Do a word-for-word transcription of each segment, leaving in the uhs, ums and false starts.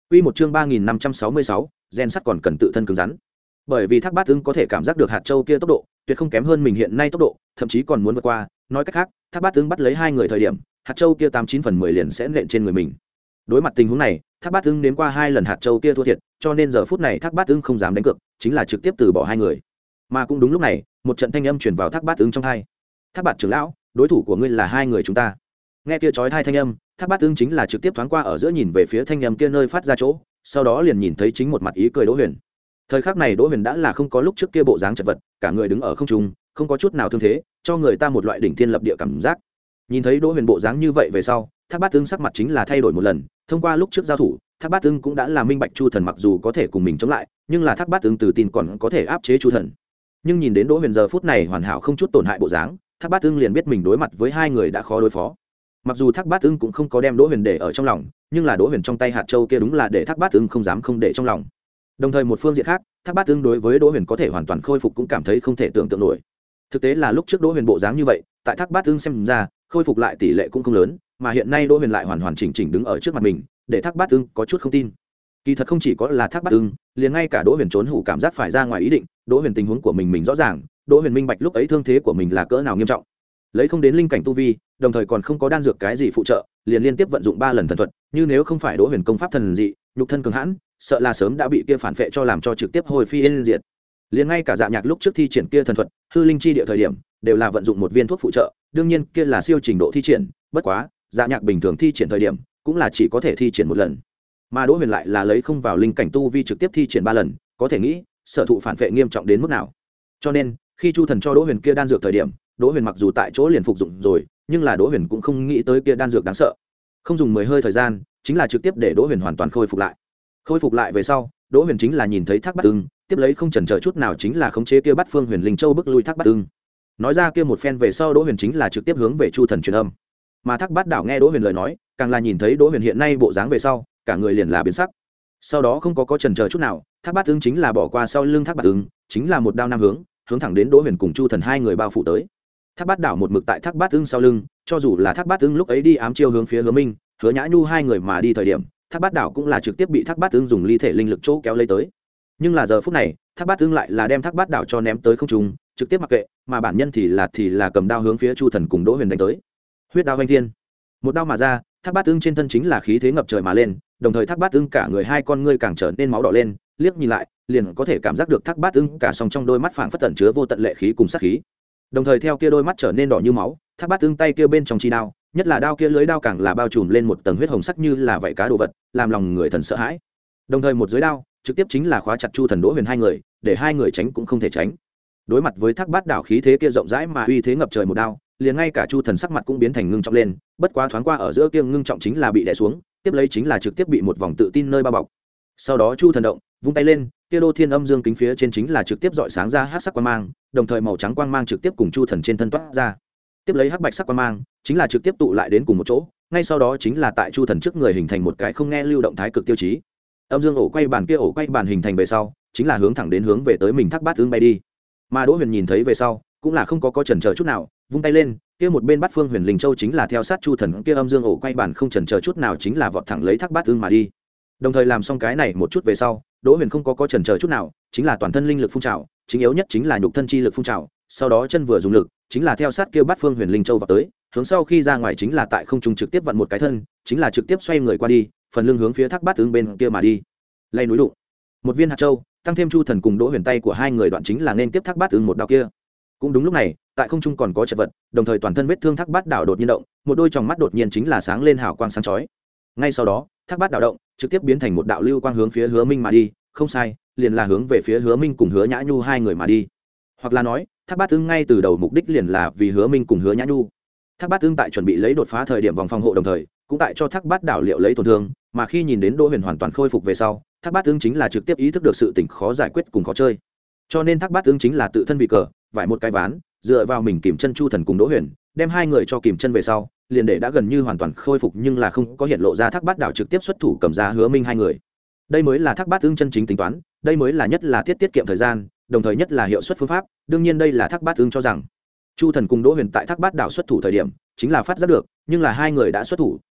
Quy một chương ba nghìn năm trăm sáu mươi sáu, gen sắt còn cần tự thân cứng rắn. Bởi vì Thác Bát Ưng có thể cảm giác được hạt châu kia tốc độ, tuyệt không kém hơn mình hiện nay tốc độ, thậm chí còn muốn vượt qua, nói cách khác, Thác Bát Ưng bắt lấy hai người thời điểm, hạt châu kia tám chín phần mười liền sẽ nện trên người mình. Đối mặt tình huống này, Thác Bát Ưng nếm qua hai lần hạt châu kia thua thiệt, cho nên giờ phút này Thác Bát Ưng không dám đánh cược, chính là trực tiếp từ bỏ hai người. Mà cũng đúng lúc này, một trận thanh âm truyền vào Thác Bát Ưng trong tai. "Thác Bạt trưởng lão, đối thủ của ngươi là hai người chúng ta." Nghe kia chói tai thanh âm, Thác Bát Ưng chính là trực tiếp thoáng qua ở giữa nhìn về phía thanh âm kia nơi phát ra chỗ, sau đó liền nhìn thấy chính một mặt ý cười Đỗ Huyền. Thời khắc này Đỗ Huyền đã là không có lúc trước kia bộ dáng chật vật, cả người đứng ở không trung, không có chút nào thương thế, cho người ta một loại đỉnh thiên lập địa cảm giác. Nhìn thấy Đỗ Huyền bộ dáng như vậy về sau, Thác Bát Ưng sắc mặt chính là thay đổi một lần, thông qua lúc trước giao thủ, Thác Bát Ưng cũng đã là minh bạch Chu Thần mặc dù có thể cùng mình chống lại, nhưng là Thác Bát Ưng tự tin còn có thể áp chế Chu Thần. Nhưng nhìn đến Đỗ Huyền giờ phút này hoàn hảo không chút tổn hại bộ dáng, Thác Bát Ưng liền biết mình đối mặt với hai người đã khó đối phó. Mặc dù Thác Bát Ưng cũng không có đem Đỗ Huyền để ở trong lòng, nhưng là Đỗ Huyền trong tay hạt châu kia đúng là để Thác Bát Ưng không dám không để trong lòng. Đồng thời một phương diện khác, Thác Bát Ưng đối với Đỗ Huyền có thể hoàn toàn khôi phục cũng cảm thấy không thể tưởng tượng nổi. Thực tế là lúc trước Đỗ Huyền bộ dáng như vậy, tại Thác Bát Ưng xem ra, khôi phục lại tỷ lệ cũng không lớn, mà hiện nay Đỗ Huyền lại hoàn hoàn chỉnh chỉnh đứng ở trước mặt mình, để Thác Bát Ưng có chút không tin. Kỳ thật không chỉ có là Thác Bát Ưng, liền ngay cả Đỗ Huyền trốn hủ cảm giác phải ra ngoài ý định, Đỗ Huyền tình huống của mình mình rõ ràng, Đỗ Huyền minh bạch lúc ấy thương thế của mình là cỡ nào nghiêm trọng. Lấy không đến linh cảnh tu vi, đồng thời còn không có đan dược cái gì phụ trợ, liền liên tiếp vận dụng ba lần thần thuật, như nếu không phải Đỗ Huyền công pháp thần dị, nhục thân cường hãn, sợ là sớm đã bị kia phản phệ cho làm cho trực tiếp hồi phi yên diệt. Liền ngay cả Dạ Nhạc lúc trước thi triển kia thần thuật, hư linh chi địa thời điểm, đều là vận dụng một viên thuốc phụ trợ, đương nhiên kia là siêu trình độ thi triển, bất quá, Dạ Nhạc bình thường thi triển thời điểm, cũng là chỉ có thể thi triển một lần. Mà Đỗ Huyền lại là lấy không vào linh cảnh tu vi trực tiếp thi triển ba lần, có thể nghĩ, sở thụ phản phệ nghiêm trọng đến mức nào. Cho nên, khi Chu Thần cho Đỗ Huyền kia đan dược thời điểm, Đỗ Huyền mặc dù tại chỗ liền phục dụng rồi, nhưng là Đỗ Huyền cũng không nghĩ tới kia đan dược đáng sợ. Không dùng mười hơi thời gian, chính là trực tiếp để Đỗ Huyền hoàn toàn khôi phục lại. Khôi phục lại về sau, Đỗ Huyền chính là nhìn thấy Thác Bát Ưng, tiếp lấy không chần chờ chút nào chính là khống chế kia Bát Phương Huyền Linh Châu bức lui Thác Bát Ưng. Nói ra kia một phen về sau, Đỗ Huyền chính là trực tiếp hướng về Chu Thần truyền âm. Mà Thác Bát Đảo nghe Đỗ Huyền lời nói, càng là nhìn thấy Đỗ Huyền hiện nay bộ dáng về sau, cả người liền là biến sắc. Sau đó không có có chần chờ chút nào, Thác Bát Ưng chính là bỏ qua sau lưng Thác Bát Ưng, chính là một đao nam hướng, hướng thẳng đến Đỗ Huyền cùng Chu Thần hai người bao phủ tới. Thác Bát Đảo một mực tại Thác Bát Ưng sau lưng, cho dù là Thác Bát Ưng lúc ấy đi ám chiêu hướng phía Hứa Minh, Hứa Nhã Nhu hai người mà đi thời điểm, Thác Bát Đảo cũng là trực tiếp bị Thác Bát Ưng dùng ly thể linh lực chỗ kéo lấy tới. Nhưng là giờ phút này, Thác Bát Ưng lại là đem Thác Bát Đảo cho ném tới không trung, trực tiếp mặc kệ, mà bản nhân thì là thì là cầm đao hướng phía Chu Thần cùng Đỗ Huyền đánh tới. Huyết đao vành thiên, một đao mà ra, Thác Bát Ưng trên thân chính là khí thế ngập trời mà lên, đồng thời Thác Bát Ưng cả người hai con ngươi càng trở nên máu đỏ lên, liếc nhìn lại, liền có thể cảm giác được Thác Bát Ưng cả song trong đôi mắt phảng phất tẩn chứa vô tận lệ khí cùng sát khí. Đồng thời theo kia đôi mắt trở nên đỏ như máu, Thác Bát Ưng tay kia bên trong chi đao, nhất là đao kia lưới đao càng là bao trùm lên một tầng huyết hồng sắc như là vảy cá đồ vật, làm lòng người thần sợ hãi. Đồng thời một dưới đao, trực tiếp chính là khóa chặt Chu Thần Đỗ Huyền hai người, để hai người tránh cũng không thể tránh. Đối mặt với Thác Bát Đảo khí thế kia rộng rãi mà uy thế ngập trời một đao, liền ngay cả Chu Thần sắc mặt cũng biến thành ngưng trọng lên, bất quá thoáng qua ở giữa kia ngưng trọng chính là bị đè xuống, tiếp lấy chính là trực tiếp bị một vòng tự tin nơi bao bọc. Sau đó Chu Thần động, vung tay lên, kia Đô Thiên Âm Dương kính phía trên chính là trực tiếp rọi sáng ra hắc sắc quang mang, đồng thời màu trắng quang mang trực tiếp cùng Chu Thần trên thân toát ra. Tiếp lấy hắc bạch sắc quang mang, chính là trực tiếp tụ lại đến cùng một chỗ, ngay sau đó chính là tại Chu Thần trước người hình thành một cái không nghe lưu động thái cực tiêu chí. Âm Dương ổ quay bàn kia ổ quay bàn hình thành về sau, chính là hướng thẳng đến hướng về tới mình Thác Bát Ưng bay đi. Mà Đỗ Huyền nhìn thấy về sau, cũng là không có có chần chờ chút nào, vung tay lên, kia một bên Bát Phương Huyền Linh Châu chính là theo sát Chu Thần kia Âm Dương ổ quay bàn không chần chờ chút nào chính là vọt thẳng lấy Thác Bát Ưng mà đi. Đồng thời làm xong cái này một chút về sau, Đỗ Huyền không có có chần chờ chút nào, chính là toàn thân linh lực phun trào, chính yếu nhất chính là nhục thân chi lực phun trào, sau đó chân vừa dùng lực, chính là theo sát kia Bát Phương Huyền Linh Châu vào tới, hướng sau khi ra ngoài chính là tại không trung trực tiếp vặn một cái thân, chính là trực tiếp xoay người qua đi, phần lưng hướng phía Thác Bát Ưng bên kia mà đi. Lay núi đụng, một viên hạt châu, tăng thêm Chu Thần cùng Đỗ Huyền tay của hai người đoạn chính là nên tiếp Thác Bát Ưng một đao kia. Cũng đúng lúc này, tại không trung còn có chật vật, đồng thời toàn thân vết thương Thác Bát Đảo đột nhiên động, một đôi tròng mắt đột nhiên chính là sáng lên hào quang sáng chói. Ngay sau đó, Thác Bát Đảo động, trực tiếp biến thành một đạo lưu quang hướng phía Hứa Minh mà đi, không sai, liền là hướng về phía Hứa Minh cùng Hứa Nhã Nhu hai người mà đi. Hoặc là nói, Thác Bát Ưng ngay từ đầu mục đích liền là vì Hứa Minh cùng Hứa Nhã Nhu. Thác Bát Ưng tại chuẩn bị lấy đột phá thời điểm vòng phòng hộ đồng thời, cũng tại cho Thác Bát Đảo liệu lấy tổn thương, mà khi nhìn đến Đỗ Huyền hoàn toàn khôi phục về sau, Thác Bát Ưng chính là trực tiếp ý thức được sự tình khó giải quyết cùng khó chơi. Cho nên Thác Bát Ưng chính là tự thân vị cờ, vải một cái ván, dựa vào mình kìm chân Chu Thần cùng Đỗ Huyền, đem hai người cho kìm chân về sau, liền để đã gần như hoàn toàn khôi phục nhưng là không có hiện lộ ra Thác Bát Đảo trực tiếp xuất thủ cầm ra Hứa Minh hai người. Đây mới là Thác Bát Ưng chân chính tính toán, đây mới là nhất là tiết tiết kiệm thời gian, đồng thời nhất là hiệu suất phương pháp, đương nhiên đây là Thác Bát Ưng cho rằng. Chu Thần cùng Đỗ Huyền tại Thác Bát Đảo xuất thủ thời điểm, chính là phát giác được, nhưng là hai người đã xuất thủ,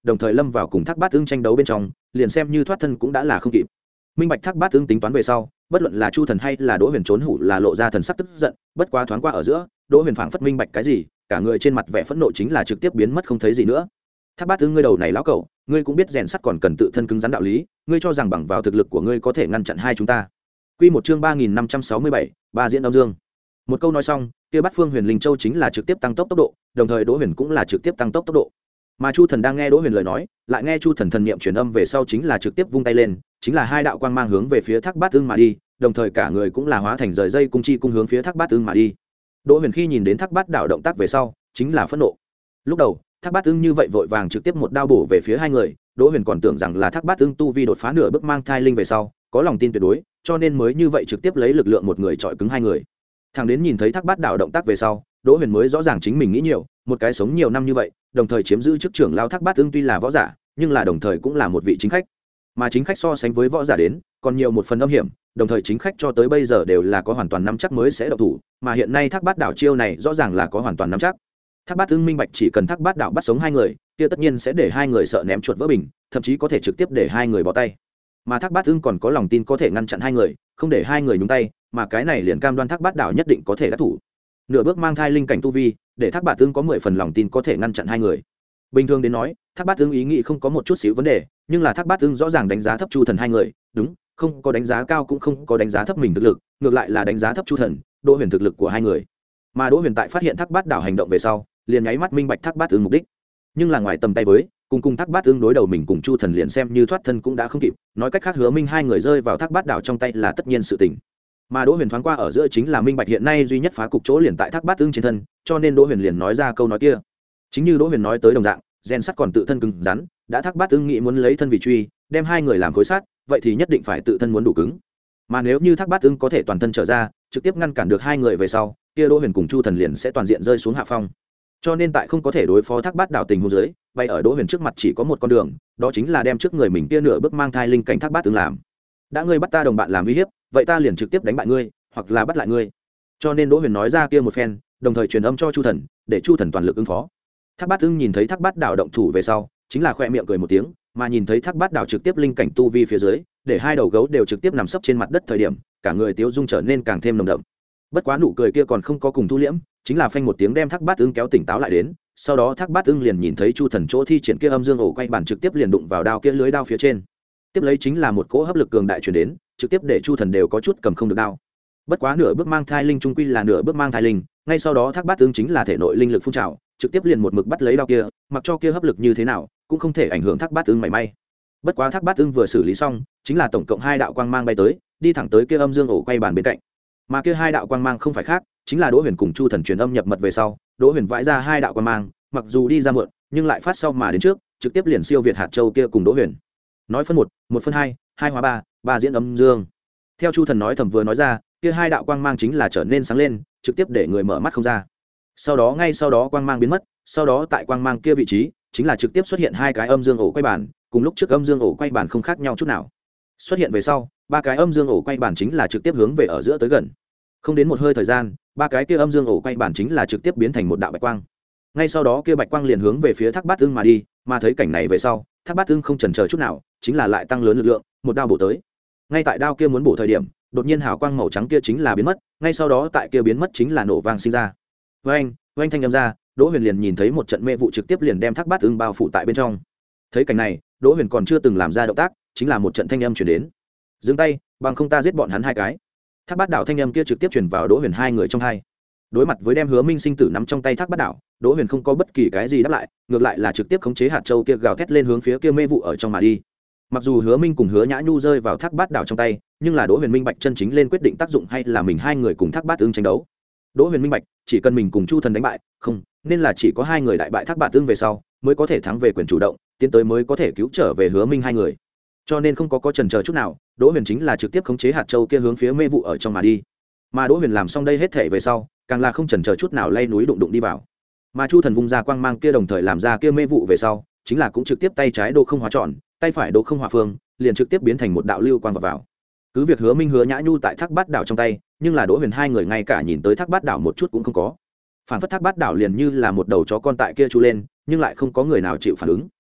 đồng thời lâm vào cùng thác bát ưng tranh đấu bên trong, liền xem như thoát thân cũng đã là không kịp. Minh bạch thác bát ưng tính toán về sau, bất luận là Chu Thần hay là Đỗ Huyền trốn hủ là lộ ra thần sắc tức giận, bất quá thoáng qua ở giữa, Đỗ Huyền phảng phất minh bạch cái gì, cả người trên mặt vẻ phẫn nộ chính là trực tiếp biến mất không thấy gì nữa. Thác bát ưng, ngươi đầu này lão cẩu, ngươi cũng biết rèn sắt còn cần tự thân cứng rắn đạo lý, ngươi cho rằng bằng vào thực lực của ngươi có thể ngăn chặn hai chúng ta? Quy một chương ba nghìn năm trăm sáu mươi bảy, ba diễn âm dương. Một câu nói xong, kia Bát Phương Huyền Linh Châu chính là trực tiếp tăng tốc tốc độ, đồng thời Đỗ Huyền cũng là trực tiếp tăng tốc tốc độ. Mà Chu Thần đang nghe Đỗ Huyền lời nói, lại nghe Chu Thần thần niệm truyền âm về sau chính là trực tiếp vung tay lên, chính là hai đạo quang mang hướng về phía Thác Bát Ưng mà đi, đồng thời cả người cũng là hóa thành rời dây cung chi cung hướng phía Thác Bát Ưng mà đi. Đỗ Huyền khi nhìn đến Thác Bát đạo động tác về sau, chính là phẫn nộ. Lúc đầu, Thác Bát Ưng như vậy vội vàng trực tiếp một đao bổ về phía hai người, Đỗ Huyền còn tưởng rằng là Thác Bát Ưng tu vi đột phá nửa bước mang thai linh về sau, có lòng tin tuyệt đối, cho nên mới như vậy trực tiếp lấy lực lượng một người chọi cứng hai người. Thằng đến nhìn thấy Thác Bát đạo động tác về sau, Đỗ Huyền mới rõ ràng chính mình nghĩ nhiều, một cái sống nhiều năm như vậy, đồng thời chiếm giữ chức trưởng lao Thác Bát Ưng tuy là võ giả, nhưng là đồng thời cũng là một vị chính khách. Mà chính khách so sánh với võ giả đến, còn nhiều một phần âm hiểm, đồng thời chính khách cho tới bây giờ đều là có hoàn toàn nắm chắc mới sẽ động thủ, mà hiện nay Thác Bát đạo chiêu này rõ ràng là có hoàn toàn nắm chắc. Thác Bát Ưng minh bạch chỉ cần Thác Bát đạo bắt sống hai người, kia tất nhiên sẽ để hai người sợ ném chuột vỡ bình, thậm chí có thể trực tiếp để hai người bỏ tay. Mà Thác Bát Ưng còn có lòng tin có thể ngăn chặn hai người, không để hai người nhúng tay, mà cái này liền cam đoan Thác Bát đạo nhất định có thể đắc thủ. Nửa bước mang thai linh cảnh tu vi, để Thác Bát Ưng có mười phần lòng tin có thể ngăn chặn hai người. Bình thường đến nói, Thác Bát Ưng ý nghĩ không có một chút xíu vấn đề, nhưng là Thác Bát Ưng rõ ràng đánh giá thấp Chu Thần hai người, đúng, không có đánh giá cao cũng không có đánh giá thấp mình thực lực, ngược lại là đánh giá thấp Chu Thần, Đỗ Huyền thực lực của hai người. Mà Đỗ Huyền tại phát hiện Thác Bát đạo hành động về sau, liền nháy mắt minh bạch Thác Bát Ưng mục đích. Nhưng là ngoài tầm tay với, cùng cùng Thác Bát Ưng đối đầu mình cùng Chu Thần liền xem như thoát thân cũng đã không kịp, nói cách khác Hứa Minh hai người rơi vào Thác Bát đạo trong tay là tất nhiên sự tình. Mà Đỗ Huyền thoáng qua ở giữa chính là minh bạch hiện nay duy nhất phá cục chỗ liền tại Thác Bát Ưng trên thân, cho nên Đỗ Huyền liền nói ra câu nói kia. Chính như Đỗ Huyền nói tới đồng dạng, rèn sắt còn tự thân cứng rắn, đã Thác Bát Ưng nghĩ muốn lấy thân vì truy, đem hai người làm khối sát, vậy thì nhất định phải tự thân muốn đủ cứng. Mà nếu như Thác Bát Ưng có thể toàn thân trở ra, trực tiếp ngăn cản được hai người về sau, kia Đỗ Huyền cùng Chu Thần liền sẽ toàn diện rơi xuống hạ phong. Cho nên tại không có thể đối phó Thác Bát đạo tình huống dưới, bay ở Đỗ Huyền trước mặt chỉ có một con đường, đó chính là đem trước người mình kia nửa bước mang thai linh cảnh Thác Bát Ưng làm. Đã ngươi bắt ta đồng bạn làm uy hiếp, vậy ta liền trực tiếp đánh bại ngươi, hoặc là bắt lại ngươi. Cho nên Đỗ Huyền nói ra kia một phen, đồng thời truyền âm cho Chu Thần, để Chu Thần toàn lực ứng phó. Thác Bát Ưng nhìn thấy Thác Bát đạo động thủ về sau, chính là khoe miệng cười một tiếng, mà nhìn thấy Thác Bát đạo trực tiếp linh cảnh tu vi phía dưới, để hai đầu gấu đều trực tiếp nằm sấp trên mặt đất thời điểm, cả người tiếu dung trở nên càng thêm nồng đậm. Bất quá nụ cười kia còn không có cùng thu liễm, chính là phanh một tiếng đem Thác Bát Ưng kéo tỉnh táo lại đến, sau đó Thác Bát Ưng liền nhìn thấy Chu Thần chỗ thi triển kia âm dương ổ quay bản trực tiếp liền đụng vào đao kia lưới đao phía trên. Tiếp lấy chính là một cỗ hấp lực cường đại truyền đến, trực tiếp để Chu Thần đều có chút cầm không được đao. Bất quá nửa bước mang thai linh trung quy là nửa bước mang thai linh, ngay sau đó Thác Bát Ưng chính là thể nội linh lực phun trào, trực tiếp liền một mực bắt lấy đao kia, mặc cho kia hấp lực như thế nào, cũng không thể ảnh hưởng Thác Bát Ưng mảy may. Bất quá Thác Bát Ưng vừa xử lý xong, chính là tổng cộng hai đạo quang mang bay tới, đi thẳng tới kia âm dương ổ quay bàn bên cạnh. Mà kia hai đạo quang mang không phải khác, chính là Đỗ Huyền cùng Chu Thần truyền âm nhập mật về sau, Đỗ Huyền vãi ra hai đạo quang mang, mặc dù đi ra muộn, nhưng lại phát sau mà đến trước, trực tiếp liền siêu việt hạt châu kia cùng Đỗ Huyền. Nói phân một, một phân hai, hai hóa ba, ba diễn âm dương. Theo Chu Thần nói thầm vừa nói ra, kia hai đạo quang mang chính là trở nên sáng lên, trực tiếp để người mở mắt không ra. Sau đó ngay sau đó quang mang biến mất, sau đó tại quang mang kia vị trí, chính là trực tiếp xuất hiện hai cái âm dương ổ quay bản, cùng lúc trước âm dương ổ quay bản không khác nhau chút nào. Xuất hiện về sau, ba cái âm dương ổ quay bản chính là trực tiếp hướng về ở giữa tới gần. Không đến một hơi thời gian, ba cái kia âm dương ổ quay bản chính là trực tiếp biến thành một đạo bạch quang. Ngay sau đó kia bạch quang liền hướng về phía Thác Bát Ưng mà đi, mà thấy cảnh này về sau, Thác Bát Ưng không chần chờ chút nào, chính là lại tăng lớn lực lượng, một đao bổ tới. Ngay tại đao kia muốn bổ thời điểm, đột nhiên hào quang màu trắng kia chính là biến mất, ngay sau đó tại kia biến mất chính là nổ vang sinh ra. Oeng, oeng thanh âm ra, Đỗ Huyền liền nhìn thấy một trận mê vụ trực tiếp liền đem Thác Bát Ưng bao phủ tại bên trong. Thấy cảnh này, Đỗ Huyền còn chưa từng làm ra động tác, chính là một trận thanh âm truyền đến. Dừng tay, bằng không ta giết bọn hắn hai cái. Thác Bát đạo thanh âm kia trực tiếp truyền vào Đỗ Huyền hai người trong hai. Đối mặt với đem Hứa Minh sinh tử nắm trong tay Thác Bát đạo, Đỗ Huyền không có bất kỳ cái gì đáp lại, ngược lại là trực tiếp khống chế hạt châu kia gào thét lên hướng phía kia mê vụ ở trong mà đi. Mặc dù Hứa Minh cùng Hứa Nhã Nhu rơi vào Thác Bát đạo trong tay, nhưng là Đỗ Huyền minh bạch chân chính lên quyết định tác dụng hay là mình hai người cùng Thác Bát Ưng tranh đấu. Đỗ Huyền minh bạch, chỉ cần mình cùng Chu Thần đánh bại, không, nên là chỉ có hai người đại bại Thác Bát Ưng về sau, mới có thể thắng về quyền chủ động, tiến tới mới có thể cứu trở về Hứa Minh hai người. Cho nên không có có chần chờ chút nào, Đỗ Huyền chính là trực tiếp khống chế hạt châu kia hướng phía mê vụ ở trong mà đi. Mà Đỗ Huyền làm xong đây hết thể về sau, càng là không chần chờ chút nào lay núi đụng đụng đi vào. Mà Chu Thần vung ra quang mang kia đồng thời làm ra kia mê vụ về sau, chính là cũng trực tiếp tay trái đô không hóa tròn, tay phải đô không hòa phương, liền trực tiếp biến thành một đạo lưu quang vào vào. Cứ việc Hứa Minh Hứa Nhã Nhu tại Thác Bát đảo trong tay, nhưng là Đỗ Huyền hai người ngay cả nhìn tới Thác Bát đảo một chút cũng không có. Phản phất Thác Bát đảo liền như là một đầu chó con tại kia chu lên, nhưng lại không có người nào chịu phản ứng.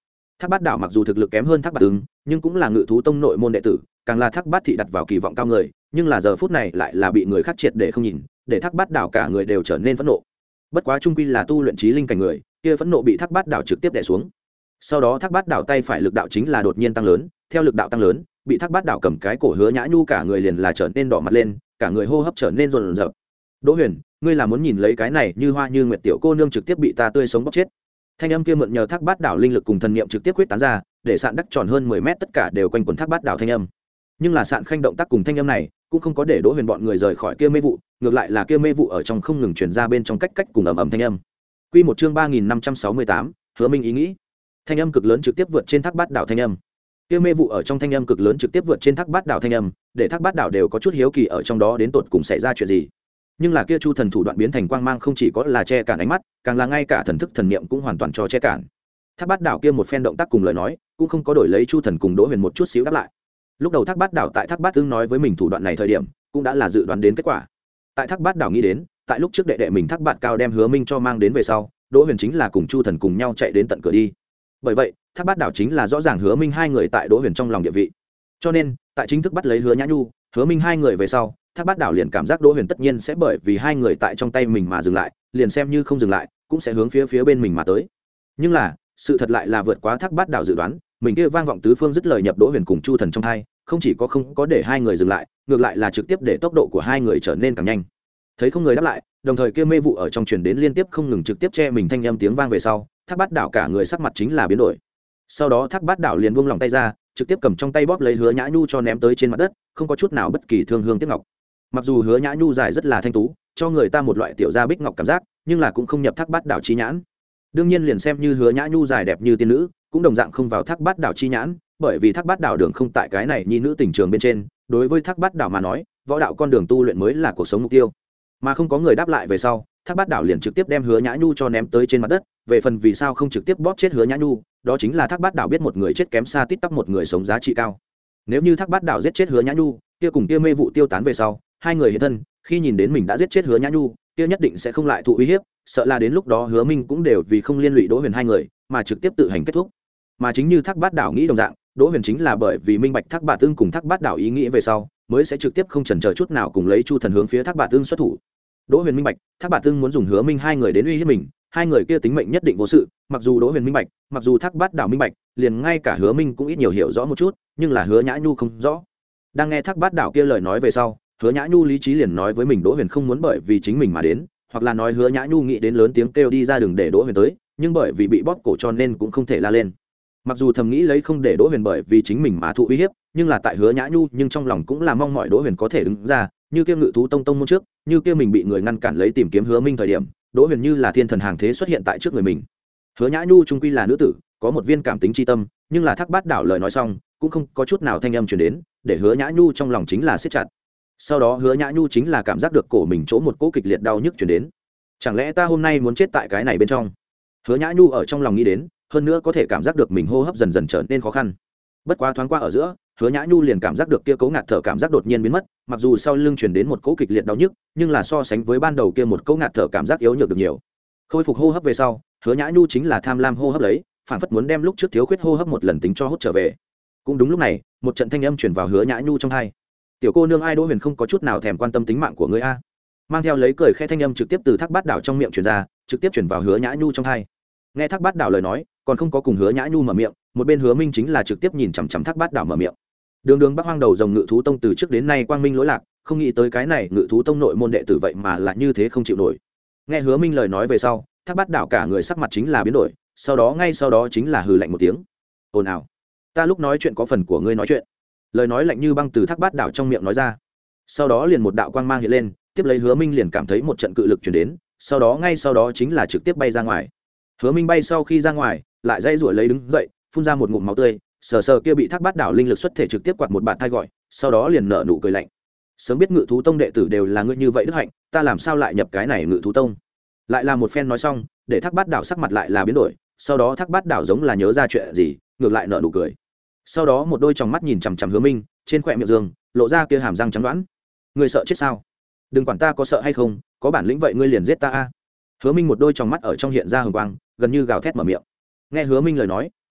Thác Bát Đảo mặc dù thực lực kém hơn Thác Bạt Ưng, nhưng cũng là Ngự thú tông nội môn đệ tử, càng là Thác Bát thị đặt vào kỳ vọng cao người, nhưng là giờ phút này lại là bị người khác triệt để không nhìn, để Thác Bát Đảo cả người đều trở nên phẫn nộ. Bất quá trung quy là tu luyện trí linh cảnh người, kia phẫn nộ bị Thác Bát Đảo trực tiếp đè xuống. Sau đó Thác Bát Đảo tay phải lực đạo chính là đột nhiên tăng lớn, theo lực đạo tăng lớn, bị Thác Bát Đảo cầm cái cổ Hứa Nhã Nhu cả người liền là trở nên đỏ mặt lên, cả người hô hấp trở nên rồn rập. Đỗ Huyền, ngươi là muốn nhìn lấy cái này như hoa như nguyệt tiểu cô nương trực tiếp bị ta tươi sống bóc chết. Thanh âm kia mượn nhờ Thác Bát Đảo linh lực cùng thần niệm trực tiếp quyết tán ra, để sạn đắc tròn hơn mười mét tất cả đều quanh quẩn Thác Bát Đảo thanh âm. Nhưng là sạn khanh động tác cùng thanh âm này cũng không có để Đỗ Huyền bọn người rời khỏi kia mê vụ, ngược lại là kia mê vụ ở trong không ngừng truyền ra bên trong cách cách cùng ầm ầm thanh âm. Quy một chương ba nghìn năm trăm sáu mươi tám, Hứa Minh ý nghĩ. Thanh âm cực lớn trực tiếp vượt trên Thác Bát Đảo thanh âm. Kia mê vụ ở trong thanh âm cực lớn trực tiếp vượt trên Thác Bát Đảo thanh âm, để Thác Bát Đảo đều có chút hiếu kỳ ở trong đó đến tột cùng xảy ra chuyện gì. Nhưng là kia chu thần thủ đoạn biến thành quang mang không chỉ có là che cản ánh mắt, càng là ngay cả thần thức thần niệm cũng hoàn toàn cho che cản. Thác Bát Đảo kia một phen động tác cùng lời nói cũng không có đổi lấy chu thần cùng Đỗ Huyền một chút xíu đáp lại. Lúc đầu Thác Bát Đảo tại Thác Bát Ưng nói với mình thủ đoạn này thời điểm cũng đã là dự đoán đến kết quả. Tại Thác Bát Đảo nghĩ đến, tại lúc trước đệ đệ mình Thác Bạt Cao đem Hứa Minh cho mang đến về sau, Đỗ Huyền chính là cùng chu thần cùng nhau chạy đến tận cửa đi. Bởi vậy Thác Bát Đảo chính là rõ ràng Hứa Minh hai người tại Đỗ Huyền trong lòng địa vị. Cho nên tại chính thức bắt lấy Hứa Nhã Nhu, Hứa Minh hai người về sau, Thác Bát Đảo liền cảm giác Đỗ Huyền tất nhiên sẽ bởi vì hai người tại trong tay mình mà dừng lại, liền xem như không dừng lại cũng sẽ hướng phía phía bên mình mà tới. Nhưng là sự thật lại là vượt quá Thác Bát Đảo dự đoán, mình kia vang vọng tứ phương dứt lời nhập Đỗ Huyền cùng chu thần trong hai, không chỉ có không có để hai người dừng lại, ngược lại là trực tiếp để tốc độ của hai người trở nên càng nhanh. Thấy không người đáp lại, đồng thời kia mê vụ ở trong truyền đến liên tiếp không ngừng trực tiếp che mình thanh âm tiếng vang về sau, Thác Bát Đảo cả người sắc mặt chính là biến đổi. Sau đó Thác Bát Đảo liền buông lòng tay ra, trực tiếp cầm trong tay bóp lấy Hứa Nhã Nhu cho ném tới trên mặt đất, không có chút nào bất kỳ thương hương tiếc ngọc. Mặc dù Hứa Nhã Nhu dài rất là thanh tú, cho người ta một loại tiểu gia bích ngọc cảm giác, nhưng là cũng không nhập Thác Bát Đảo chi nhãn. Đương nhiên liền xem như Hứa Nhã Nhu dài đẹp như tiên nữ, cũng đồng dạng không vào Thác Bát Đảo chi nhãn, bởi vì Thác Bát Đảo đường không tại cái này nhi nữ tình trường bên trên, đối với Thác Bát Đảo mà nói, võ đạo con đường tu luyện mới là cuộc sống mục tiêu. Mà không có người đáp lại về sau, Thác Bát Đảo liền trực tiếp đem Hứa Nhã Nhu cho ném tới trên mặt đất, về phần vì sao không trực tiếp bóp chết Hứa Nhã Nhu, đó chính là Thác Bát Đảo biết một người chết kém xa tít tắp một người sống giá trị cao. Nếu như Thác Bát Đảo giết chết Hứa Nhã Nhu, kia cùng kia mê vụ tiêu tán về sau, hai người hiện thân, khi nhìn đến mình đã giết chết Hứa Nhã Nhu, kia nhất định sẽ không lại thụ uy hiếp, sợ là đến lúc đó Hứa Minh cũng đều vì không liên lụy Đỗ Huyền hai người, mà trực tiếp tự hành kết thúc. Mà chính như Thác Bát Đảo nghĩ đồng dạng, Đỗ Huyền chính là bởi vì minh bạch Thác Bạt Ưng cùng Thác Bát Đảo ý nghĩ về sau, mới sẽ trực tiếp không chần chờ chút nào cùng lấy chu thần hướng phía Thác Bạt Ưng xuất thủ. Đỗ Huyền minh bạch, Thác Bạt Ưng muốn dùng Hứa Minh hai người đến uy hiếp mình, hai người kia tính mệnh nhất định vô sự. Mặc dù Đỗ Huyền minh bạch, mặc dù Thác Bát Đảo minh bạch, liền ngay cả Hứa Minh cũng ít nhiều hiểu rõ một chút, nhưng là Hứa Nhã Nhu không rõ. Đang nghe Thác Bát Đảo kia lời nói về sau, Hứa Nhã Nhu lý trí liền nói với mình Đỗ Huyền không muốn bởi vì chính mình mà đến, hoặc là nói Hứa Nhã Nhu nghĩ đến lớn tiếng kêu đi ra đường để Đỗ Huyền tới, nhưng bởi vì bị bóp cổ cho nên cũng không thể la lên. Mặc dù thầm nghĩ lấy không để Đỗ Huyền bởi vì chính mình mà thụ uy hiếp, nhưng là tại Hứa Nhã Nhu nhưng trong lòng cũng là mong mọi Đỗ Huyền có thể đứng ra, như kia Ngự thú tông tông môn trước, như kia mình bị người ngăn cản lấy tìm kiếm Hứa Minh thời điểm, Đỗ Huyền như là thiên thần hàng thế xuất hiện tại trước người mình. Hứa Nhã Nhu trung quy là nữ tử, có một viên cảm tính chi tâm, nhưng là Thác Bát Đảo lời nói xong, cũng không có chút nào thanh âm truyền đến, để Hứa Nhã Nhu trong lòng chính là siết chặt. Sau đó Hứa Nhã Nhu chính là cảm giác được cổ mình chỗ một cỗ kịch liệt đau nhức truyền đến. Chẳng lẽ ta hôm nay muốn chết tại cái này bên trong? Hứa Nhã Nhu ở trong lòng nghĩ đến, hơn nữa có thể cảm giác được mình hô hấp dần dần trở nên khó khăn. Bất quá thoáng qua ở giữa, Hứa Nhã Nhu liền cảm giác được kia cỗ ngạt thở cảm giác đột nhiên biến mất, mặc dù sau lưng truyền đến một cỗ kịch liệt đau nhức, nhưng là so sánh với ban đầu kia một cỗ ngạt thở cảm giác yếu nhược được nhiều. Khôi phục hô hấp về sau, Hứa Nhã Nhu chính là tham lam hô hấp lấy, phản phất muốn đem lúc trước thiếu khuyết hô hấp một lần tính cho hút trở về. Cũng đúng lúc này, một trận thanh âm truyền vào Hứa Nhã Nhu trong tai. Tiểu cô nương ai Đỗ Huyền không có chút nào thèm quan tâm tính mạng của ngươi a. Mang theo lấy cười khẽ thanh âm trực tiếp từ Thác Bát Đảo trong miệng truyền ra, trực tiếp truyền vào Hứa Nhã Nhu trong tai. Nghe Thác Bát Đảo lời nói, còn không có cùng Hứa Nhã Nhu mở miệng, một bên Hứa Minh chính là trực tiếp nhìn chằm chằm Thác Bát Đảo mở miệng. Đường Đường Bắc Hoang đầu rồng Ngự thú tông từ trước đến nay quang minh lỗi lạc, không nghĩ tới cái này Ngự thú tông nội môn đệ tử vậy mà lại như thế không chịu nổi. Nghe Hứa Minh lời nói về sau, Thác Bát Đảo cả người sắc mặt chính là biến đổi, sau đó ngay sau đó chính là hừ lạnh một tiếng. Ồn ào, ta lúc nói chuyện có phần của ngươi nói chuyện. Lời nói lạnh như băng từ Thác Bát Đảo trong miệng nói ra. Sau đó liền một đạo quang mang hiện lên, tiếp lấy Hứa Minh liền cảm thấy một trận cự lực truyền đến, sau đó ngay sau đó chính là trực tiếp bay ra ngoài. Hứa Minh bay sau khi ra ngoài, lại dây rủa lấy đứng dậy, phun ra một ngụm máu tươi, sờ sờ kia bị Thác Bát Đảo linh lực xuất thể trực tiếp quạt một bạt thai gọi, sau đó liền nở nụ cười lạnh. Sớm biết Ngự thú tông đệ tử đều là ngươi như vậy đức hạnh, ta làm sao lại nhập cái này Ngự thú tông? Lại là một phen nói xong, để Thác Bát Đảo sắc mặt lại là biến đổi, sau đó Thác Bát Đảo giống là nhớ ra chuyện gì, ngược lại nở nụ cười. Sau đó một đôi tròng mắt nhìn chằm chằm Hứa Minh, trên khóe miệng dương lộ ra kia hàm răng trắng đoán. Ngươi sợ chết sao? Đừng quản ta có sợ hay không, có bản lĩnh vậy ngươi liền giết ta a. Hứa Minh một đôi tròng mắt ở trong hiện ra hừng quang, gần như gào thét mở miệng. Nghe Hứa Minh lời nói,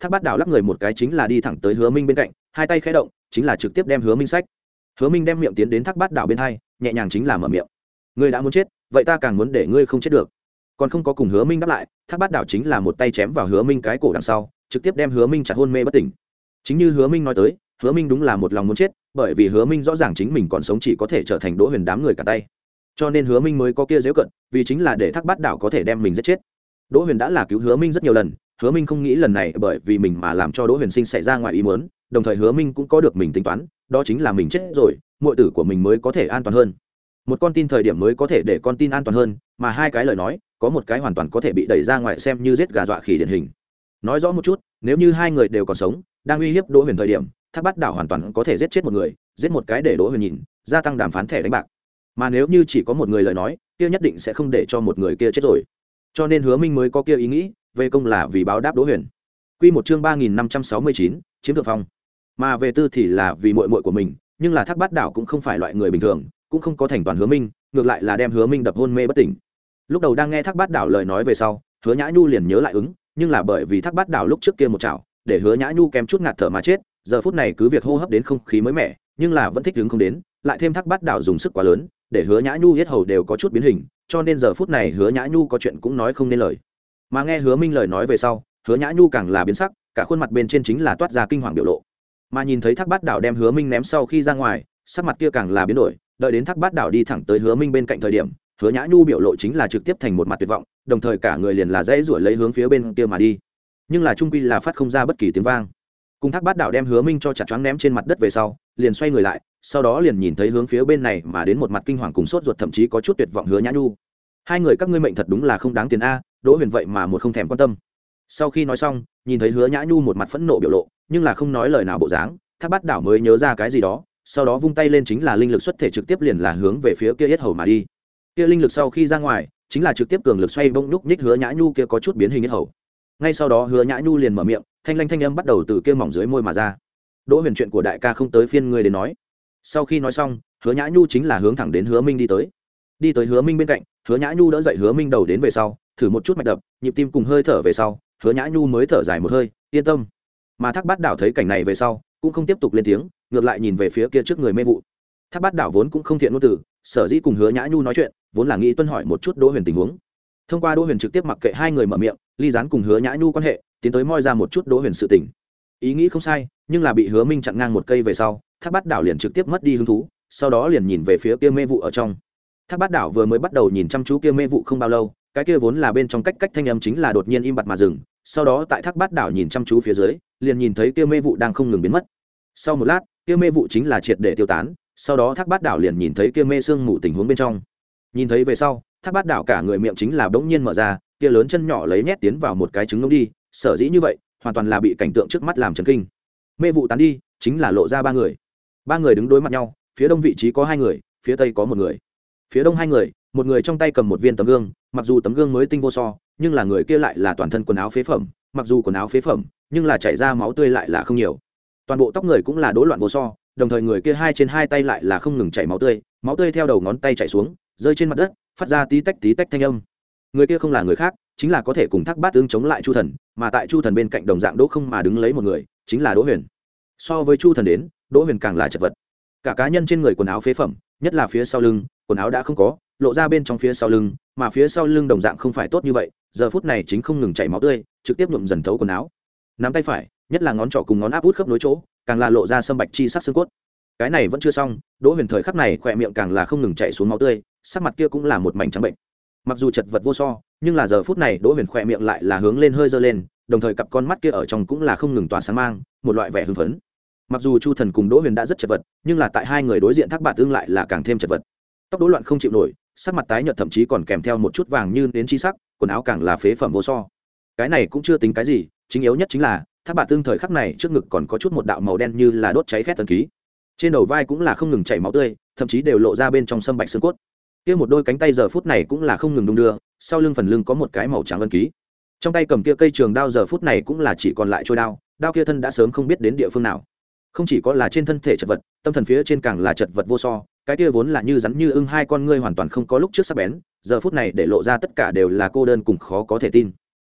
Thác Bát Đảo lắc người một cái chính là đi thẳng tới Hứa Minh bên cạnh, hai tay khẽ động chính là trực tiếp đem Hứa Minh xách. Hứa Minh đem miệng tiến đến Thác Bát Đảo bên hai, nhẹ nhàng chính là mở miệng. Ngươi đã muốn chết, vậy ta càng muốn để ngươi không chết được. Còn không có cùng Hứa Minh đáp lại, Thác Bát Đảo chính là một tay chém vào Hứa Minh cái cổ đằng sau, trực tiếp đem Hứa Minh chặt hôn mê bất tỉnh. Chính như Hứa Minh nói tới, Hứa Minh đúng là một lòng muốn chết, bởi vì Hứa Minh rõ ràng chính mình còn sống chỉ có thể trở thành Đỗ Huyền đám người cả tay. Cho nên Hứa Minh mới có kia giễu cận, vì chính là để Thác Bát Đảo có thể đem mình giết chết. Đỗ Huyền đã là cứu Hứa Minh rất nhiều lần, Hứa Minh không nghĩ lần này bởi vì mình mà làm cho Đỗ Huyền Sinh xảy ra ngoài ý muốn, đồng thời Hứa Minh cũng có được mình tính toán, đó chính là mình chết rồi, muội tử của mình mới có thể an toàn hơn. Một con tin thời điểm mới có thể để con tin an toàn hơn, mà hai cái lời nói, có một cái hoàn toàn có thể bị đẩy ra ngoài xem như giết gà dọa khỉ điển hình. Nói rõ một chút, nếu như hai người đều còn sống, đang uy hiếp Đỗ Huyền thời điểm, Thác Bát Đảo hoàn toàn có thể giết chết một người, giết một cái để Đỗ Huyền nhìn, gia tăng đàm phán thẻ đánh bạc. Mà nếu như chỉ có một người lời nói, kia nhất định sẽ không để cho một người kia chết rồi. Cho nên Hứa Minh mới có kia ý nghĩ, về công là vì báo đáp Đỗ Huyền. Quy một chương ba nghìn năm trăm sáu mươi chín, chiếm thượng phong. Mà về tư thì là vì muội muội của mình, nhưng là Thác Bát Đảo cũng không phải loại người bình thường, cũng không có thành toàn Hứa Minh, ngược lại là đem Hứa Minh đập hôn mê bất tỉnh. Lúc đầu đang nghe Thác Bát Đảo lời nói về sau, Hứa Nhã Nhu liền nhớ lại ứng, nhưng là bởi vì Thác Bát Đảo lúc trước kia một chảo, để Hứa Nhã Nhu kém chút ngạt thở mà chết, giờ phút này cứ việc hô hấp đến không khí mới mẻ, nhưng là vẫn thích ứng không đến, lại thêm Thác Bát Đảo dùng sức quá lớn, để Hứa Nhã Nhu huyết hầu đều có chút biến hình, cho nên giờ phút này Hứa Nhã Nhu có chuyện cũng nói không nên lời. Mà nghe Hứa Minh lời nói về sau, Hứa Nhã Nhu càng là biến sắc, cả khuôn mặt bên trên chính là toát ra kinh hoàng biểu lộ. Mà nhìn thấy Thác Bát Đảo đem Hứa Minh ném sau khi ra ngoài, sắc mặt kia càng là biến đổi, đợi đến Thác Bát Đảo đi thẳng tới Hứa Minh bên cạnh thời điểm, Hứa Nhã Nhu biểu lộ chính là trực tiếp thành một mặt tuyệt vọng, đồng thời cả người liền là dãy rủa lấy hướng phía bên kia mà đi. Nhưng là trung quy là phát không ra bất kỳ tiếng vang. Cùng Thác Bát Đảo đem Hứa Minh cho chặt choáng ném trên mặt đất về sau, liền xoay người lại, sau đó liền nhìn thấy hướng phía bên này mà đến một mặt kinh hoàng cùng sốt ruột thậm chí có chút tuyệt vọng Hứa Nhã Nhu. Hai người các ngươi mệnh thật đúng là không đáng tiền a, Đỗ Huyền vậy mà một không thèm quan tâm. Sau khi nói xong, nhìn thấy Hứa Nhã Nhu một mặt phẫn nộ biểu lộ, nhưng là không nói lời nào bộ dáng, Thác Bát Đảo mới nhớ ra cái gì đó, sau đó vung tay lên chính là linh lực xuất thể trực tiếp liền là hướng về phía kia yết hầu mà đi. Kia linh lực sau khi ra ngoài, chính là trực tiếp cường lực xoay bông nhúc nhích Hứa Nhã Nhu kia có chút biến hình yết hầu. Ngay sau đó Hứa Nhã Nhu liền mở miệng, thanh lanh thanh âm bắt đầu từ kia mỏng dưới môi mà ra. Đỗ Huyền, chuyện của đại ca không tới phiên ngươi đến nói. Sau khi nói xong, Hứa Nhã Nhu chính là hướng thẳng đến Hứa Minh đi tới. Đi tới Hứa Minh bên cạnh, Hứa Nhã Nhu đỡ dậy Hứa Minh đầu đến về sau, thử một chút mạch đập, nhịp tim cùng hơi thở về sau, Hứa Nhã Nhu mới thở dài một hơi, yên tâm. Mà Thác Bát Đảo thấy cảnh này về sau, cũng không tiếp tục lên tiếng, ngược lại nhìn về phía kia trước người mê vụ. Thác Bát Đảo vốn cũng không thiện ngôn từ, sở dĩ cùng Hứa Nhã Nhu nói chuyện, vốn là nghĩ tuân hỏi một chút Đỗ Huyền tình huống. Thông qua Đỗ Huyền trực tiếp mặc kệ hai người mở miệng, ly gián cùng Hứa Nhã Nhu quan hệ, tiến tới moi ra một chút Đỗ Huyền sự tình. Ý nghĩ không sai, nhưng là bị Hứa Minh chặn ngang một cây về sau, Thác Bát Đảo liền trực tiếp mất đi hứng thú, sau đó liền nhìn về phía kia mê vụ ở trong. Thác Bát Đảo vừa mới bắt đầu nhìn chăm chú kia mê vụ không bao lâu, cái kia vốn là bên trong cách cách thanh âm chính là đột nhiên im bặt mà dừng, sau đó tại Thác Bát Đảo nhìn chăm chú phía dưới, liền nhìn thấy kia mê vụ đang không ngừng biến mất. Sau một lát, kia mê vụ chính là triệt để tiêu tán, sau đó Thác Bát Đảo liền nhìn thấy kia mê sương mù tình huống bên trong. Nhìn thấy về sau, Thác Bát Đảo cả người miệng chính là bỗng nhiên mở ra, kia lớn chân nhỏ lấy nhét tiến vào một cái trứng ngỗng đi, sở dĩ như vậy, hoàn toàn là bị cảnh tượng trước mắt làm chấn kinh. Mê vụ tán đi, chính là lộ ra ba người. Ba người đứng đối mặt nhau, phía đông vị trí có hai người, phía tây có một người. Phía đông hai người, một người trong tay cầm một viên tấm gương, mặc dù tấm gương mới tinh vô so, nhưng là người kia lại là toàn thân quần áo phế phẩm, mặc dù quần áo phế phẩm, nhưng là chảy ra máu tươi lại là không nhiều. Toàn bộ tóc người cũng là đố loạn vô so, đồng thời người kia hai trên hai tay lại là không ngừng chảy máu tươi, máu tươi theo đầu ngón tay chảy xuống, rơi trên mặt đất, phát ra tí tách tí tách thanh âm. Người kia không là người khác, chính là có thể cùng Thác Bát Ưng chống lại Chu Thần, mà tại Chu Thần bên cạnh đồng dạng Đỗ không mà đứng lấy một người, chính là Đỗ Huyền. So với Chu Thần đến, Đỗ Huyền càng là chật vật. Cả cá nhân trên người quần áo phế phẩm, nhất là phía sau lưng, quần áo đã không có, lộ ra bên trong phía sau lưng, mà phía sau lưng đồng dạng không phải tốt như vậy, giờ phút này chính không ngừng chảy máu tươi, trực tiếp nhuộm dần thấu quần áo. Nắm tay phải, nhất là ngón trỏ cùng ngón áp út khớp nối chỗ, càng là lộ ra sâm bạch chi sắc xương cốt. Cái này vẫn chưa xong, Đỗ Huyền thời khắc này khỏe miệng càng là không ngừng chảy xuống máu tươi, sắc mặt kia cũng là một mảnh trắng bệnh. Mặc dù chật vật vô so, nhưng là giờ phút này Đỗ Huyền khỏe miệng lại là hướng lên hơi dơ lên, đồng thời cặp con mắt kia ở trong cũng là không ngừng tỏa sáng mang, một loại vẻ hưng phấn. Mặc dù Chu Thần cùng Đỗ Huyền đã rất chật vật, nhưng là tại hai người đối diện Thác Bạt Ưng lại là càng thêm chật vật. Tóc Đỗ loạn không chịu nổi, sắc mặt tái nhợt thậm chí còn kèm theo một chút vàng như đến chi sắc, quần áo càng là phế phẩm vô so. Cái này cũng chưa tính cái gì, chính yếu nhất chính là Thác Bạt Ưng thời khắc này trước ngực còn có chút một đạo màu đen như là đốt cháy khét tần ký. Trên đầu vai cũng là không ngừng chảy máu tươi, thậm chí đều lộ ra bên trong sâm bạch xương cốt. Kia một đôi cánh tay giờ phút này cũng là không ngừng đung đưa, sau lưng phần lưng có một cái màu trắng ân ký. Trong tay cầm kia cây trường đao giờ phút này cũng là chỉ còn lại trôi đao, đao kia thân đã sớm không biết đến địa phương nào. Không chỉ có là trên thân thể chật vật, tâm thần phía trên càng là chật vật vô so, cái kia vốn là như rắn như ưng hai con ngươi hoàn toàn không có lúc trước sắc bén, giờ phút này để lộ ra tất cả đều là cô đơn cùng khó có thể tin.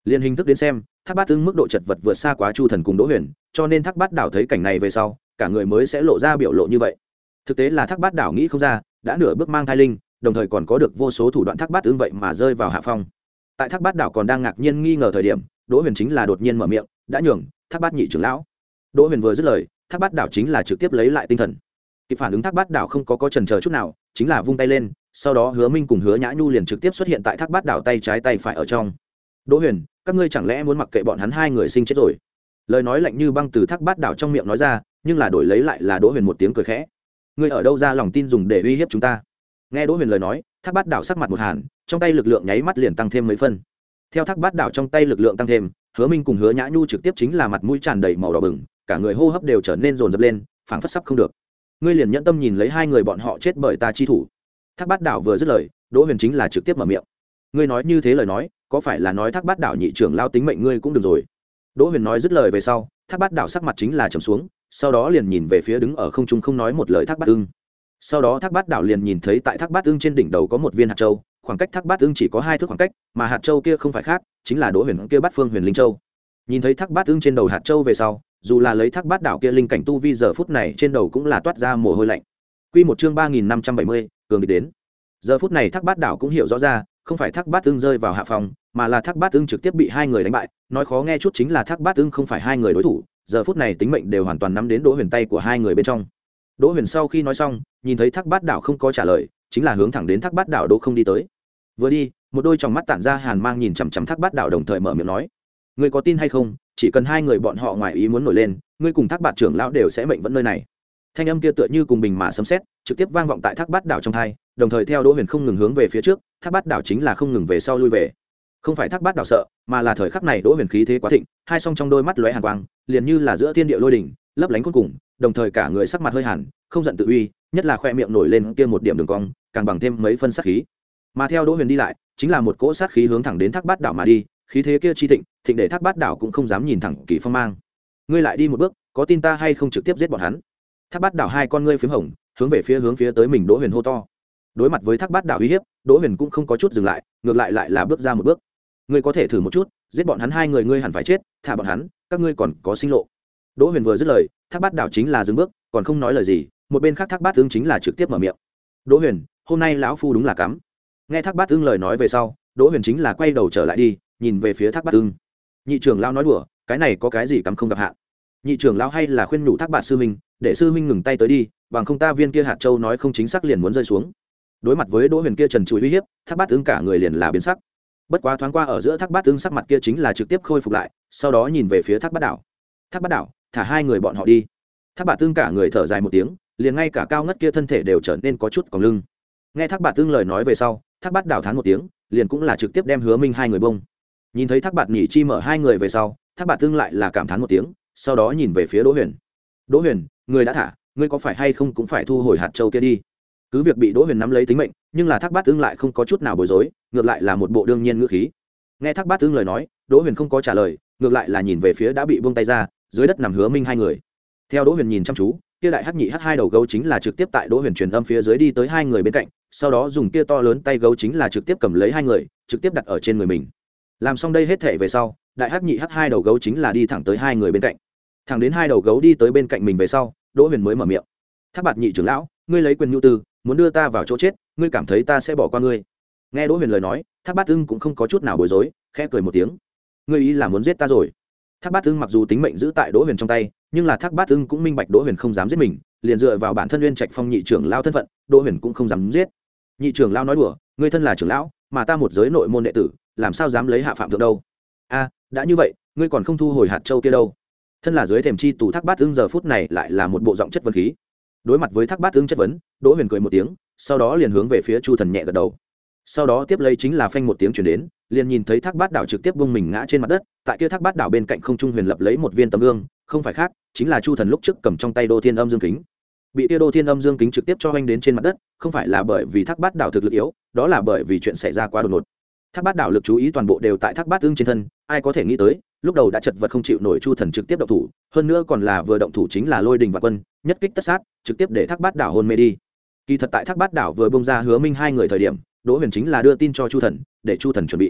Liên hình thức đến xem, Thác Bát Ưng mức độ chật vật vượt xa quá Chu Thần cùng Đỗ Huyền, cho nên Thác Bát Đảo thấy cảnh này về sau, cả người mới sẽ lộ ra biểu lộ như vậy. Thực tế là Thác Bát Đảo nghĩ không ra, đã nửa bước mang thai linh, đồng thời còn có được vô số thủ đoạn Thác Bát Ưng vậy mà rơi vào hạ phong. Tại Thác Bát Đảo còn đang ngạc nhiên nghi ngờ thời điểm, Đỗ Huyền chính là đột nhiên mở miệng, đã nhường Thác Bát nhị trưởng lão. Đỗ Huyền vừa dứt lời, Thác Bát Đảo chính là trực tiếp lấy lại tinh thần. Kịp phản ứng Thác Bát Đảo không có có chần chờ chút nào, chính là vung tay lên, sau đó Hứa Minh cùng Hứa Nhã Nhu liền trực tiếp xuất hiện tại Thác Bát Đảo tay trái tay phải ở trong. Đỗ Huyền, các ngươi chẳng lẽ muốn mặc kệ bọn hắn hai người sinh chết rồi? Lời nói lạnh như băng từ Thác Bát Đảo trong miệng nói ra, nhưng là đổi lấy lại là Đỗ Huyền một tiếng cười khẽ. Ngươi ở đâu ra lòng tin dùng để uy hiếp chúng ta? Nghe Đỗ Huyền lời nói, Thác Bát Đảo sắc mặt một hàn, trong tay lực lượng nháy mắt liền tăng thêm mấy phân. Theo Thác Bát Đảo trong tay lực lượng tăng thêm, Hứa Minh cùng Hứa Nhã Nhu trực tiếp chính là mặt mũi tràn đầy màu đỏ bừng, cả người hô hấp đều trở nên dồn dập lên, phảng phất sắp không được. Ngươi liền nhẫn tâm nhìn lấy hai người bọn họ chết bởi ta chi thủ. Thác Bát Đảo vừa dứt lời, Đỗ Huyền chính là trực tiếp mở miệng. Ngươi nói như thế lời nói, có phải là nói Thác Bát Đảo nhị trưởng lao tính mệnh ngươi cũng được rồi? Đỗ Huyền nói dứt lời về sau, Thác Bát Đảo sắc mặt chính là trầm xuống, sau đó liền nhìn về phía đứng ở không trung không nói một lời Thác Bát Ưng. Sau đó Thác Bát Đảo liền nhìn thấy tại Thác Bát Ưng trên đỉnh đầu có một viên hạt châu, khoảng cách Thác Bát Ưng chỉ có hai thước khoảng cách, mà hạt châu kia không phải khác, chính là Đỗ Huyền kia Bát Phương Huyền Linh Châu. Nhìn thấy Thác Bát Ưng trên đầu hạt châu về sau, dù là lấy Thác Bát Đảo kia linh cảnh tu vi giờ phút này trên đầu cũng là toát ra mồ hôi lạnh. Quy một chương ba nghìn năm trăm bảy mươi, cường địch đến. Giờ phút này Thác Bát Đảo cũng hiểu rõ ra, không phải Thác Bát Ưng rơi vào hạ phòng, mà là Thác Bát Ưng trực tiếp bị hai người đánh bại, nói khó nghe chút chính là Thác Bát Ưng không phải hai người đối thủ, giờ phút này tính mệnh đều hoàn toàn nắm đến Đỗ Huyền tay của hai người bên trong. Đỗ Huyền sau khi nói xong, nhìn thấy Thác Bát Đảo không có trả lời, chính là hướng thẳng đến Thác Bát Đảo Đỗ không đi tới. Vừa đi, một đôi tròng mắt tản ra hàn mang nhìn chằm chằm Thác Bát Đảo, đồng thời mở miệng nói: "Ngươi có tin hay không, chỉ cần hai người bọn họ ngoài ý muốn nổi lên, ngươi cùng Thác Bạt trưởng lão đều sẽ mệnh vẫn nơi này." Thanh âm kia tựa như cùng bình mà sấm sét, trực tiếp vang vọng tại Thác Bát Đảo trong tai, đồng thời theo Đỗ Huyền không ngừng hướng về phía trước, Thác Bát Đảo chính là không ngừng về sau lui về. Không phải Thác Bát Đảo sợ, mà là thời khắc này Đỗ Huyền khí thế quá thịnh, hai song trong đôi mắt lóe hàn quang, liền như là giữa thiên địa lôi đỉnh, lấp lánh cuối cùng, đồng thời cả người sắc mặt hơi hàn, không giận tự uy, nhất là khoe miệng nổi lên kia một điểm đường cong, càng bằng thêm mấy phân sát khí. Mà theo Đỗ Huyền đi lại, chính là một cỗ sát khí hướng thẳng đến Thác Bát Đảo mà đi, khí thế kia chi thịnh, thịnh để Thác Bát Đảo cũng không dám nhìn thẳng Kỳ Phong mang. Ngươi lại đi một bước, có tin ta hay không trực tiếp giết bọn hắn? Thác Bát Đảo hai con ngươi phím hồng, hướng về phía hướng phía tới mình Đỗ Huyền hô to. Đối mặt với Thác Bát Đảo uy hiếp, Đỗ Huyền cũng không có chút dừng lại, ngược lại lại là bước ra một bước. Ngươi có thể thử một chút, giết bọn hắn hai người ngươi hẳn phải chết, thả bọn hắn, các ngươi còn có sinh lộ. Đỗ Huyền vừa dứt lời, Thác Bát Đảo chính là dừng bước, còn không nói lời gì, một bên khác Thác Bát Ưng chính là trực tiếp mở miệng. Đỗ Huyền, hôm nay lão phu đúng là cắm. Nghe Thác Bát Ưng lời nói về sau, Đỗ Huyền chính là quay đầu trở lại đi, nhìn về phía Thác Bát Ưng. Nhị trưởng lão nói đùa, cái này có cái gì cắm không gặp hạn. Nhị trưởng lão hay là khuyên nhủ Thác Bạt sư huynh, để sư huynh ngừng tay tới đi, bằng không ta viên kia hạt châu nói không chính xác liền muốn rơi xuống. Đối mặt với Đỗ Huyền kia trần trụi uy hiếp, Thác Bát Ưng cả người liền là biến sắc. Bất quá thoáng qua ở giữa Thác Bát Ưng sắc mặt kia chính là trực tiếp khôi phục lại, sau đó nhìn về phía Thác Bát Đảo. Thác Bát Đảo, thả hai người bọn họ đi. Thác Bát Ưng cả người thở dài một tiếng, liền ngay cả cao ngất kia thân thể đều trở nên có chút còng lưng. Nghe Thác Bát Ưng lời nói về sau, Thác Bát Đảo thán một tiếng, liền cũng là trực tiếp đem Hứa Minh hai người bông. Nhìn thấy Thác Bạt nhỉ chi mở hai người về sau, Thác Bát Ưng lại là cảm thán một tiếng, sau đó nhìn về phía Đỗ Huyền. Đỗ Huyền, người đã thả, ngươi có phải hay không cũng phải thu hồi hạt châu kia đi. Cứ việc bị Đỗ Huyền nắm lấy tính mệnh, nhưng là Thác Bát Ưng lại không có chút nào bối rối, ngược lại là một bộ đương nhiên ngữ khí. Nghe Thác Bát Ưng lời nói, Đỗ Huyền không có trả lời, ngược lại là nhìn về phía đã bị buông tay ra, dưới đất nằm Hứa Minh hai người. Theo Đỗ Huyền nhìn chăm chú, kia đại hắc nhị hắc hai đầu gấu chính là trực tiếp tại Đỗ Huyền truyền âm phía dưới đi tới hai người bên cạnh, sau đó dùng kia to lớn tay gấu chính là trực tiếp cầm lấy hai người, trực tiếp đặt ở trên người mình. Làm xong đây hết thể về sau, đại hắc nhị hắc hai đầu gấu chính là đi thẳng tới hai người bên cạnh. Thẳng đến hai đầu gấu đi tới bên cạnh mình về sau, Đỗ Huyền mới mở miệng. Thác Bạt nhị trưởng lão, ngươi lấy quyền nhu tư, muốn đưa ta vào chỗ chết, ngươi cảm thấy ta sẽ bỏ qua ngươi? Nghe Đỗ Huyền lời nói, Thác Bát Ưng cũng không có chút nào bối rối, khẽ cười một tiếng. Ngươi ý là muốn giết ta rồi? Thác Bát Ưng mặc dù tính mệnh giữ tại Đỗ Huyền trong tay, nhưng là Thác Bát Ưng cũng minh bạch Đỗ Huyền không dám giết mình, liền dựa vào bản thân Nguyên Trạch Phong nhị trưởng lão thân phận, Đỗ Huyền cũng không dám giết. Nhị trưởng lão nói đùa, ngươi thân là trưởng lão, mà ta một giới nội môn đệ tử, làm sao dám lấy hạ phạm thượng đâu? A, đã như vậy, ngươi còn không thu hồi hạt châu kia đâu? Thân là dưới thềm chi tù Thác Bát Ưng giờ phút này lại là một bộ giọng chất vấn khí. Đối mặt với Thác Bát Ưng chất vấn, Đỗ Huyền cười một tiếng, sau đó liền hướng về phía Chu Thần nhẹ gật đầu. Sau đó tiếp lấy chính là phanh một tiếng truyền đến, liền nhìn thấy Thác Bát Đảo trực tiếp bung mình ngã trên mặt đất, tại kia Thác Bát Đảo bên cạnh không trung huyền lập lấy một viên tấm gương, không phải khác, chính là Chu Thần lúc trước cầm trong tay Đô Thiên Âm Dương Kính. Bị kia Đô Thiên Âm Dương Kính trực tiếp cho anh đến trên mặt đất, không phải là bởi vì Thác Bát Đảo thực lực yếu, đó là bởi vì chuyện xảy ra quá đột ngột. Thác Bát Đảo lực chú ý toàn bộ đều tại Thác Bát Ưng trên thân, ai có thể nghĩ tới, lúc đầu đã chật vật không chịu nổi Chu Thần trực tiếp động thủ, hơn nữa còn là vừa động thủ chính là Lôi Đình và Quân, nhất kích tất sát, trực tiếp để Thác Bát Đảo hôn mê đi. Kỳ thật tại Thác Bát Đảo vừa bung ra Hứa Minh hai người thời điểm, Đỗ Huyền chính là đưa tin cho Chu Thần, để Chu Thần chuẩn bị.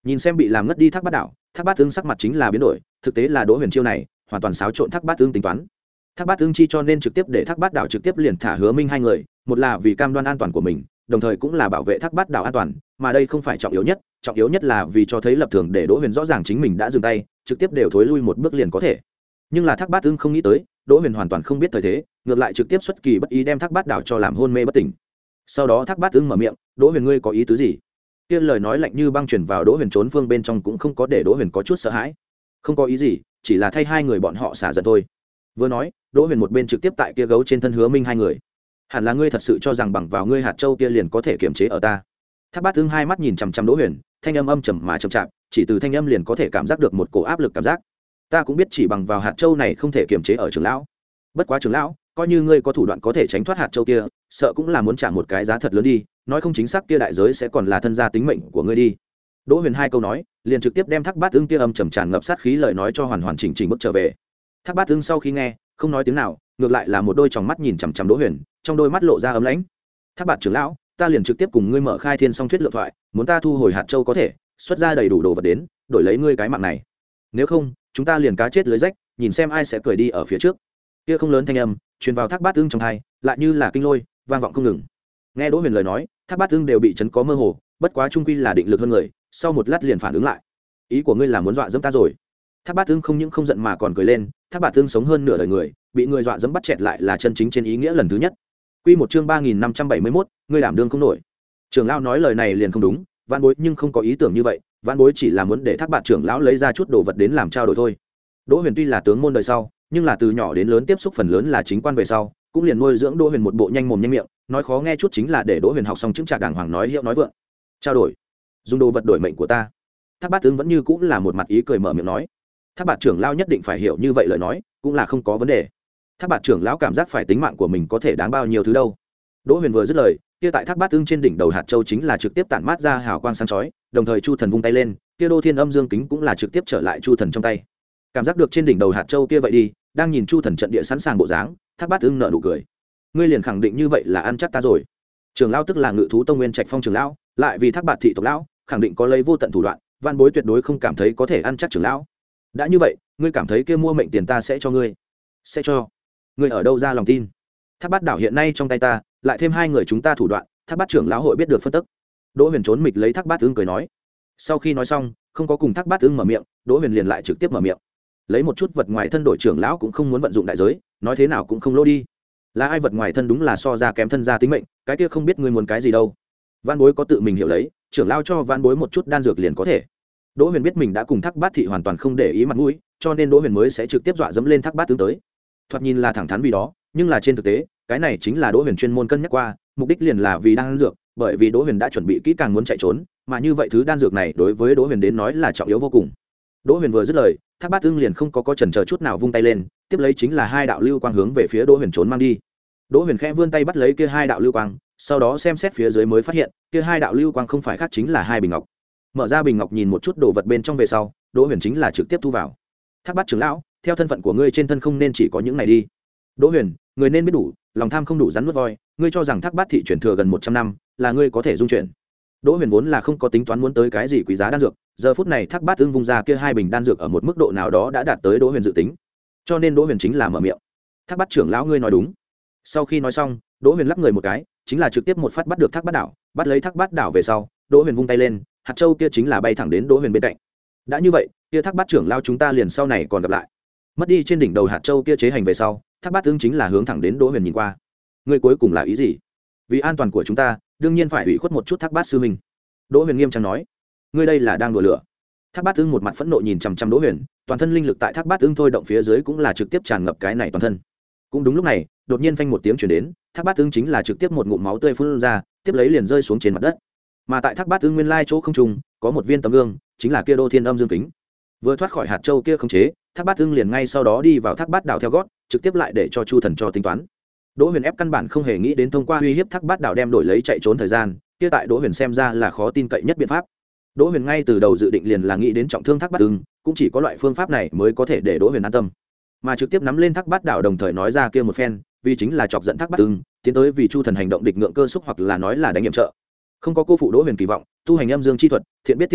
Nhìn xem bị làm ngất đi thác bát đảo, thác bát tương sắc mặt chính là biến đổi, thực tế là đỗ huyền chiêu này hoàn toàn xáo trộn thác bát tương tính toán. Thác bát tương chi cho nên trực tiếp để thác bát đảo trực tiếp liền thả Hứa Minh hai người, một là vì cam đoan an toàn của mình, đồng thời cũng là bảo vệ thác bát đảo an toàn, mà đây không phải trọng yếu nhất, trọng yếu nhất là vì cho thấy lập trường để đỗ huyền rõ ràng chính mình đã dừng tay, trực tiếp đều thối lui một bước liền có thể. Nhưng là thác bát tương không nghĩ tới, đỗ huyền hoàn toàn không biết thời thế, ngược lại trực tiếp xuất kỳ bất ý đem thác bát đảo cho làm hôn mê bất tỉnh. Sau đó thác bát tương mở miệng, đỗ huyền ngươi có ý tứ gì? Kia lời nói lạnh như băng truyền vào đỗ huyền trốn phương bên trong cũng không có để đỗ huyền có chút sợ hãi. Không có ý gì, chỉ là thay hai người bọn họ xả giận thôi. Vừa nói, đỗ huyền một bên trực tiếp tại kia gấu trên thân Hứa Minh hai người. Hẳn là ngươi thật sự cho rằng bằng vào ngươi hạt châu kia liền có thể kiềm chế ở ta? Thác bát tương hai mắt nhìn chằm chằm đỗ huyền, thanh âm âm trầm mà chậm chạp, chỉ từ thanh âm liền có thể cảm giác được một cổ áp lực cảm giác. Ta cũng biết chỉ bằng vào hạt châu này không thể kiềm chế ở trưởng lão, bất quá trưởng lão, coi như ngươi có thủ đoạn có thể tránh thoát hạt châu kia, sợ cũng là muốn trả một cái giá thật lớn đi, nói không chính xác kia đại giới sẽ còn là thân gia tính mệnh của ngươi đi. Đỗ huyền hai câu nói liền trực tiếp đem thác bát tương kia âm trầm tràn ngập sát khí lời nói cho hoàn hoàn chỉnh chỉnh bước trở về. Thác bát tương sau khi nghe không nói tiếng nào, ngược lại là một đôi tròng mắt nhìn chằm chằm đỗ huyền, trong đôi mắt lộ ra ấm lãnh. Thác bạt trưởng lão, ta liền trực tiếp cùng ngươi mở khai thiên song thuyết lượng thoại, muốn ta thu hồi hạt châu có thể xuất ra đầy đủ đồ vật đến đổi lấy ngươi cái mạng này, nếu không chúng ta liền cá chết lưới rách, nhìn xem ai sẽ cười đi ở phía trước. Kia không lớn thanh âm truyền vào thác bát tương trong tai, lại như là kinh lôi vang vọng không ngừng. Nghe đỗ huyền lời nói, thác bát tương đều bị chấn có mơ hồ, bất quá trung quy là định lực hơn người, sau một lát liền phản ứng lại. Ý của ngươi là muốn dọa dẫm ta rồi? Thác bát tương không những không giận mà còn cười lên, thác bát tương sống hơn nửa đời người, bị người dọa dẫm bắt chẹt lại là chân chính trên ý nghĩa lần thứ nhất. Quy một chương ba nghìn năm trăm bảy mươi mốt, ngươi đảm đương không nổi. Trưởng lão nói lời này liền không đúng, Vãn Bối nhưng không có ý tưởng như vậy, Vãn Bối chỉ là muốn để thác bạt trưởng lão lấy ra chút đồ vật đến làm trao đổi thôi. Đỗ Huyền tuy là tướng môn đời sau, nhưng là từ nhỏ đến lớn tiếp xúc phần lớn là chính quan về sau, cũng liền nuôi dưỡng Đỗ Huyền một bộ nhanh mồm nhanh miệng, nói khó nghe chút chính là để Đỗ Huyền học xong chứng trạc đàng hoàng nói hiệu nói vượng. Trao đổi, dùng đồ vật đổi mệnh của ta. Thác bát tướng vẫn như cũng là một mặt ý cười mở miệng nói. Thác bạt trưởng lão nhất định phải hiểu như vậy lời nói, cũng là không có vấn đề. Thác bạt trưởng lão cảm giác phải tính mạng của mình có thể đáng bao nhiêu thứ đâu. Đỗ Huyền vừa dứt lời, kia tại thác bát tương trên đỉnh đầu hạt châu chính là trực tiếp tản mát ra hào quang sáng chói, đồng thời Chu Thần vung tay lên, kia Đô Thiên Âm Dương kính cũng là trực tiếp trở lại Chu Thần trong tay. Cảm giác được trên đỉnh đầu hạt châu kia vậy đi, đang nhìn Chu Thần trận địa sẵn sàng bộ dáng, thác bát tương nở nụ cười. Ngươi liền khẳng định như vậy là ăn chắc ta rồi. Trưởng lão tức là Ngự thú tông Nguyên Trạch Phong trưởng lão, lại vì thác bạt thị tộc lão, khẳng định có lấy vô tận thủ đoạn, Vãn Bối tuyệt đối không cảm thấy có thể ăn chắc trưởng lão. Đã như vậy, ngươi cảm thấy kia mua mệnh tiền ta sẽ cho ngươi? Sẽ cho. Ngươi ở đâu ra lòng tin? Thác bát đảo hiện nay trong tay ta, lại thêm hai người chúng ta thủ đoạn, thác bát trưởng lão hội biết được phân tức. Đỗ Huyền trốn mịch lấy thác bát ương cười nói. Sau khi nói xong, không có cùng thác bát ương mở miệng, Đỗ Huyền liền lại trực tiếp mở miệng. Lấy một chút vật ngoài thân đổi trưởng lão cũng không muốn vận dụng đại giới, nói thế nào cũng không lỗ đi. Là ai vật ngoài thân đúng là so ra kém thân gia tính mệnh, cái kia không biết ngươi muốn cái gì đâu. Vãn Bối có tự mình hiểu lấy, trưởng lão cho Vãn Bối một chút đan dược liền có thể. Đỗ Huyền biết mình đã cùng thác bát thị hoàn toàn không để ý mặt mũi, cho nên Đỗ Huyền mới sẽ trực tiếp dọa dẫm lên thác bát tướng tới. Thoạt nhìn là thẳng thắn vì đó, nhưng là trên thực tế, cái này chính là Đỗ Huyền chuyên môn cân nhắc qua, mục đích liền là vì đan dược, bởi vì Đỗ Huyền đã chuẩn bị kỹ càng muốn chạy trốn, mà như vậy thứ đan dược này đối với Đỗ Huyền đến nói là trọng yếu vô cùng. Đỗ Huyền vừa dứt lời, thác bát tướng liền không có có chần chờ chút nào vung tay lên, tiếp lấy chính là hai đạo lưu quang hướng về phía Đỗ Huyền trốn mang đi. Đỗ Huyền khẽ vươn tay bắt lấy kia hai đạo lưu quang, sau đó xem xét phía dưới mới phát hiện, kia hai đạo lưu quang không phải khác chính là hai bình ngọc. Mở ra bình ngọc nhìn một chút đồ vật bên trong về sau, Đỗ Huyền chính là trực tiếp thu vào. Thác bát trưởng lão, theo thân phận của ngươi trên thân không nên chỉ có những này đi. Đỗ Huyền, người nên biết đủ, lòng tham không đủ rắn nuốt voi, ngươi cho rằng thác bát thị truyền thừa gần một trăm năm, là ngươi có thể dung chuyển. Đỗ Huyền vốn là không có tính toán muốn tới cái gì quý giá đan dược, giờ phút này thác bát ưng vung ra kia hai bình đan dược ở một mức độ nào đó đã đạt tới Đỗ Huyền dự tính, cho nên Đỗ Huyền chính là mở miệng. Thác bát trưởng lão ngươi nói đúng. Sau khi nói xong, Đỗ Huyền lắc người một cái, chính là trực tiếp một phát bắt được thác bát đảo, bắt lấy thác bát đảo về sau, Đỗ Huyền vung tay lên, hạt châu kia chính là bay thẳng đến Đỗ Huyền bên cạnh. Đã như vậy, kia thác bát trưởng lão chúng ta liền sau này còn gặp lại. Mất đi trên đỉnh đầu hạt châu kia chế hành về sau, thác bát ứng chính là hướng thẳng đến Đỗ Huyền nhìn qua. Ngươi cuối cùng là ý gì? Vì an toàn của chúng ta, đương nhiên phải ủy khuất một chút thác bát sư huynh. Đỗ Huyền nghiêm trang nói. Ngươi đây là đang đùa lửa. Thác bát ứng một mặt phẫn nộ nhìn chằm chằm Đỗ Huyền, toàn thân linh lực tại thác bát ứng thôi động phía dưới cũng là trực tiếp tràn ngập cái này toàn thân. Cũng đúng lúc này, đột nhiên phanh một tiếng truyền đến, thác bát ứng chính là trực tiếp một ngụm máu tươi phun ra, tiếp lấy liền rơi xuống trên mặt đất. Mà tại thác bát ứng nguyên lai chỗ không trung, có một viên tấm gương, chính là kia Đô Thiên Âm Dương kính. Vừa thoát khỏi hạt châu kia khống chế, thác bát ứng liền ngay sau đó đi vào thác bát đảo theo gót, trực tiếp lại để cho Chu Thần cho tính toán. Đỗ Huyền ép căn bản không hề nghĩ đến thông qua uy hiếp thác bát đảo đem đổi lấy chạy trốn thời gian, kia tại Đỗ Huyền xem ra là khó tin cậy nhất biện pháp. Đỗ Huyền ngay từ đầu dự định liền là nghĩ đến trọng thương thác bát ứng, cũng chỉ có loại phương pháp này mới có thể để Đỗ Huyền an tâm. Mà trực tiếp nắm lên thác bát đảo đồng thời nói ra kia một phen, vì chính là chọc giận thác bát ứng, tiến tới vì Chu Thần hành động địch ngượng cơ xúc hoặc là nói là đánh nhiệm trợ. Không có cô phụ Đỗ Huyền kỳ vọng, tu hành âm dương chi thuật, thiện biết tiên cơ,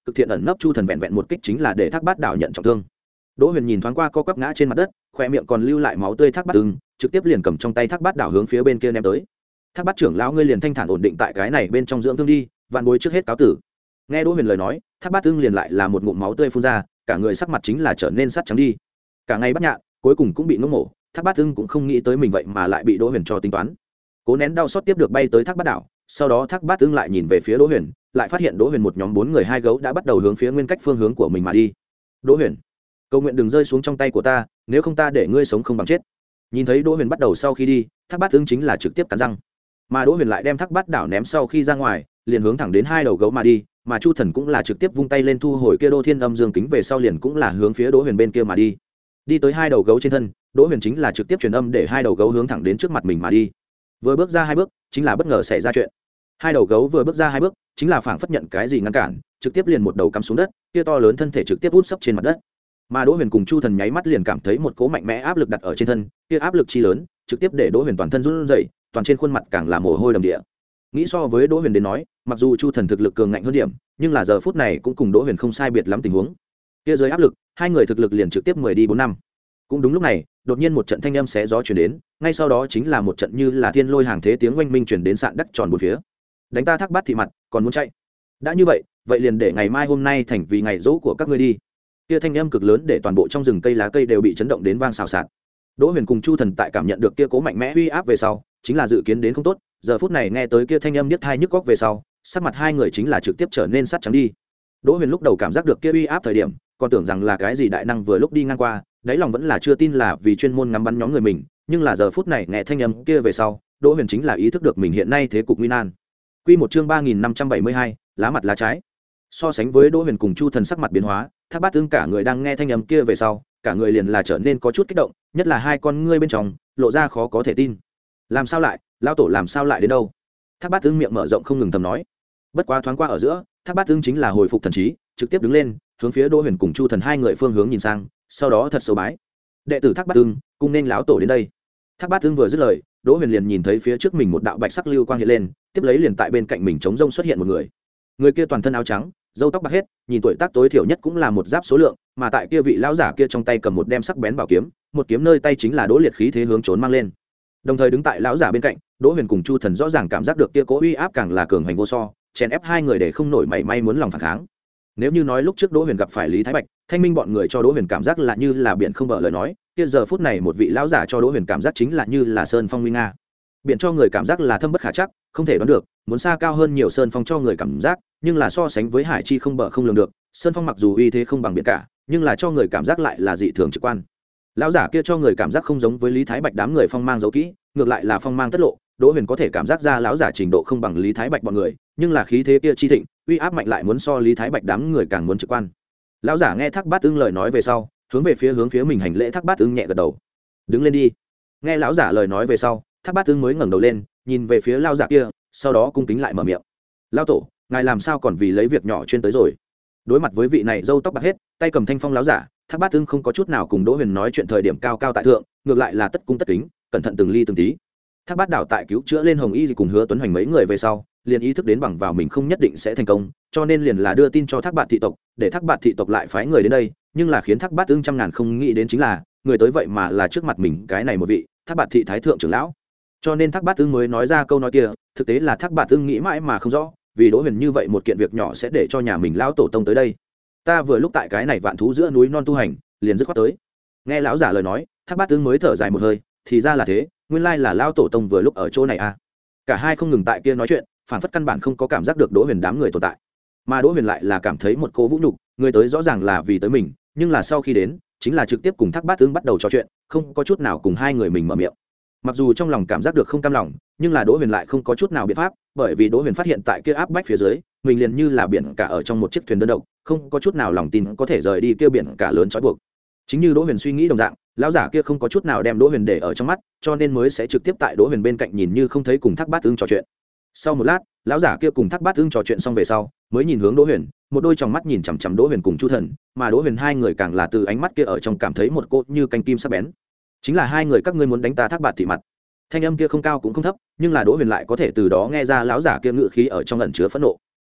cực thiện ẩn nấp chu thần vẹn vẹn một kích chính là để thác bát đảo nhận trọng thương. Đỗ Huyền nhìn thoáng qua co quắp ngã trên mặt đất, khoe miệng còn lưu lại máu tươi thác bát ưng, trực tiếp liền cầm trong tay thác bát đảo hướng phía bên kia ném tới. Thác bát trưởng lão, ngươi liền thanh thản ổn định tại cái này bên trong dưỡng thương đi, vạn bối trước hết cáo tử. Nghe Đỗ Huyền lời nói, thác bát ưng liền lại là một ngụm máu tươi phun ra, cả người sắc mặt chính là trở nên sắt trắng đi. Cả ngày bắt nhạn, cuối cùng cũng bị ngưỡng mổ, thác bát ưng cũng không nghĩ tới mình vậy mà lại bị Đỗ Huyền cho tính toán. Cố nén đau xót tiếp được bay tới thác bát đảo, sau đó thác bát ưng lại nhìn về phía Đỗ Huyền, lại phát hiện Đỗ Huyền một nhóm bốn người hai gấu đã bắt đầu hướng phía nguyên cách phương hướng của mình mà đi. Đỗ Huyền, cầu nguyện đừng rơi xuống trong tay của ta, nếu không ta để ngươi sống không bằng chết. Nhìn thấy Đỗ Huyền bắt đầu sau khi đi, thác bát ưng chính là trực tiếp cắn răng, mà Đỗ Huyền lại đem thác bát đảo ném sau khi ra ngoài, liền hướng thẳng đến hai đầu gấu mà đi, mà Chu Thần cũng là trực tiếp vung tay lên thu hồi kia Đô Thiên Âm Dương kính về sau liền cũng là hướng phía Đỗ Huyền bên kia mà đi. Đi tới hai đầu gấu trên thân, Đỗ Huyền chính là trực tiếp truyền âm để hai đầu gấu hướng thẳng đến trước mặt mình mà đi. Vừa bước ra hai bước, chính là bất ngờ xảy ra chuyện. Hai đầu gấu vừa bước ra hai bước, chính là phảng phất nhận cái gì ngăn cản, trực tiếp liền một đầu cắm xuống đất, kia to lớn thân thể trực tiếp hút sấp trên mặt đất. Mà Đỗ Huyền cùng Chu Thần nháy mắt liền cảm thấy một cỗ mạnh mẽ áp lực đặt ở trên thân, kia áp lực chi lớn, trực tiếp để Đỗ Huyền toàn thân run rẩy, toàn trên khuôn mặt càng là mồ hôi đầm địa. Nghĩ so với Đỗ Huyền đến nói, mặc dù Chu Thần thực lực cường ngạnh hơn điểm, nhưng là giờ phút này cũng cùng Đỗ Huyền không sai biệt lắm tình huống. Kia dưới áp lực, hai người thực lực liền trực tiếp mười đi bốn năm. Cũng đúng lúc này, đột nhiên một trận thanh âm xé gió truyền đến, ngay sau đó chính là một trận như là thiên lôi hàng thế tiếng oanh minh truyền đến sạn đất tròn bốn phía. Đánh ta thác bát thị mặt, còn muốn chạy? Đã như vậy, vậy liền để ngày mai hôm nay thành vì ngày dỗ của các ngươi đi. Kia thanh âm cực lớn để toàn bộ trong rừng cây lá cây đều bị chấn động đến vang xào xạc. Đỗ Huyền cùng Chu Thần tại cảm nhận được kia cố mạnh mẽ uy áp về sau, chính là dự kiến đến không tốt, giờ phút này nghe tới kia thanh âm niết hai nhức góc về sau, sắc mặt hai người chính là trực tiếp trở nên sắt trắng đi. Đỗ Huyền lúc đầu cảm giác được kia uy áp thời điểm, còn tưởng rằng là cái gì đại năng vừa lúc đi ngang qua, đáy lòng vẫn là chưa tin là vì chuyên môn ngắm bắn nhóm người mình, nhưng là giờ phút này nghe thanh âm kia về sau, Đỗ Huyền chính là ý thức được mình hiện nay thế cục nguy nan. Quy một chương ba nghìn năm trăm bảy mươi hai, lá mặt lá trái. So sánh với Đỗ Huyền cùng Chu Thần sắc mặt biến hóa, Thác Bát Ưng cả người đang nghe thanh âm kia về sau, cả người liền là trở nên có chút kích động, nhất là hai con ngươi bên trong lộ ra khó có thể tin. Làm sao lại, lão tổ làm sao lại đến đâu? Thác Bát Ưng miệng mở rộng không ngừng thầm nói. Bất quá thoáng qua ở giữa, Thác Bát Ưng chính là hồi phục thần trí, trực tiếp đứng lên, hướng phía Đỗ Huyền cùng Chu Thần hai người phương hướng nhìn sang, sau đó thật sâu bái. Đệ tử Thác Bát Ưng, cung nên lão tổ đến đây. Thác Bát Ưng vừa dứt lời, Đỗ Huyền liền nhìn thấy phía trước mình một đạo bạch sắc lưu quang hiện lên, tiếp lấy liền tại bên cạnh mình trống rông xuất hiện một người. Người kia toàn thân áo trắng, râu tóc bạc hết, nhìn tuổi tác tối thiểu nhất cũng là một giáp số lượng, mà tại kia vị lão giả kia trong tay cầm một đem sắc bén bảo kiếm, một kiếm nơi tay chính là Đỗ Liệt khí thế hướng trốn mang lên. Đồng thời đứng tại lão giả bên cạnh, Đỗ Huyền cùng Chu Thần rõ ràng cảm giác được kia cố uy áp càng là cường hành vô so, chèn ép hai người để không nổi mảy may muốn lòng phản kháng. Nếu như nói lúc trước Đỗ Huyền gặp phải Lý Thái Bạch, Thanh Minh bọn người cho Đỗ Huyền cảm giác là như là biển không bờ lời nói, kia giờ phút này một vị lão giả cho Đỗ Huyền cảm giác chính là như là sơn phong nguy nga. Biển cho người cảm giác là thâm bất khả chắc, không thể đoán được, muốn xa cao hơn nhiều sơn phong cho người cảm giác, nhưng là so sánh với hải chi không bờ không lường được, sơn phong mặc dù uy thế không bằng biển cả, nhưng là cho người cảm giác lại là dị thường trực quan. Lão giả kia cho người cảm giác không giống với Lý Thái Bạch đám người phong mang giấu kỹ, ngược lại là phong mang tất lộ. Đỗ Huyền có thể cảm giác ra lão giả trình độ không bằng Lý Thái Bạch bọn người, nhưng là khí thế kia chi thịnh, uy áp mạnh lại muốn so Lý Thái Bạch đám người càng muốn trực quan. Lão giả nghe Thác Bát Ưng lời nói về sau, hướng về phía hướng phía mình hành lễ. Thác Bát Ưng nhẹ gật đầu, đứng lên đi. Nghe lão giả lời nói về sau, Thác Bát Ưng mới ngẩng đầu lên, nhìn về phía lão giả kia, sau đó cung kính lại mở miệng. Lão tổ, ngài làm sao còn vì lấy việc nhỏ chuyên tới rồi? Đối mặt với vị này râu tóc bạc hết, tay cầm thanh phong lão giả, Thác Bát Ưng không có chút nào cùng Đỗ Huyền nói chuyện thời điểm cao cao tại thượng, ngược lại là tất cung tất kính, cẩn thận từng ly từng tí. Thác Bát đảo tại cứu chữa lên Hồng Y cùng Hứa Tuấn Hoành mấy người về sau, liền ý thức đến bằng vào mình không nhất định sẽ thành công, cho nên liền là đưa tin cho Thác Bạt thị tộc, để Thác Bạt thị tộc lại phái người đến đây, nhưng là khiến Thác Bát Ưng trăm ngàn không nghĩ đến chính là, người tới vậy mà là trước mặt mình cái này một vị, Thác Bạt thị thái thượng trưởng lão. Cho nên Thác Bát Ưng mới nói ra câu nói kia, thực tế là Thác Bạt Ưng nghĩ mãi mà không rõ, vì Đỗ Huyền như vậy một kiện việc nhỏ sẽ để cho nhà mình lão tổ tông tới đây. Ta vừa lúc tại cái này vạn thú giữa núi non tu hành, liền dứt khoát tới. Nghe lão giả lời nói, Thác Bát Ưng mới thở dài một hơi, thì ra là thế, nguyên lai là lão tổ tông vừa lúc ở chỗ này à. Cả hai không ngừng tại kia nói chuyện, phản phất căn bản không có cảm giác được Đỗ Huyền đám người tồn tại, mà Đỗ Huyền lại là cảm thấy một cô vũ nhục, người tới rõ ràng là vì tới mình, nhưng là sau khi đến chính là trực tiếp cùng Thác Bát Ưng bắt đầu trò chuyện, không có chút nào cùng hai người mình mở miệng. Mặc dù trong lòng cảm giác được không cam lòng, nhưng là Đỗ Huyền lại không có chút nào biện pháp, bởi vì Đỗ Huyền phát hiện tại kia áp bách phía dưới, mình liền như là biển cả ở trong một chiếc thuyền đơn độc, không có chút nào lòng tin có thể rời đi kia biển cả lớn trói buộc. Chính như Đỗ Huyền suy nghĩ đồng dạng, lão giả kia không có chút nào đem Đỗ Huyền để ở trong mắt, cho nên mới sẽ trực tiếp tại Đỗ Huyền bên cạnh nhìn như không thấy cùng Thác Bát Ưng trò chuyện. Sau một lát, lão giả kia cùng Thác Bát Ưng trò chuyện xong về sau, mới nhìn hướng Đỗ Huyền, một đôi tròng mắt nhìn chằm chằm Đỗ Huyền cùng Chu Thần, mà Đỗ Huyền hai người càng là từ ánh mắt kia ở trong cảm thấy một cỗ như canh kim sắc bén. Chính là hai người các ngươi muốn đánh ta Thác Bạt thị mặt. Thanh âm kia không cao cũng không thấp, nhưng là Đỗ Huyền lại có thể từ đó nghe ra lão giả kia ngự khí ở trong ẩn chứa phẫn nộ.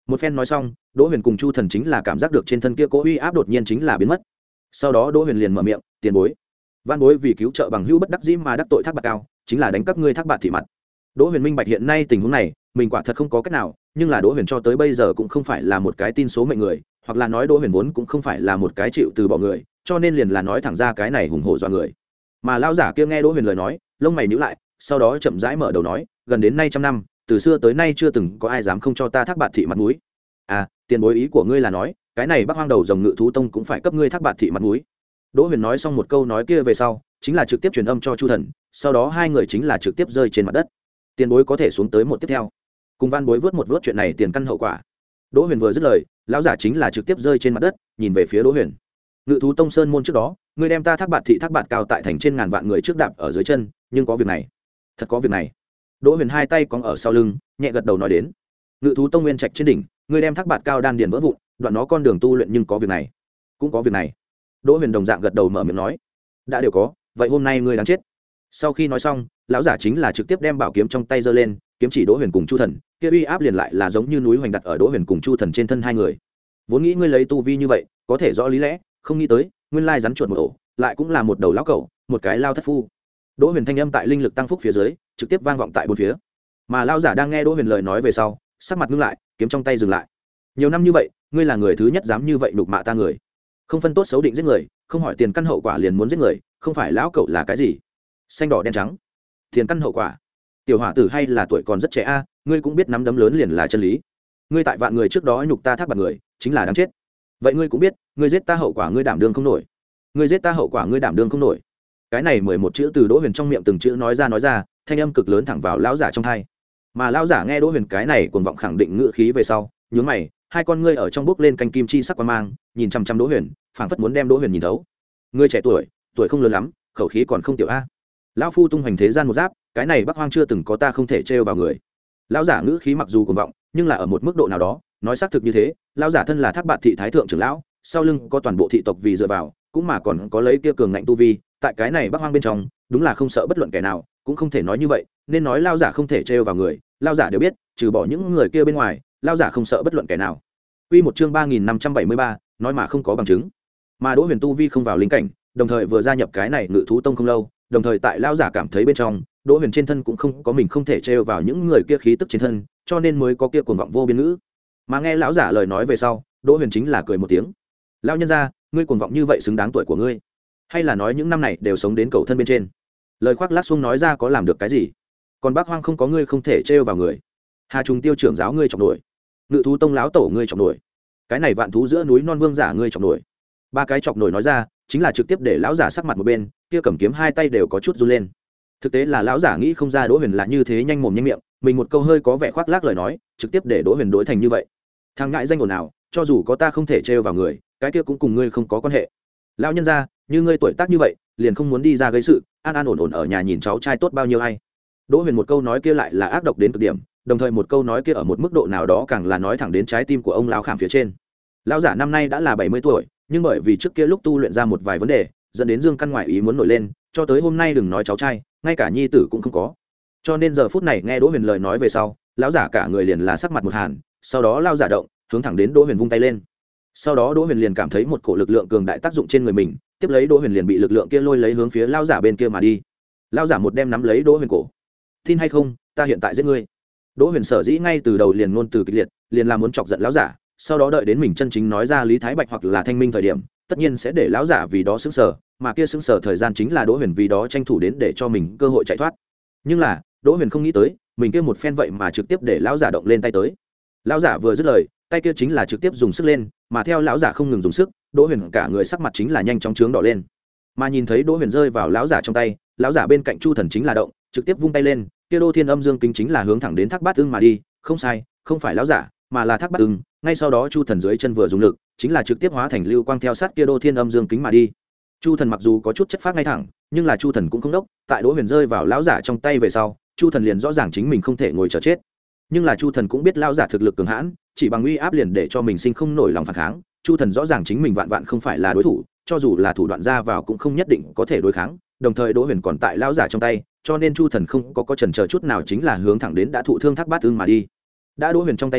Một phen nói xong, Đỗ Huyền cùng Chu Thần chính là cảm giác được trên thân kia cố uy áp đột nhiên chính là biến mất. Sau đó Đỗ Huyền liền mở miệng, tiền bối, van bối vì cứu trợ bằng hữu bất đắc dĩ mà đắc tội Thác Bạt Cao, chính là đánh cắp ngươi Thác Bạt thị mặt. Đỗ Huyền minh bạch hiện nay tình huống này, mình quả thật không có cách nào, nhưng là Đỗ Huyền cho tới bây giờ cũng không phải là một cái tin số mệnh người, hoặc là nói Đỗ Huyền vốn cũng không phải là một cái chịu từ bỏ người, cho nên liền là nói thẳng ra cái này hùng hổ dọa người. Mà lão giả kia nghe Đỗ Huyền lời nói, lông mày nhíu lại, sau đó chậm rãi mở đầu nói, gần đến nay trăm năm, từ xưa tới nay chưa từng có ai dám không cho ta Thác Bạt thị mặt mũi. À, tiền bối ý của ngươi là nói, cái này Bắc Hoang Đầu Rồng Ngự Thú Tông cũng phải cấp ngươi Thác Bạt thị mặt mũi. Đỗ Huyền nói xong một câu nói kia về sau, chính là trực tiếp truyền âm cho Chu Thần, sau đó hai người chính là trực tiếp rơi trên mặt đất. Tiền bối có thể xuống tới một tiếp theo. Cùng Van Bối vớt một vớt chuyện này tiền căn hậu quả. Đỗ Huyền vừa dứt lời, lão giả chính là trực tiếp rơi trên mặt đất, nhìn về phía Đỗ Huyền. Ngự Thú Tông sơn môn trước đó, ngươi đem ta Thác Bạt thị Thác Bạt Cao tại thành trên ngàn vạn người trước đạp ở dưới chân, nhưng có việc này. Thật có việc này. Đỗ Huyền hai tay cong ở sau lưng, nhẹ gật đầu nói đến. Ngự Thú Tông nguyên trạch trên đỉnh, ngươi đem Thác Bạt Cao đan điền vỡ vụn, đoạn nó con đường tu luyện nhưng có việc này. Cũng có việc này. Đỗ Huyền đồng dạng gật đầu mở miệng nói. Đã đều có, vậy hôm nay ngươi đáng chết. Sau khi nói xong, lão giả chính là trực tiếp đem bảo kiếm trong tay giơ lên, kiếm chỉ Đỗ Huyền cùng Chu Thần, kia uy áp liền lại là giống như núi hoành đặt ở Đỗ Huyền cùng Chu Thần trên thân hai người. Vốn nghĩ ngươi lấy tu vi như vậy, có thể rõ lý lẽ, không nghĩ tới, nguyên lai rắn chuột một ổ, lại cũng là một đầu lão cẩu, một cái lao thất phu. Đỗ Huyền thanh âm tại linh lực tăng phúc phía dưới, trực tiếp vang vọng tại bốn phía. Mà lão giả đang nghe Đỗ Huyền lời nói về sau, sắc mặt ngưng lại, kiếm trong tay dừng lại. Nhiều năm như vậy, ngươi là người thứ nhất dám như vậy nhục mạ ta người. Không phân tốt xấu định giết người, không hỏi tiền căn hậu quả liền muốn giết người, không phải lão cẩu là cái gì? Xanh đỏ đen trắng, tiền căn hậu quả. Tiểu hỏa tử hay là tuổi còn rất trẻ a, ngươi cũng biết nắm đấm lớn liền là chân lý. Ngươi tại vạn người trước đó nhục ta Thác Bạt người, chính là đáng chết. Vậy ngươi cũng biết, ngươi giết ta hậu quả ngươi đảm đương không nổi. Ngươi giết ta hậu quả ngươi đảm đương không nổi. Cái này mười một chữ từ Đỗ Huyền trong miệng từng chữ nói ra nói ra, thanh âm cực lớn thẳng vào lão giả trong tai. Mà lão giả nghe Đỗ Huyền cái này cuồng vọng khẳng định ngữ khí về sau, nhướng mày, hai con ngươi ở trong bước lên canh kim chi sắc quang mang, nhìn chằm chằm Đỗ Huyền, phảng phất muốn đem Đỗ Huyền nhìn thấu. Ngươi trẻ tuổi, tuổi không lớn lắm, khẩu khí còn không tiểu a. Lão phu tung hoành thế gian một giáp, cái này Bắc Hoang chưa từng có ta không thể trêu vào người. Lão giả ngữ khí mặc dù cuồng vọng, nhưng là ở một mức độ nào đó, nói xác thực như thế, lão giả thân là Thác Bạt thị thái thượng trưởng lão, sau lưng có toàn bộ thị tộc vì dựa vào, cũng mà còn có lấy kia cường ngạnh tu vi, tại cái này Bắc Hoang bên trong, đúng là không sợ bất luận kẻ nào, cũng không thể nói như vậy, nên nói lão giả không thể trêu vào người, lão giả đều biết, trừ bỏ những người kia bên ngoài, lão giả không sợ bất luận kẻ nào. Quy một chương ba nghìn năm trăm bảy mươi ba, nói mà không có bằng chứng. Mà Đỗ Huyền tu vi không vào linh cảnh, đồng thời vừa gia nhập cái này Ngự Thú Tông không lâu, đồng thời tại lão giả cảm thấy bên trong, Đỗ Huyền trên thân cũng không có mình không thể trêu vào những người kia khí tức trên thân, cho nên mới có kia cuồng vọng vô biên ngữ. Mà nghe lão giả lời nói về sau, Đỗ Huyền chính là cười một tiếng. Lão nhân gia, ngươi cuồng vọng như vậy xứng đáng tuổi của ngươi, hay là nói những năm này đều sống đến cầu thân bên trên? Lời khoác lác xuông nói ra có làm được cái gì? Còn Bắc Hoang không có ngươi không thể trêu vào người. Hà Trùng Tiêu trưởng giáo ngươi chọc nổi, Ngự Thú Tông lão tổ ngươi chọc nổi, cái này vạn thú giữa núi non vương giả ngươi chọc nổi. Ba cái chọc nổi nói ra, chính là trực tiếp để lão giả sắc mặt một bên, kia cầm kiếm hai tay đều có chút run lên. Thực tế là lão giả nghĩ không ra Đỗ Huyền là như thế nhanh mồm nhanh miệng, mình một câu hơi có vẻ khoác lác lời nói, trực tiếp để Đỗ Huyền đối thành như vậy. Thằng ngại danh ồn nào, cho dù có ta không thể trêu vào người, cái kia cũng cùng ngươi không có quan hệ. Lão nhân gia, như ngươi tuổi tác như vậy, liền không muốn đi ra gây sự, an an ổn ổn ở nhà nhìn cháu trai tốt bao nhiêu hay. Đỗ Huyền một câu nói kia lại là ác độc đến cực điểm, đồng thời một câu nói kia ở một mức độ nào đó càng là nói thẳng đến trái tim của ông lão khảm phía trên. Lão giả năm nay đã là bảy mươi tuổi, nhưng bởi vì trước kia lúc tu luyện ra một vài vấn đề, dẫn đến dương căn ngoại ý muốn nổi lên, cho tới hôm nay đừng nói cháu trai, ngay cả nhi tử cũng không có. Cho nên giờ phút này nghe Đỗ Huyền lời nói về sau, lão giả cả người liền là sắc mặt một hàn, sau đó lao giả động, hướng thẳng đến Đỗ Huyền vung tay lên. Sau đó Đỗ Huyền liền cảm thấy một cổ lực lượng cường đại tác dụng trên người mình, tiếp lấy Đỗ Huyền liền bị lực lượng kia lôi lấy hướng phía lao giả bên kia mà đi. Lao giả một đem nắm lấy Đỗ Huyền cổ. Tin hay không, ta hiện tại giết ngươi. Đỗ Huyền sở dĩ ngay từ đầu liền ngôn từ kịch liệt, liền là muốn chọc giận lão giả, sau đó đợi đến mình chân chính nói ra Lý Thái Bạch hoặc là Thanh Minh thời điểm, tất nhiên sẽ để lão giả vì đó sững sờ, mà kia sững sờ thời gian chính là Đỗ Huyền vì đó tranh thủ đến để cho mình cơ hội chạy thoát. Nhưng là, Đỗ Huyền không nghĩ tới, mình kia một phen vậy mà trực tiếp để lão giả động lên tay tới. Lão giả vừa dứt lời, tay kia chính là trực tiếp dùng sức lên, mà theo lão giả không ngừng dùng sức, Đỗ Huyền cả người sắc mặt chính là nhanh chóng trướng đỏ lên. Mà nhìn thấy Đỗ Huyền rơi vào lão giả trong tay, lão giả bên cạnh Chu Thần chính là động, trực tiếp vung tay lên, kia Đô Thiên Âm Dương Kính chính là hướng thẳng đến Thác Bát Ưng mà đi, không sai, không phải lão giả, mà là Thác Bát Ưng. Ngay sau đó Chu Thần dưới chân vừa dùng lực, chính là trực tiếp hóa thành lưu quang theo sát kia Đô Thiên Âm Dương Kính mà đi. Chu Thần mặc dù có chút chất phác ngay thẳng, nhưng là Chu Thần cũng không đốc, tại Đỗ Huyền rơi vào lão giả trong tay về sau, Chu Thần liền rõ ràng chính mình không thể ngồi chờ chết. Nhưng là Chu Thần cũng biết lão giả thực lực cường hãn, chỉ bằng uy áp liền để cho mình sinh không nổi lòng phản kháng. Chu Thần rõ ràng chính mình vạn vạn không phải là đối thủ, cho dù là thủ đoạn ra vào cũng không nhất định có thể đối kháng. Đồng thời Đỗ Huyền còn tại lão giả trong tay, cho nên Chu Thần không có có chần chờ chút nào chính là hướng thẳng đến đã thụ thương Thác Bát Ưng mà đi. Đã Đỗ Huyền trong tay ngươi,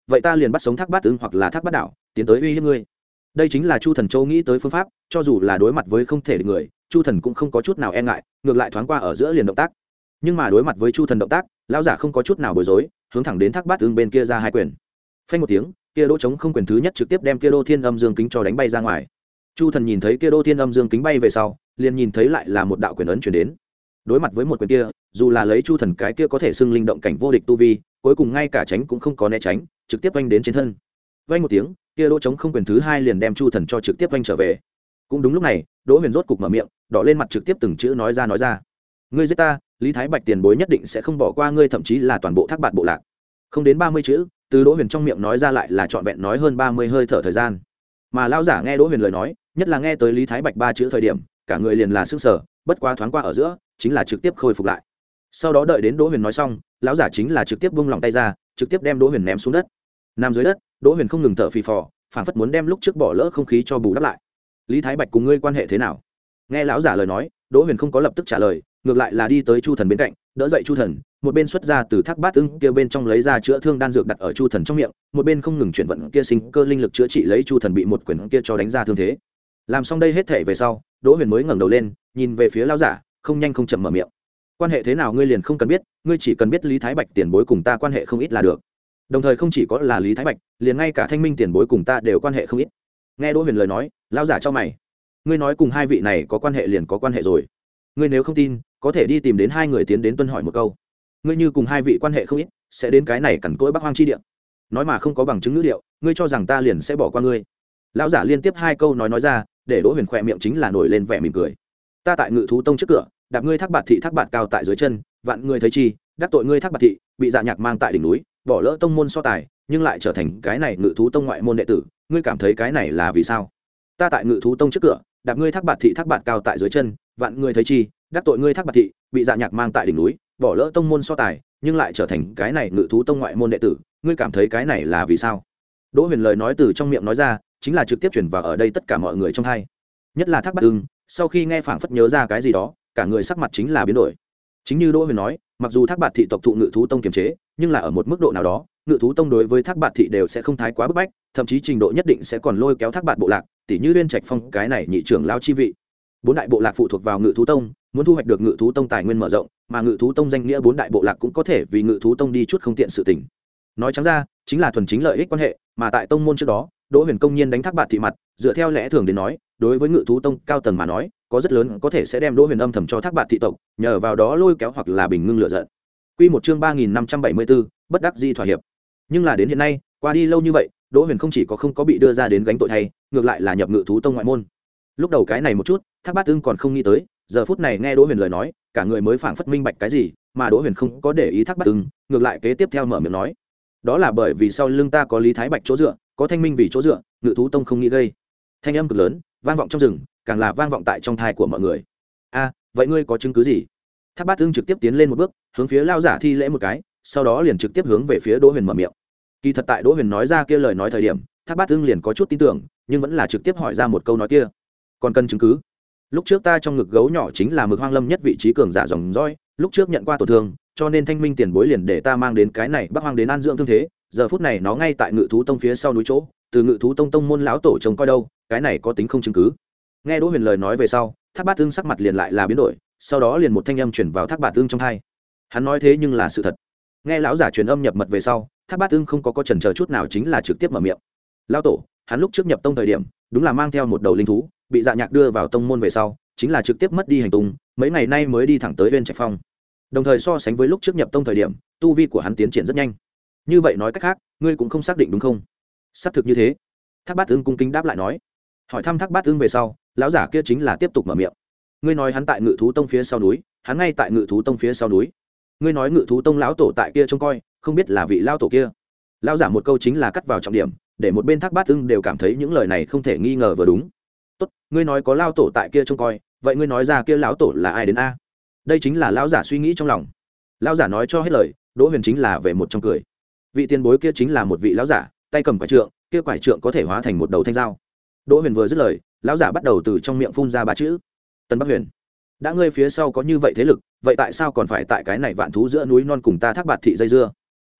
vậy ta liền bắt sống thác bát ưng hoặc là thác bát đảo tiến tới uy hiếp ngươi. Đây chính là Chu Thần Châu nghĩ tới phương pháp, cho dù là đối mặt với không thể địch người, Chu Thần cũng không có chút nào e ngại, ngược lại thoáng qua ở giữa liền động tác. Nhưng mà đối mặt với Chu Thần động tác, lão giả không có chút nào bối rối, hướng thẳng đến thác bát ưng bên kia ra hai quyền. Phanh một tiếng, kia đỗ trống không quyền thứ nhất trực tiếp đem kia đô thiên âm dương kính cho đánh bay ra ngoài. Chu Thần nhìn thấy kia đô thiên âm dương kính bay về sau, liền nhìn thấy lại là một đạo quyền ấn truyền đến. Đối mặt với một quyền kia, dù là lấy Chu Thần cái kia có thể xưng linh động cảnh vô địch tu vi, cuối cùng ngay cả tránh cũng không có né tránh, trực tiếp vanh đến trên thân. Vanh một tiếng, kia đỗ trống không quyền thứ hai liền đem Chu Thần cho trực tiếp vanh trở về. Cũng đúng lúc này, Đỗ Huyền rốt cục mở miệng, đỏ lên mặt trực tiếp từng chữ nói ra nói ra: "Ngươi giết ta, Lý Thái Bạch tiền bối nhất định sẽ không bỏ qua ngươi, thậm chí là toàn bộ Thác Bạt bộ lạc." Không đến ba mươi chữ, từ Đỗ Huyền trong miệng nói ra lại là trọn vẹn nói hơn ba mươi hơi thở thời gian. Mà lão giả nghe Đỗ Huyền lời nói, nhất là nghe tới Lý Thái Bạch ba chữ thời điểm, cả người liền là sững sờ, bất quá thoáng qua ở giữa, chính là trực tiếp khôi phục lại. Sau đó đợi đến Đỗ Huyền nói xong, lão giả chính là trực tiếp buông lòng tay ra, trực tiếp đem Đỗ Huyền ném xuống đất. Nằm dưới đất, Đỗ Huyền không ngừng thở phì phò, phảng phất muốn đem lúc trước bỏ lỡ không khí cho bù đắp lại. Lý Thái Bạch cùng ngươi quan hệ thế nào? Nghe lão giả lời nói, Đỗ Huyền không có lập tức trả lời, ngược lại là đi tới Chu Thần bên cạnh, đỡ dậy Chu Thần, một bên xuất ra từ thác bát ưng kia bên trong lấy ra chữa thương đan dược đặt ở Chu Thần trong miệng, một bên không ngừng chuyển vận kia sinh cơ linh lực chữa trị lấy Chu Thần bị một quyền kia cho đánh ra thương thế. Làm xong đây hết thể về sau, Đỗ Huyền mới ngẩng đầu lên, nhìn về phía lão giả, không nhanh không chậm mở miệng: "Quan hệ thế nào ngươi liền không cần biết, ngươi chỉ cần biết Lý Thái Bạch tiền bối cùng ta quan hệ không ít là được. Đồng thời không chỉ có là Lý Thái Bạch, liền ngay cả Thanh Minh tiền bối cùng ta đều quan hệ không ít." Nghe Đỗ Huyền lời nói, lão giả chau mày: "Ngươi nói cùng hai vị này có quan hệ liền có quan hệ rồi. Ngươi nếu không tin, có thể đi tìm đến hai người tiến đến tuân hỏi một câu. Ngươi như cùng hai vị quan hệ không ít, sẽ đến cái này cằn cỗi Bắc Hoang chi địa. Nói mà không có bằng chứng ngữ điệu, ngươi cho rằng ta liền sẽ bỏ qua ngươi?" Lão giả liên tiếp hai câu nói nói ra, để Đỗ Huyền khỏe miệng chính là nổi lên vẻ mỉm cười. "Ta tại Ngự Thú Tông trước cửa, đạp ngươi Thác Bạt thị Thác Bạt cao tại dưới chân, vạn người thấy chi, đắc tội ngươi Thác Bạt thị, bị Dạ Nhạc mang tại đỉnh núi, bỏ lỡ tông môn so tài, nhưng lại trở thành cái này Ngự Thú Tông ngoại môn đệ tử, ngươi cảm thấy cái này là vì sao? Ta tại Ngự Thú Tông trước cửa, đạp ngươi Thác Bạt thị Thác Bạt cao tại dưới chân, vạn người thấy chi, đắc tội ngươi Thác Bạt thị, bị Dạ Nhạc mang tại đỉnh núi, bỏ lỡ tông môn so tài, nhưng lại trở thành cái này Ngự Thú Tông ngoại môn đệ tử, ngươi cảm thấy cái này là vì sao?" Đỗ Huyền lời nói từ trong miệng nói ra, chính là trực tiếp truyền vào ở đây tất cả mọi người trong hai. Nhất là Thác Bạt Ưng, sau khi nghe phảng phất nhớ ra cái gì đó, cả người sắc mặt chính là biến đổi. Chính như Đỗ Huyền nói, mặc dù Thác Bạt thị tộc thụ Ngự Thú Tông kiềm chế, nhưng là ở một mức độ nào đó, Ngự Thú Tông đối với Thác Bạt thị đều sẽ không thái quá bức bách, thậm chí trình độ nhất định sẽ còn lôi kéo Thác Bạt bộ lạc, tỉ như Uyên Trạch Phong cái này nhị trưởng lão chi vị. Bốn đại bộ lạc phụ thuộc vào Ngự Thú Tông, muốn thu hoạch được Ngự Thú Tông tài nguyên mở rộng, mà Ngự Thú Tông danh nghĩa bốn đại bộ lạc cũng có thể vì Ngự Thú Tông đi chút không tiện sự tình. Nói trắng ra, chính là thuần chính lợi ích quan hệ, mà tại tông môn trước đó, Đỗ Huyền công nhiên đánh Thác Bạt thị mặt, dựa theo lẽ thường đến nói, đối với Ngự Thú Tông cao tầng mà nói, có rất lớn có thể sẽ đem Đỗ Huyền âm thầm cho Thác Bạt thị tộc, nhờ vào đó lôi kéo hoặc là bình ngưng lửa giận. Quy một chương ba nghìn năm trăm bảy mươi bốn, bất đắc dĩ thỏa hiệp. Nhưng là đến hiện nay, qua đi lâu như vậy, Đỗ Huyền không chỉ có không có bị đưa ra đến gánh tội thay, ngược lại là nhập Ngự Thú Tông ngoại môn. Lúc đầu cái này một chút, Thác Bát Ưng còn không nghĩ tới, giờ phút này nghe Đỗ Huyền lời nói, cả người mới phảng phất minh bạch cái gì, mà Đỗ Huyền không có để ý Thác Bát Ưng, ngược lại kế tiếp theo mở miệng nói: "Đó là bởi vì sau lưng ta có Lý Thái Bạch chỗ dựa, có Thanh Minh vì chỗ dựa, Ngự Thú Tông không nghĩ gây." Thanh âm cực lớn, vang vọng trong rừng, càng là vang vọng tại trong thai của mọi người. "A, vậy ngươi có chứng cứ gì?" Thác Bát Ưng trực tiếp tiến lên một bước, hướng phía lão giả thi lễ một cái, sau đó liền trực tiếp hướng về phía Đỗ Huyền mở miệng. Kỳ thật tại Đỗ Huyền nói ra kia lời nói thời điểm, Thác Bát Ưng liền có chút tin tưởng, nhưng vẫn là trực tiếp hỏi ra một câu nói kia: "Còn cần chứng cứ?" "Lúc trước ta trong ngực gấu nhỏ chính là Mực Hoang Lâm nhất vị trí cường giả dòng dõi, lúc trước nhận qua tổn thương, cho nên Thanh Minh tiền bối liền để ta mang đến cái này Bắc Hoang đến an dưỡng thương thế, giờ phút này nó ngay tại Ngự Thú Tông phía sau núi chỗ, từ Ngự Thú Tông tông môn lão tổ trông coi đâu, cái này có tính không chứng cứ?" Nghe Đỗ Huyền lời nói về sau, Thác Bát Ưng sắc mặt liền lại là biến đổi, sau đó liền một thanh âm truyền vào Thác Bát Ưng trong tai. Hắn nói thế nhưng là sự thật. Nghe lão giả truyền âm nhập mật về sau, Thác Bát Ưng không có có chần chờ chút nào, chính là trực tiếp mở miệng: "Lão tổ, hắn lúc trước nhập tông thời điểm, đúng là mang theo một đầu linh thú, bị Dạ Nhạc đưa vào tông môn về sau, chính là trực tiếp mất đi hành tung, mấy ngày nay mới đi thẳng tới Uyên Trạch Phong. Đồng thời so sánh với lúc trước nhập tông thời điểm, tu vi của hắn tiến triển rất nhanh. Như vậy nói cách khác, ngươi cũng không xác định đúng không?" "Xác thực như thế." Thác Bát Ưng cung kính đáp lại nói. Hỏi thăm Thác Bát Ưng về sau, lão giả kia chính là tiếp tục mở miệng: "Ngươi nói hắn tại Ngự Thú Tông phía sau núi, hắn ngay tại Ngự Thú Tông phía sau núi. Ngươi nói Ngự Thú Tông lão tổ tại kia trông coi, không biết là vị lão tổ kia." Lão giả một câu chính là cắt vào trọng điểm, để một bên Thác Bát Ưng đều cảm thấy những lời này không thể nghi ngờ vừa đúng. "Tốt, ngươi nói có lão tổ tại kia trông coi, vậy ngươi nói ra kia lão tổ là ai đến a?" Đây chính là lão giả suy nghĩ trong lòng. Lão giả nói cho hết lời, Đỗ Huyền chính là về một trong cười. Vị tiền bối kia chính là một vị lão giả, tay cầm quải trượng, kia quải trượng có thể hóa thành một đầu thanh dao. Đỗ Huyền vừa dứt lời, lão giả bắt đầu từ trong miệng phun ra ba chữ: "Tân Bắc Huyền." "Đã ngươi phía sau có như vậy thế lực, vậy tại sao còn phải tại cái này vạn thú giữa núi non cùng ta Thác Bạt thị dây dưa?"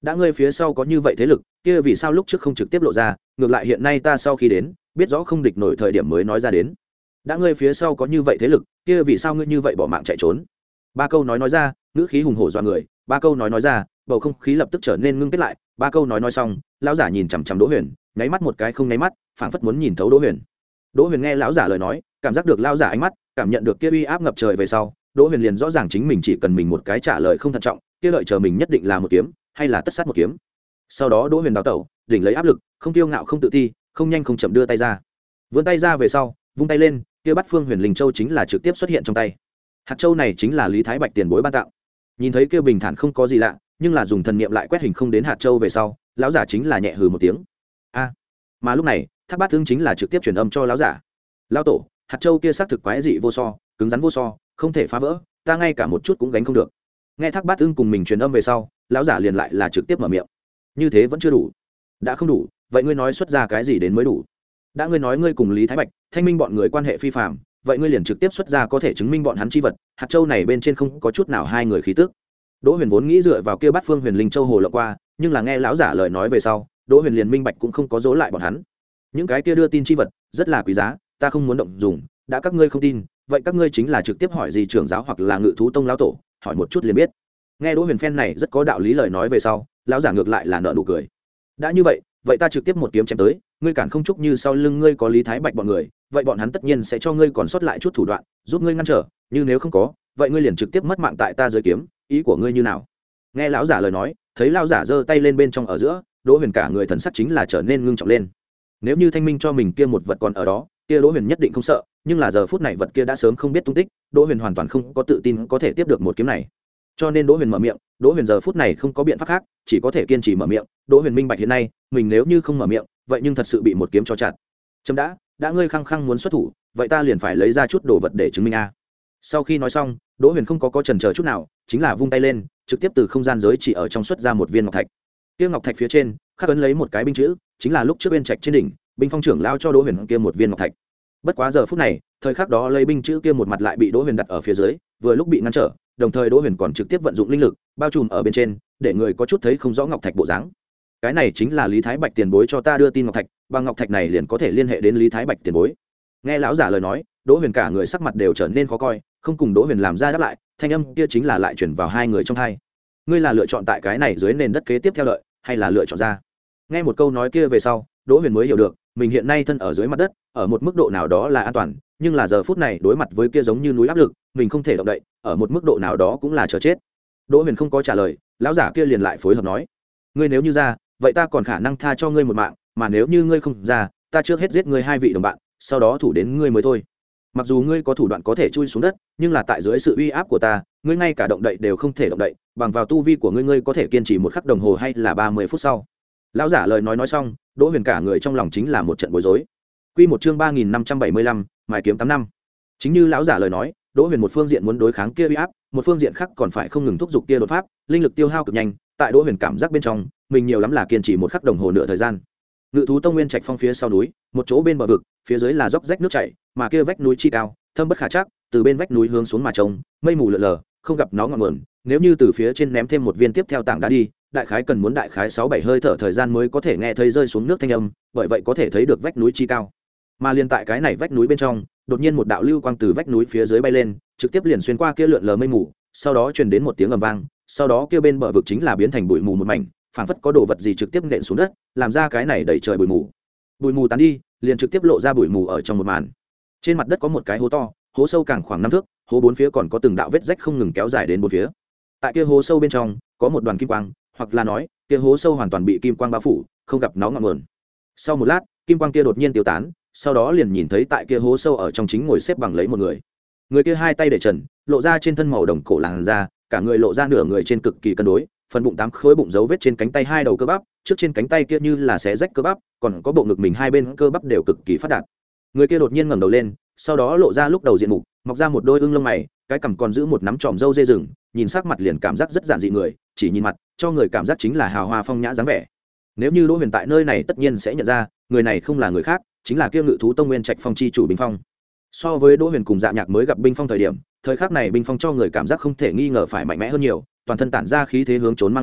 đã ngươi phía sau có như vậy thế lực kia vì sao lúc trước không trực tiếp lộ ra, ngược lại hiện nay ta sau khi đến biết rõ không địch nổi thời điểm mới nói ra đến. đã ngươi phía sau có như vậy thế lực kia vì sao ngươi như vậy bỏ mạng chạy trốn. Ba câu nói nói ra, ngữ khí hùng hổ dọa người. Ba câu nói nói ra, bầu không khí lập tức trở nên ngưng kết lại. Ba câu nói nói xong, lão giả nhìn chằm chằm Đỗ Huyền, nháy mắt một cái không nháy mắt, phảng phất muốn nhìn thấu Đỗ Huyền. Đỗ Huyền nghe lão giả lời nói, cảm giác được lão giả ánh mắt, cảm nhận được kia uy áp ngập trời về sau, Đỗ Huyền liền rõ ràng chính mình chỉ cần mình một cái trả lời không thận trọng, kia lợi chờ mình nhất định là một kiếm, hay là tất sát một kiếm. Sau đó Đỗ Huyền đào tẩu, đỉnh lấy áp lực, không tiêu ngạo không tự ti, không nhanh không chậm đưa tay ra. Vươn tay ra về sau, vung tay lên, kia bắt Phương Huyền Linh Châu chính là trực tiếp xuất hiện trong tay. Hạt châu này chính là Lý Thái Bạch tiền bối ban tặng. Nhìn thấy kia bình thản không có gì lạ, nhưng là dùng thần niệm lại quét hình không đến hạt châu về sau, lão giả chính là nhẹ hừ một tiếng. A. Mà lúc này, Thác Bát Thương chính là trực tiếp truyền âm cho lão giả. Lão tổ, hạt châu kia xác thực quái dị vô so, cứng rắn vô so, không thể phá vỡ, ta ngay cả một chút cũng gánh không được. Nghe Thác Bát Thương cùng mình truyền âm về sau, lão giả liền lại là trực tiếp mở miệng. Như thế vẫn chưa đủ. Đã không đủ, vậy ngươi nói xuất ra cái gì đến mới đủ? Đã ngươi nói ngươi cùng Lý Thái Bạch, Thanh Minh bọn người quan hệ phi phàm, vậy ngươi liền trực tiếp xuất ra có thể chứng minh bọn hắn chi vật. Hạt châu này bên trên không có chút nào hai người khí tức. Đỗ Huyền vốn nghĩ dựa vào kia Bát Phương Huyền Linh Châu hồ lộng qua, nhưng là nghe lão giả lời nói về sau, Đỗ Huyền liền minh bạch cũng không có dỗ lại bọn hắn. Những cái kia đưa tin chi vật rất là quý giá, ta không muốn động dùng, đã các ngươi không tin, vậy các ngươi chính là trực tiếp hỏi gì trưởng giáo hoặc là Ngự thú tông lão tổ, hỏi một chút liền biết. Nghe Đỗ Huyền phen này rất có đạo lý lời nói về sau, lão giả ngược lại là nở nụ cười. Đã như vậy, vậy ta trực tiếp một kiếm chém tới, ngươi cản không chúc như sau lưng ngươi có Lý Thái Bạch bọn người, vậy bọn hắn tất nhiên sẽ cho ngươi còn sót lại chút thủ đoạn, giúp ngươi ngăn trở, nhưng nếu không có, vậy ngươi liền trực tiếp mất mạng tại ta dưới kiếm, ý của ngươi như nào? Nghe lão giả lời nói, thấy lão giả giơ tay lên bên trong ở giữa, Đỗ Huyền cả người thần sắc chính là trở nên ngưng trọng lên. Nếu như Thanh Minh cho mình kia một vật còn ở đó, kia Đỗ Huyền nhất định không sợ, nhưng là giờ phút này vật kia đã sớm không biết tung tích, Đỗ Huyền hoàn toàn không có tự tin có thể tiếp được một kiếm này. Cho nên Đỗ Huyền mở miệng, Đỗ Huyền giờ phút này không có biện pháp khác, chỉ có thể kiên trì mở miệng. Đỗ Huyền minh bạch hiện nay, mình nếu như không mở miệng, vậy nhưng thật sự bị một kiếm cho chặt. Chấm đã, đã ngươi khăng khăng muốn xuất thủ, vậy ta liền phải lấy ra chút đồ vật để chứng minh a. Sau khi nói xong, Đỗ Huyền không có có chần chờ chút nào, chính là vung tay lên, trực tiếp từ không gian giới chỉ ở trong xuất ra một viên ngọc thạch. Kia ngọc thạch phía trên, khắc ấn lấy một cái binh chữ, chính là lúc trước bên trạch trên đỉnh, binh phong trưởng lao cho Đỗ Huyền kia một viên ngọc thạch. Bất quá giờ phút này, thời khắc đó lấy binh chữ kia một mặt lại bị Đỗ Huyền đặt ở phía dưới, vừa lúc bị ngăn trở, đồng thời Đỗ Huyền còn trực tiếp vận dụng linh lực, bao trùm ở bên trên, để người có chút thấy không rõ ngọc thạch bộ dáng. Cái này chính là Lý Thái Bạch tiền bối cho ta đưa tin ngọc thạch, bằng ngọc thạch này liền có thể liên hệ đến Lý Thái Bạch tiền bối. Nghe lão giả lời nói, Đỗ Huyền cả người sắc mặt đều trở nên khó coi, không cùng Đỗ Huyền làm ra đáp lại, thanh âm kia chính là lại chuyển vào hai người trong hai. Ngươi là lựa chọn tại cái này dưới nền đất kế tiếp theo đợi, hay là lựa chọn ra? Nghe một câu nói kia về sau, Đỗ Huyền mới hiểu được, mình hiện nay thân ở dưới mặt đất, ở một mức độ nào đó là an toàn, nhưng là giờ phút này đối mặt với kia giống như núi áp lực, mình không thể động đậy, ở một mức độ nào đó cũng là chờ chết. Đỗ Huyền không có trả lời, lão giả kia liền lại phối hợp nói: ngươi nếu như ra, vậy ta còn khả năng tha cho ngươi một mạng, mà nếu như ngươi không ra, ta trước hết giết ngươi hai vị đồng bạn, sau đó thủ đến ngươi mới thôi. Mặc dù ngươi có thủ đoạn có thể chui xuống đất, nhưng là tại dưới sự uy áp của ta, ngươi ngay cả động đậy đều không thể động đậy, bằng vào tu vi của ngươi ngươi có thể kiên trì một khắc đồng hồ hay là ba mươi phút sau. Lão giả lời nói nói xong, Đỗ Huyền cả người trong lòng chính là một trận bối rối. Quy một chương ba nghìn năm trăm bảy mươi lăm, mài kiếm tám năm. Chính như lão giả lời nói, Đỗ Huyền một phương diện muốn đối kháng kia uy áp, một phương diện khác còn phải không ngừng thúc giục kia đột pháp, linh lực tiêu hao cực nhanh, tại Đỗ Huyền cảm giác bên trong, mình nhiều lắm là kiên trì một khắc đồng hồ nửa thời gian. Ngự thú tông nguyên trạch phong phía sau núi, một chỗ bên bờ vực, phía dưới là dốc rách nước chảy, mà kia vách núi chi cao, thâm bất khả trắc, từ bên vách núi hướng xuống mà trông, mây mù lờ lờ, không gặp nó ngọn nguồn, nếu như từ phía trên ném thêm một viên tiếp theo tảng đá đi, đại khái cần muốn đại khái sáu bảy hơi thở thời gian mới có thể nghe thấy rơi xuống nước thanh âm, bởi vậy có thể thấy được vách núi chi cao. Mà liên tại cái này vách núi bên trong, đột nhiên một đạo lưu quang từ vách núi phía dưới bay lên, trực tiếp liền xuyên qua kia lượn lờ mây mù, sau đó truyền đến một tiếng ầm vang, sau đó kia bên bờ vực chính là biến thành bụi mù một mảnh, phảng phất có đồ vật gì trực tiếp nện xuống đất, làm ra cái này đầy trời bụi mù. Bụi mù tán đi, liền trực tiếp lộ ra bụi mù ở trong một màn. Trên mặt đất có một cái hố to, hố sâu càng khoảng năm thước, hố bốn phía còn có từng đạo vết rách không ngừng kéo dài đến bốn phía. Tại kia hố sâu bên trong, có một đoàn kim quang, hoặc là nói, kia hố sâu hoàn toàn bị kim quang bao phủ, không gặp nó ngọn nguồn. Sau một lát, kim quang kia đột nhiên tiêu tán, sau đó liền nhìn thấy tại kia hố sâu ở trong chính ngồi xếp bằng lấy một người. Người kia hai tay để trần, lộ ra trên thân màu đồng cổ làn da, cả người lộ ra nửa người trên cực kỳ cân đối, phần bụng tám khối bụng dấu vết trên cánh tay hai đầu cơ bắp, trước trên cánh tay kia như là xé rách cơ bắp, còn có bộ ngực mình hai bên cơ bắp đều cực kỳ phát đạt. Người kia đột nhiên ngẩng đầu lên, sau đó lộ ra lúc đầu diện mục, mọc ra một đôi ưng lông mày, cái cằm còn giữ một nắm tròm râu dê rừng, nhìn sắc mặt liền cảm giác rất giản dị người, chỉ nhìn mặt, cho người cảm giác chính là hào hoa phong nhã dáng vẻ. Nếu như Đỗ Huyền tại nơi này tất nhiên sẽ nhận ra, người này không là người khác, chính là kia Ngự thú tông nguyên trạch phong chi chủ Binh Phong. So với Đỗ Huyền cùng Dạ Nhạc mới gặp Binh Phong thời điểm, thời khắc này Binh Phong cho người cảm giác không thể nghi ngờ phải mạnh mẽ hơn nhiều, toàn thân tản ra khí thế hướng trốn mang lên,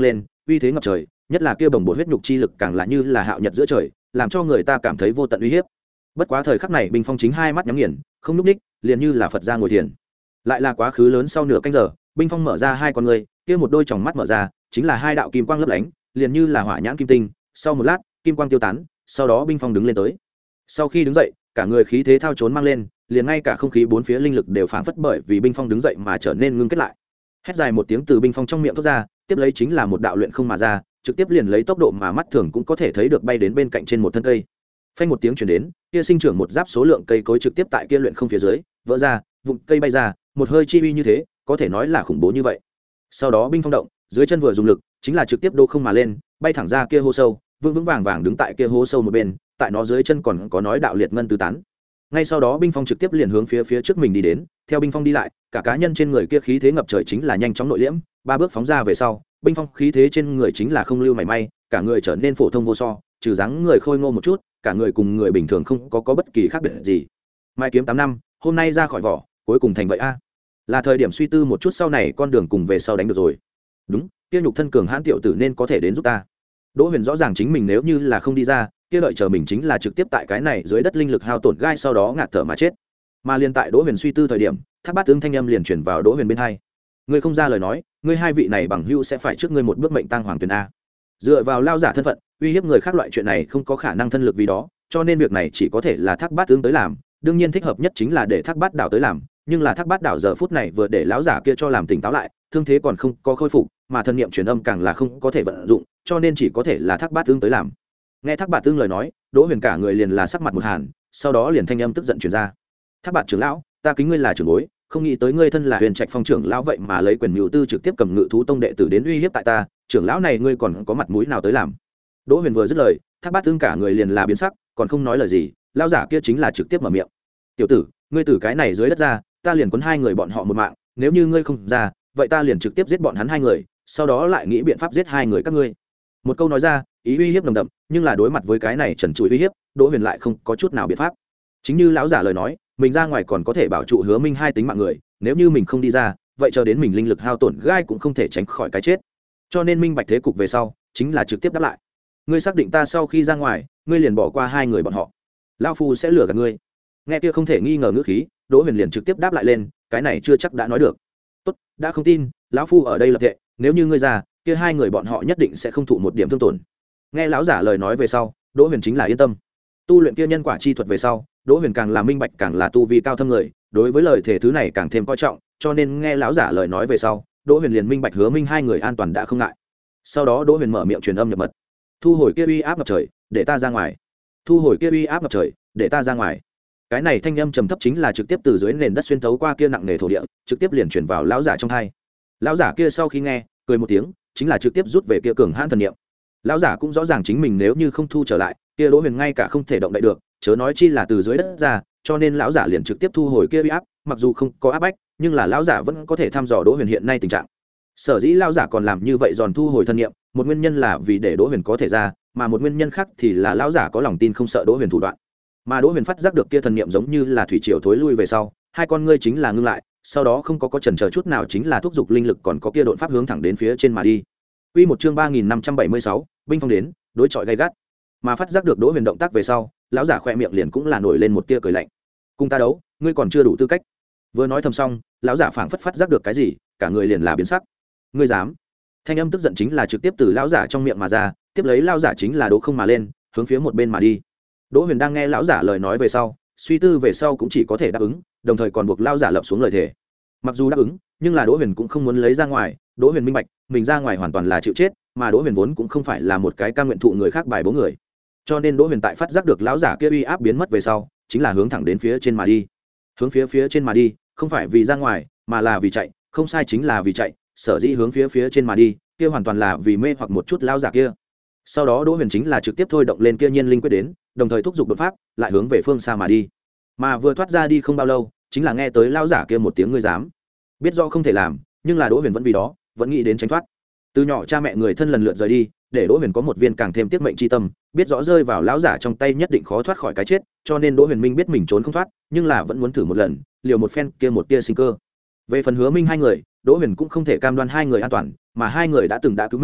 uy thế ngập trời, nhất là kia bồng bột huyết nhục chi lực càng là như là hạo nhật giữa trời, làm cho người ta cảm thấy vô tận uy hiếp. Bất quá thời khắc này Binh Phong chính hai mắt nhắm nghiền, không lúc ních, liền như là Phật gia ngồi thiền. Lại là quá khứ lớn sau nửa canh giờ, Binh Phong mở ra hai con ngươi, kia một đôi tròng mắt mở ra, chính là hai đạo kim quang lấp lánh, liền như là hỏa nhãn kim tinh. Sau một lát, kim quang tiêu tán, sau đó Binh Phong đứng lên tới. Sau khi đứng dậy, cả người khí thế thao trốn mang lên, liền ngay cả không khí bốn phía linh lực đều phảng phất bởi vì Binh Phong đứng dậy mà trở nên ngưng kết lại. Hét dài một tiếng từ Binh Phong trong miệng thoát ra, tiếp lấy chính là một đạo luyện không mà ra, trực tiếp liền lấy tốc độ mà mắt thường cũng có thể thấy được bay đến bên cạnh trên một thân cây. Phanh một tiếng truyền đến, kia sinh trưởng một giáp số lượng cây cối trực tiếp tại kia luyện không phía dưới vỡ ra, vụn cây bay ra, một hơi chi uy như thế, có thể nói là khủng bố như vậy. Sau đó Binh Phong động, dưới chân vừa dùng lực, chính là trực tiếp đô không mà lên, bay thẳng ra kia hố sâu, vững vững vàng vàng đứng tại kia hố sâu một bên, tại nó dưới chân còn có nói đạo liệt ngân tứ tán. Ngay sau đó Binh Phong trực tiếp liền hướng phía phía trước mình đi đến, theo Binh Phong đi lại, cả cá nhân trên người kia khí thế ngập trời chính là nhanh chóng nội liễm, ba bước phóng ra về sau, Binh Phong khí thế trên người chính là không lưu mảy may, cả người trở nên phổ thông vô so, trừ dáng người khôi ngô một chút, cả người cùng người bình thường không có có bất kỳ khác biệt gì. Mai kiếm tám năm, hôm nay ra khỏi vỏ, cuối cùng thành vậy a. Là thời điểm suy tư một chút sau này con đường cùng về sau đánh được rồi. Đúng, kia nhục thân cường hãn tiểu tử nên có thể đến giúp ta. Đỗ Huyền rõ ràng chính mình nếu như là không đi ra, kia đợi chờ mình chính là trực tiếp tại cái này dưới đất linh lực hao tổn gai sau đó ngạt thở mà chết. Mà liên tại Đỗ Huyền suy tư thời điểm, Thác Bát Tướng thanh âm liền chuyển vào Đỗ Huyền bên tai. Ngươi không ra lời nói, ngươi hai vị này bằng hữu sẽ phải trước ngươi một bước mệnh tang hoàng tuyển a. Dựa vào lao giả thân phận, uy hiếp người khác loại chuyện này không có khả năng thân lực vì đó, cho nên việc này chỉ có thể là Thác Bát Tướng tới làm, đương nhiên thích hợp nhất chính là để Thác Bát Đảo tới làm, nhưng là Thác Bát Đảo giờ phút này vừa để lão giả kia cho làm tỉnh táo lại, thương thế còn không có khôi phục, mà thần niệm truyền âm càng là không có thể vận dụng, cho nên chỉ có thể là Thác Bát Tướng tới làm. Nghe Thác Bát Tướng lời nói, Đỗ Huyền cả người liền là sắc mặt một hàn, sau đó liền thanh âm tức giận truyền ra. Thác Bát trưởng lão, ta kính ngươi là trưởng bối, không nghĩ tới ngươi thân là Huyền Trạch Phong trưởng lão vậy mà lấy quyền nhu tư trực tiếp cầm Ngự thú tông đệ tử đến uy hiếp tại ta, trưởng lão này ngươi còn có mặt mũi nào tới làm? Đỗ Huyền vừa dứt lời, Thác Bát Tướng cả người liền là biến sắc, còn không nói lời gì, lão giả kia chính là trực tiếp mở miệng. Tiểu tử, ngươi từ cái này dưới đất ra, ta liền quấn hai người bọn họ một mạng, nếu như ngươi không ra, vậy ta liền trực tiếp giết bọn hắn hai người, sau đó lại nghĩ biện pháp giết hai người các ngươi. Một câu nói ra, ý uy hiếp nồng đậm, nhưng là đối mặt với cái này trần trụi uy hiếp, Đỗ Huyền lại không có chút nào biện pháp. Chính như lão giả lời nói, mình ra ngoài còn có thể bảo trụ Hứa Minh hai tính mạng người, nếu như mình không đi ra, vậy chờ đến mình linh lực hao tổn gai cũng không thể tránh khỏi cái chết. Cho nên minh bạch thế cục về sau, chính là trực tiếp đáp lại. Ngươi xác định ta sau khi ra ngoài, ngươi liền bỏ qua hai người bọn họ, lão phu sẽ lừa gạt ngươi. Nghe kia không thể nghi ngờ ngữ khí, Đỗ Huyền liền trực tiếp đáp lại lên, cái này chưa chắc đã nói được. Tốt, đã không tin, lão phu ở đây lập thệ, nếu như ngươi ra, kia hai người bọn họ nhất định sẽ không thụ một điểm thương tổn. Nghe lão giả lời nói về sau, Đỗ Huyền chính là yên tâm. Tu luyện kia nhân quả chi thuật về sau, Đỗ Huyền càng là minh bạch càng là tu vi cao thâm người, đối với lời thể thứ này càng thêm coi trọng, cho nên nghe lão giả lời nói về sau, Đỗ Huyền liền minh bạch Hứa Minh hai người an toàn đã không ngại. Sau đó Đỗ Huyền mở miệng truyền âm nhập mật. Thu hồi kia uy áp ngập trời, để ta ra ngoài. Thu hồi kia uy áp ngập trời, để ta ra ngoài. Cái này thanh âm trầm thấp chính là trực tiếp từ dưới nền đất xuyên thấu qua kia nặng nề thổ địa, trực tiếp liền truyền vào lão giả trong tai. Lão giả kia sau khi nghe, cười một tiếng, chính là trực tiếp rút về kia cường hãn thần niệm. Lão giả cũng rõ ràng chính mình nếu như không thu trở lại, kia Đỗ Huyền ngay cả không thể động đậy được, chớ nói chi là từ dưới đất ra, cho nên lão giả liền trực tiếp thu hồi kia uy áp, mặc dù không có áp bách, nhưng là lão giả vẫn có thể thăm dò Đỗ Huyền hiện nay tình trạng. Sở dĩ lão giả còn làm như vậy giòn thu hồi thần niệm, một nguyên nhân là vì để Đỗ Huyền có thể ra, mà một nguyên nhân khác thì là lão giả có lòng tin không sợ Đỗ Huyền thủ đoạn. Mà Đỗ Huyền phát giác được kia thần niệm giống như là thủy triều thối lui về sau, hai con ngươi chính là ngưng lại, sau đó không có có chần chờ chút nào chính là thúc giục linh lực còn có kia độn pháp hướng thẳng đến phía trên mà đi. Quy một chương ba nghìn năm trăm bảy mươi sáu, Binh Phong đến, đối chọi gay gắt. Mà phát giác được Đỗ Huyền động tác về sau, lão giả khẽ miệng liền cũng là nổi lên một tia cười lạnh. Cùng ta đấu, ngươi còn chưa đủ tư cách. Vừa nói thầm xong, lão giả phảng phất phát giác được cái gì, cả người liền là biến sắc. Ngươi dám? Thanh âm tức giận chính là trực tiếp từ lão giả trong miệng mà ra, tiếp lấy lão giả chính là đỗ không mà lên, hướng phía một bên mà đi. Đỗ Huyền đang nghe lão giả lời nói về sau, suy tư về sau cũng chỉ có thể đáp ứng, đồng thời còn buộc lão giả lập xuống lời thề. Mặc dù đáp ứng, nhưng là Đỗ Huyền cũng không muốn lấy ra ngoài, Đỗ Huyền minh bạch, mình ra ngoài hoàn toàn là chịu chết, mà Đỗ Huyền vốn cũng không phải là một cái cam nguyện thụ người khác bài bố người. Cho nên Đỗ Huyền tại phát giác được lão giả kia uy áp biến mất về sau, chính là hướng thẳng đến phía trên mà đi. Hướng phía phía trên mà đi, không phải vì ra ngoài, mà là vì chạy, không sai chính là vì chạy, sở dĩ hướng phía phía trên mà đi, kia hoàn toàn là vì mê hoặc một chút lão giả kia. Sau đó Đỗ Huyền chính là trực tiếp thôi động lên kia nhiên linh quyết đến, đồng thời thúc giục đột pháp, lại hướng về phương xa mà đi. Mà vừa thoát ra đi không bao lâu, chính là nghe tới lão giả kia một tiếng ngươi dám. Biết rõ không thể làm, nhưng là Đỗ Huyền vẫn vì đó, vẫn nghĩ đến tránh thoát. Từ nhỏ cha mẹ người thân lần lượt rời đi, để Đỗ Huyền có một viên càng thêm tiết mệnh chi tâm, biết rõ rơi vào lão giả trong tay nhất định khó thoát khỏi cái chết, cho nên Đỗ Huyền Minh biết mình trốn không thoát, nhưng là vẫn muốn thử một lần, liều một phen kia một tia sinh cơ. Về phần Hứa Minh hai người, Đỗ Huyền cũng không thể cam đoan hai người an toàn, mà hai người đã từng đã cứu mình,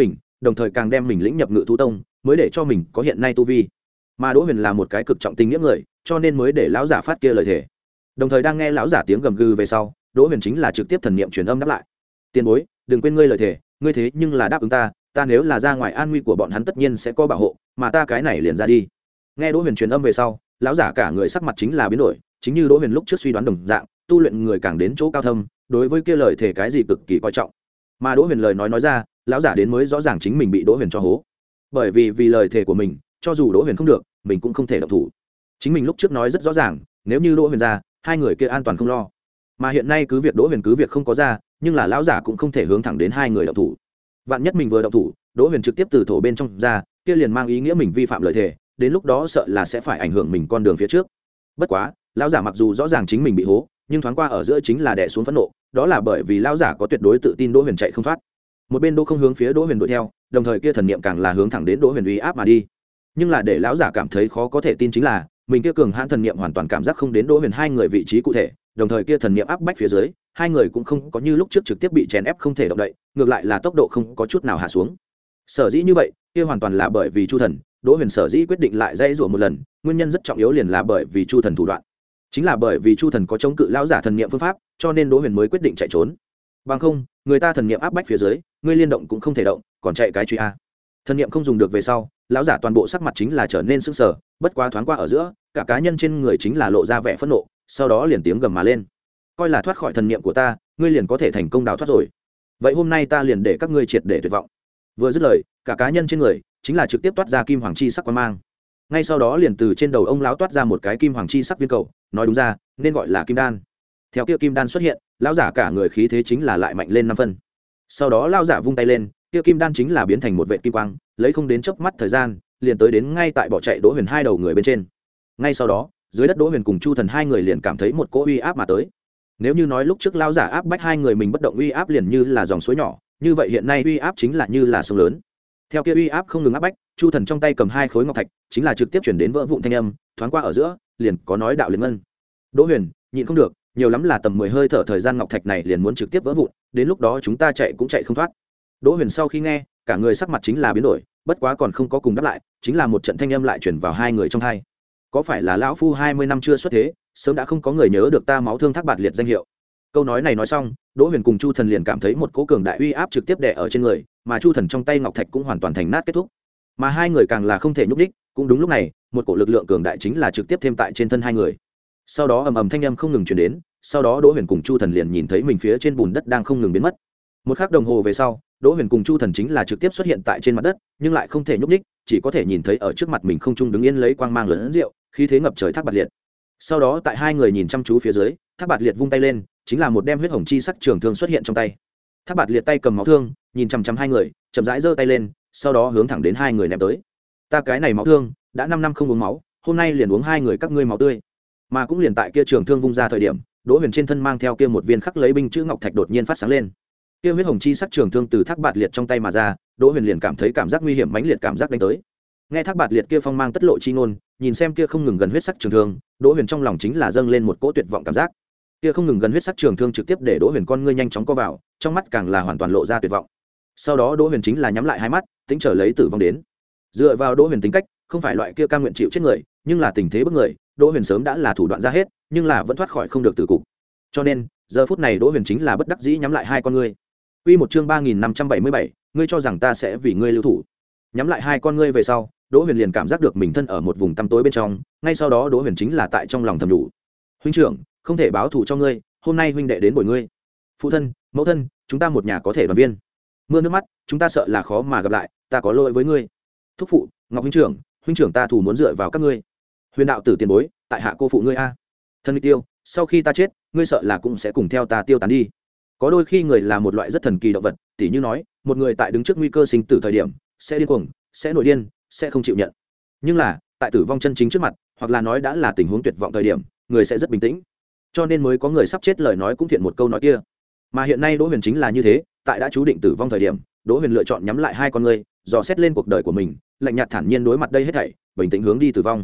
đồng thời càng đem mình lĩnh nhập ngự thú tông mới để cho mình có hiện nay tu vi. Mà Đỗ Huyền là một cái cực trọng tình nghĩa người, cho nên mới để lão giả phát kia lời thề. Đồng thời đang nghe lão giả tiếng gầm gừ về sau, Đỗ Huyền chính là trực tiếp thần niệm truyền âm đáp lại. Tiền bối, đừng quên ngươi lời thề, ngươi thế nhưng là đáp ứng ta, ta nếu là ra ngoài an nguy của bọn hắn tất nhiên sẽ có bảo hộ, mà ta cái này liền ra đi. Nghe Đỗ Huyền truyền âm về sau, lão giả cả người sắc mặt chính là biến đổi, chính như Đỗ Huyền lúc trước suy đoán đồng dạng, tu luyện người càng đến chỗ cao thâm, đối với kia lời thề cái gì cực kỳ coi trọng. Mà Đỗ Huyền lời nói nói ra, lão giả đến mới rõ ràng chính mình bị Đỗ Huyền cho hố. Bởi vì vì lời thề của mình, cho dù Đỗ Huyền không được, mình cũng không thể động thủ. Chính mình lúc trước nói rất rõ ràng, nếu như Đỗ Huyền ra, hai người kia an toàn không lo. Mà hiện nay cứ việc Đỗ Huyền cứ việc không có ra, nhưng là lão giả cũng không thể hướng thẳng đến hai người động thủ. Vạn nhất mình vừa động thủ, Đỗ Huyền trực tiếp từ thổ bên trong ra, kia liền mang ý nghĩa mình vi phạm lời thề, đến lúc đó sợ là sẽ phải ảnh hưởng mình con đường phía trước. Bất quá, lão giả mặc dù rõ ràng chính mình bị hố, nhưng thoáng qua ở giữa chính là đè xuống phẫn nộ, đó là bởi vì lão giả có tuyệt đối tự tin Đỗ Huyền chạy không thoát. Một bên Đỗ không hướng phía Đỗ Huyền đuổi theo, đồng thời kia thần niệm càng là hướng thẳng đến Đỗ Huyền uy áp mà đi. Nhưng là để lão giả cảm thấy khó có thể tin chính là, mình kia cường hãn thần niệm hoàn toàn cảm giác không đến Đỗ Huyền hai người vị trí cụ thể, đồng thời kia thần niệm áp bách phía dưới, hai người cũng không có như lúc trước trực tiếp bị chèn ép không thể động đậy, ngược lại là tốc độ không có chút nào hạ xuống. Sở dĩ như vậy, kia hoàn toàn là bởi vì Chu Thần, Đỗ Huyền sở dĩ quyết định lại dãy rủa một lần, nguyên nhân rất trọng yếu liền là bởi vì Chu Thần thủ đoạn. Chính là bởi vì Chu Thần có chống cự lão giả thần niệm phương pháp, cho nên Đỗ Huyền mới quyết định chạy trốn. Bằng không, người ta thần niệm áp bách phía dưới, ngươi liên động cũng không thể động, còn chạy cái truy a. Thần niệm không dùng được về sau, lão giả toàn bộ sắc mặt chính là trở nên sững sờ, bất quá thoáng qua ở giữa, cả cá nhân trên người chính là lộ ra vẻ phẫn nộ, sau đó liền tiếng gầm mà lên. Coi là thoát khỏi thần niệm của ta, ngươi liền có thể thành công đào thoát rồi. Vậy hôm nay ta liền để các ngươi triệt để tuyệt vọng. Vừa dứt lời, cả cá nhân trên người chính là trực tiếp toát ra kim hoàng chi sắc quang mang. Ngay sau đó liền từ trên đầu ông lão toát ra một cái kim hoàng chi sắc viên cầu, nói đúng ra, nên gọi là kim đan. Theo kia kim đan xuất hiện, lão giả cả người khí thế chính là lại mạnh lên năm phân. Sau đó lão giả vung tay lên, kia kim đan chính là biến thành một vệt kim quang, lấy không đến chớp mắt thời gian, liền tới đến ngay tại bỏ chạy Đỗ Huyền hai đầu người bên trên. Ngay sau đó, dưới đất Đỗ Huyền cùng Chu Thần hai người liền cảm thấy một cỗ uy áp mà tới. Nếu như nói lúc trước lão giả áp bách hai người mình bất động uy áp liền như là dòng suối nhỏ, như vậy hiện nay uy áp chính là như là sông lớn. Theo kia uy áp không ngừng áp bách, Chu Thần trong tay cầm hai khối ngọc thạch, chính là trực tiếp chuyển đến vỡ vụn thanh âm, thoáng qua ở giữa, liền có nói đạo liền ngân. Đỗ Huyền, nhịn không được, nhiều lắm là tầm mười hơi thở thời gian ngọc thạch này liền muốn trực tiếp vỡ vụn, đến lúc đó chúng ta chạy cũng chạy không thoát. Đỗ Huyền sau khi nghe, cả người sắc mặt chính là biến đổi, bất quá còn không có cùng đáp lại, chính là một trận thanh âm lại truyền vào hai người trong tai. Có phải là lão phu hai mươi năm chưa xuất thế, sớm đã không có người nhớ được ta máu thương thác bạt liệt danh hiệu. Câu nói này nói xong, Đỗ Huyền cùng Chu Thần liền cảm thấy một cỗ cường đại uy áp trực tiếp đè ở trên người, mà Chu Thần trong tay ngọc thạch cũng hoàn toàn thành nát kết thúc. Mà hai người càng là không thể nhúc nhích, cũng đúng lúc này, một cổ lực lượng cường đại chính là trực tiếp thêm tại trên thân hai người. Sau đó ầm ầm thanh âm không ngừng truyền đến, sau đó Đỗ Huyền cùng Chu Thần liền nhìn thấy mình phía trên bùn đất đang không ngừng biến mất. Một khắc đồng hồ về sau, Đỗ Huyền cùng Chu Thần chính là trực tiếp xuất hiện tại trên mặt đất, nhưng lại không thể nhúc nhích, chỉ có thể nhìn thấy ở trước mặt mình không trung đứng yên lấy quang mang lớn rượu, khí thế ngập trời Thác Bạt Liệt. Sau đó tại hai người nhìn chăm chú phía dưới, Thác Bạt Liệt vung tay lên, chính là một đem huyết hồng chi sắc trường thương xuất hiện trong tay. Thác Bạt Liệt tay cầm máu thương, nhìn chăm chăm hai người, chậm rãi giơ tay lên, sau đó hướng thẳng đến hai người ném tới. Ta cái này máu thương, đã năm năm không uống máu, hôm nay liền uống hai người các ngươi máu tươi. Mà cũng liền tại kia trường thương vung ra thời điểm, Đỗ Huyền trên thân mang theo kia một viên khắc lấy binh chữ ngọc thạch đột nhiên phát sáng lên. Kia huyết hồng chi sắc trường thương từ Thác Bạt Liệt trong tay mà ra, Đỗ Huyền liền cảm thấy cảm giác nguy hiểm mãnh liệt cảm giác đánh tới. Nghe Thác Bạt Liệt kia phong mang tất lộ chi ngôn, nhìn xem kia không ngừng gần huyết sắc trường thương, Đỗ Huyền trong lòng chính là dâng lên một cỗ tuyệt vọng cảm giác. Kia không ngừng gần huyết sắc trường thương trực tiếp để Đỗ Huyền con ngươi nhanh chóng co vào, trong mắt càng là hoàn toàn lộ ra tuyệt vọng. Sau đó Đỗ Huyền chính là nhắm lại hai mắt, tính chờ lấy tử vong đến. Dựa vào Đỗ Huyền tính cách, không phải loại kia cam nguyện chịu chết người, nhưng là tình thế bức người, Đỗ Huyền sớm đã là thủ đoạn ra hết, nhưng là vẫn thoát khỏi không được tử cục. Cho nên, giờ phút này Đỗ Huyền chính là bất đắc dĩ nhắm lại hai con ngươi. Quy một chương ba nghìn năm trăm bảy mươi bảy, ngươi cho rằng ta sẽ vì ngươi lưu thủ. Nhắm lại hai con ngươi về sau, Đỗ Huyền liền cảm giác được mình thân ở một vùng tăm tối bên trong, ngay sau đó Đỗ Huyền chính là tại trong lòng thầm đủ. Huynh trưởng, không thể báo thù cho ngươi, hôm nay huynh đệ đến bồi ngươi. Phụ thân, mẫu thân, chúng ta một nhà có thể đoàn viên. Mưa nước mắt, chúng ta sợ là khó mà gặp lại, ta có lỗi với ngươi. Thúc phụ, Ngọc huynh trưởng, huynh trưởng ta thù muốn dựa vào các ngươi. Huyền đạo tử tiền bối, tại hạ cô phụ ngươi a. Thân tiêu, sau khi ta chết, ngươi sợ là cũng sẽ cùng theo ta tiêu tán đi. Có đôi khi người là một loại rất thần kỳ động vật, tỉ như nói, một người tại đứng trước nguy cơ sinh tử thời điểm, sẽ điên cuồng, sẽ nổi điên, sẽ không chịu nhận. Nhưng là, tại tử vong chân chính trước mặt, hoặc là nói đã là tình huống tuyệt vọng thời điểm, người sẽ rất bình tĩnh. Cho nên mới có người sắp chết lời nói cũng thiện một câu nói kia. Mà hiện nay Đỗ Huyền chính là như thế, tại đã chú định tử vong thời điểm, Đỗ Huyền lựa chọn nhắm lại hai con ngươi, dò xét lên cuộc đời của mình, lạnh nhạt thản nhiên đối mặt đây hết thảy, bình tĩnh hướng đi tử vong.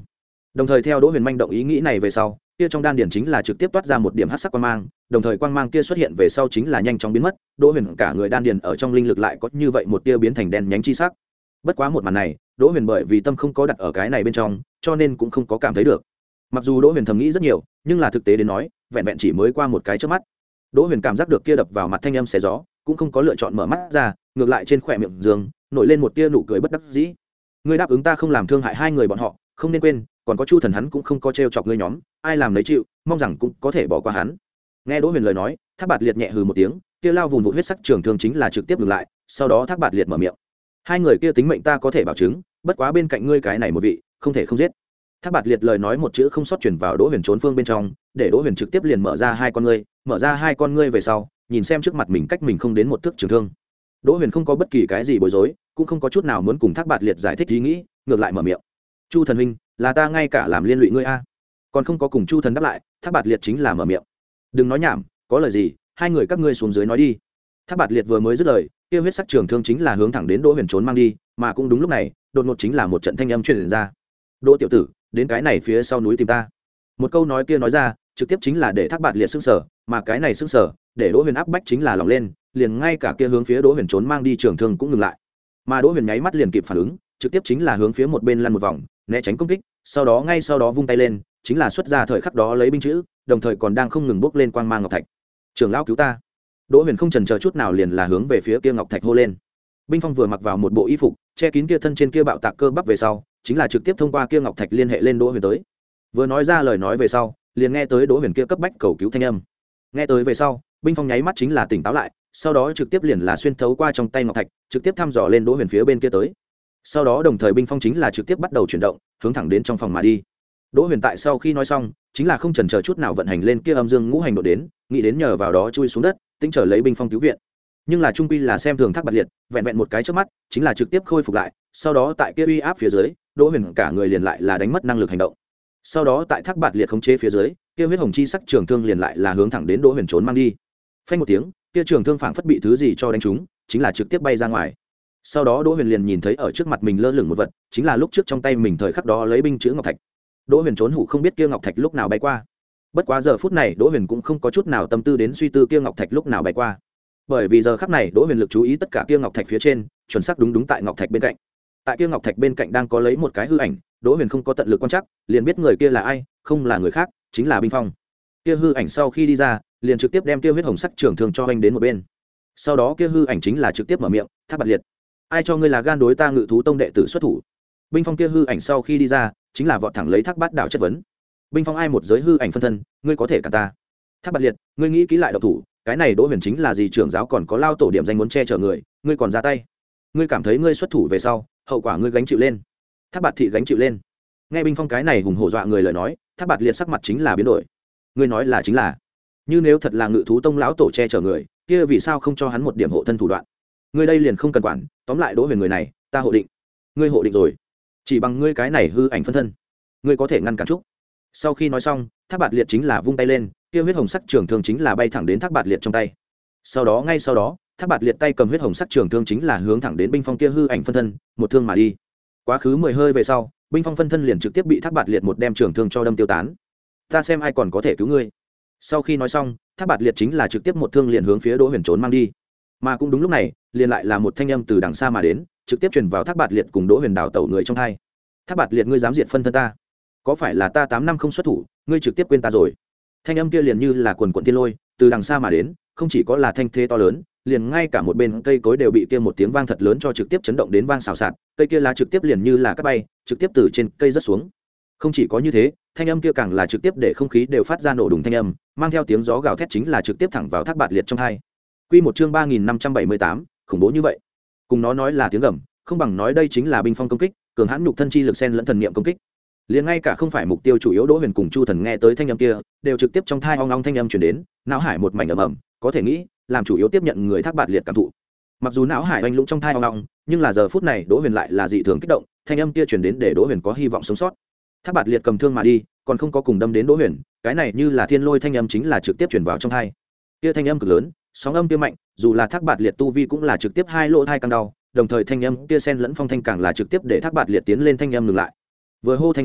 Đồng thời theo Đỗ Huyền manh động ý nghĩ này về sau, kia trong đan điển chính là trực tiếp toát ra một điểm hắc sắc quang mang, đồng thời quang mang kia xuất hiện về sau chính là nhanh chóng biến mất, Đỗ Huyền cả người đan điển ở trong linh lực lại có như vậy một tia biến thành đen nhánh chi sắc. Bất quá một màn này, Đỗ Huyền bởi vì tâm không có đặt ở cái này bên trong, cho nên cũng không có cảm thấy được. Mặc dù Đỗ Huyền thầm nghĩ rất nhiều, nhưng là thực tế đến nói, vẹn vẹn chỉ mới qua một cái chớp mắt. Đỗ Huyền cảm giác được kia đập vào mặt thanh âm xé gió, cũng không có lựa chọn mở mắt ra, ngược lại trên khóe miệng giường nổi lên một tia nụ cười bất đắc dĩ. Ngươi đáp ứng ta không làm thương hại hai người bọn họ, không nên quên, còn có Chu Thần hắn cũng không có trêu chọc ngươi nhóm, ai làm lấy chịu, mong rằng cũng có thể bỏ qua hắn. Nghe Đỗ Huyền lời nói, Thác Bạt Liệt nhẹ hừ một tiếng, kia lao vùng vụt huyết sắc trường thương chính là trực tiếp ngừng lại, sau đó Thác Bạt Liệt mở miệng. Hai người kia tính mệnh ta có thể bảo chứng, bất quá bên cạnh ngươi cái này một vị, không thể không giết. Thác Bạt Liệt lời nói một chữ không sót truyền vào Đỗ Huyền trốn phương bên trong, để Đỗ Huyền trực tiếp liền mở ra hai con ngươi, mở ra hai con ngươi về sau, nhìn xem trước mặt mình cách mình không đến một thước trường thương. Đỗ Huyền không có bất kỳ cái gì bối rối, cũng không có chút nào muốn cùng Thác Bạt Liệt giải thích ý nghĩ, ngược lại mở miệng. Chu Thần huynh, là ta ngay cả làm liên lụy ngươi a. Còn không có cùng Chu Thần đáp lại, Thác Bạt Liệt chính là mở miệng. Đừng nói nhảm, có lời gì, hai người các ngươi xuống dưới nói đi. Thác Bạt Liệt vừa mới dứt lời, kia huyết sắc trường thương chính là hướng thẳng đến Đỗ Huyền trốn mang đi, mà cũng đúng lúc này, đột ngột chính là một trận thanh âm truyền ra. Đỗ tiểu tử, đến cái này phía sau núi tìm ta. Một câu nói kia nói ra, trực tiếp chính là để Thác Bạt Liệt sững sờ, mà cái này sững sờ, để Đỗ Huyền áp bách chính là lỏng lên, liền ngay cả kia hướng phía Đỗ Huyền trốn mang đi trường thương cũng ngừng lại. Mà Đỗ Huyền nháy mắt liền kịp phản ứng, trực tiếp chính là hướng phía một bên lăn một vòng, né tránh công kích, sau đó ngay sau đó vung tay lên, chính là xuất ra thời khắc đó lấy binh chữ, đồng thời còn đang không ngừng bốc lên quang mang ngọc thạch. Trưởng lão cứu ta! Đỗ Huyền không chần chờ chút nào liền là hướng về phía kia ngọc thạch hô lên. Binh Phong vừa mặc vào một bộ y phục, che kín kia thân trên kia bạo tạc cơ bắp về sau, chính là trực tiếp thông qua kia ngọc thạch liên hệ lên Đỗ Huyền tới. Vừa nói ra lời nói về sau, liền nghe tới Đỗ Huyền kia cấp bách cầu cứu thanh âm. Nghe tới về sau, Binh Phong nháy mắt chính là tỉnh táo lại, sau đó trực tiếp liền là xuyên thấu qua trong tay ngọc thạch, trực tiếp thăm dò lên Đỗ Huyền phía bên kia tới. Sau đó đồng thời Binh Phong chính là trực tiếp bắt đầu chuyển động, hướng thẳng đến trong phòng mà đi. Đỗ Huyền tại sau khi nói xong, chính là không chần chờ chút nào vận hành lên kia âm dương ngũ hành độ đến, nghĩ đến nhờ vào đó chui xuống đất, tính chờ lấy Binh Phong cứu viện. Nhưng là trung quy là xem thường Thác Bạt Liệt, vẹn vẹn một cái chớp mắt, chính là trực tiếp khôi phục lại, sau đó tại kia uy áp phía dưới, Đỗ Huyền cả người liền lại là đánh mất năng lực hành động. Sau đó tại Thác Bạt Liệt khống chế phía dưới, kia huyết hồng chi sắc trường thương liền lại là hướng thẳng đến Đỗ Huyền trốn mang đi. Phanh một tiếng, kia trường thương phảng phất bị thứ gì cho đánh trúng, chính là trực tiếp bay ra ngoài. Sau đó Đỗ Huyền liền nhìn thấy ở trước mặt mình lơ lửng một vật, chính là lúc trước trong tay mình thời khắc đó lấy binh chữ ngọc thạch. Đỗ Huyền trốn hủ không biết kia ngọc thạch lúc nào bay qua. Bất quá giờ phút này Đỗ Huyền cũng không có chút nào tâm tư đến suy tư kia ngọc thạch lúc nào bay qua. Bởi vì giờ khắc này Đỗ Huyền lực chú ý tất cả kia ngọc thạch phía trên, chuẩn xác đúng đúng tại ngọc thạch bên cạnh. Tại kia ngọc thạch bên cạnh đang có lấy một cái hư ảnh, Đỗ Huyền không có tận lực quan trắc, liền biết người kia là ai, không là người khác, chính là Binh Phong. Kia hư ảnh sau khi đi ra, liền trực tiếp đem kia huyết hồng sắc trường thương cho anh đến một bên. Sau đó kia hư ảnh chính là trực tiếp mở miệng, Thác Bạt Liệt, ai cho ngươi là gan đối ta Ngự Thú Tông đệ tử xuất thủ? Binh Phong kia hư ảnh sau khi đi ra, chính là vọt thẳng lấy Thác Bát Đạo chất vấn. Binh Phong ai một giới hư ảnh phân thân, ngươi có thể cả ta? Thác Bạt Liệt, ngươi nghĩ kỹ lại độc thủ, cái này Đỗ Huyền chính là gì trưởng giáo còn có lao tổ điểm danh muốn che chở người, ngươi còn ra tay? Ngươi cảm thấy ngươi xuất thủ về sau, hậu quả ngươi gánh chịu lên. Thác Bạt thị gánh chịu lên. Nghe Binh Phong cái này hùng hổ dọa người lời nói, Thác Bạt Liệt sắc mặt chính là biến đổi. Ngươi nói là chính là, như nếu thật là Ngự Thú Tông lão tổ che chở người, kia vì sao không cho hắn một điểm hộ thân thủ đoạn? Ngươi đây liền không cần quản, tóm lại Đỗ Huyền người này, ta hộ định. Ngươi hộ định rồi, chỉ bằng ngươi cái này hư ảnh phân thân, ngươi có thể ngăn cản trúc? Sau khi nói xong, Thác Bạt Liệt chính là vung tay lên, kia huyết hồng sắc trường thương chính là bay thẳng đến Thác Bạt Liệt trong tay. Sau đó ngay sau đó, Thác Bạt Liệt tay cầm huyết hồng sắc trường thương chính là hướng thẳng đến Binh Phong kia hư ảnh phân thân, một thương mà đi. Quá khứ mười hơi về sau, Binh Phong phân thân liền trực tiếp bị Thác Bạt Liệt một đem trường thương cho đâm tiêu tán. Ta xem ai còn có thể cứu ngươi. Sau khi nói xong, Thác Bạt Liệt chính là trực tiếp một thương liền hướng phía Đỗ Huyền trốn mang đi. Mà cũng đúng lúc này, liền lại là một thanh âm từ đằng xa mà đến, trực tiếp truyền vào Thác Bạt Liệt cùng Đỗ Huyền đảo tẩu người trong hai. Thác Bạt Liệt, ngươi dám diệt phân thân ta? Có phải là ta tám năm không xuất thủ, ngươi trực tiếp quên ta rồi? Thanh âm kia liền như là quần quần tiên lôi, từ đằng xa mà đến, không chỉ có là thanh thế to lớn, liền ngay cả một bên cây cối đều bị kia một tiếng vang thật lớn cho trực tiếp chấn động đến vang xào xạc, cây kia lá trực tiếp liền như là cát bay, trực tiếp từ trên cây rớt xuống. Không chỉ có như thế, thanh âm kia càng là trực tiếp để không khí đều phát ra nổ đùng thanh âm, mang theo tiếng gió gào thét chính là trực tiếp thẳng vào Thác Bạt Liệt trong hai. Quy một chương ba nghìn năm trăm bảy mươi tám, khủng bố như vậy. Cùng nó nói là tiếng gầm, không bằng nói đây chính là Binh Phong công kích, cường hãn nhục thân chi lực xen lẫn thần niệm công kích. Liền ngay cả không phải mục tiêu chủ yếu Đỗ Huyền cùng Chu Thần nghe tới thanh âm kia, đều trực tiếp trong thai ong ong thanh âm truyền đến, não hải một mảnh ầm ầm, có thể nghĩ, làm chủ yếu tiếp nhận người Thác Bạt Liệt cảm thụ. Mặc dù não hải oanh lũng trong thai ong ong, nhưng là giờ phút này Đỗ Huyền lại là dị thường kích động, thanh âm kia truyền đến để Đỗ Huyền có hy vọng sống sót. Thác Bạt Liệt cầm thương mà đi, còn không có cùng đâm đến Đỗ Huyền, cái này như là thiên lôi thanh âm chính là trực tiếp truyền vào trong thai. Kia thanh âm cực lớn, sóng âm kia mạnh, dù là Thác Bạt Liệt tu vi cũng là trực tiếp hai lỗ thai căng đau, đồng thời thanh âm kia xen lẫn phong thanh càng là trực tiếp để Thác Bạt Liệt tiến lên thanh âm ngừng lại. Vừa hô thanh âm,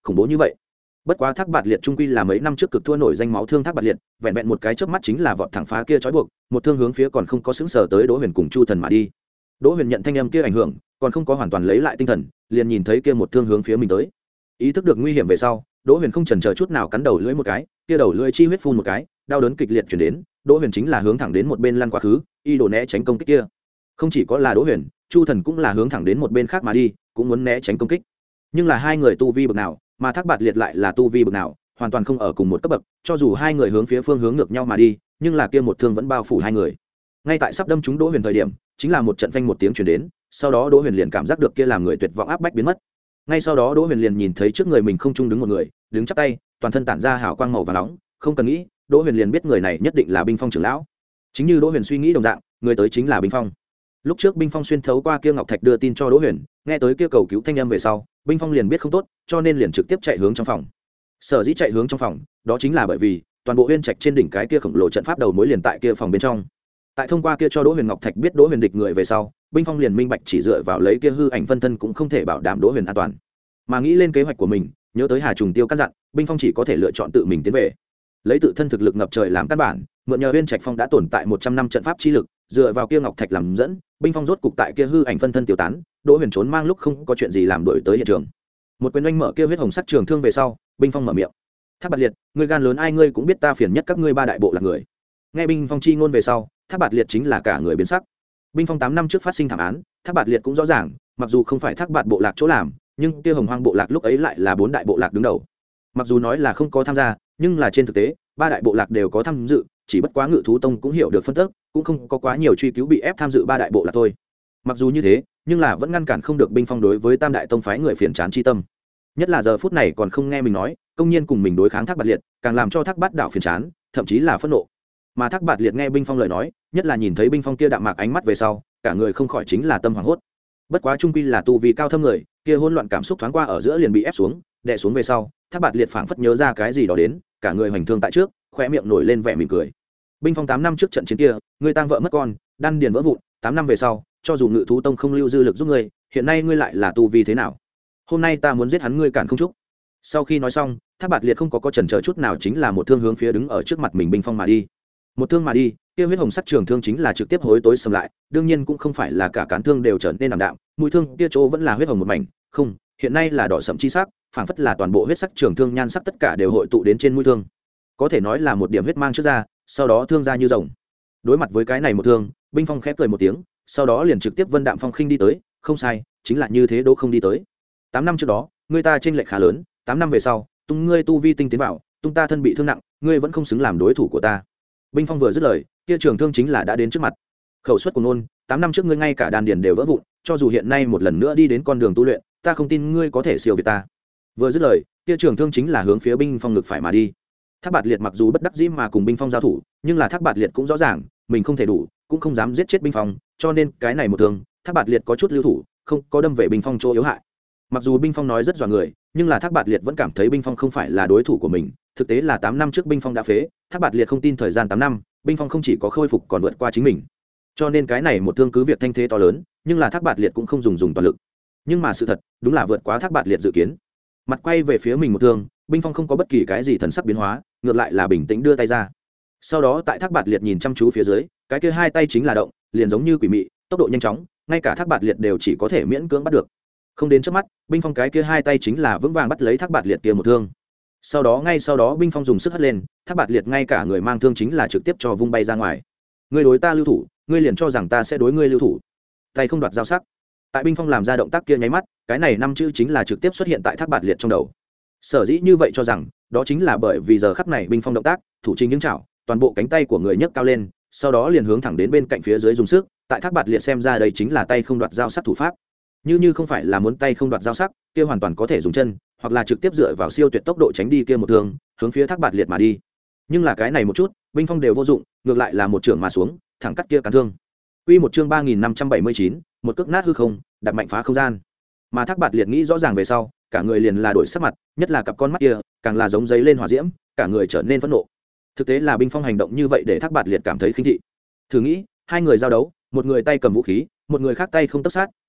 khủng bố như vậy. Bất quá Thác Bạt Liệt trung quy là mấy năm trước cực thua nổi danh máu thương Thác Bạt Liệt, vẹn vẹn một cái chớp mắt chính là vọt thẳng phá kia trói buộc, một thương hướng phía còn không có xứng sở tới Đỗ Huyền cùng Chu Thần mà đi. Đỗ Huyền nhận thanh âm kia ảnh hưởng, còn không có hoàn toàn lấy lại tinh thần, liền nhìn thấy kia một thương hướng phía mình tới. Ý thức được nguy hiểm về sau, Đỗ Huyền không chần chờ chút nào cắn đầu lưỡi một cái, kia đầu lưỡi chi huyết phun một cái, đau đớn kịch liệt truyền đến, Đỗ Huyền chính là hướng thẳng đến một bên lăn quá khứ, y đồ né tránh công kích kia. Không chỉ có là Đỗ Huyền, Chu Thần cũng là hướng thẳng đến một bên khác mà đi, cũng muốn né tránh công kích. Nhưng là hai người tu vi bậc nào, mà Thác Bạt Liệt lại là tu vi bậc nào, hoàn toàn không ở cùng một cấp bậc, cho dù hai người hướng phía phương hướng ngược nhau mà đi, nhưng là kia một thương vẫn bao phủ hai người. Ngay tại sắp đâm trúng Đỗ Huyền thời điểm, chính là một trận phanh một tiếng truyền đến, sau đó Đỗ Huyền liền cảm giác được kia làm người tuyệt vọng áp bách biến mất. Ngay sau đó Đỗ Huyền liền nhìn thấy trước người mình không trung đứng một người, đứng chắp tay, toàn thân tản ra hào quang màu vàng nóng, không cần nghĩ, Đỗ Huyền liền biết người này nhất định là Binh Phong trưởng lão. Chính như Đỗ Huyền suy nghĩ đồng dạng, người tới chính là Binh Phong. Lúc trước Binh Phong xuyên thấu qua kia ngọc thạch đưa tin cho Đỗ Huyền, nghe tới kia cầu cứu thanh âm về sau, Binh Phong liền biết không tốt, cho nên liền trực tiếp chạy hướng trong phòng. Sở dĩ chạy hướng trong phòng, đó chính là bởi vì toàn bộ Uyên Trạch trên đỉnh cái kia khổng lồ trận pháp đầu mối liền tại kia phòng bên trong. Tại thông qua kia cho Đỗ Huyền ngọc thạch biết Đỗ Huyền địch người về sau, Binh Phong liền minh bạch chỉ dựa vào lấy kia hư ảnh phân thân cũng không thể bảo đảm Đỗ Huyền an toàn. Mà nghĩ lên kế hoạch của mình, nhớ tới Hà Trùng Tiêu căn dặn, Binh Phong chỉ có thể lựa chọn tự mình tiến về. Lấy tự thân thực lực ngập trời làm căn bản, mượn nhờ Uyên Trạch Phong đã tồn tại một trăm năm trận pháp chi lực, dựa vào kia ngọc thạch làm dẫn, Binh Phong rốt cục tại kia hư ảnh phân thân tiêu tán, Đỗ Huyền trốn mang lúc không có chuyện gì làm đuổi tới hiện trường. Một quyền oanh mở kia huyết hồng sắc trường thương về sau, Binh Phong mở miệng: Thác Bạt Liệt, ngươi gan lớn ai ngươi cũng biết ta phiền nhất các ngươi ba đại bộ là người. Nghe Binh Phong chi ngôn về sau, Thác Bạt Liệt chính là cả người biến sắc. Binh Phong tám năm trước phát sinh thảm án, Thác Bạt Liệt cũng rõ ràng, mặc dù không phải Thác Bạt bộ lạc chỗ làm, nhưng kia Hồng Hoang bộ lạc lúc ấy lại là bốn đại bộ lạc đứng đầu. Mặc dù nói là không có tham gia, nhưng là trên thực tế, ba đại bộ lạc đều có tham dự, chỉ bất quá Ngự thú tông cũng hiểu được phân tích, cũng không có quá nhiều truy cứu bị ép tham dự ba đại bộ lạc thôi. Mặc dù như thế, nhưng là vẫn ngăn cản không được Binh Phong đối với Tam đại tông phái người phiền chán chi tâm. Nhất là giờ phút này còn không nghe mình nói, công nhiên cùng mình đối kháng Thác Bạt Liệt, càng làm cho Thác Bát đạo phiền chán, thậm chí là phẫn nộ. Mà Thác Bạt Liệt nghe Binh Phong lời nói, nhất là nhìn thấy Binh Phong kia đạm mạc ánh mắt về sau, cả người không khỏi chính là tâm hoảng hốt. Bất quá trung quy là tu vi cao thâm người, kia hỗn loạn cảm xúc thoáng qua ở giữa liền bị ép xuống, đè xuống về sau, Thác Bạt Liệt phảng phất nhớ ra cái gì đó đến, cả người hoành thương tại trước, khóe miệng nổi lên vẻ mỉm cười. Binh Phong tám năm trước trận chiến kia, ngươi tang vợ mất con, đan điền vỡ vụn, tám năm về sau, cho dù Ngự thú tông không lưu dư lực giúp ngươi, hiện nay ngươi lại là tu vi thế nào? Hôm nay ta muốn giết hắn ngươi cản không chúc. Sau khi nói xong, Thác Bạt Liệt không có có chần chờ chút nào chính là một thương hướng phía đứng ở trước mặt mình Binh Phong mà đi. Một thương mà đi, kia huyết hồng sắc trường thương chính là trực tiếp hối tối sầm lại, đương nhiên cũng không phải là cả cán thương đều trở nên ảm đạm, mũi thương kia chỗ vẫn là huyết hồng một mảnh, không, hiện nay là đỏ sẫm chi sắc, phảng phất là toàn bộ huyết sắc trường thương nhan sắc tất cả đều hội tụ đến trên mũi thương. Có thể nói là một điểm huyết mang trước ra, sau đó thương ra như rồng. Đối mặt với cái này một thương, Binh Phong khép cười một tiếng, sau đó liền trực tiếp vân đạm phong khinh đi tới, không sai, chính là như thế Đỗ không đi tới. Tám năm trước đó, người ta chênh lệch khá lớn, tám năm về sau, tung ngươi tu vi tinh tiến vào, tung ta thân bị thương nặng, ngươi vẫn không xứng làm đối thủ của ta. Binh Phong vừa dứt lời, kia trường thương chính là đã đến trước mặt. Khẩu suất của nôn, tám năm trước ngươi ngay cả đan điền đều vỡ vụn, cho dù hiện nay một lần nữa đi đến con đường tu luyện, ta không tin ngươi có thể siêu việt ta. Vừa dứt lời, kia trường thương chính là hướng phía Binh Phong ngực phải mà đi. Thác Bạt Liệt mặc dù bất đắc dĩ mà cùng Binh Phong giao thủ, nhưng là Thác Bạt Liệt cũng rõ ràng, mình không thể đủ, cũng không dám giết chết Binh Phong, cho nên cái này một thương, Thác Bạt Liệt có chút lưu thủ, không có đâm về Binh Phong chỗ yếu hại. Mặc dù Binh Phong nói rất dọa người, nhưng là Thác Bạt Liệt vẫn cảm thấy Binh Phong không phải là đối thủ của mình, thực tế là tám năm trước Binh Phong đã phế, Thác Bạt Liệt không tin thời gian tám năm, Binh Phong không chỉ có khôi phục còn vượt qua chính mình. Cho nên cái này một thương cứ việc thanh thế to lớn, nhưng là Thác Bạt Liệt cũng không dùng dùng toàn lực. Nhưng mà sự thật, đúng là vượt quá Thác Bạt Liệt dự kiến. Mặt quay về phía mình một thương, Binh Phong không có bất kỳ cái gì thần sắc biến hóa, ngược lại là bình tĩnh đưa tay ra. Sau đó tại Thác Bạt Liệt nhìn chăm chú phía dưới, cái kia hai tay chính là động, liền giống như quỷ mị, tốc độ nhanh chóng, ngay cả Thác Bạt Liệt đều chỉ có thể miễn cưỡng bắt được. Không đến trước mắt, Binh Phong cái kia hai tay chính là vững vàng bắt lấy Thác Bạt Liệt kia một thương. Sau đó ngay sau đó Binh Phong dùng sức hất lên, Thác Bạt Liệt ngay cả người mang thương chính là trực tiếp cho vung bay ra ngoài. Ngươi đối ta lưu thủ, ngươi liền cho rằng ta sẽ đối ngươi lưu thủ. Tay không đoạt dao sắc. Tại Binh Phong làm ra động tác kia nháy mắt, cái này năm chữ chính là trực tiếp xuất hiện tại Thác Bạt Liệt trong đầu. Sở dĩ như vậy cho rằng, đó chính là bởi vì giờ khắc này Binh Phong động tác, thủ trình những chảo, toàn bộ cánh tay của người nhấc cao lên, sau đó liền hướng thẳng đến bên cạnh phía dưới dùng sức, tại Thác Bạt Liệt xem ra đây chính là tay không đoạt dao sắc thủ pháp. Như như không phải là muốn tay không đoạt dao sắc, kia hoàn toàn có thể dùng chân, hoặc là trực tiếp dựa vào siêu tuyệt tốc độ tránh đi kia một thương, hướng phía Thác Bạt Liệt mà đi. Nhưng là cái này một chút, Binh Phong đều vô dụng, ngược lại là một trường mà xuống, thẳng cắt kia cán thương. Quy một chương ba nghìn năm trăm bảy mươi chín, một cước nát hư không, đạp mạnh phá không gian. Mà Thác Bạt Liệt nghĩ rõ ràng về sau, cả người liền là đổi sắc mặt, nhất là cặp con mắt kia, càng là giống giấy lên hỏa diễm, cả người trở nên phẫn nộ. Thực tế là Binh Phong hành động như vậy để Thác Bạt Liệt cảm thấy khinh thị. Thử nghĩ, hai người giao đấu, một người tay cầm vũ khí, một người khác tay không tấc sát,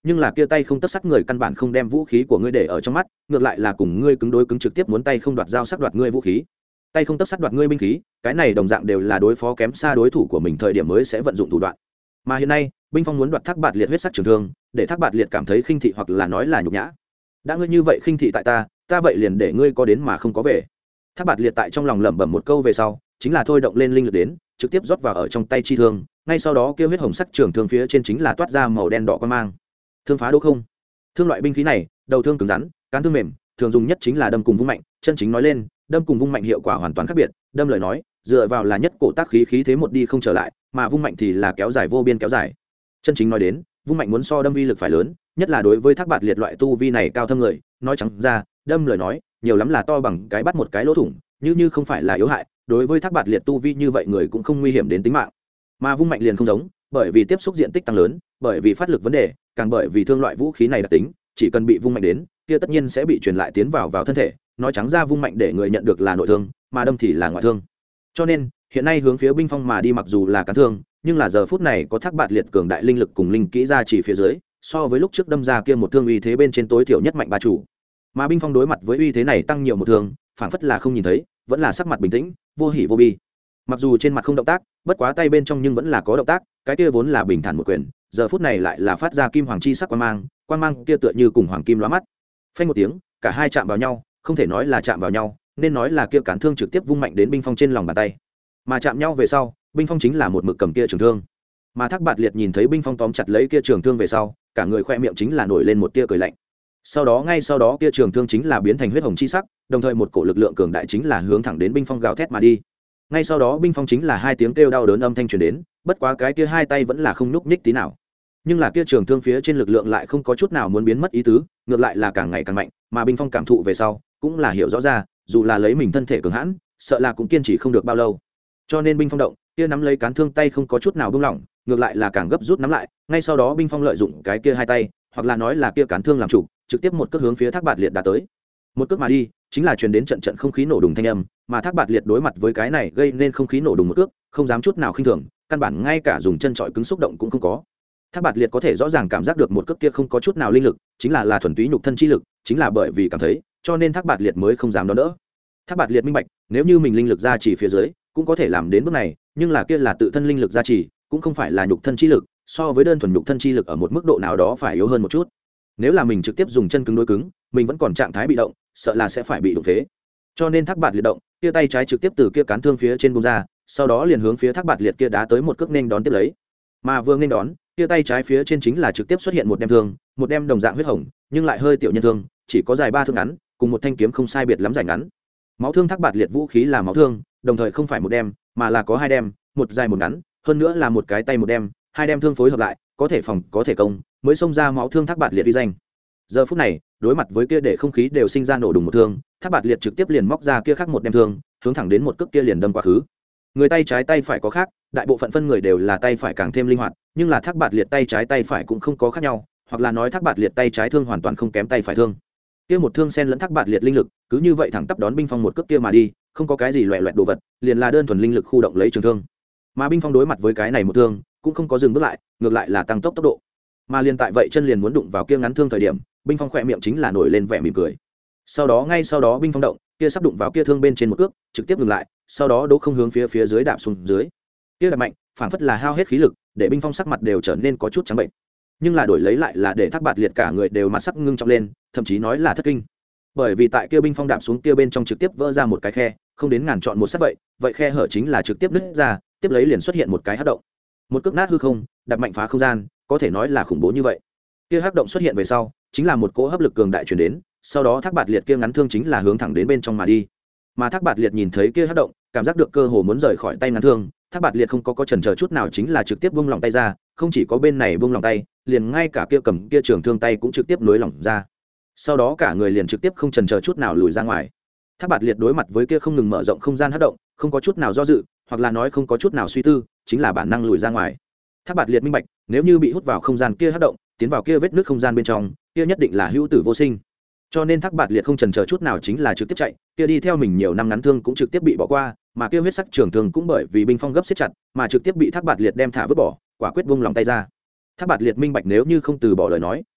nhưng là kia tay không tất sắt người căn bản không đem vũ khí của ngươi để ở trong mắt, ngược lại là cùng ngươi cứng đối cứng, trực tiếp muốn tay không đoạt dao sắc đoạt ngươi vũ khí, tay không tất sắt đoạt ngươi binh khí. Cái này đồng dạng đều là đối phó kém xa đối thủ của mình thời điểm mới sẽ vận dụng thủ đoạn. Mà hiện nay binh phong muốn đoạt Thác Bạt Liệt huyết sắc trường thương, để Thác Bạt Liệt cảm thấy khinh thị hoặc là nói là nhục nhã. Đã ngươi như vậy khinh thị tại ta, ta vậy liền để ngươi có đến mà không có về. Thác Bạt Liệt tại trong lòng lẩm bẩm một câu về sau, chính là thôi động lên linh lực đến, trực tiếp rót vào ở trong tay chi thương, ngay sau đó kia huyết hồng sắc trường thương phía trên chính là toát ra màu đen đỏ quan mang. Thương phá đỗ không. Thương loại binh khí này, đầu thương cứng rắn, cán thương mềm, thường dùng nhất chính là đâm cùng vung mạnh, chân chính nói lên, đâm cùng vung mạnh hiệu quả hoàn toàn khác biệt, đâm lời nói, dựa vào là nhất cổ tác khí khí thế một đi không trở lại, mà vung mạnh thì là kéo dài vô biên kéo dài. Chân chính nói đến, vung mạnh muốn so đâm uy lực phải lớn, nhất là đối với Thác Bạt Liệt loại tu vi này cao thâm người, nói trắng ra, đâm lời nói, nhiều lắm là to bằng cái bắt một cái lỗ thủng, như như không phải là yếu hại, đối với Thác Bạt Liệt tu vi như vậy người cũng không nguy hiểm đến tính mạng. Mà vung mạnh liền không giống, bởi vì tiếp xúc diện tích tăng lớn, bởi vì phát lực vấn đề, càng bởi vì thương loại vũ khí này đặc tính, chỉ cần bị vung mạnh đến, kia tất nhiên sẽ bị truyền lại tiến vào vào thân thể, nói trắng ra vung mạnh để người nhận được là nội thương, mà đâm thì là ngoại thương. Cho nên, hiện nay hướng phía binh phong mà đi mặc dù là cán thương, nhưng là giờ phút này có Thác Bạt Liệt cường đại linh lực cùng linh kỹ ra chỉ phía dưới, so với lúc trước đâm ra kia một thương uy thế bên trên tối thiểu nhất mạnh ba chủ. Mà binh phong đối mặt với uy thế này tăng nhiều một thương, phảng phất là không nhìn thấy, vẫn là sắc mặt bình tĩnh, vô hỉ vô bi. Mặc dù trên mặt không động tác, bất quá tay bên trong nhưng vẫn là có động tác, cái kia vốn là bình thản một quyền, giờ phút này lại là phát ra kim hoàng chi sắc quang mang, quang mang kia tựa như cùng hoàng kim lóa mắt. Phanh một tiếng, cả hai chạm vào nhau, không thể nói là chạm vào nhau, nên nói là kia cán thương trực tiếp vung mạnh đến binh phong trên lòng bàn tay. Mà chạm nhau về sau, binh phong chính là một mực cầm kia trường thương. Mà Thác Bạt Liệt nhìn thấy binh phong tóm chặt lấy kia trường thương về sau, cả người khoe miệng chính là nổi lên một tia cười lạnh. Sau đó ngay sau đó kia trường thương chính là biến thành huyết hồng chi sắc, đồng thời một cổ lực lượng cường đại chính là hướng thẳng đến binh phong gào thét mà đi. Ngay sau đó binh phong chính là hai tiếng kêu đau đớn âm thanh truyền đến, bất quá cái kia hai tay vẫn là không nhúc nhích tí nào. Nhưng là kia trường thương phía trên lực lượng lại không có chút nào muốn biến mất ý tứ, ngược lại là càng ngày càng mạnh, mà binh phong cảm thụ về sau, cũng là hiểu rõ ra, dù là lấy mình thân thể cường hãn, sợ là cũng kiên trì không được bao lâu. Cho nên binh phong động, kia nắm lấy cán thương tay không có chút nào buông lỏng, ngược lại là càng gấp rút nắm lại, ngay sau đó binh phong lợi dụng cái kia hai tay, hoặc là nói là kia cán thương làm chủ, trực tiếp một cước hướng phía Thác Bạt Liệt đã tới. Một cước mà đi, chính là truyền đến trận trận không khí nổ đùng thanh âm, mà Thác Bạt Liệt đối mặt với cái này gây nên không khí nổ đùng một cước, không dám chút nào khinh thường, căn bản ngay cả dùng chân trọi cứng xúc động cũng không có. Thác Bạt Liệt có thể rõ ràng cảm giác được một cước kia không có chút nào linh lực, chính là là thuần túy nhục thân chi lực, chính là bởi vì cảm thấy, cho nên Thác Bạt Liệt mới không dám đón đỡ. Thác Bạt Liệt minh bạch, nếu như mình linh lực gia trì phía dưới, cũng có thể làm đến bước này, nhưng là kia là tự thân linh lực gia trì, cũng không phải là nhục thân chi lực, so với đơn thuần nhục thân chi lực ở một mức độ nào đó phải yếu hơn một chút. Nếu là mình trực tiếp dùng chân cứng đối cứng, mình vẫn còn trạng thái bị động, sợ là sẽ phải bị đụng phế. Cho nên Thác Bạt Liệt động, kia tay trái trực tiếp từ kia cán thương phía trên bung ra, sau đó liền hướng phía Thác Bạt Liệt kia đá tới một cước nên đón tiếp lấy. Mà vừa nên đón, kia tay trái phía trên chính là trực tiếp xuất hiện một đem thương, một đem đồng dạng huyết hồng, nhưng lại hơi tiểu nhân thương, chỉ có dài ba thước ngắn, cùng một thanh kiếm không sai biệt lắm dài ngắn. Máu thương Thác Bạt Liệt vũ khí là máu thương, đồng thời không phải một đem, mà là có hai đem, một dài một ngắn, hơn nữa là một cái tay một đem, hai đem thương phối hợp lại, có thể phòng, có thể công, mới xông ra máu thương Thác Bạt Liệt uy danh. Giờ phút này, đối mặt với kia để không khí đều sinh ra nổ đùng một thương, Thác Bạt Liệt trực tiếp liền móc ra kia khác một đem thương, hướng thẳng đến một cước kia liền đâm quá khứ. Người tay trái tay phải có khác, đại bộ phận phân người đều là tay phải càng thêm linh hoạt, nhưng là Thác Bạt Liệt tay trái tay phải cũng không có khác nhau, hoặc là nói Thác Bạt Liệt tay trái thương hoàn toàn không kém tay phải thương. Kia một thương xen lẫn Thác Bạt Liệt linh lực, cứ như vậy thẳng tắp đón binh phong một cước kia mà đi, không có cái gì loẹt loẹt đồ vật, liền là đơn thuần linh lực khu động lấy trường thương. Mà binh phong đối mặt với cái này một thương, cũng không có dừng bước lại, ngược lại là tăng tốc tốc độ. Mà liền tại vậy chân liền muốn đụng vào kia ngắn thương thời điểm, binh phong khỏe miệng chính là nổi lên vẻ mỉm cười. Sau đó ngay sau đó binh phong động, kia sắp đụng vào kia thương bên trên một cước, trực tiếp ngừng lại, sau đó đỗ không hướng phía phía dưới đạp xuống dưới. Kia đạp mạnh, phảng phất là hao hết khí lực, để binh phong sắc mặt đều trở nên có chút trắng bệnh. Nhưng là đổi lấy lại là để Thác Bạt Liệt cả người đều mặt sắc ngưng trọng lên, thậm chí nói là thất kinh. Bởi vì tại kia binh phong đạp xuống kia bên trong trực tiếp vỡ ra một cái khe, không đến ngàn chọn một sắc vậy, vậy khe hở chính là trực tiếp nứt ra, tiếp lấy liền xuất hiện một cái hắc động. Một cước nát hư không, đạp mạnh phá không gian, có thể nói là khủng bố như vậy. Kia hắc động xuất hiện về sau, chính là một cỗ hấp lực cường đại truyền đến, sau đó Thác Bạt Liệt kia ngắn thương chính là hướng thẳng đến bên trong mà đi. Mà Thác Bạt Liệt nhìn thấy kia hắc động, cảm giác được cơ hồ muốn rời khỏi tay ngắn thương, Thác Bạt Liệt không có có chần chờ chút nào chính là trực tiếp buông lòng tay ra, không chỉ có bên này buông lòng tay, liền ngay cả kia cầm kia trường thương tay cũng trực tiếp nối lỏng ra. Sau đó cả người liền trực tiếp không chần chờ chút nào lùi ra ngoài. Thác Bạt Liệt đối mặt với kia không ngừng mở rộng không gian hắc động, không có chút nào do dự, hoặc là nói không có chút nào suy tư, chính là bản năng lùi ra ngoài. Thác Bạt Liệt minh bạch, nếu như bị hút vào không gian kia hắc động, tiến vào kia vết nứt không gian bên trong, kia nhất định là hữu tử vô sinh. Cho nên Thác Bạt Liệt không chần chờ chút nào chính là trực tiếp chạy, kia đi theo mình nhiều năm ngắn thương cũng trực tiếp bị bỏ qua, mà kia huyết sắc trường thương cũng bởi vì binh phong gấp siết chặt, mà trực tiếp bị Thác Bạt Liệt đem thả vứt bỏ, quả quyết buông lòng tay ra. Thác Bạt Liệt minh bạch nếu như không từ bỏ lời nói,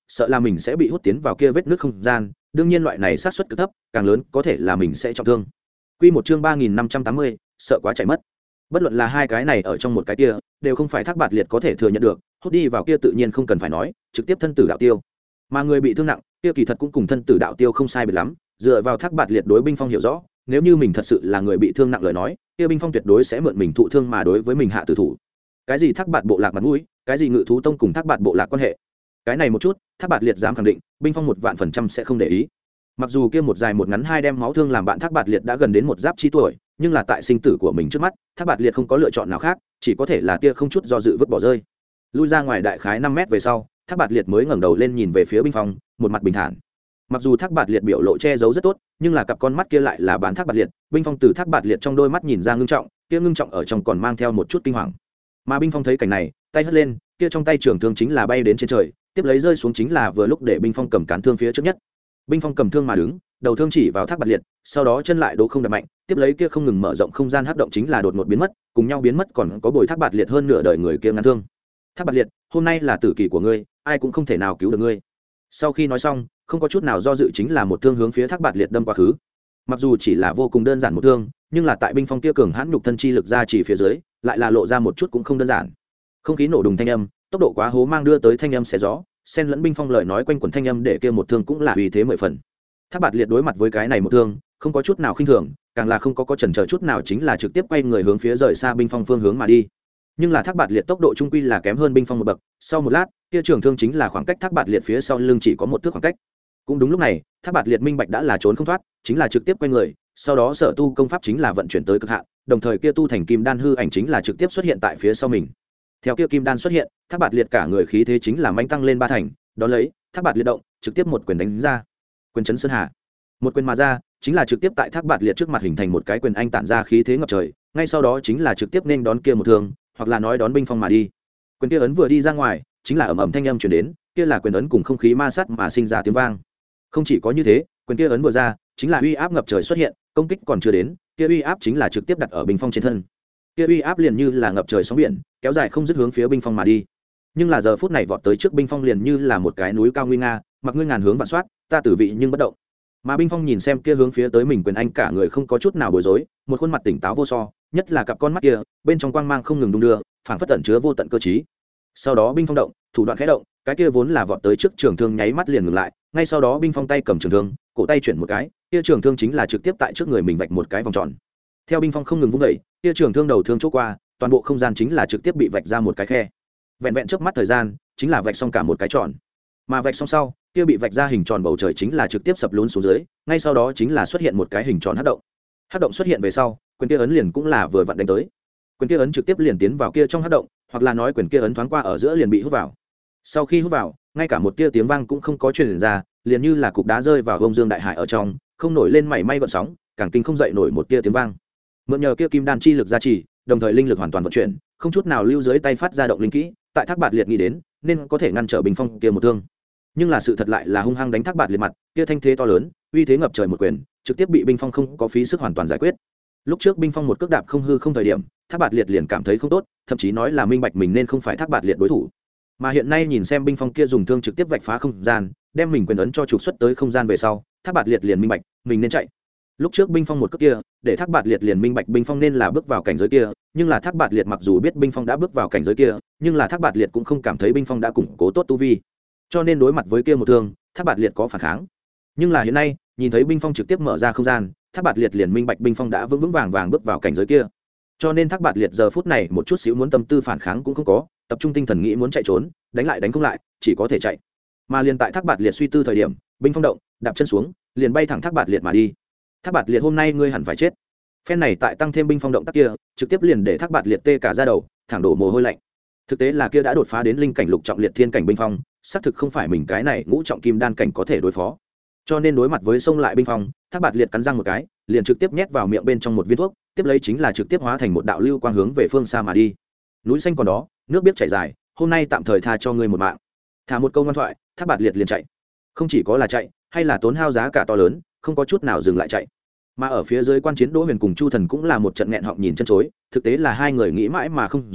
sợ là mình sẽ bị hút tiến vào kia vết nước không gian, đương nhiên loại này xác suất cực thấp, càng lớn có thể là mình sẽ trọng thương. Quy một chương ba nghìn năm trăm tám mươi, sợ quá chạy mất. Bất luận là hai cái này ở trong một cái kia, đều không phải Thác Bạt Liệt có thể thừa nhận được, hút đi vào kia tự nhiên không cần phải nói, trực tiếp thân tử đạo tiêu. Mà người bị thương nặng, kia kỳ thật cũng cùng thân tử đạo tiêu không sai biệt lắm, dựa vào Thác Bạt Liệt đối binh phong hiểu rõ, nếu như mình thật sự là người bị thương nặng lời nói, kia binh phong tuyệt đối sẽ mượn mình thụ thương mà đối với mình hạ tử thủ. Cái gì Thác Bạt bộ lạc mặt mũi, cái gì Ngự thú tông cùng Thác Bạt bộ lạc quan hệ, cái này một chút Thác Bạt Liệt dám khẳng định, binh phong một vạn phần trăm sẽ không để ý. Mặc dù kia một dài một ngắn hai đem máu thương làm bạn Thác Bạt Liệt đã gần đến một giáp chi tuổi, nhưng là tại sinh tử của mình trước mắt, Thác Bạt Liệt không có lựa chọn nào khác, chỉ có thể là tia không chút do dự vứt bỏ rơi. Lui ra ngoài đại khái năm mét về sau, Thác Bạt Liệt mới ngẩng đầu lên nhìn về phía binh phong, một mặt bình thản. Mặc dù Thác Bạt Liệt biểu lộ che giấu rất tốt, nhưng là cặp con mắt kia lại là bán Thác Bạt Liệt, binh phong từ Thác Bạt Liệt trong đôi mắt nhìn ra ngưng trọng, kia ngưng trọng ở trong còn mang theo một chút kinh hoàng. Mà binh phong thấy cảnh này, tay hất lên, kia trong tay trường thương chính là bay đến trên trời, tiếp lấy rơi xuống chính là vừa lúc để binh phong cầm cán thương phía trước nhất. Binh phong cầm thương mà đứng, đầu thương chỉ vào Thác Bạt Liệt, sau đó chân lại đố không đập mạnh, tiếp lấy kia không ngừng mở rộng không gian hấp động chính là đột ngột biến mất, cùng nhau biến mất còn có bồi Thác Bạt Liệt hơn nửa đời người kia ngăn thương. Thác Bạt Liệt, hôm nay là tử kỳ của ngươi, ai cũng không thể nào cứu được ngươi. Sau khi nói xong, không có chút nào do dự chính là một thương hướng phía Thác Bạt Liệt đâm quá khứ. Mặc dù chỉ là vô cùng đơn giản một thương, nhưng là tại binh phong kia cường hãn nhục thân chi lực ra chỉ phía dưới, lại là lộ ra một chút cũng không đơn giản. Không khí nổ đùng thanh âm, tốc độ quá hố mang đưa tới thanh âm xé gió, xen lẫn binh phong lời nói quanh quẩn thanh âm để kia một thương cũng là uy thế mười phần. Thác Bạt Liệt đối mặt với cái này một thương, không có chút nào khinh thường, càng là không có có chần chờ chút nào chính là trực tiếp quay người hướng phía rời xa binh phong phương hướng mà đi. Nhưng là Thác Bạt Liệt tốc độ trung quy là kém hơn binh phong một bậc, sau một lát, kia trường thương chính là khoảng cách Thác Bạt Liệt phía sau lưng chỉ có một thước khoảng cách. Cũng đúng lúc này, Thác Bạt Liệt minh bạch đã là trốn không thoát, chính là trực tiếp quay người, sau đó sở tu công pháp chính là vận chuyển tới cực hạn, đồng thời kia tu thành kim đan hư ảnh chính là trực tiếp xuất hiện tại phía sau mình. Theo kia kim đan xuất hiện, Thác Bạt Liệt cả người khí thế chính là mãnh tăng lên ba thành, đó lấy, Thác Bạt Liệt động, trực tiếp một quyền đánh ra. Quyền chấn sơn hà. Một quyền mà ra, chính là trực tiếp tại Thác Bạt Liệt trước mặt hình thành một cái quyền anh tản ra khí thế ngập trời, ngay sau đó chính là trực tiếp nên đón kia một thương, hoặc là nói đón binh phong mà đi. Quyền kia ấn vừa đi ra ngoài, chính là ầm ầm thanh âm truyền đến, kia là quyền ấn cùng không khí ma sát mà sinh ra tiếng vang. Không chỉ có như thế, quyền kia ấn vừa ra, chính là uy áp ngập trời xuất hiện, công kích còn chưa đến, kia uy áp chính là trực tiếp đặt ở binh phong trên thân. Kia uy áp liền như là ngập trời sóng biển, kéo dài không dứt hướng phía binh phong mà đi. Nhưng là giờ phút này vọt tới trước binh phong liền như là một cái núi cao nguy nga, mặc ngươi ngàn hướng vạn soát, ta tử vị nhưng bất động. Mà binh phong nhìn xem kia hướng phía tới mình quyền anh cả người không có chút nào bối rối, một khuôn mặt tỉnh táo vô so, nhất là cặp con mắt kia, bên trong quang mang không ngừng đung đưa, phảng phất tẩn chứa vô tận cơ trí. Sau đó binh phong động, thủ đoạn khẽ động, cái kia vốn là vọt tới trước trường thương nháy mắt liền ngừng lại, ngay sau đó binh phong tay cầm trường thương, cổ tay chuyển một cái, kia trường thương chính là trực tiếp tại trước người mình vạch một cái vòng tròn. Theo binh phong không ngừng vung đẩy, kia trường thương đầu thương chỗ qua, toàn bộ không gian chính là trực tiếp bị vạch ra một cái khe. Vẹn vẹn chớp mắt thời gian, chính là vạch xong cả một cái tròn. Mà vạch xong sau, kia bị vạch ra hình tròn bầu trời chính là trực tiếp sập lún xuống dưới, ngay sau đó chính là xuất hiện một cái hình tròn hắc động. Hắc động xuất hiện về sau, quyền kia ấn liền cũng là vừa vặn đánh tới. Quyền kia ấn trực tiếp liền tiến vào kia trong hắc động, hoặc là nói quyền kia ấn thoáng qua ở giữa liền bị hút vào. Sau khi hút vào, ngay cả một tia tiếng vang cũng không có truyền ra, liền như là cục đá rơi vào bông dương đại hải ở trong, không nổi lên mảy may gợn sóng, càng kinh không dậy nổi một tia tiếng vang. Mượn nhờ kia kim đan chi lực gia trì, đồng thời linh lực hoàn toàn vận chuyển, không chút nào lưu dưới tay phát ra động linh kỹ, tại Thác Bạt Liệt nghĩ đến, nên có thể ngăn trở bình phong kia một thương. Nhưng là sự thật lại là hung hăng đánh Thác Bạt Liệt mặt, kia thanh thế to lớn, uy thế ngập trời một quyền, trực tiếp bị binh phong không có phí sức hoàn toàn giải quyết. Lúc trước binh phong một cước đạp không hư không thời điểm, Thác Bạt Liệt liền cảm thấy không tốt, thậm chí nói là minh bạch mình nên không phải Thác Bạt Liệt đối thủ. Mà hiện nay nhìn xem binh phong kia dùng thương trực tiếp vạch phá không gian, đem mình quyền ấn cho trục xuất tới không gian về sau, Thác Bạt Liệt liền minh bạch, mình nên chạy. Lúc trước binh phong một cước kia, để Thác Bạt Liệt liền minh bạch binh phong nên là bước vào cảnh giới kia, nhưng là Thác Bạt Liệt mặc dù biết binh phong đã bước vào cảnh giới kia, nhưng là Thác Bạt Liệt cũng không cảm thấy binh phong đã củng cố tốt tu vi. Cho nên đối mặt với kia một thương, Thác Bạt Liệt có phản kháng. Nhưng là hiện nay, nhìn thấy binh phong trực tiếp mở ra không gian, Thác Bạt Liệt liền minh bạch binh phong đã vững vững vàng vàng bước vào cảnh giới kia. Cho nên Thác Bạt Liệt giờ phút này một chút xíu muốn tâm tư phản kháng cũng không có, tập trung tinh thần nghĩ muốn chạy trốn, đánh lại đánh không lại, chỉ có thể chạy. Mà liền tại Thác Bạt Liệt suy tư thời điểm, binh phong động, đạp chân xuống, liền bay thẳng Thác Bạt Liệt mà đi. Thác Bạt Liệt hôm nay ngươi hẳn phải chết. Phen này tại tăng thêm binh phong động tác kia, trực tiếp liền để Thác Bạt Liệt tê cả da đầu, thẳng đổ mồ hôi lạnh. Thực tế là kia đã đột phá đến linh cảnh lục trọng liệt thiên cảnh binh phong, xác thực không phải mình cái này ngũ trọng kim đan cảnh có thể đối phó. Cho nên đối mặt với xông lại binh phong, Thác Bạt Liệt cắn răng một cái, liền trực tiếp nhét vào miệng bên trong một viên thuốc, tiếp lấy chính là trực tiếp hóa thành một đạo lưu quang hướng về phương xa mà đi. Núi xanh còn đó, nước biết chảy dài, hôm nay tạm thời tha cho ngươi một mạng. Thả một câu ngoan thoại, Thác Bạt Liệt liền chạy. Không chỉ có là chạy, hay là tốn hao giá cả to lớn, không có chút nào dừng lại chạy. Mà ở phía dưới quan chiến Đỗ Huyền cùng Chu Thần cũng là một trận nghẹn họng nhìn chân chối, thực tế là hai người nghĩ mãi mà không rõ,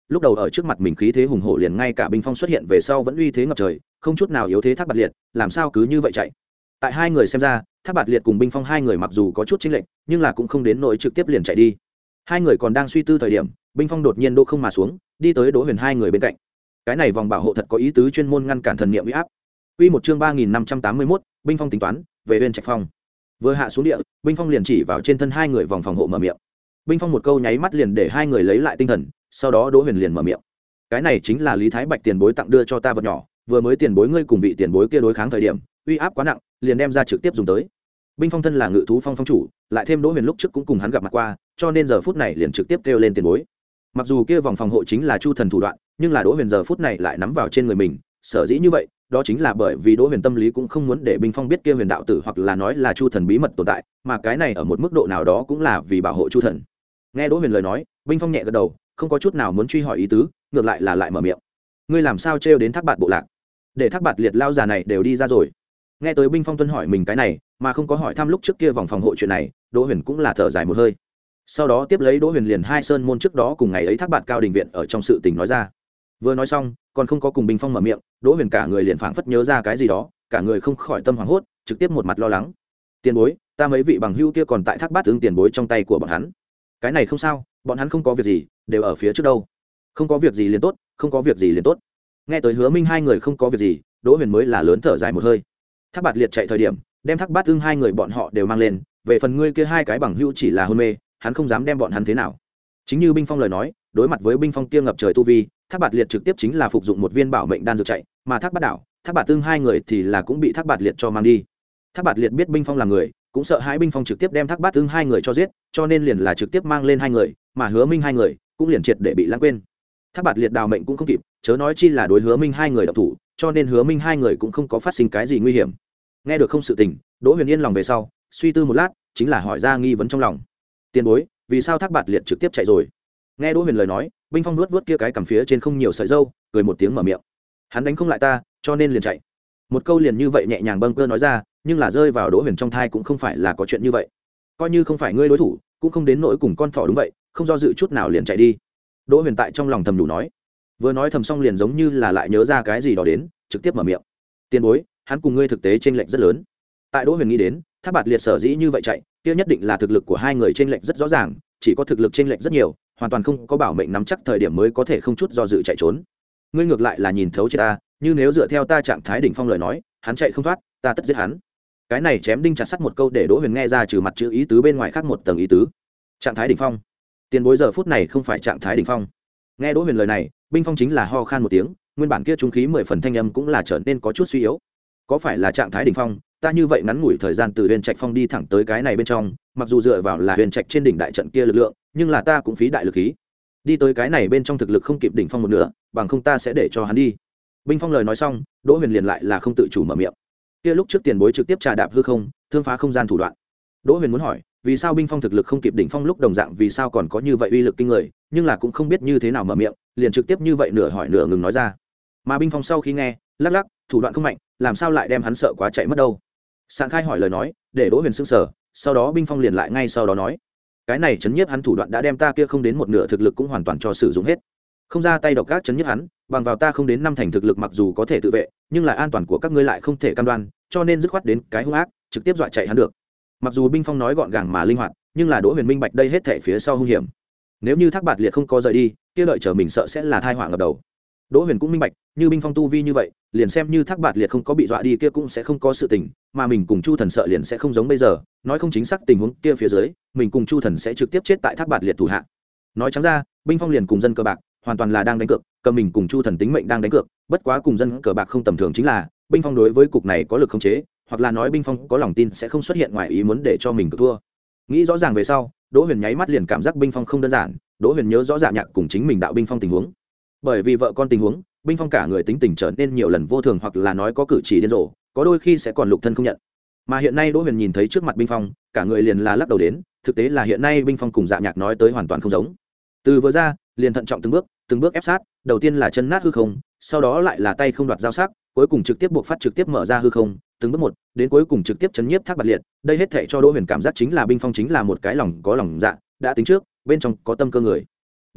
lúc đầu ở trước mặt mình khí thế hùng hổ, liền ngay cả binh phong xuất hiện về sau vẫn uy thế ngập trời, không chút nào yếu thế Thác Bạt Liệt làm sao cứ như vậy chạy. Tại hai người xem ra, Thác Bạt Liệt cùng binh phong hai người mặc dù có chút chênh lệch, nhưng là cũng không đến nỗi trực tiếp liền chạy đi. Hai người còn đang suy tư thời điểm, binh phong đột nhiên đỗ không mà xuống, đi tới Đỗ Huyền hai người bên cạnh. Cái này vòng bảo hộ thật có ý tứ, chuyên môn ngăn cản thần niệm uy áp. Quy một chương ba nghìn năm trăm tám mươi mốt, binh phong tính toán, về Huyền Trạch Phong. Vừa hạ xuống địa, binh phong liền chỉ vào trên thân hai người vòng phòng hộ mở miệng. Binh phong một câu nháy mắt liền để hai người lấy lại tinh thần, sau đó Đỗ Huyền liền mở miệng. Cái này chính là Lý Thái Bạch tiền bối tặng đưa cho ta vật nhỏ, vừa mới tiền bối ngươi cùng vị tiền bối kia đối kháng thời điểm, uy áp quá nặng, liền đem ra trực tiếp dùng tới. Binh phong thân là ngự thú phong phong chủ, lại thêm Đỗ Huyền lúc trước cũng cùng hắn gặp mặt qua, cho nên giờ phút này liền trực tiếp kêu lên tiền bối. Mặc dù kia vòng phòng hộ chính là Chu Thần thủ đoạn, nhưng là Đỗ Huyền giờ phút này lại nắm vào trên người mình, sở dĩ như vậy, đó chính là bởi vì Đỗ Huyền tâm lý cũng không muốn để binh phong biết kia Huyền đạo tử hoặc là nói là Chu Thần bí mật tồn tại, mà cái này ở một mức độ nào đó cũng là vì bảo hộ Chu Thần. Nghe Đỗ Huyền lời nói, binh phong nhẹ gật đầu, không có chút nào muốn truy hỏi ý tứ, ngược lại là lại mở miệng. Ngươi làm sao trêu đến Thác Bạt bộ lạc? Để Thác Bạt Liệt lao già này đều đi ra rồi. Nghe tới binh phong tuân hỏi mình cái này, mà không có hỏi thăm lúc trước kia vòng phòng hộ chuyện này, Đỗ Huyền cũng là thở dài một hơi. Sau đó tiếp lấy Đỗ Huyền liền hai sơn môn trước đó cùng ngày ấy Thác Bạt cao đình viện ở trong sự tình nói ra. Vừa nói xong, còn không có cùng binh phong mở miệng, Đỗ Huyền cả người liền phảng phất nhớ ra cái gì đó, cả người không khỏi tâm hoảng hốt, trực tiếp một mặt lo lắng. Tiền bối, ta mấy vị bằng hữu kia còn tại Thác Bát tướng tiền bối trong tay của bọn hắn. Cái này không sao, bọn hắn không có việc gì, đều ở phía trước đâu. Không có việc gì liền tốt, không có việc gì liền tốt. Nghe tới Hứa Minh hai người không có việc gì, Đỗ Huyền mới là lớn thở dài một hơi. Thác Bạt Liệt chạy thời điểm, đem Thác Bát Ưng hai người bọn họ đều mang lên, về phần ngươi kia hai cái bằng hữu chỉ là hôn mê, hắn không dám đem bọn hắn thế nào. Chính như binh phong lời nói, đối mặt với binh phong kia ngập trời tu vi, Thác Bạt Liệt trực tiếp chính là phục dụng một viên bảo mệnh đan dược chạy, mà Thác Bát Đảo, Thác Bạt Ưng hai người thì là cũng bị Thác Bạt Liệt cho mang đi. Thác Bạt Liệt biết binh phong là người, cũng sợ hãi binh phong trực tiếp đem Thác Bát Ưng hai người cho giết, cho nên liền là trực tiếp mang lên hai người, mà Hứa Minh hai người cũng liền triệt để bị lãng quên. Thác Bạt Liệt đào mệnh cũng không kịp, chớ nói chi là đối Hứa Minh hai người động thủ, cho nên Hứa Minh hai người cũng không có phát sinh cái gì nguy hiểm. Nghe được không sự tình, Đỗ Huyền yên lòng về sau, suy tư một lát, chính là hỏi ra nghi vấn trong lòng. Tiền bối, vì sao Thác Bạt Liệt trực tiếp chạy rồi? Nghe Đỗ Huyền lời nói, binh phong nuốt nuốt kia cái cằm phía trên không nhiều sợi râu, cười một tiếng mở miệng. Hắn đánh không lại ta, cho nên liền chạy. Một câu liền như vậy nhẹ nhàng bâng cơ nói ra, nhưng là rơi vào Đỗ Huyền trong thai cũng không phải là có chuyện như vậy. Coi như không phải ngươi đối thủ, cũng không đến nỗi cùng con thỏ đúng vậy, không do dự chút nào liền chạy đi. Đỗ Huyền tại trong lòng thầm đủ nói. Vừa nói thầm xong liền giống như là lại nhớ ra cái gì đó đến, trực tiếp mở miệng. Tiền bối, hắn cùng ngươi thực tế chênh lệch rất lớn. Tại Đỗ Huyền nghĩ đến, Thác Bạt Liệt sở dĩ như vậy chạy, kia nhất định là thực lực của hai người chênh lệch rất rõ ràng, chỉ có thực lực chênh lệch rất nhiều, hoàn toàn không có bảo mệnh nắm chắc thời điểm mới có thể không chút do dự chạy trốn. Ngươi ngược lại là nhìn thấu chết ta, như nếu dựa theo ta trạng thái đỉnh phong lời nói, hắn chạy không thoát, ta tất giết hắn. Cái này chém đinh chặt sắt một câu để Đỗ Huyền nghe ra trừ mặt chữ ý tứ bên ngoài khác một tầng ý tứ. Trạng thái đỉnh phong. Tiền bối giờ phút này không phải trạng thái đỉnh phong. Nghe Đỗ Huyền lời này, binh phong chính là ho khan một tiếng, nguyên bản kia trung khí mười phần thanh âm cũng là trở nên có chút suy yếu. Có phải là trạng thái đỉnh phong, ta như vậy ngắn ngủi thời gian từ Huyền Trạch Phong đi thẳng tới cái này bên trong, mặc dù dựa vào là Huyền Trạch trên đỉnh đại trận kia lực lượng, nhưng là ta cũng phí đại lực khí. Đi tới cái này bên trong thực lực không kịp đỉnh phong một nửa, bằng không ta sẽ để cho hắn đi. Binh phong lời nói xong, Đỗ Huyền liền lại là không tự chủ mở miệng. Kia lúc trước tiền bối trực tiếp trà đạp hư không, thương phá không gian thủ đoạn. Đỗ Huyền muốn hỏi, vì sao binh phong thực lực không kịp đỉnh phong lúc đồng dạng vì sao còn có như vậy uy lực kinh người, nhưng là cũng không biết như thế nào mở miệng, liền trực tiếp như vậy nửa hỏi nửa ngừng nói ra. Mà binh phong sau khi nghe, lắc lắc, thủ đoạn không mạnh, làm sao lại đem hắn sợ quá chạy mất đâu. Sạn Khai hỏi lời nói, để Đỗ Huyền sững sờ, sau đó binh phong liền lại ngay sau đó nói, cái này chấn nhiếp hắn thủ đoạn đã đem ta kia không đến một nửa thực lực cũng hoàn toàn cho sử dụng hết. Không ra tay độc ác chấn nhiếp hắn, bằng vào ta không đến năm thành thực lực mặc dù có thể tự vệ, nhưng là an toàn của các ngươi lại không thể cam đoan, cho nên dứt khoát đến cái hung ác, trực tiếp dọa chạy hắn được. Mặc dù binh phong nói gọn gàng mà linh hoạt, nhưng là Đỗ Huyền minh bạch đây hết thảy phía sau hung hiểm. Nếu như Thác Bạt Liệt không có rời đi, kia đợi chờ mình sợ sẽ là tai họa ngập đầu. Đỗ Huyền cũng minh bạch, như binh phong tu vi như vậy, liền xem như Thác Bạt Liệt không có bị dọa đi kia cũng sẽ không có sự tình, mà mình cùng Chu Thần sợ liền sẽ không giống bây giờ, nói không chính xác tình huống kia phía dưới, mình cùng Chu Thần sẽ trực tiếp chết tại Thác Bạt Liệt thủ hạ. Nói trắng ra, binh phong liền cùng dân cờ bạc, hoàn toàn là đang đánh cược, cầm mình cùng Chu Thần tính mệnh đang đánh cược, bất quá cùng dân cờ bạc không tầm thường chính là, binh phong đối với cục này có lực khống chế, hoặc là nói binh phong có lòng tin sẽ không xuất hiện ngoài ý muốn để cho mình cược thua. Nghĩ rõ ràng về sau, Đỗ Huyền nháy mắt liền cảm giác binh phong không đơn giản, Đỗ Huyền nhớ rõ Dạ Nhạc cùng chính mình đạo binh phong tình huống. Bởi vì vợ con tình huống, binh phong cả người tính tình trở nên nhiều lần vô thường hoặc là nói có cử chỉ điên rồ, có đôi khi sẽ còn lục thân không nhận. Mà hiện nay Đỗ Huyền nhìn thấy trước mặt binh phong, cả người liền là lắc đầu đến, thực tế là hiện nay binh phong cùng Dạ Nhạc nói tới hoàn toàn không giống. Từ vừa ra, liền thận trọng từng bước, từng bước ép sát, đầu tiên là chân nát hư không, sau đó lại là tay không đoạt giao sắc, cuối cùng trực tiếp buộc phát trực tiếp mở ra hư không, từng bước một, đến cuối cùng trực tiếp chấn nhiếp Thác Bạt Liệt. Đây hết thảy cho Đỗ Huyền cảm giác chính là binh phong chính là một cái lòng có lòng dạ, đã tính trước, bên trong có tâm cơ người. Đi,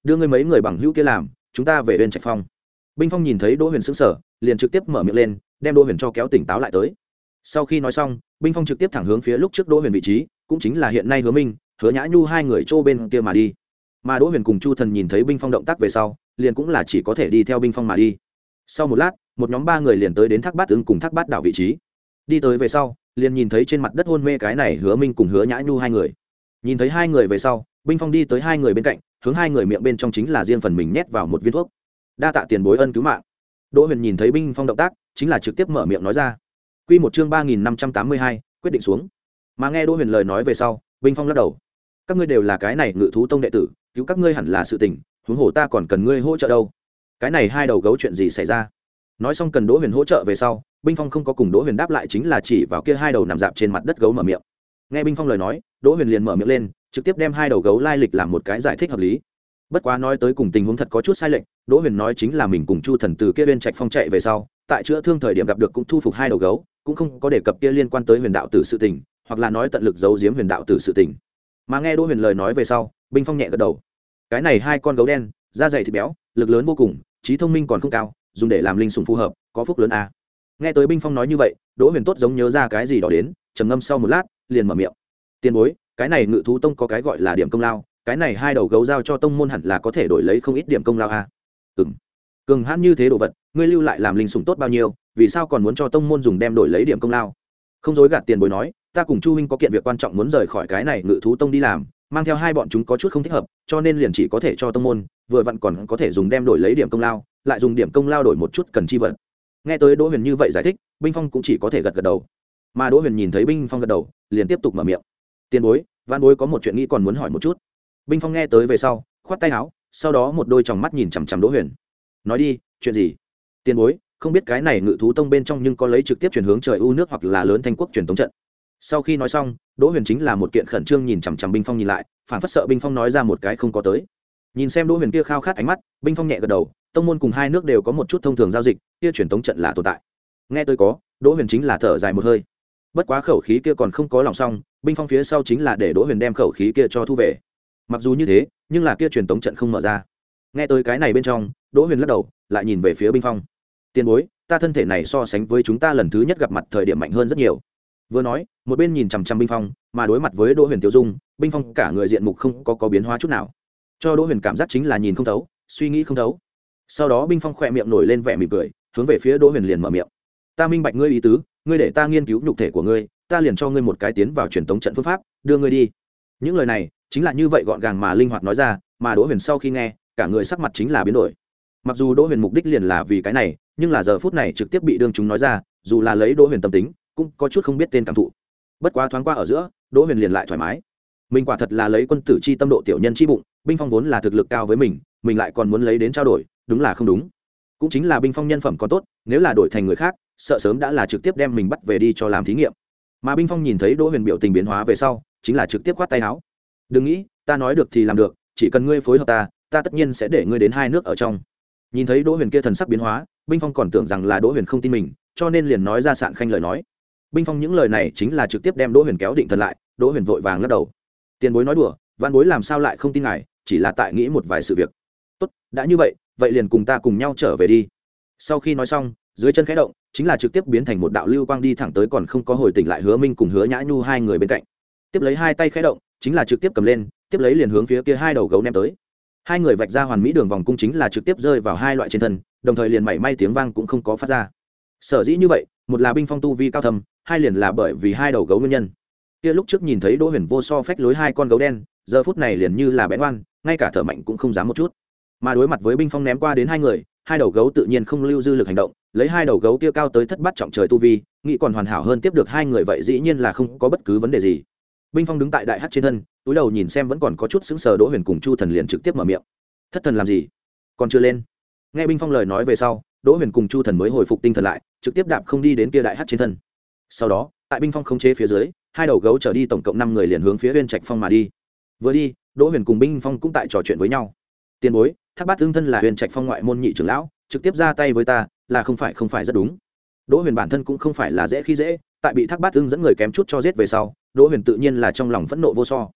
đưa ngươi mấy người bằng hữu kia làm, chúng ta về Uyên Trạch Phong. Binh Phong nhìn thấy Đỗ Huyền sững sờ, liền trực tiếp mở miệng lên, đem Đỗ Huyền cho kéo tỉnh táo lại tới. Sau khi nói xong, Binh Phong trực tiếp thẳng hướng phía lúc trước Đỗ Huyền vị trí, cũng chính là hiện nay Hứa Minh, Hứa Nhã Nhu hai người chỗ bên kia mà đi. Mà Đỗ Huyền cùng Chu Thần nhìn thấy Binh Phong động tác về sau, liền cũng là chỉ có thể đi theo Binh Phong mà đi. Sau một lát, một nhóm ba người liền tới đến Thác Bát Ưng cùng Thác Bát đảo vị trí. Đi tới về sau, liền nhìn thấy trên mặt đất hôn mê cái này Hứa Minh cùng Hứa Nhã Nhu hai người. Nhìn thấy hai người về sau, Binh Phong đi tới hai người bên cạnh, hướng hai người miệng bên trong chính là riêng phần mình nhét vào một viên thuốc. Đa tạ tiền bối ân cứu mạng. Đỗ Huyền nhìn thấy Binh Phong động tác, chính là trực tiếp mở miệng nói ra. Quy một chương ba nghìn năm trăm tám mươi hai, quyết định xuống. Mà nghe Đỗ Huyền lời nói về sau, Binh Phong lắc đầu. Các ngươi đều là cái này Ngự thú tông đệ tử, cứu các ngươi hẳn là sự tình, huống hồ ta còn cần ngươi hỗ trợ đâu. Cái này hai đầu gấu chuyện gì xảy ra? Nói xong cần Đỗ Huyền hỗ trợ về sau, Binh Phong không có cùng Đỗ Huyền đáp lại, chính là chỉ vào kia hai đầu nằm dạp trên mặt đất gấu mở miệng. Nghe Binh Phong lời nói, Đỗ Huyền liền mở miệng lên, trực tiếp đem hai đầu gấu lai lịch làm một cái giải thích hợp lý. Bất quá nói tới cùng tình huống thật có chút sai lệch, Đỗ Huyền nói chính là mình cùng Chu Thần từ kia bên Trạch Phong chạy về sau, tại chữa thương thời điểm gặp được cũng thu phục hai đầu gấu, cũng không có đề cập kia liên quan tới Huyền đạo tử sự tình, hoặc là nói tận lực giấu giếm Huyền đạo tử sự tình. Mà nghe Đỗ Huyền lời nói về sau, Binh Phong nhẹ gật đầu. Cái này hai con gấu đen, da dày thịt béo, lực lớn vô cùng, trí thông minh còn không cao, dùng để làm linh sủng phù hợp, có phúc lớn a. Nghe tới Binh Phong nói như vậy, Đỗ Huyền tốt giống nhớ ra cái gì đó đến, trầm ngâm sau một lát, liền mở miệng. Tiền bối, cái này Ngự thú tông có cái gọi là điểm công lao, cái này hai đầu gấu giao cho tông môn hẳn là có thể đổi lấy không ít điểm công lao a. Ừm. Cường hãn như thế đồ vật, ngươi lưu lại làm linh sủng tốt bao nhiêu, vì sao còn muốn cho tông môn dùng đem đổi lấy điểm công lao? Không dối gạt tiền bối nói, ta cùng Chu huynh có kiện việc quan trọng muốn rời khỏi cái này Ngự thú tông đi làm, mang theo hai bọn chúng có chút không thích hợp, cho nên liền chỉ có thể cho tông môn, vừa vặn còn có thể dùng đem đổi lấy điểm công lao, lại dùng điểm công lao đổi một chút cần chi vật. Nghe tới Đỗ Huyền như vậy giải thích, Binh Phong cũng chỉ có thể gật gật đầu. Mà Đỗ Huyền nhìn thấy Binh Phong gật đầu, liền tiếp tục mở miệng. Tiền bối, Vãn bối có một chuyện nghĩ còn muốn hỏi một chút. Binh Phong nghe tới về sau, khoát tay áo, sau đó một đôi tròng mắt nhìn chằm chằm Đỗ Huyền. Nói đi, chuyện gì? Tiền bối, không biết cái này Ngự thú tông bên trong nhưng có lấy trực tiếp chuyển hướng trời u nước hoặc là lớn thanh quốc truyền tống trận. Sau khi nói xong, Đỗ Huyền chính là một kiện khẩn trương nhìn chằm chằm Binh Phong nhìn lại, phản phất sợ Binh Phong nói ra một cái không có tới. Nhìn xem Đỗ Huyền kia khao khát ánh mắt, Binh Phong nhẹ gật đầu, tông môn cùng hai nước đều có một chút thông thường giao dịch, kia truyền tống trận là tồn tại. Nghe tôi có, Đỗ Huyền chính là thở dài một hơi. Bất quá khẩu khí kia còn không có lòng xong, Binh Phong phía sau chính là để Đỗ Huyền đem khẩu khí kia cho thu về. Mặc dù như thế, nhưng là kia truyền tống trận không mở ra. Nghe tới cái này bên trong, Đỗ Huyền lắc đầu, lại nhìn về phía Binh Phong. Tiền bối, ta thân thể này so sánh với chúng ta lần thứ nhất gặp mặt thời điểm mạnh hơn rất nhiều. Vừa nói, một bên nhìn chằm chằm Binh Phong, mà đối mặt với Đỗ Huyền Tiêu Dung, Binh Phong cả người diện mục không có có biến hóa chút nào, cho Đỗ Huyền cảm giác chính là nhìn không thấu, suy nghĩ không thấu. Sau đó Binh Phong khỏe miệng nổi lên vẻ mỉm cười, hướng về phía Đỗ Huyền liền mở miệng. Ta minh bạch ngươi ý tứ, ngươi để ta nghiên cứu nhục thể của ngươi, ta liền cho ngươi một cái tiến vào truyền tống trận phương pháp, đưa ngươi đi. Những lời này chính là như vậy gọn gàng mà linh hoạt nói ra, mà Đỗ Huyền sau khi nghe, cả người sắc mặt chính là biến đổi. Mặc dù Đỗ Huyền mục đích liền là vì cái này, nhưng là giờ phút này trực tiếp bị đương chúng nói ra, dù là lấy Đỗ Huyền tâm tính, cũng có chút không biết tên cảm thụ. Bất quá thoáng qua ở giữa, Đỗ Huyền liền lại thoải mái. Mình quả thật là lấy quân tử chi tâm độ tiểu nhân chi bụng, Binh Phong vốn là thực lực cao với mình, mình lại còn muốn lấy đến trao đổi, đúng là không đúng. Cũng chính là Binh Phong nhân phẩm còn tốt, nếu là đổi thành người khác, sợ sớm đã là trực tiếp đem mình bắt về đi cho làm thí nghiệm. Mà Binh Phong nhìn thấy Đỗ Huyền biểu tình biến hóa về sau, chính là trực tiếp quát tay áo. Đừng nghĩ, ta nói được thì làm được, chỉ cần ngươi phối hợp ta, ta tất nhiên sẽ để ngươi đến hai nước ở trong. Nhìn thấy Đỗ Huyền kia thần sắc biến hóa, Binh Phong còn tưởng rằng là Đỗ Huyền không tin mình, cho nên liền nói ra sạn khanh lời nói. Binh Phong những lời này chính là trực tiếp đem Đỗ Huyền kéo định thần lại, Đỗ Huyền vội vàng lắc đầu. Tiền bối nói đùa, Vãn bối làm sao lại không tin ngài, chỉ là tại nghĩ một vài sự việc. Tốt, đã như vậy, vậy liền cùng ta cùng nhau trở về đi. Sau khi nói xong, dưới chân khẽ động, chính là trực tiếp biến thành một đạo lưu quang đi thẳng tới còn không có hồi tỉnh lại Hứa Minh cùng Hứa Nhã Nhu hai người bên cạnh. Tiếp lấy hai tay khẽ động, chính là trực tiếp cầm lên, tiếp lấy liền hướng phía kia hai đầu gấu ném tới. Hai người vạch ra hoàn mỹ đường vòng cung chính là trực tiếp rơi vào hai loại trên thân, đồng thời liền mảy may tiếng vang cũng không có phát ra. Sở dĩ như vậy, một là Binh Phong tu vi cao thâm, hai liền là bởi vì hai đầu gấu nguyên nhân. Kia lúc trước nhìn thấy Đỗ Huyền vô so phách lối hai con gấu đen, giờ phút này liền như là bén oan, ngay cả thở mạnh cũng không dám một chút. Mà đối mặt với Binh Phong ném qua đến hai người, hai đầu gấu tự nhiên không lưu dư lực hành động, lấy hai đầu gấu kia cao tới thất bát trọng trời tu vi, nghĩ còn hoàn hảo hơn tiếp được hai người vậy dĩ nhiên là không có bất cứ vấn đề gì. Binh Phong đứng tại đại hắc trên thân, túi đầu nhìn xem vẫn còn có chút sững sờ Đỗ Huyền cùng Chu Thần liền trực tiếp mở miệng. Thất thần làm gì? Còn chưa lên. Nghe Binh Phong lời nói về sau, Đỗ Huyền cùng Chu Thần mới hồi phục tinh thần lại, trực tiếp đạp không đi đến kia đại hắc trên thân. Sau đó, tại Binh Phong khống chế phía dưới, hai đầu gấu trở đi tổng cộng năm người liền hướng phía Uyên Trạch Phong mà đi. Vừa đi, Đỗ Huyền cùng Binh Phong cũng tại trò chuyện với nhau. Tiền bối, Thác Bát Ưng thân là Uyên Trạch Phong ngoại môn nhị trưởng lão, trực tiếp ra tay với ta, là không phải không phải rất đúng. Đỗ Huyền bản thân cũng không phải là dễ khi dễ, tại bị Thác Bát Ưng dẫn người kém chút cho giết về sau, Đỗ Huyền tự nhiên là trong lòng phẫn nộ vô so.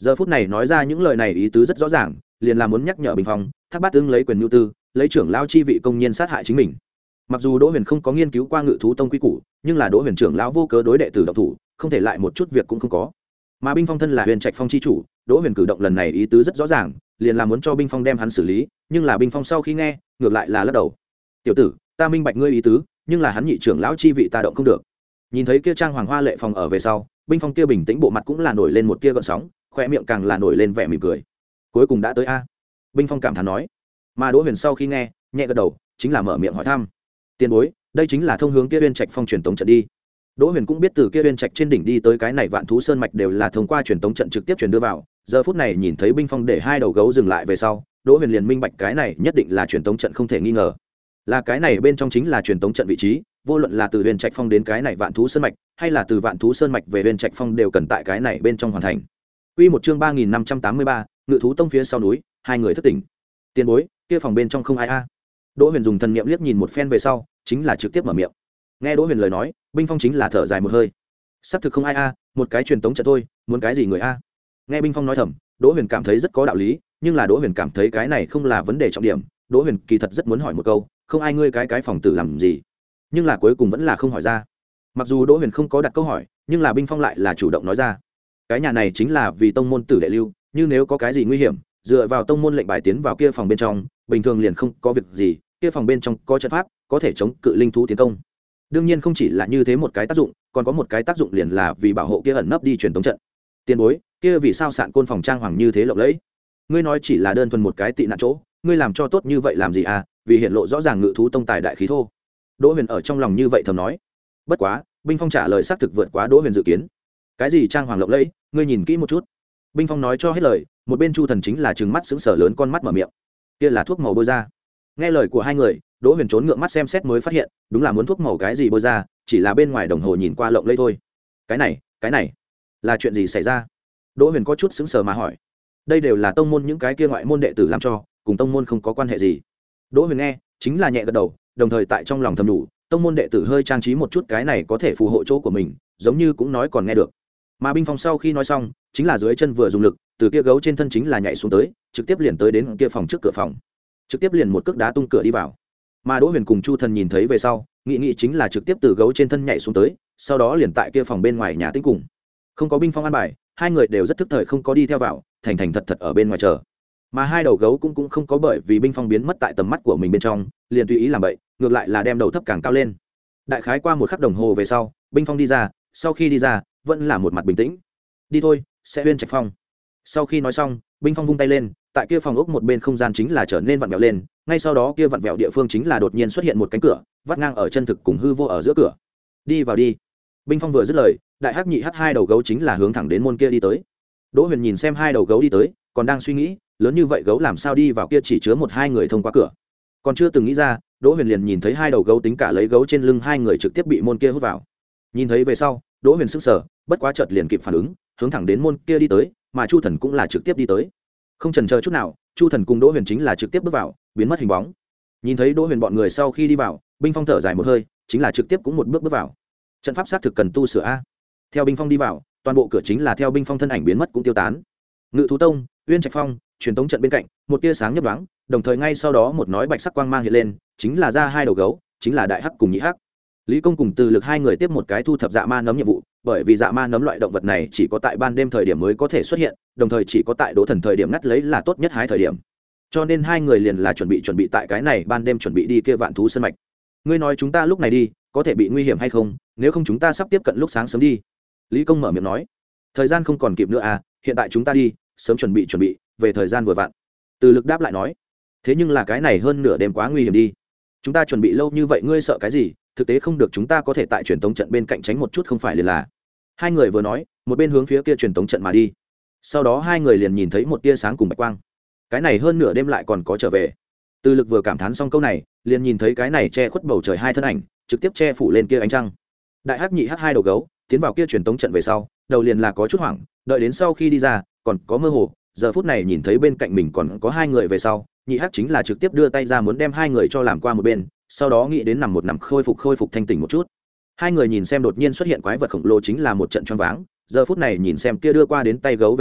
Giờ phút này nói ra những lời này ý tứ rất rõ ràng, liền là muốn nhắc nhở Bình Phong, Thác Bát Ưng lấy quyền nhu tư, lấy trưởng lao chi vị công nhiên sát hại chính mình. Mặc dù Đỗ Huyền không có nghiên cứu qua Ngự thú tông quy củ, nhưng là Đỗ Huyền trưởng lão vô cớ đối đệ tử động thủ, không thể lại một chút việc cũng không có. Mà Binh Phong thân là Huyền Trạch Phong chi chủ, Đỗ Huyền cử động lần này ý tứ rất rõ ràng, liền là muốn cho Binh Phong đem hắn xử lý, nhưng là Binh Phong sau khi nghe, ngược lại là lắc đầu. "Tiểu tử, ta minh bạch ngươi ý tứ, nhưng là hắn nhị trưởng lão chi vị ta động không được." Nhìn thấy kia trang hoàng hoa lệ phòng ở về sau, Binh Phong kia bình tĩnh bộ mặt cũng là nổi lên một tia gợn sóng, khoe miệng càng là nổi lên vẻ mỉm cười. "Cuối cùng đã tới a." Binh Phong cảm thán nói. Mà Đỗ Huyền sau khi nghe, nhẹ gật đầu, chính là mở miệng hỏi thăm. "Tiền bối, đây chính là thông hướng kia Huyền Trạch Phong truyền tống trận đi." Đỗ Huyền cũng biết từ kia Huyền Trạch trên đỉnh đi tới cái này Vạn Thú Sơn mạch đều là thông qua truyền tống trận trực tiếp truyền đưa vào, giờ phút này nhìn thấy Binh Phong để hai đầu gấu dừng lại về sau, Đỗ Huyền liền minh bạch cái này nhất định là truyền tống trận không thể nghi ngờ. Là cái này bên trong chính là truyền tống trận vị trí, vô luận là từ Huyền Trạch Phong đến cái này Vạn Thú Sơn mạch, hay là từ Vạn Thú Sơn mạch về Huyền Trạch Phong đều cần tại cái này bên trong hoàn thành. Quy một chương ba nghìn năm trăm tám mươi ba, Ngự thú tông phía sau núi, hai người thất tỉnh. Tiền bối, kia phòng bên trong không ai a. Đỗ Huyền dùng thần niệm liếc nhìn một phen về sau, chính là trực tiếp mở miệng. Nghe Đỗ Huyền lời nói, Binh Phong chính là thở dài một hơi. Sắp thực không ai a, một cái truyền tống trận thôi, muốn cái gì người a. Nghe Binh Phong nói thầm, Đỗ Huyền cảm thấy rất có đạo lý, nhưng là Đỗ Huyền cảm thấy cái này không là vấn đề trọng điểm, Đỗ Huyền kỳ thật rất muốn hỏi một câu, không ai ngươi cái cái phòng tử làm gì, nhưng là cuối cùng vẫn là không hỏi ra. Mặc dù Đỗ Huyền không có đặt câu hỏi, nhưng là Binh Phong lại là chủ động nói ra. Cái nhà này chính là vì tông môn tử đệ lưu, nhưng nếu có cái gì nguy hiểm, dựa vào tông môn lệnh bài tiến vào kia phòng bên trong, bình thường liền không có việc gì, kia phòng bên trong có trận pháp, có thể chống cự linh thú tiến công. Đương nhiên không chỉ là như thế một cái tác dụng, còn có một cái tác dụng liền là vì bảo hộ kia ẩn nấp đi truyền tống trận. Tiền bối, kia vì sao sạn côn phòng trang hoàng như thế lộng lẫy? Ngươi nói chỉ là đơn thuần một cái tị nạn chỗ, ngươi làm cho tốt như vậy làm gì à? Vì hiện lộ rõ ràng Ngự thú tông tài đại khí thô. Đỗ Huyền ở trong lòng như vậy thầm nói. Bất quá, Binh Phong trả lời xác thực vượt quá Đỗ Huyền dự kiến. Cái gì trang hoàng lộng lẫy, ngươi nhìn kỹ một chút. Binh Phong nói cho hết lời, một bên Chu Thần chính là trừng mắt sững sờ lớn con mắt mở miệng. Kia là thuốc màu bôi ra. Nghe lời của hai người, Đỗ Huyền trốn ngượng mắt xem xét mới phát hiện, đúng là muốn thuốc màu cái gì bôi ra, chỉ là bên ngoài đồng hồ nhìn qua lộng lẫy thôi. Cái này, cái này, là chuyện gì xảy ra? Đỗ Huyền có chút sững sờ mà hỏi. Đây đều là tông môn những cái kia ngoại môn đệ tử làm cho, cùng tông môn không có quan hệ gì. Đỗ Huyền nghe, chính là nhẹ gật đầu, đồng thời tại trong lòng thầm nhủ, tông môn đệ tử hơi trang trí một chút cái này có thể phù hộ chỗ của mình, giống như cũng nói còn nghe được. Mà Binh Phong sau khi nói xong, chính là dưới chân vừa dùng lực, từ kia gấu trên thân chính là nhảy xuống tới, trực tiếp liền tới đến kia phòng trước cửa phòng, trực tiếp liền một cước đá tung cửa đi vào. Mà Đỗ Huyền cùng Chu Thần nhìn thấy về sau, nghĩ nghĩ chính là trực tiếp từ gấu trên thân nhảy xuống tới, sau đó liền tại kia phòng bên ngoài nhà tĩnh cùng. Không có Binh Phong an bài, hai người đều rất thức thời không có đi theo vào, thành thành thật thật ở bên ngoài chờ. Mà hai đầu gấu cũng cũng không có bởi vì Binh Phong biến mất tại tầm mắt của mình bên trong, liền tùy ý làm vậy, ngược lại là đem đầu thấp càng cao lên. Đại khái qua một khắc đồng hồ về sau, Binh Phong đi ra, sau khi đi ra, vẫn là một mặt bình tĩnh. Đi thôi, sẽ Huyền Trạch Phong. Sau khi nói xong, Binh Phong vung tay lên, tại kia phòng ốc một bên không gian chính là trở nên vặn vẹo lên, ngay sau đó kia vặn vẹo địa phương chính là đột nhiên xuất hiện một cánh cửa, vắt ngang ở chân thực cùng hư vô ở giữa cửa. Đi vào đi. Binh Phong vừa dứt lời, đại hắc nhị hắc hai đầu gấu chính là hướng thẳng đến môn kia đi tới. Đỗ Huyền nhìn xem hai đầu gấu đi tới, còn đang suy nghĩ, lớn như vậy gấu làm sao đi vào kia chỉ chứa một hai người thông qua cửa. Còn chưa từng nghĩ ra, Đỗ Huyền liền nhìn thấy hai đầu gấu tính cả lấy gấu trên lưng hai người trực tiếp bị môn kia hút vào. Nhìn thấy về sau, Đỗ Huyền sững sờ, bất quá chợt liền kịp phản ứng, hướng thẳng đến môn kia đi tới, mà Chu Thần cũng là trực tiếp đi tới. Không chần chờ chút nào, Chu Thần cùng Đỗ Huyền chính là trực tiếp bước vào, biến mất hình bóng. Nhìn thấy Đỗ Huyền bọn người sau khi đi vào, Binh Phong thở dài một hơi, chính là trực tiếp cũng một bước bước vào. Trận pháp xác thực cần tu sửa a. Theo Binh Phong đi vào, toàn bộ cửa chính là theo Binh Phong thân ảnh biến mất cũng tiêu tán. Ngự thú tông, Huyền Trạch Phong, truyền tống trận bên cạnh, một tia sáng nhấp nhoáng, đồng thời ngay sau đó một nói bạch sắc quang mang hiện lên, chính là ra hai đầu gấu, chính là đại hắc cùng nhị hắc. Lý Công cùng Từ Lực hai người tiếp một cái thu thập dạ ma nấm nhiệm vụ, bởi vì dạ ma nấm loại động vật này chỉ có tại ban đêm thời điểm mới có thể xuất hiện, đồng thời chỉ có tại Đỗ Thần thời điểm ngắt lấy là tốt nhất hái thời điểm. Cho nên hai người liền là chuẩn bị chuẩn bị tại cái này ban đêm chuẩn bị đi kia Vạn Thú Sơn mạch. Ngươi nói chúng ta lúc này đi, có thể bị nguy hiểm hay không? Nếu không chúng ta sắp tiếp cận lúc sáng sớm đi. Lý Công mở miệng nói. Thời gian không còn kịp nữa à, hiện tại chúng ta đi, sớm chuẩn bị chuẩn bị, về thời gian vừa vặn. Từ Lực đáp lại nói. Thế nhưng là cái này hơn nửa đêm quá nguy hiểm đi. Chúng ta chuẩn bị lâu như vậy ngươi sợ cái gì? Thực tế không được chúng ta có thể tại truyền tống trận bên cạnh tránh một chút không phải liền là. Hai người vừa nói, một bên hướng phía kia truyền tống trận mà đi. Sau đó hai người liền nhìn thấy một tia sáng cùng bạch quang. Cái này hơn nửa đêm lại còn có trở về. Từ Lực vừa cảm thán xong câu này, liền nhìn thấy cái này che khuất bầu trời hai thân ảnh, trực tiếp che phủ lên kia ánh trăng. Đại hắc nhị hắc hai đầu gấu, tiến vào kia truyền tống trận về sau, đầu liền là có chút hoảng, đợi đến sau khi đi ra, còn có mơ hồ, giờ phút này nhìn thấy bên cạnh mình còn có hai người về sau, nhị hắc chính là trực tiếp đưa tay ra muốn đem hai người cho làm qua một bên, sau đó nghĩ đến nằm một nằm khôi phục khôi phục thanh tỉnh một chút. Hai người nhìn xem đột nhiên xuất hiện quái vật khổng lồ chính là một trận choáng váng, giờ phút này nhìn xem kia đưa qua đến tay gấu về sau,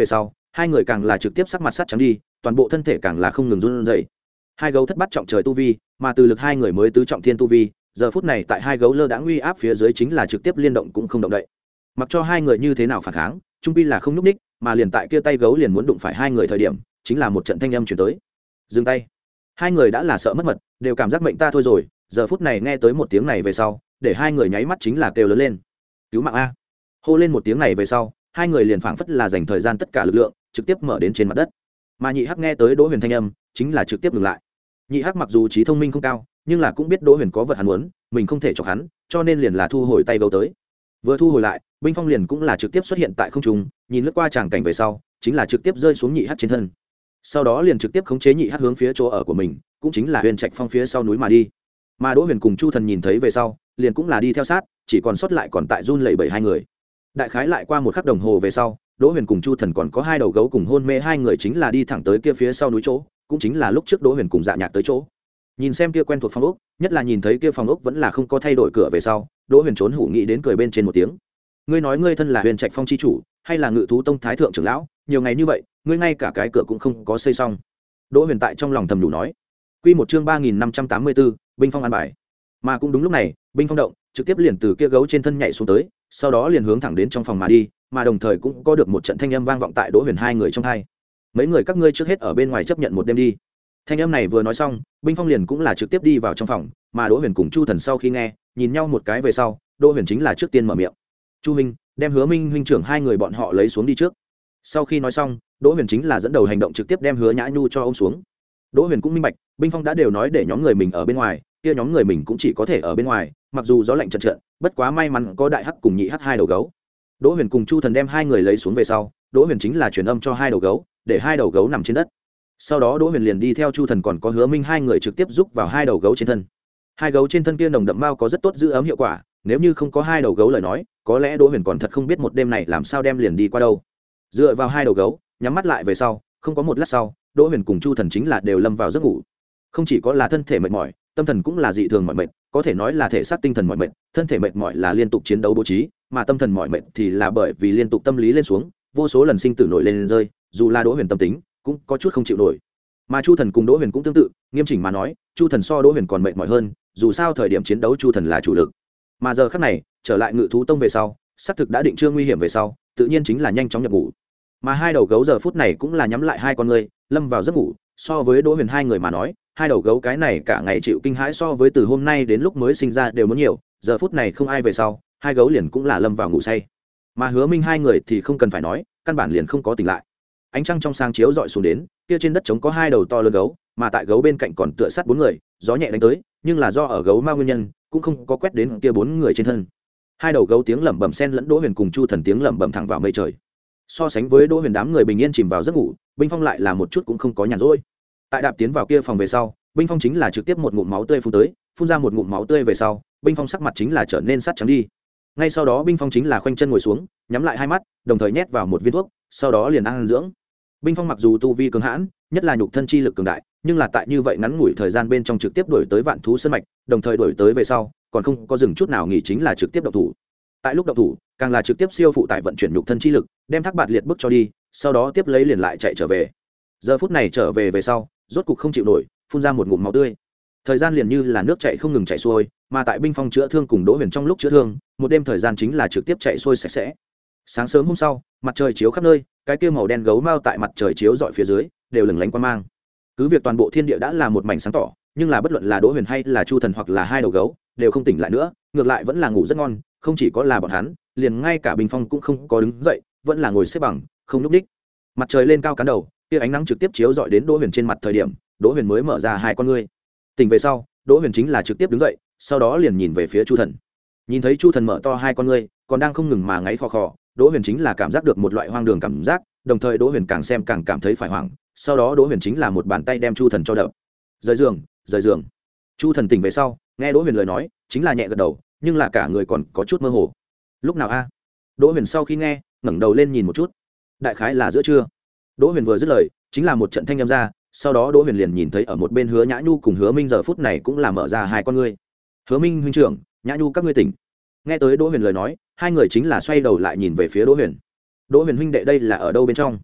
hai người càng là trực tiếp sắc mặt sắt trắng đi, toàn bộ thân thể càng là không ngừng run rẩy. Hai gấu thất bắt trọng trời tu vi, mà từ lực hai người mới tứ trọng thiên tu vi, giờ phút này tại hai gấu lơ đãng uy áp phía dưới chính là trực tiếp liên động cũng không động đậy. Mặc cho hai người như thế nào phản kháng, trung pi là không nhúc ních, mà liền tại kia tay gấu liền muốn đụng phải hai người thời điểm, chính là một trận thanh âm truyền tới. Dừng tay. Hai người đã là sợ mất mật, đều cảm giác mệnh ta thôi rồi, giờ phút này nghe tới một tiếng này về sau, để hai người nháy mắt chính là kêu lớn lên. Cứu mạng a. Hô lên một tiếng này về sau, hai người liền phảng phất là dành thời gian tất cả lực lượng, trực tiếp mở đến trên mặt đất. Mà Nhị Hắc nghe tới Đỗ Huyền thanh âm, chính là trực tiếp ngừng lại. Nhị Hắc mặc dù trí thông minh không cao, nhưng là cũng biết Đỗ Huyền có vật hắn muốn, mình không thể chọc hắn, cho nên liền là thu hồi tay gấu tới. Vừa thu hồi lại, Binh Phong liền cũng là trực tiếp xuất hiện tại không trung, nhìn lướt qua tràng cảnh về sau, chính là trực tiếp rơi xuống Nhị Hắc trên thân. Sau đó liền trực tiếp khống chế Nhị Hắc hướng phía chỗ ở của mình, cũng chính là Huyền Trạch Phong phía sau núi mà đi. Mà Đỗ Huyền cùng Chu Thần nhìn thấy về sau, liền cũng là đi theo sát, chỉ còn sót lại còn tại run lẩy bẩy hai người. Đại khái lại qua một khắc đồng hồ về sau, Đỗ Huyền cùng Chu Thần còn có hai đầu gấu cùng hôn mê hai người chính là đi thẳng tới kia phía sau núi chỗ, cũng chính là lúc trước Đỗ Huyền cùng Dạ Nhạc tới chỗ. Nhìn xem kia quen thuộc phòng ốc, nhất là nhìn thấy kia phòng ốc vẫn là không có thay đổi cửa về sau, Đỗ Huyền trốn hủ nghĩ đến cười bên trên một tiếng. Ngươi nói ngươi thân là Huyền Trạch Phong chi chủ, hay là Ngự thú tông thái thượng trưởng lão, nhiều ngày như vậy, ngươi ngay cả cái cửa cũng không có xây xong. Đỗ Huyền tại trong lòng thầm đủ nói. Quy một chương ba nghìn năm trăm tám mươi tư, binh phong an bài. Mà cũng đúng lúc này, binh phong động, trực tiếp liền từ kia gấu trên thân nhảy xuống tới, sau đó liền hướng thẳng đến trong phòng mà đi, mà đồng thời cũng có được một trận thanh âm vang vọng tại Đỗ Huyền hai người trong tai. Mấy người các ngươi trước hết ở bên ngoài chấp nhận một đêm đi. Thanh âm này vừa nói xong, binh phong liền cũng là trực tiếp đi vào trong phòng, mà Đỗ Huyền cùng Chu Thần sau khi nghe, nhìn nhau một cái về sau, Đỗ Huyền chính là trước tiên mở miệng. Chu Minh, đem Hứa Minh huynh trưởng hai người bọn họ lấy xuống đi trước. Sau khi nói xong, Đỗ Huyền chính là dẫn đầu hành động trực tiếp đem Hứa Nhã Nhu cho ôm xuống. Đỗ Huyền cũng minh bạch, binh phong đã đều nói để nhóm người mình ở bên ngoài, kia nhóm người mình cũng chỉ có thể ở bên ngoài, mặc dù gió lạnh trận trận, bất quá may mắn có Đại Hắc cùng Nhị Hắc hai đầu gấu. Đỗ Huyền cùng Chu Thần đem hai người lấy xuống về sau, Đỗ Huyền chính là truyền âm cho hai đầu gấu, để hai đầu gấu nằm trên đất. Sau đó Đỗ Huyền liền đi theo Chu Thần còn có Hứa Minh hai người trực tiếp giúp vào hai đầu gấu trên thân. Hai gấu trên thân kia nồng đậm mao có rất tốt giữ ấm hiệu quả, nếu như không có hai đầu gấu lời nói, có lẽ Đỗ Huyền còn thật không biết một đêm này làm sao đem liền đi qua đâu. Dựa vào hai đầu gấu, nhắm mắt lại về sau, không có một lát sau, Đỗ Huyền cùng Chu Thần chính là đều lâm vào giấc ngủ. Không chỉ có là thân thể mệt mỏi, tâm thần cũng là dị thường mỏi mệt, có thể nói là thể xác tinh thần mỏi mệt, thân thể mệt mỏi là liên tục chiến đấu bố trí, mà tâm thần mỏi mệt thì là bởi vì liên tục tâm lý lên xuống, vô số lần sinh tử nổi lên, lên rơi, dù là Đỗ Huyền tâm tính, cũng có chút không chịu nổi. Mà Chu Thần cùng Đỗ Huyền cũng tương tự, nghiêm chỉnh mà nói, Chu Thần so Đỗ Huyền còn mệt mỏi hơn, dù sao thời điểm chiến đấu Chu Thần là chủ lực. Mà giờ khắc này, trở lại Ngự thú tông về sau, xác thực đã định chưa nguy hiểm về sau, tự nhiên chính là nhanh chóng nhập ngủ. Mà hai đầu gấu giờ phút này cũng là nhắm lại hai con ngươi, lâm vào giấc ngủ, so với Đỗ Huyền hai người mà nói, hai đầu gấu cái này cả ngày chịu kinh hãi so với từ hôm nay đến lúc mới sinh ra đều muốn nhiều, giờ phút này không ai về sau, hai gấu liền cũng là lâm vào ngủ say. Mà Hứa Minh hai người thì không cần phải nói, căn bản liền không có tỉnh lại. Ánh trăng trong sáng chiếu dọi xuống đến, kia trên đất trống có hai đầu to lớn gấu, mà tại gấu bên cạnh còn tựa sát bốn người, gió nhẹ đánh tới, nhưng là do ở gấu ma nguyên nhân, cũng không có quét đến kia bốn người trên thân. Hai đầu gấu tiếng lẩm bẩm xen lẫn Đỗ Huyền cùng Chu Thần tiếng lẩm bẩm thẳng vào mây trời. So sánh với Đỗ Huyền đám người bình yên chìm vào giấc ngủ, binh phong lại là một chút cũng không có nhàn rỗi. Tại đạp tiến vào kia phòng về sau, binh phong chính là trực tiếp một ngụm máu tươi phun tới, phun ra một ngụm máu tươi về sau, binh phong sắc mặt chính là trở nên sắt trắng đi. Ngay sau đó binh phong chính là khoanh chân ngồi xuống, nhắm lại hai mắt, đồng thời nhét vào một viên thuốc, sau đó liền ăn dưỡng. Binh phong mặc dù tu vi cường hãn, nhất là nhục thân chi lực cường đại, nhưng là tại như vậy ngắn ngủi thời gian bên trong trực tiếp đuổi tới Vạn thú sơn mạch, đồng thời đuổi tới về sau, còn không có dừng chút nào nghỉ chính là trực tiếp động thủ. Tại lúc động thủ, càng là trực tiếp siêu phụ tải vận chuyển nhục thân chi lực, đem Thác Bạt liệt bức cho đi, sau đó tiếp lấy liền lại chạy trở về. Giờ phút này trở về về sau, rốt cục không chịu nổi, phun ra một ngụm máu tươi. Thời gian liền như là nước chảy không ngừng chảy xuôi, mà tại binh phong chữa thương cùng Đỗ Huyền trong lúc chữa thương, một đêm thời gian chính là trực tiếp chạy xuôi sạch sẽ. Sáng sớm hôm sau, mặt trời chiếu khắp nơi, cái kia màu đen gấu mao tại mặt trời chiếu dọi phía dưới, đều lừng lánh quang mang. Cứ việc toàn bộ thiên địa đã là một mảnh sáng tỏ, nhưng là bất luận là Đỗ Huyền hay là Chu Thần hoặc là hai đầu gấu, đều không tỉnh lại nữa, ngược lại vẫn là ngủ rất ngon, không chỉ có là bọn hắn, liền ngay cả Bình Phong cũng không có đứng dậy, vẫn là ngồi xếp bằng, không nhúc nhích. Mặt trời lên cao cán đầu, tia ánh nắng trực tiếp chiếu dọi đến Đỗ Huyền trên mặt thời điểm, Đỗ Huyền mới mở ra hai con ngươi. Tỉnh về sau, Đỗ Huyền chính là trực tiếp đứng dậy, sau đó liền nhìn về phía Chu Thần. Nhìn thấy Chu Thần mở to hai con ngươi, còn đang không ngừng mà ngáy khò khò, Đỗ Huyền chính là cảm giác được một loại hoang đường cảm giác, đồng thời Đỗ Huyền càng xem càng cảm thấy phải hoảng, sau đó Đỗ Huyền chính là một bàn tay đem Chu Thần cho đập. Rời giường, rời giường. Chu Thần tỉnh về sau, nghe Đỗ Huyền lời nói, chính là nhẹ gật đầu, nhưng là cả người còn có chút mơ hồ. Lúc nào a? Đỗ Huyền sau khi nghe, ngẩng đầu lên nhìn một chút. Đại khái là giữa trưa. Đỗ Huyền vừa dứt lời, chính là một trận thanh âm ra, sau đó Đỗ Huyền liền nhìn thấy ở một bên Hứa Nhã Nhu cùng Hứa Minh giờ phút này cũng là mở ra hai con ngươi. Hứa Minh huynh trưởng, Nhã Nhu các ngươi tỉnh. Nghe tới Đỗ Huyền lời nói, hai người chính là xoay đầu lại nhìn về phía Đỗ Huyền. Đỗ Huyền huynh đệ đây là ở đâu bên trong?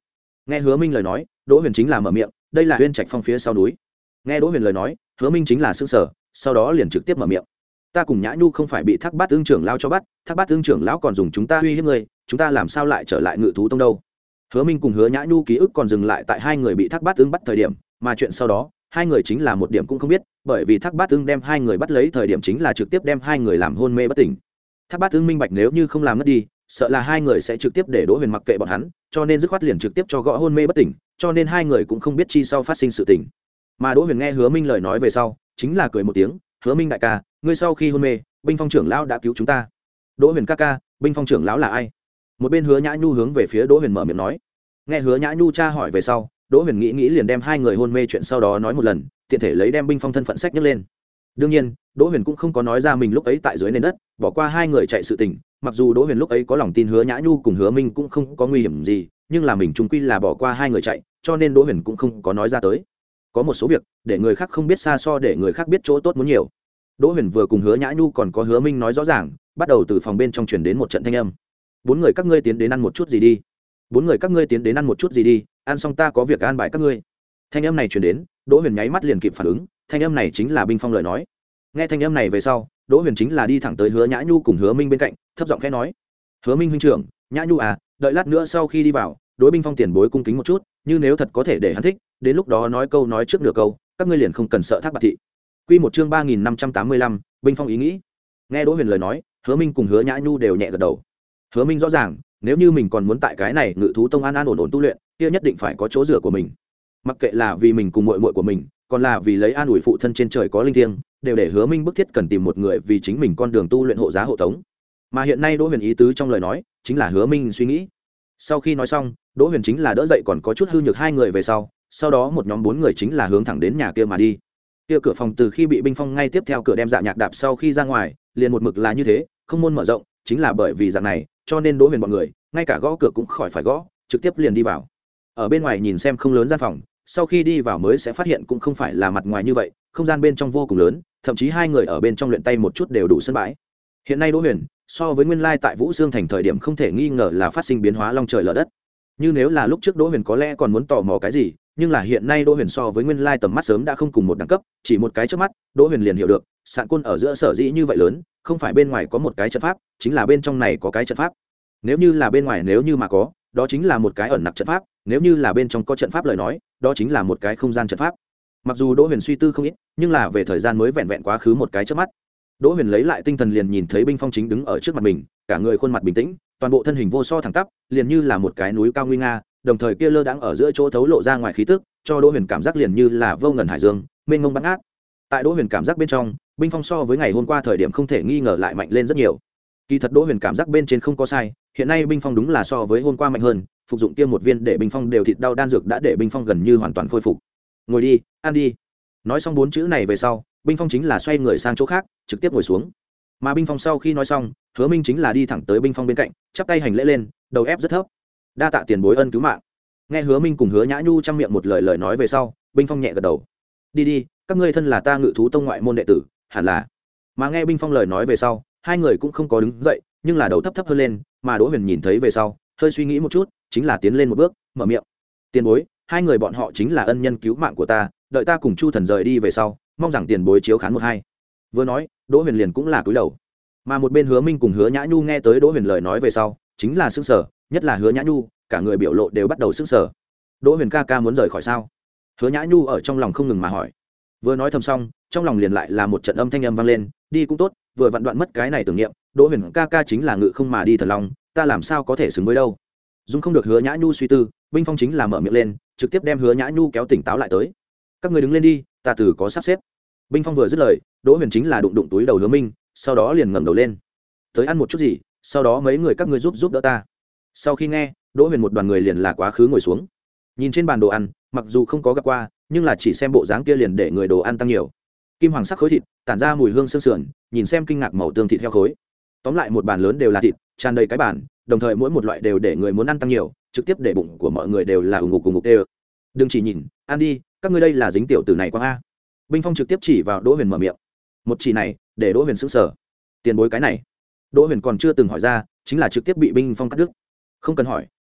Nghe Hứa Minh lời nói, Đỗ Huyền chính là mở miệng, đây là Huyên Trạch Phong phía sau núi. Nghe Đỗ Huyền lời nói, Hứa Minh chính là sững sờ, sau đó liền trực tiếp mở miệng. Ta cùng Nhã Nhu không phải bị Thác Bát Ưng trưởng lão cho bắt, Thác Bát Ưng trưởng lão còn dùng chúng ta uy hiếp ngươi, chúng ta làm sao lại trở lại Ngự thú tông đâu? Hứa Minh cùng Hứa Nhã Nhu ký ức còn dừng lại tại hai người bị Thác Bát Ưng bắt thời điểm, mà chuyện sau đó, hai người chính là một điểm cũng không biết, bởi vì Thác Bát Ưng đem hai người bắt lấy thời điểm chính là trực tiếp đem hai người làm hôn mê bất tỉnh. Thác Bát Ưng minh bạch nếu như không làm mất đi, sợ là hai người sẽ trực tiếp để Đỗ Huyền mặc kệ bọn hắn, cho nên dứt khoát liền trực tiếp cho gõ hôn mê bất tỉnh, cho nên hai người cũng không biết chi sau phát sinh sự tình. Mà Đỗ Huyền nghe Hứa Minh lời nói về sau, chính là cười một tiếng, "Hứa Minh đại ca, ngươi sau khi hôn mê, Binh Phong trưởng lão đã cứu chúng ta." "Đỗ Huyền ca ca, Binh Phong trưởng lão là ai?" Một bên Hứa Nhã Nhu hướng về phía Đỗ Huyền mở miệng nói. Nghe Hứa Nhã Nhu tra hỏi về sau, Đỗ Huyền nghĩ nghĩ liền đem hai người hôn mê chuyện sau đó nói một lần, tiện thể lấy đem Binh Phong thân phận sách nhấc lên. Đương nhiên, Đỗ Huyền cũng không có nói ra mình lúc ấy tại dưới nền đất, bỏ qua hai người chạy sự tình, mặc dù Đỗ Huyền lúc ấy có lòng tin Hứa Nhã Nhu cùng Hứa Minh cũng không có nguy hiểm gì, nhưng là mình chung quy là bỏ qua hai người chạy, cho nên Đỗ Huyền cũng không có nói ra tới. Có một số việc, để người khác không biết xa so để người khác biết chỗ tốt muốn nhiều. Đỗ Huyền vừa cùng Hứa Nhã Nhu còn có Hứa Minh nói rõ ràng, bắt đầu từ phòng bên trong truyền đến một trận thanh âm. "Bốn người các ngươi tiến đến ăn một chút gì đi. Bốn người các ngươi tiến đến ăn một chút gì đi, ăn xong ta có việc an bài các ngươi." Thanh âm này truyền đến, Đỗ Huyền nháy mắt liền kịp phản ứng, thanh âm này chính là Binh Phong lời nói. Nghe thanh âm này về sau, Đỗ Huyền chính là đi thẳng tới Hứa Nhã Nhu cùng Hứa Minh bên cạnh, thấp giọng khẽ nói: "Hứa Minh huynh trưởng, Nhã Nhu à, đợi lát nữa sau khi đi vào, đối Binh Phong tiền bối cung kính một chút, như nếu thật có thể để hắn thích, đến lúc đó nói câu nói trước nửa câu, các ngươi liền không cần sợ Thác Bạt thị." Quy một chương ba nghìn năm trăm tám mươi lăm, Binh Phong ý nghĩ. Nghe Đỗ Huyền lời nói, Hứa Minh cùng Hứa Nhã Nhu đều nhẹ gật đầu. Hứa Minh rõ ràng, nếu như mình còn muốn tại cái này Ngự thú tông an an ổn ổn tu luyện, kia nhất định phải có chỗ dựa của mình. Mặc kệ là vì mình cùng muội muội của mình, còn là vì lấy an ủi phụ thân trên trời có linh thiêng, đều để Hứa Minh bức thiết cần tìm một người vì chính mình con đường tu luyện hộ giá hộ tống. Mà hiện nay Đỗ Huyền ý tứ trong lời nói, chính là Hứa Minh suy nghĩ. Sau khi nói xong, Đỗ Huyền chính là đỡ dậy còn có chút hư nhược hai người về sau, sau đó một nhóm bốn người chính là hướng thẳng đến nhà kia mà đi. Kia cửa phòng từ khi bị Binh Phong ngay tiếp theo cửa đem Dạ Nhạc đạp sau khi ra ngoài, liền một mực là như thế, không môn mở rộng, chính là bởi vì dạng này, cho nên Đỗ Huyền bọn người, ngay cả gõ cửa cũng khỏi phải gõ, trực tiếp liền đi vào. Ở bên ngoài nhìn xem không lớn gian phòng, sau khi đi vào mới sẽ phát hiện cũng không phải là mặt ngoài như vậy, không gian bên trong vô cùng lớn, thậm chí hai người ở bên trong luyện tay một chút đều đủ sân bãi. Hiện nay Đỗ Huyền, so với nguyên lai tại Vũ Dương thành thời điểm không thể nghi ngờ là phát sinh biến hóa long trời lở đất. Như nếu là lúc trước Đỗ Huyền có lẽ còn muốn tò mò cái gì, nhưng là hiện nay Đỗ Huyền so với nguyên lai tầm mắt sớm đã không cùng một đẳng cấp, chỉ một cái chớp mắt, Đỗ Huyền liền hiểu được, sạn côn ở giữa sở dĩ như vậy lớn, không phải bên ngoài có một cái trận pháp, chính là bên trong này có cái trận pháp. Nếu như là bên ngoài nếu như mà có, đó chính là một cái ẩn nặc trận pháp, nếu như là bên trong có trận pháp lời nói, đó chính là một cái không gian trận pháp. Mặc dù Đỗ Huyền suy tư không ít, nhưng là về thời gian mới vẹn vẹn quá khứ một cái chớp mắt. Đỗ Huyền lấy lại tinh thần liền nhìn thấy Binh Phong chính đứng ở trước mặt mình, cả người khuôn mặt bình tĩnh, toàn bộ thân hình vô so thẳng tắp, liền như là một cái núi cao nguy nga, đồng thời kia lơ đãng ở giữa chỗ thấu lộ ra ngoài khí tức, cho Đỗ Huyền cảm giác liền như là vô ngần hải dương, mênh mông bát ngát. Tại Đỗ Huyền cảm giác bên trong, Binh Phong so với ngày hôm qua thời điểm không thể nghi ngờ lại mạnh lên rất nhiều. Kỳ thật Đỗ Huyền cảm giác bên trên không có sai, hiện nay Binh Phong đúng là so với hôm qua mạnh hơn, phục dụng kia một viên để Binh Phong đều thịt đau đan dược đã để Binh Phong gần như hoàn toàn khôi phục. "Ngồi đi, ăn đi." Nói xong bốn chữ này về sau, Binh Phong chính là xoay người sang chỗ khác, trực tiếp ngồi xuống. Mà Binh Phong sau khi nói xong, Hứa Minh chính là đi thẳng tới Binh Phong bên cạnh, chắp tay hành lễ lên, đầu ép rất thấp. "Đa tạ tiền bối ân cứu mạng." Nghe Hứa Minh cùng Hứa Nhã Nhu trong miệng một lời lời nói về sau, Binh Phong nhẹ gật đầu. "Đi đi, các ngươi thân là ta Ngự thú tông ngoại môn đệ tử, hẳn là." Mà nghe Binh Phong lời nói về sau, hai người cũng không có đứng dậy, nhưng là đầu thấp thấp hơn lên, mà Đỗ Huyền nhìn thấy về sau, hơi suy nghĩ một chút, chính là tiến lên một bước, mở miệng. "Tiền bối, hai người bọn họ chính là ân nhân cứu mạng của ta, đợi ta cùng Chu Thần rời đi về sau, mong rằng tiền bối chiếu khán một hai." Vừa nói, Đỗ Huyền liền cũng là cúi đầu. Mà một bên Hứa Minh cùng Hứa Nhã Nhu nghe tới Đỗ Huyền lời nói về sau, chính là sững sờ, nhất là Hứa Nhã Nhu, cả người biểu lộ đều bắt đầu sững sờ. "Đỗ Huyền ca ca muốn rời khỏi sao?" Hứa Nhã Nhu ở trong lòng không ngừng mà hỏi. Vừa nói thầm xong, trong lòng liền lại là một trận âm thanh âm vang lên, "Đi cũng tốt, vừa vặn đoạn mất cái này tưởng niệm, Đỗ Huyền ca ca chính là ngự không mà đi thần long, ta làm sao có thể xứng với đâu." Dung không được Hứa Nhã Nhu suy tư, Binh Phong chính là mở miệng lên, trực tiếp đem Hứa Nhã Nhu kéo tỉnh táo lại tới. "Các ngươi đứng lên đi, ta từ có sắp xếp." Binh Phong vừa dứt lời, Đỗ Huyền chính là đụng đụng túi đầu Hứa Minh, sau đó liền ngẩng đầu lên. "Tới ăn một chút gì, sau đó mấy người các ngươi giúp giúp đỡ ta." Sau khi nghe, Đỗ Huyền một đoàn người liền là quá khứ ngồi xuống. Nhìn trên bàn đồ ăn, mặc dù không có gặp qua, nhưng là chỉ xem bộ dáng kia liền để người đồ ăn tăng nhiều. Kim hoàng sắc khối thịt, tản ra mùi hương xương sườn, nhìn xem kinh ngạc màu tương thịt theo khối. Tóm lại một bàn lớn đều là thịt, tràn đầy cái bàn, đồng thời mỗi một loại đều để người muốn ăn tăng nhiều, trực tiếp để bụng của mọi người đều là ủng ngục ủng ngục đều. "Đừng chỉ nhìn, ăn đi, các ngươi đây là dính tiểu tử này quang a." Binh Phong trực tiếp chỉ vào Đỗ Huyền mở miệng. Một chỉ này, để Đỗ Huyền sững sờ. Tiền bối cái này, Đỗ Huyền còn chưa từng hỏi ra, chính là trực tiếp bị Binh Phong cắt đứt. "Không cần hỏi,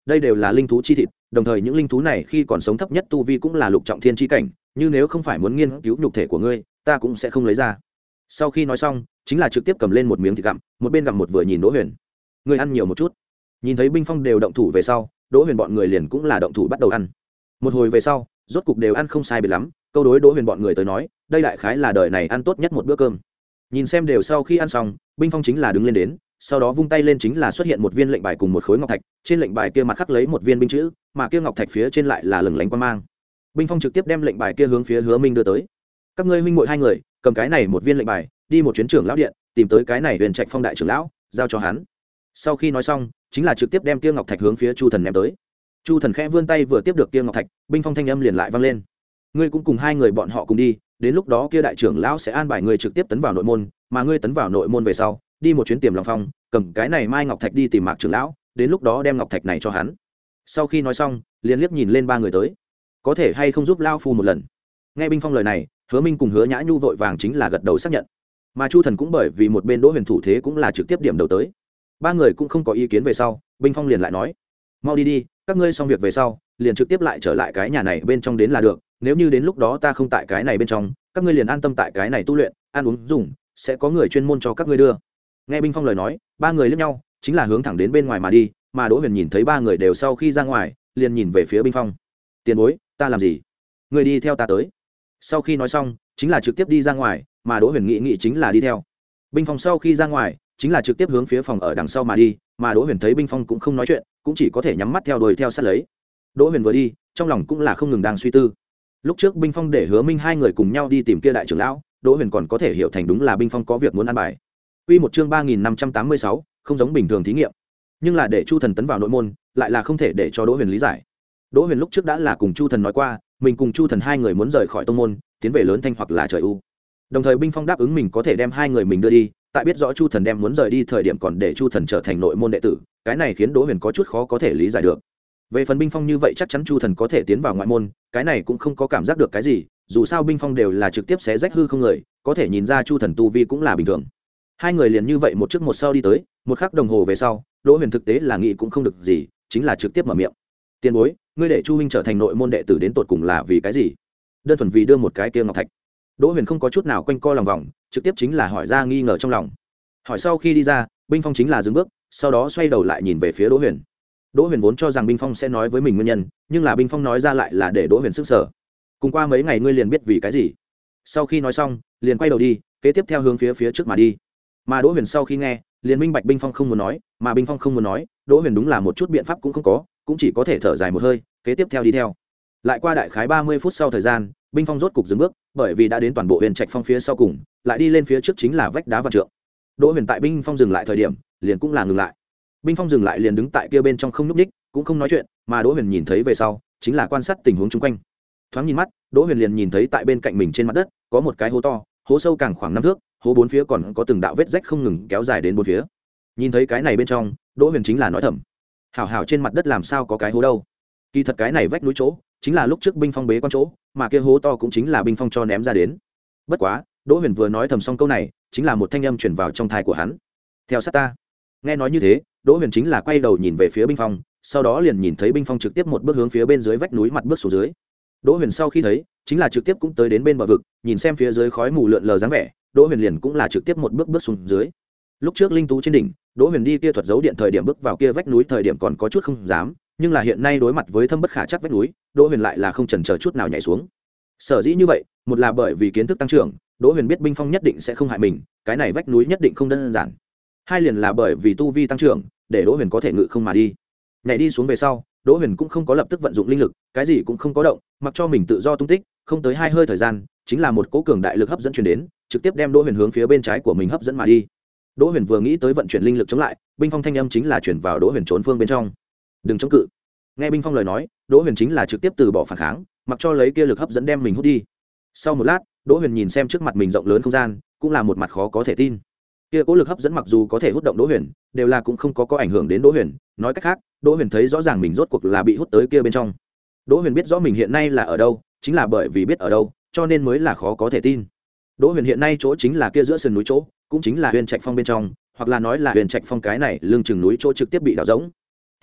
đây đều là linh thú chi thịt, đồng thời những linh thú này khi còn sống thấp nhất tu vi cũng là lục trọng thiên chi cảnh, như nếu không phải muốn nghiên cứu nhục thể của ngươi, ta cũng sẽ không lấy ra. Sau khi nói xong, chính là trực tiếp cầm lên một miếng thịt gặm, một bên gặm một vừa nhìn Đỗ Huyền. Ngươi ăn nhiều một chút. Nhìn thấy Binh Phong đều động thủ về sau, Đỗ Huyền bọn người liền cũng là động thủ bắt đầu ăn. Một hồi về sau, rốt cục đều ăn không sai biệt lắm, câu đối Đỗ Huyền bọn người tới nói, đây đại khái là đời này ăn tốt nhất một bữa cơm. Nhìn xem đều sau khi ăn xong, Binh Phong chính là đứng lên đến, sau đó vung tay lên chính là xuất hiện một viên lệnh bài cùng một khối ngọc thạch, trên lệnh bài kia mặt khắc lấy một viên binh chữ, mà kia ngọc thạch phía trên lại là lừng lánh quang mang. Binh Phong trực tiếp đem lệnh bài kia hướng phía Hứa Minh đưa tới. Các ngươi huynh muội hai người, cầm cái này một viên lệnh bài, đi một chuyến trưởng lão điện, tìm tới cái này Huyền Trạch Phong đại trưởng lão, giao cho hắn. Sau khi nói xong, chính là trực tiếp đem kia ngọc thạch hướng phía Chu Thần ném tới. Chu Thần khẽ vươn tay vừa tiếp được kia ngọc thạch, Binh Phong thanh âm liền lại vang lên. Ngươi cũng cùng hai người bọn họ cùng đi, đến lúc đó kia đại trưởng lão sẽ an bài ngươi trực tiếp tấn vào nội môn, mà ngươi tấn vào nội môn về sau, đi một chuyến Tiềm Long Phong, cầm cái này mai ngọc thạch đi tìm Mạc trưởng lão, đến lúc đó đem ngọc thạch này cho hắn. Sau khi nói xong, liền liếc nhìn lên ba người tới, có thể hay không giúp lão phu một lần. Nghe Binh Phong lời này, Hứa Minh cùng Hứa Nhã Nhu vội vàng chính là gật đầu xác nhận, mà Chu Thần cũng bởi vì một bên Đỗ Huyền thủ thế cũng là trực tiếp điểm đầu tới. Ba người cũng không có ý kiến về sau, Binh Phong liền lại nói, mau đi đi, các ngươi xong việc về sau, liền trực tiếp lại trở lại cái nhà này bên trong đến là được, nếu như đến lúc đó ta không tại cái này bên trong, các ngươi liền an tâm tại cái này tu luyện, ăn uống dùng, sẽ có người chuyên môn cho các ngươi đưa. Nghe Binh Phong lời nói, ba người liếc nhau, chính là hướng thẳng đến bên ngoài mà đi, mà Đỗ Huyền nhìn thấy ba người đều sau khi ra ngoài, liền nhìn về phía Binh Phong. Tiền bối, ta làm gì? Ngươi đi theo ta tới. Sau khi nói xong, chính là trực tiếp đi ra ngoài, mà Đỗ Huyền nghĩ nghĩ chính là đi theo. Binh Phong sau khi ra ngoài, chính là trực tiếp hướng phía phòng ở đằng sau mà đi, mà Đỗ Huyền thấy Binh Phong cũng không nói chuyện, cũng chỉ có thể nhắm mắt theo đuổi theo sát lấy. Đỗ Huyền vừa đi, trong lòng cũng là không ngừng đang suy tư. Lúc trước Binh Phong để Hứa Minh hai người cùng nhau đi tìm kia đại trưởng lão, Đỗ Huyền còn có thể hiểu thành đúng là Binh Phong có việc muốn ăn bài. Quy một chương ba nghìn năm trăm tám mươi sáu, không giống bình thường thí nghiệm. Nhưng là để Chu Thần tấn vào nội môn, lại là không thể để cho Đỗ Huyền lý giải. Đỗ Huyền lúc trước đã là cùng Chu Thần nói qua, mình cùng Chu Thần hai người muốn rời khỏi tông môn, tiến về Lớn Thanh hoặc là Trời U. Đồng thời Binh Phong đáp ứng mình có thể đem hai người mình đưa đi, tại biết rõ Chu Thần đem muốn rời đi thời điểm còn để Chu Thần trở thành nội môn đệ tử, cái này khiến Đỗ Huyền có chút khó có thể lý giải được. Về phần Binh Phong như vậy chắc chắn Chu Thần có thể tiến vào ngoại môn, cái này cũng không có cảm giác được cái gì, dù sao Binh Phong đều là trực tiếp xé rách hư không người, có thể nhìn ra Chu Thần tu vi cũng là bình thường. Hai người liền như vậy một trước một sau đi tới, một khắc đồng hồ về sau, Đỗ Huyền thực tế là nghĩ cũng không được gì, chính là trực tiếp mở miệng. Tiền bối, ngươi để Chu huynh trở thành nội môn đệ tử đến tột cùng là vì cái gì? Đơn thuần vì đưa một cái kia ngọc thạch. Đỗ Huyền không có chút nào quanh co lòng vòng, trực tiếp chính là hỏi ra nghi ngờ trong lòng. Hỏi sau khi đi ra, Binh Phong chính là dừng bước, sau đó xoay đầu lại nhìn về phía Đỗ Huyền. Đỗ Huyền vốn cho rằng Binh Phong sẽ nói với mình nguyên nhân, nhưng là Binh Phong nói ra lại là để Đỗ Huyền sức sở. Cùng qua mấy ngày ngươi liền biết vì cái gì. Sau khi nói xong, liền quay đầu đi, kế tiếp theo hướng phía phía trước mà đi. Mà Đỗ Huyền sau khi nghe, liền minh bạch Binh Phong không muốn nói, mà Binh Phong không muốn nói, Đỗ Huyền đúng là một chút biện pháp cũng không có, cũng chỉ có thể thở dài một hơi, kế tiếp theo đi theo. Lại qua đại khái ba mươi phút sau thời gian, Binh Phong rốt cục dừng bước, bởi vì đã đến toàn bộ Huyền Trạch Phong phía sau cùng, lại đi lên phía trước chính là vách đá vạn trượng. Đỗ Huyền tại Binh Phong dừng lại thời điểm, liền cũng là ngừng lại. Binh Phong dừng lại liền đứng tại kia bên trong không nhúc nhích, cũng không nói chuyện, mà Đỗ Huyền nhìn thấy về sau, chính là quan sát tình huống xung quanh. Thoáng nhìn mắt, Đỗ Huyền liền nhìn thấy tại bên cạnh mình trên mặt đất, có một cái hố to, hố sâu càng khoảng năm thước, hố bốn phía còn có từng đạo vết rách không ngừng kéo dài đến bốn phía. Nhìn thấy cái này bên trong, Đỗ Huyền chính là nói thầm: hảo hảo trên mặt đất làm sao có cái hố đâu? Kỳ thật cái này vách núi chỗ, chính là lúc trước Binh Phong bế quan chỗ, mà kia hố to cũng chính là Binh Phong cho ném ra đến. Bất quá, Đỗ Huyền vừa nói thầm xong câu này, chính là một thanh âm truyền vào trong tai của hắn. Theo sát ta. Nghe nói như thế, Đỗ Huyền chính là quay đầu nhìn về phía Binh Phong, sau đó liền nhìn thấy Binh Phong trực tiếp một bước hướng phía bên dưới vách núi mặt bước xuống dưới. Đỗ Huyền sau khi thấy, chính là trực tiếp cũng tới đến bên bờ vực, nhìn xem phía dưới khói mù lượn lờ dáng vẻ, Đỗ Huyền liền cũng là trực tiếp một bước bước xuống dưới. Lúc trước linh tú trên đỉnh, Đỗ Huyền đi kia thuật giấu điện thời điểm bước vào kia vách núi thời điểm còn có chút không dám, nhưng là hiện nay đối mặt với thâm bất khả chắc vách núi, Đỗ Huyền lại là không chần chờ chút nào nhảy xuống. Sở dĩ như vậy, một là bởi vì kiến thức tăng trưởng, Đỗ Huyền biết Binh Phong nhất định sẽ không hại mình, cái này vách núi nhất định không đơn giản. Hai liền là bởi vì tu vi tăng trưởng, để Đỗ Huyền có thể ngự không mà đi. Nhảy đi xuống về sau, Đỗ Huyền cũng không có lập tức vận dụng linh lực, cái gì cũng không có động, mặc cho mình tự do tung tích, không tới hai hơi thời gian, chính là một cỗ cường đại lực hấp dẫn truyền đến, trực tiếp đem Đỗ Huyền hướng phía bên trái của mình hấp dẫn mà đi. Đỗ Huyền vừa nghĩ tới vận chuyển linh lực chống lại, Binh Phong thanh âm chính là chuyển vào Đỗ Huyền trốn phương bên trong. Đừng chống cự. Nghe Binh Phong lời nói, Đỗ Huyền chính là trực tiếp từ bỏ phản kháng, mặc cho lấy kia lực hấp dẫn đem mình hút đi. Sau một lát, Đỗ Huyền nhìn xem trước mặt mình rộng lớn không gian, cũng là một mặt khó có thể tin. Kia cố lực hấp dẫn mặc dù có thể hút động Đỗ Huyền, đều là cũng không có có ảnh hưởng đến Đỗ Huyền, nói cách khác, Đỗ Huyền thấy rõ ràng mình rốt cuộc là bị hút tới kia bên trong. Đỗ Huyền biết rõ mình hiện nay là ở đâu, chính là bởi vì biết ở đâu, cho nên mới là khó có thể tin. Đỗ Huyền hiện nay chỗ chính là kia giữa sườn núi chỗ, cũng chính là Huyền Trạch Phong bên trong, hoặc là nói là Huyền Trạch Phong cái này lưng chừng núi chỗ trực tiếp bị đào rỗng. Tiền bối,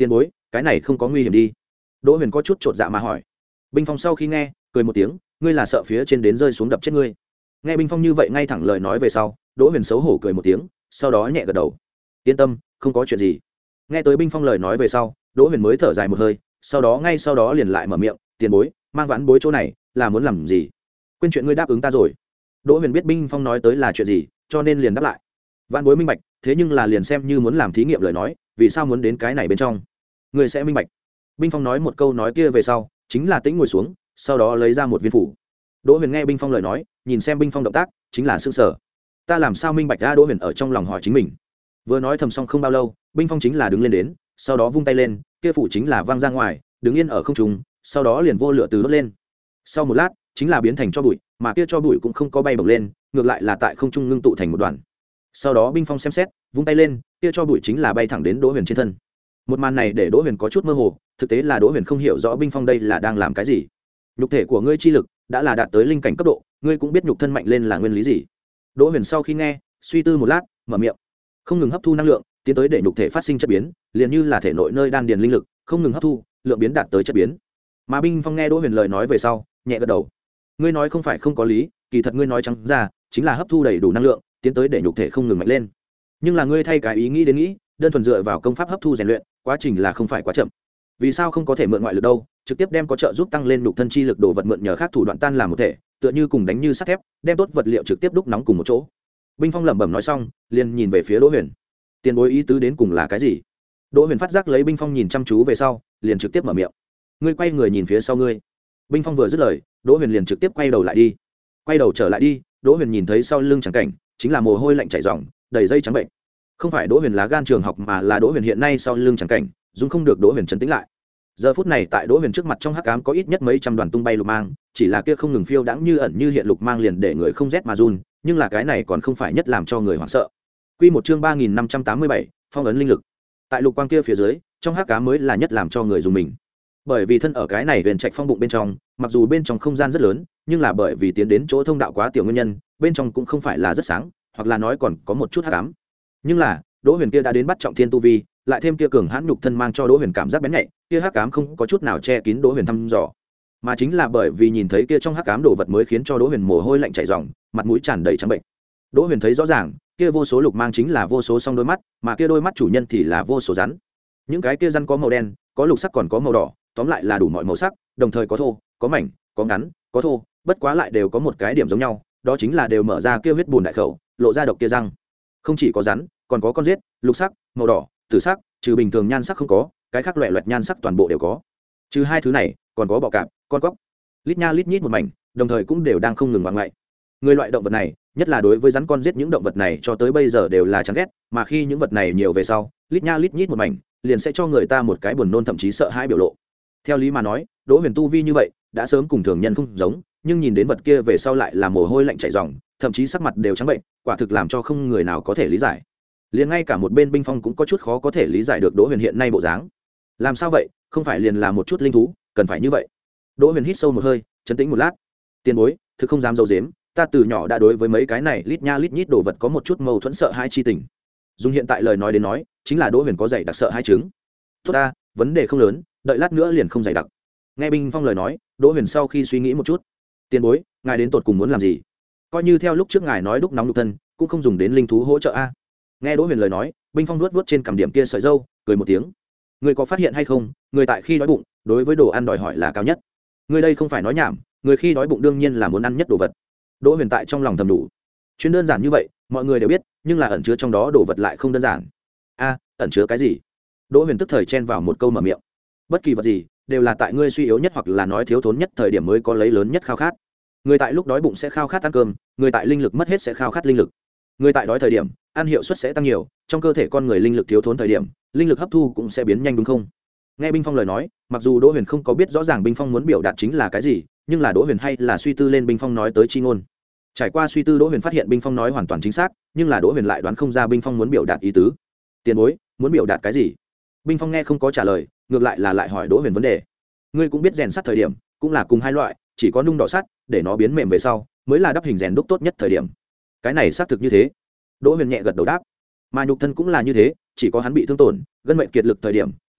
cái này không có nguy hiểm đi. Đỗ Huyền có chút chột dạ mà hỏi. Binh Phong sau khi nghe cười một tiếng, ngươi là sợ phía trên đến rơi xuống đập chết ngươi. Nghe Binh Phong như vậy ngay thẳng lời nói về sau, Đỗ Huyền xấu hổ cười một tiếng, sau đó nhẹ gật đầu. Yên tâm, không có chuyện gì. Nghe tới Binh Phong lời nói về sau, Đỗ Huyền mới thở dài một hơi, sau đó ngay sau đó liền lại mở miệng, tiền bối, mang vãn bối chỗ này là muốn làm gì? Quên chuyện ngươi đáp ứng ta rồi. Đỗ Huyền biết Binh Phong nói tới là chuyện gì, cho nên liền đáp lại. Vãn bối minh bạch, thế nhưng là liền xem như muốn làm thí nghiệm lời nói, vì sao muốn đến cái này bên trong? Ngươi sẽ minh bạch. Binh Phong nói một câu nói kia về sau, chính là tĩnh ngồi xuống, sau đó lấy ra một viên phủ. Đỗ Huyền nghe Binh Phong lời nói, nhìn xem Binh Phong động tác, chính là sững sờ. Ta làm sao minh bạch ra? Đỗ Huyền ở trong lòng hỏi chính mình. Vừa nói thầm xong không bao lâu, Binh Phong chính là đứng lên đến, sau đó vung tay lên, kia phủ chính là văng ra ngoài, đứng yên ở không trung, sau đó liền vô lửa từ đốt lên. Sau một lát, chính là biến thành cho bụi, mà kia cho bụi cũng không có bay bổng lên, ngược lại là tại không trung ngưng tụ thành một đoàn. Sau đó Binh Phong xem xét, vung tay lên, kia cho bụi chính là bay thẳng đến Đỗ Huyền trên thân. Một màn này để Đỗ Huyền có chút mơ hồ, thực tế là Đỗ Huyền không hiểu rõ Binh Phong đây là đang làm cái gì. Nhục thể của ngươi chi lực đã là đạt tới linh cảnh cấp độ, ngươi cũng biết nhục thân mạnh lên là nguyên lý gì. Đỗ Huyền sau khi nghe, suy tư một lát, mở miệng, không ngừng hấp thu năng lượng, tiến tới để nhục thể phát sinh chất biến, liền như là thể nội nơi đan điền linh lực, không ngừng hấp thu, lượng biến đạt tới chất biến. Mà Binh Phong nghe Đỗ Huyền lời nói về sau, nhẹ gật đầu. Ngươi nói không phải không có lý, kỳ thật ngươi nói trắng ra, chính là hấp thu đầy đủ năng lượng, tiến tới để nhục thể không ngừng mạnh lên. Nhưng là ngươi thay cái ý nghĩ đến nghĩ, đơn thuần dựa vào công pháp hấp thu rèn luyện, quá trình là không phải quá chậm. Vì sao không có thể mượn ngoại lực đâu, trực tiếp đem có trợ giúp tăng lên nhục thân chi lực đồ vật mượn nhờ khác thủ đoạn tan làm một thể, tựa như cùng đánh như sắt thép, đem tốt vật liệu trực tiếp đúc nóng cùng một chỗ. Binh Phong lẩm bẩm nói xong, liền nhìn về phía Đỗ Huyền. Tiền bối ý tứ đến cùng là cái gì? Đỗ Huyền phát giác lấy Binh Phong nhìn chăm chú về sau, liền trực tiếp mở miệng. Ngươi quay người nhìn phía sau ngươi. Binh Phong vừa dứt lời, Đỗ Huyền liền trực tiếp quay đầu lại đi. Quay đầu trở lại đi, Đỗ Huyền nhìn thấy sau lưng chẳng cảnh, chính là mồ hôi lạnh chảy ròng, đầy dây trắng bệnh. Không phải Đỗ Huyền lá gan trường học mà là Đỗ Huyền hiện nay sau lưng chẳng cảnh, dùng không được Đỗ Huyền trấn tĩnh lại. Giờ phút này tại Đỗ Huyền trước mặt trong hắc ám có ít nhất mấy trăm đoàn tung bay lục mang, chỉ là kia không ngừng phiêu đãng như ẩn như hiện lục mang liền để người không rét mà run, nhưng là cái này còn không phải nhất làm cho người hoảng sợ. Quy một chương ba nghìn năm trăm tám mươi bảy, phong ấn linh lực. Tại lục quang kia phía dưới, trong hắc ám mới là nhất làm cho người dùng mình. Bởi vì thân ở cái này huyền trạch phong bụng bên trong, mặc dù bên trong không gian rất lớn, nhưng là bởi vì tiến đến chỗ thông đạo quá tiểu nguyên nhân, bên trong cũng không phải là rất sáng, hoặc là nói còn có một chút hắc ám. Nhưng là, Đỗ Huyền kia đã đến bắt trọng thiên tu vi, lại thêm kia cường hãn nhục thân mang cho Đỗ Huyền cảm giác bén nhạy, kia hắc ám không có chút nào che kín Đỗ Huyền thăm dò, mà chính là bởi vì nhìn thấy kia trong hắc ám đồ vật mới khiến cho Đỗ Huyền mồ hôi lạnh chảy ròng, mặt mũi tràn đầy trắng bệnh. Đỗ Huyền thấy rõ ràng, kia vô số lục mang chính là vô số song đôi mắt, mà kia đôi mắt chủ nhân thì là vô số rắn. Những cái kia rắn có màu đen, có lục sắc còn có màu đỏ, tóm lại là đủ mọi màu sắc, đồng thời có thô, có mảnh, có ngắn, có thô, bất quá lại đều có một cái điểm giống nhau, đó chính là đều mở ra kia huyết bùn đại khẩu, lộ ra độc kia răng. Không chỉ có rắn, còn có con giết, lục sắc, màu đỏ, tử sắc, trừ bình thường nhan sắc không có, cái khác loẻ loẹt nhan sắc toàn bộ đều có. Trừ hai thứ này, còn có bọ cạp, con cóc. Lít nha lít nhít một mảnh, đồng thời cũng đều đang không ngừng ngoạn ngậy. Người loại động vật này, nhất là đối với rắn con giết những động vật này cho tới bây giờ đều là chán ghét, mà khi những vật này nhiều về sau, lít nha lít nhít một mảnh, liền sẽ cho người ta một cái buồn nôn thậm chí sợ hãi biểu lộ. Theo lý mà nói, Đỗ Huyền tu vi như vậy, đã sớm cùng thường nhân không giống, nhưng nhìn đến vật kia về sau lại là mồ hôi lạnh chảy ròng, thậm chí sắc mặt đều trắng bệnh, quả thực làm cho không người nào có thể lý giải. Liền ngay cả một bên Binh Phong cũng có chút khó có thể lý giải được Đỗ Huyền hiện nay bộ dáng. Làm sao vậy, không phải liền là một chút linh thú, cần phải như vậy? Đỗ Huyền hít sâu một hơi, trấn tĩnh một lát. Tiền bối, thực không dám giấu giếm, ta từ nhỏ đã đối với mấy cái này lít nha lít nhít đồ vật có một chút mâu thuẫn sợ hãi chi tình. Dùng hiện tại lời nói đến nói, chính là Đỗ Huyền có dày đặc sợ hãi chứng. Tốt ta, vấn đề không lớn, đợi lát nữa liền không dày đặc. Nghe Binh Phong lời nói, Đỗ Huyền sau khi suy nghĩ một chút. Tiền bối, ngài đến tột cùng muốn làm gì? Coi như theo lúc trước ngài nói đúc nóng nhục thân, cũng không dùng đến linh thú hỗ trợ a. Nghe Đỗ Huyền lời nói, Binh Phong vuốt vuốt trên cằm điểm kia sợi râu, cười một tiếng. Người có phát hiện hay không, người tại khi đói bụng, đối với đồ ăn đòi hỏi là cao nhất. Người đây không phải nói nhảm, người khi đói bụng đương nhiên là muốn ăn nhất đồ vật. Đỗ Huyền tại trong lòng thầm đủ. Chuyên đơn giản như vậy, mọi người đều biết, nhưng là ẩn chứa trong đó đồ vật lại không đơn giản. A, ẩn chứa cái gì? Đỗ Huyền tức thời chen vào một câu mở miệng. Bất kỳ vật gì, đều là tại ngươi suy yếu nhất hoặc là nói thiếu thốn nhất thời điểm mới có lấy lớn nhất khao khát. Người tại lúc đói bụng sẽ khao khát ăn cơm, người tại linh lực mất hết sẽ khao khát linh lực. Người tại đói thời điểm, ăn hiệu suất sẽ tăng nhiều, trong cơ thể con người linh lực thiếu thốn thời điểm, linh lực hấp thu cũng sẽ biến nhanh đúng không? Nghe Binh Phong lời nói, mặc dù Đỗ Huyền không có biết rõ ràng Binh Phong muốn biểu đạt chính là cái gì, nhưng là Đỗ Huyền hay là suy tư lên Binh Phong nói tới chi ngôn. Trải qua suy tư, Đỗ Huyền phát hiện Binh Phong nói hoàn toàn chính xác, nhưng là Đỗ Huyền lại đoán không ra Binh Phong muốn biểu đạt ý tứ. Tiền bối, muốn biểu đạt cái gì? Binh Phong nghe không có trả lời, ngược lại là lại hỏi Đỗ Huyền vấn đề. Ngươi cũng biết rèn sắt thời điểm, cũng là cùng hai loại, chỉ có nung đỏ sắt, để nó biến mềm về sau, mới là đắp hình rèn đúc tốt nhất thời điểm. Cái này xác thực như thế. Đỗ Huyền nhẹ gật đầu đáp. Mà nhục thân cũng là như thế, chỉ có hắn bị thương tổn, gân mệnh kiệt lực thời điểm,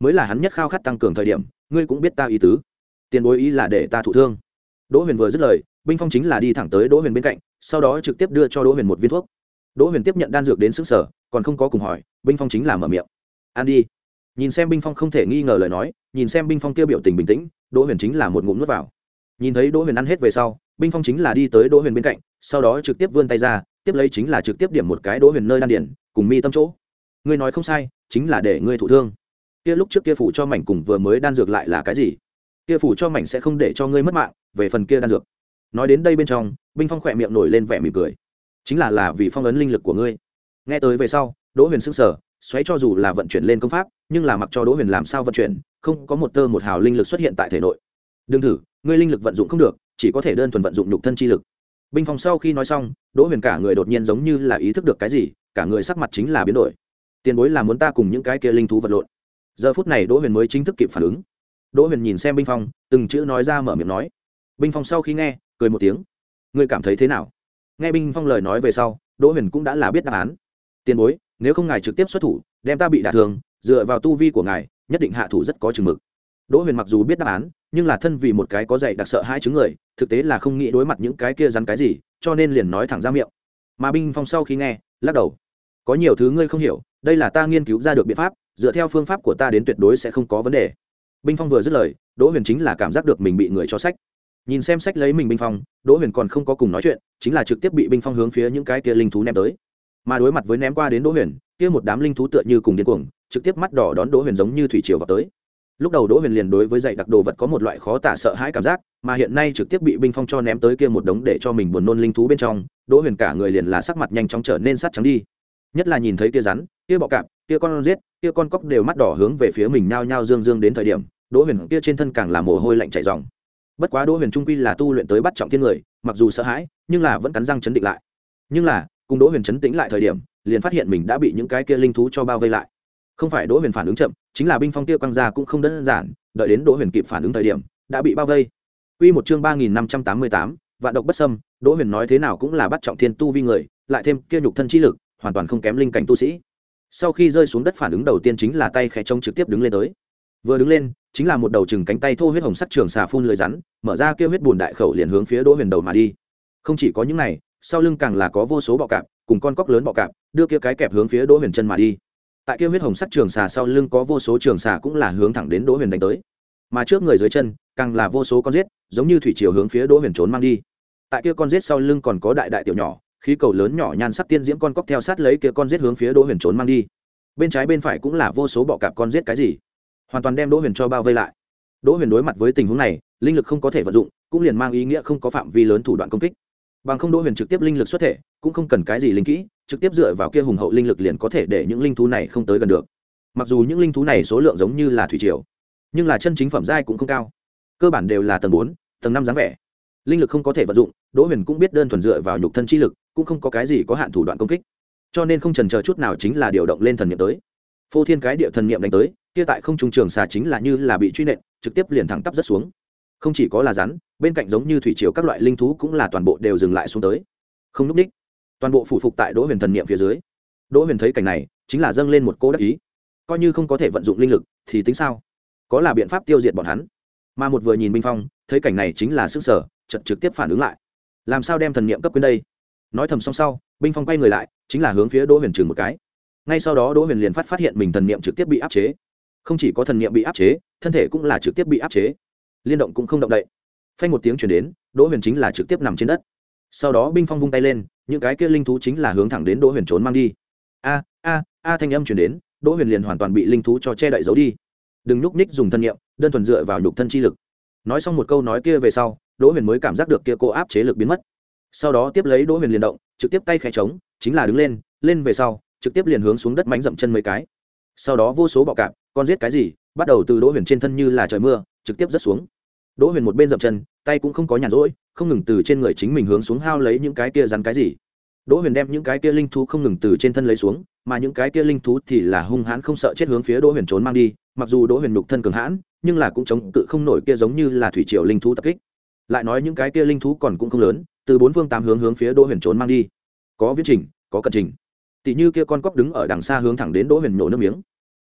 mới là hắn nhất khao khát tăng cường thời điểm, ngươi cũng biết ta ý tứ. Tiền bối ý là để ta thụ thương. Đỗ Huyền vừa dứt lời, Binh Phong chính là đi thẳng tới Đỗ Huyền bên cạnh, sau đó trực tiếp đưa cho Đỗ Huyền một viên thuốc. Đỗ Huyền tiếp nhận đan dược đến sững sờ, còn không có cùng hỏi, Binh Phong chính là mở miệng. Ăn đi. Nhìn xem Binh Phong không thể nghi ngờ lời nói, nhìn xem Binh Phong kia biểu tình bình tĩnh, Đỗ Huyền chính là một ngụm nuốt vào. Nhìn thấy Đỗ Huyền ăn hết về sau, Binh Phong chính là đi tới Đỗ Huyền bên cạnh, sau đó trực tiếp vươn tay ra, tiếp lấy chính là trực tiếp điểm một cái Đỗ Huyền nơi đan điền, cùng mi tâm chỗ. Ngươi nói không sai, chính là để ngươi thụ thương. Kia lúc trước kia phủ cho mảnh cùng vừa mới đan dược lại là cái gì? Kia phủ cho mảnh sẽ không để cho ngươi mất mạng, về phần kia đan dược. Nói đến đây bên trong, Binh Phong khỏe miệng nổi lên vẻ mỉm cười. Chính là là vì phong ấn linh lực của ngươi. Nghe tới về sau, Đỗ Huyền sững sờ, xoáy cho dù là vận chuyển lên công pháp, nhưng là mặc cho Đỗ Huyền làm sao vận chuyển, không có một tơ một hào linh lực xuất hiện tại thể nội. Đừng thử, ngươi linh lực vận dụng không được, chỉ có thể đơn thuần vận dụng nhục thân chi lực. Binh Phong sau khi nói xong, Đỗ Huyền cả người đột nhiên giống như là ý thức được cái gì, cả người sắc mặt chính là biến đổi. Tiền bối là muốn ta cùng những cái kia linh thú vật lộn. Giờ phút này Đỗ Huyền mới chính thức kịp phản ứng. Đỗ Huyền nhìn xem Binh Phong, từng chữ nói ra mở miệng nói. Binh Phong sau khi nghe, cười một tiếng. Ngươi cảm thấy thế nào? Nghe Binh Phong lời nói về sau, Đỗ Huyền cũng đã là biết đáp án. Tiền bối, nếu không ngài trực tiếp xuất thủ, đem ta bị đả thương, dựa vào tu vi của ngài, nhất định hạ thủ rất có chừng mực. Đỗ Huyền mặc dù biết đáp án, nhưng là thân vì một cái có dạy đặc sợ hai chứng người, thực tế là không nghĩ đối mặt những cái kia rắn cái gì, cho nên liền nói thẳng ra miệng. Mà Binh Phong sau khi nghe, lắc đầu. Có nhiều thứ ngươi không hiểu, đây là ta nghiên cứu ra được biện pháp, dựa theo phương pháp của ta đến tuyệt đối sẽ không có vấn đề. Binh Phong vừa dứt lời, Đỗ Huyền chính là cảm giác được mình bị người cho sách. Nhìn xem sách lấy mình Binh Phong, Đỗ Huyền còn không có cùng nói chuyện, chính là trực tiếp bị Binh Phong hướng phía những cái kia linh thú ném tới. Mà đối mặt với ném qua đến Đỗ Huyền, kia một đám linh thú tựa như cùng điên cuồng, trực tiếp mắt đỏ đón Đỗ Huyền giống như thủy triều vào tới. Lúc đầu Đỗ Huyền liền đối với dạy đặc đồ vật có một loại khó tả sợ hãi cảm giác, mà hiện nay trực tiếp bị Binh Phong cho ném tới kia một đống để cho mình buồn nôn linh thú bên trong, Đỗ Huyền cả người liền là sắc mặt nhanh chóng trở nên sắt trắng đi. Nhất là nhìn thấy kia rắn, kia bọ cạp, kia con giết, kia con cóc đều mắt đỏ hướng về phía mình nhao nhao dương dương đến thời điểm, Đỗ Huyền kia trên thân càng là mồ hôi lạnh chảy ròng. Bất quá Đỗ Huyền trung quy là tu luyện tới bắt trọng thiên người, mặc dù sợ hãi, nhưng là vẫn cắn răng chấn định lại. Nhưng là, cùng Đỗ Huyền chấn tĩnh lại thời điểm, liền phát hiện mình đã bị những cái kia linh thú cho bao vây lại. Không phải Đỗ Huyền phản ứng chậm, chính là Binh Phong kia quăng ra cũng không đơn giản, đợi đến Đỗ Huyền kịp phản ứng thời điểm, đã bị bao vây. Quy một chương ba nghìn năm trăm tám mươi tám, vạn độc bất xâm, Đỗ Huyền nói thế nào cũng là bắt trọng thiên tu vi người, lại thêm kia nhục thân chi lực, hoàn toàn không kém linh cảnh tu sĩ. Sau khi rơi xuống đất phản ứng đầu tiên chính là tay khẽ trống trực tiếp đứng lên tới. Vừa đứng lên, chính là một đầu chừng cánh tay thô huyết hồng sắc trường xà phun lưỡi rắn, mở ra kia huyết bùn đại khẩu liền hướng phía Đỗ Huyền đầu mà đi. Không chỉ có những này, sau lưng càng là có vô số bọ cạp, cùng con cóc lớn bọ cạp, đưa kia cái kẹp hướng phía Đỗ Huyền chân mà đi. Tại kia huyết hồng sắc trường xà sau lưng có vô số trường xà cũng là hướng thẳng đến Đỗ Huyền đánh tới. Mà trước người dưới chân, càng là vô số con giết, giống như thủy triều hướng phía Đỗ Huyền trốn mang đi. Tại kia con giết sau lưng còn có đại đại tiểu nhỏ, khí cầu lớn nhỏ nhan sắc tiên diễm con cóc theo sát lấy kia con giết hướng phía Đỗ Huyền trốn mang đi. Bên trái bên phải cũng là vô số bọ cạp con giết cái gì, hoàn toàn đem Đỗ Huyền cho bao vây lại. Đỗ Huyền đối mặt với tình huống này, linh lực không có thể vận dụng, cũng liền mang ý nghĩa không có phạm vi lớn thủ đoạn công kích. Bằng không Đỗ Huyền trực tiếp linh lực xuất thể, cũng không cần cái gì linh kỹ, trực tiếp dựa vào kia hùng hậu linh lực liền có thể để những linh thú này không tới gần được. Mặc dù những linh thú này số lượng giống như là thủy triều, nhưng là chân chính phẩm giai cũng không cao, cơ bản đều là tầng bốn, tầng năm dáng vẻ. Linh lực không có thể vận dụng, Đỗ Huyền cũng biết đơn thuần dựa vào nhục thân chi lực, cũng không có cái gì có hạn thủ đoạn công kích. Cho nên không chần chờ chút nào chính là điều động lên thần niệm tới. Phô thiên cái địa thần niệm đánh tới, kia tại không trung trường xà chính là như là bị truy nện, trực tiếp liền thẳng tắp rất xuống. Không chỉ có là rắn, bên cạnh giống như thủy triều các loại linh thú cũng là toàn bộ đều dừng lại xuống tới, không lúc đích, toàn bộ phủ phục tại Đỗ Huyền thần niệm phía dưới. Đỗ Huyền thấy cảnh này, chính là dâng lên một cỗ đắc ý, coi như không có thể vận dụng linh lực thì tính sao, có là biện pháp tiêu diệt bọn hắn. Mà một vừa nhìn Binh Phong, thấy cảnh này chính là sức sở, chợt trực tiếp phản ứng lại, làm sao đem thần niệm cấp quyến đây. Nói thầm xong sau, Binh Phong quay người lại, chính là hướng phía Đỗ Huyền chừng một cái. Ngay sau đó Đỗ Huyền liền phát phát hiện mình thần niệm trực tiếp bị áp chế, không chỉ có thần niệm bị áp chế, thân thể cũng là trực tiếp bị áp chế, liên động cũng không động đậy. Phanh một tiếng truyền đến, Đỗ Huyền chính là trực tiếp nằm trên đất. Sau đó Binh Phong vung tay lên, những cái kia linh thú chính là hướng thẳng đến Đỗ Huyền trốn mang đi. A a a thanh âm truyền đến, Đỗ Huyền liền hoàn toàn bị linh thú cho che đậy giấu đi. Đừng nhúc nhích dùng thân niệm, đơn thuần dựa vào nhục thân chi lực. Nói xong một câu nói kia về sau, Đỗ Huyền mới cảm giác được kia cô áp chế lực biến mất. Sau đó tiếp lấy Đỗ Huyền liền động, trực tiếp tay khẽ trống, chính là đứng lên, lên về sau, trực tiếp liền hướng xuống đất mánh dậm chân mấy cái. Sau đó vô số bọ cạp, con giết cái gì, bắt đầu từ Đỗ Huyền trên thân như là trời mưa, trực tiếp rớt xuống. Đỗ Huyền một bên dậm chân, tay cũng không có nhàn rỗi, không ngừng từ trên người chính mình hướng xuống hao lấy những cái kia rắn cái gì. Đỗ Huyền đem những cái kia linh thú không ngừng từ trên thân lấy xuống, mà những cái kia linh thú thì là hung hãn không sợ chết hướng phía Đỗ Huyền trốn mang đi. Mặc dù Đỗ Huyền nhục thân cường hãn, nhưng là cũng chống cự không nổi kia giống như là thủy triều linh thú tập kích. Lại nói những cái kia linh thú còn cũng không lớn, từ bốn phương tám hướng hướng phía Đỗ Huyền trốn mang đi. Có viễn trình, có cận trình. Tỷ như kia con cóc đứng ở đằng xa hướng thẳng đến Đỗ Huyền nổ nước miếng.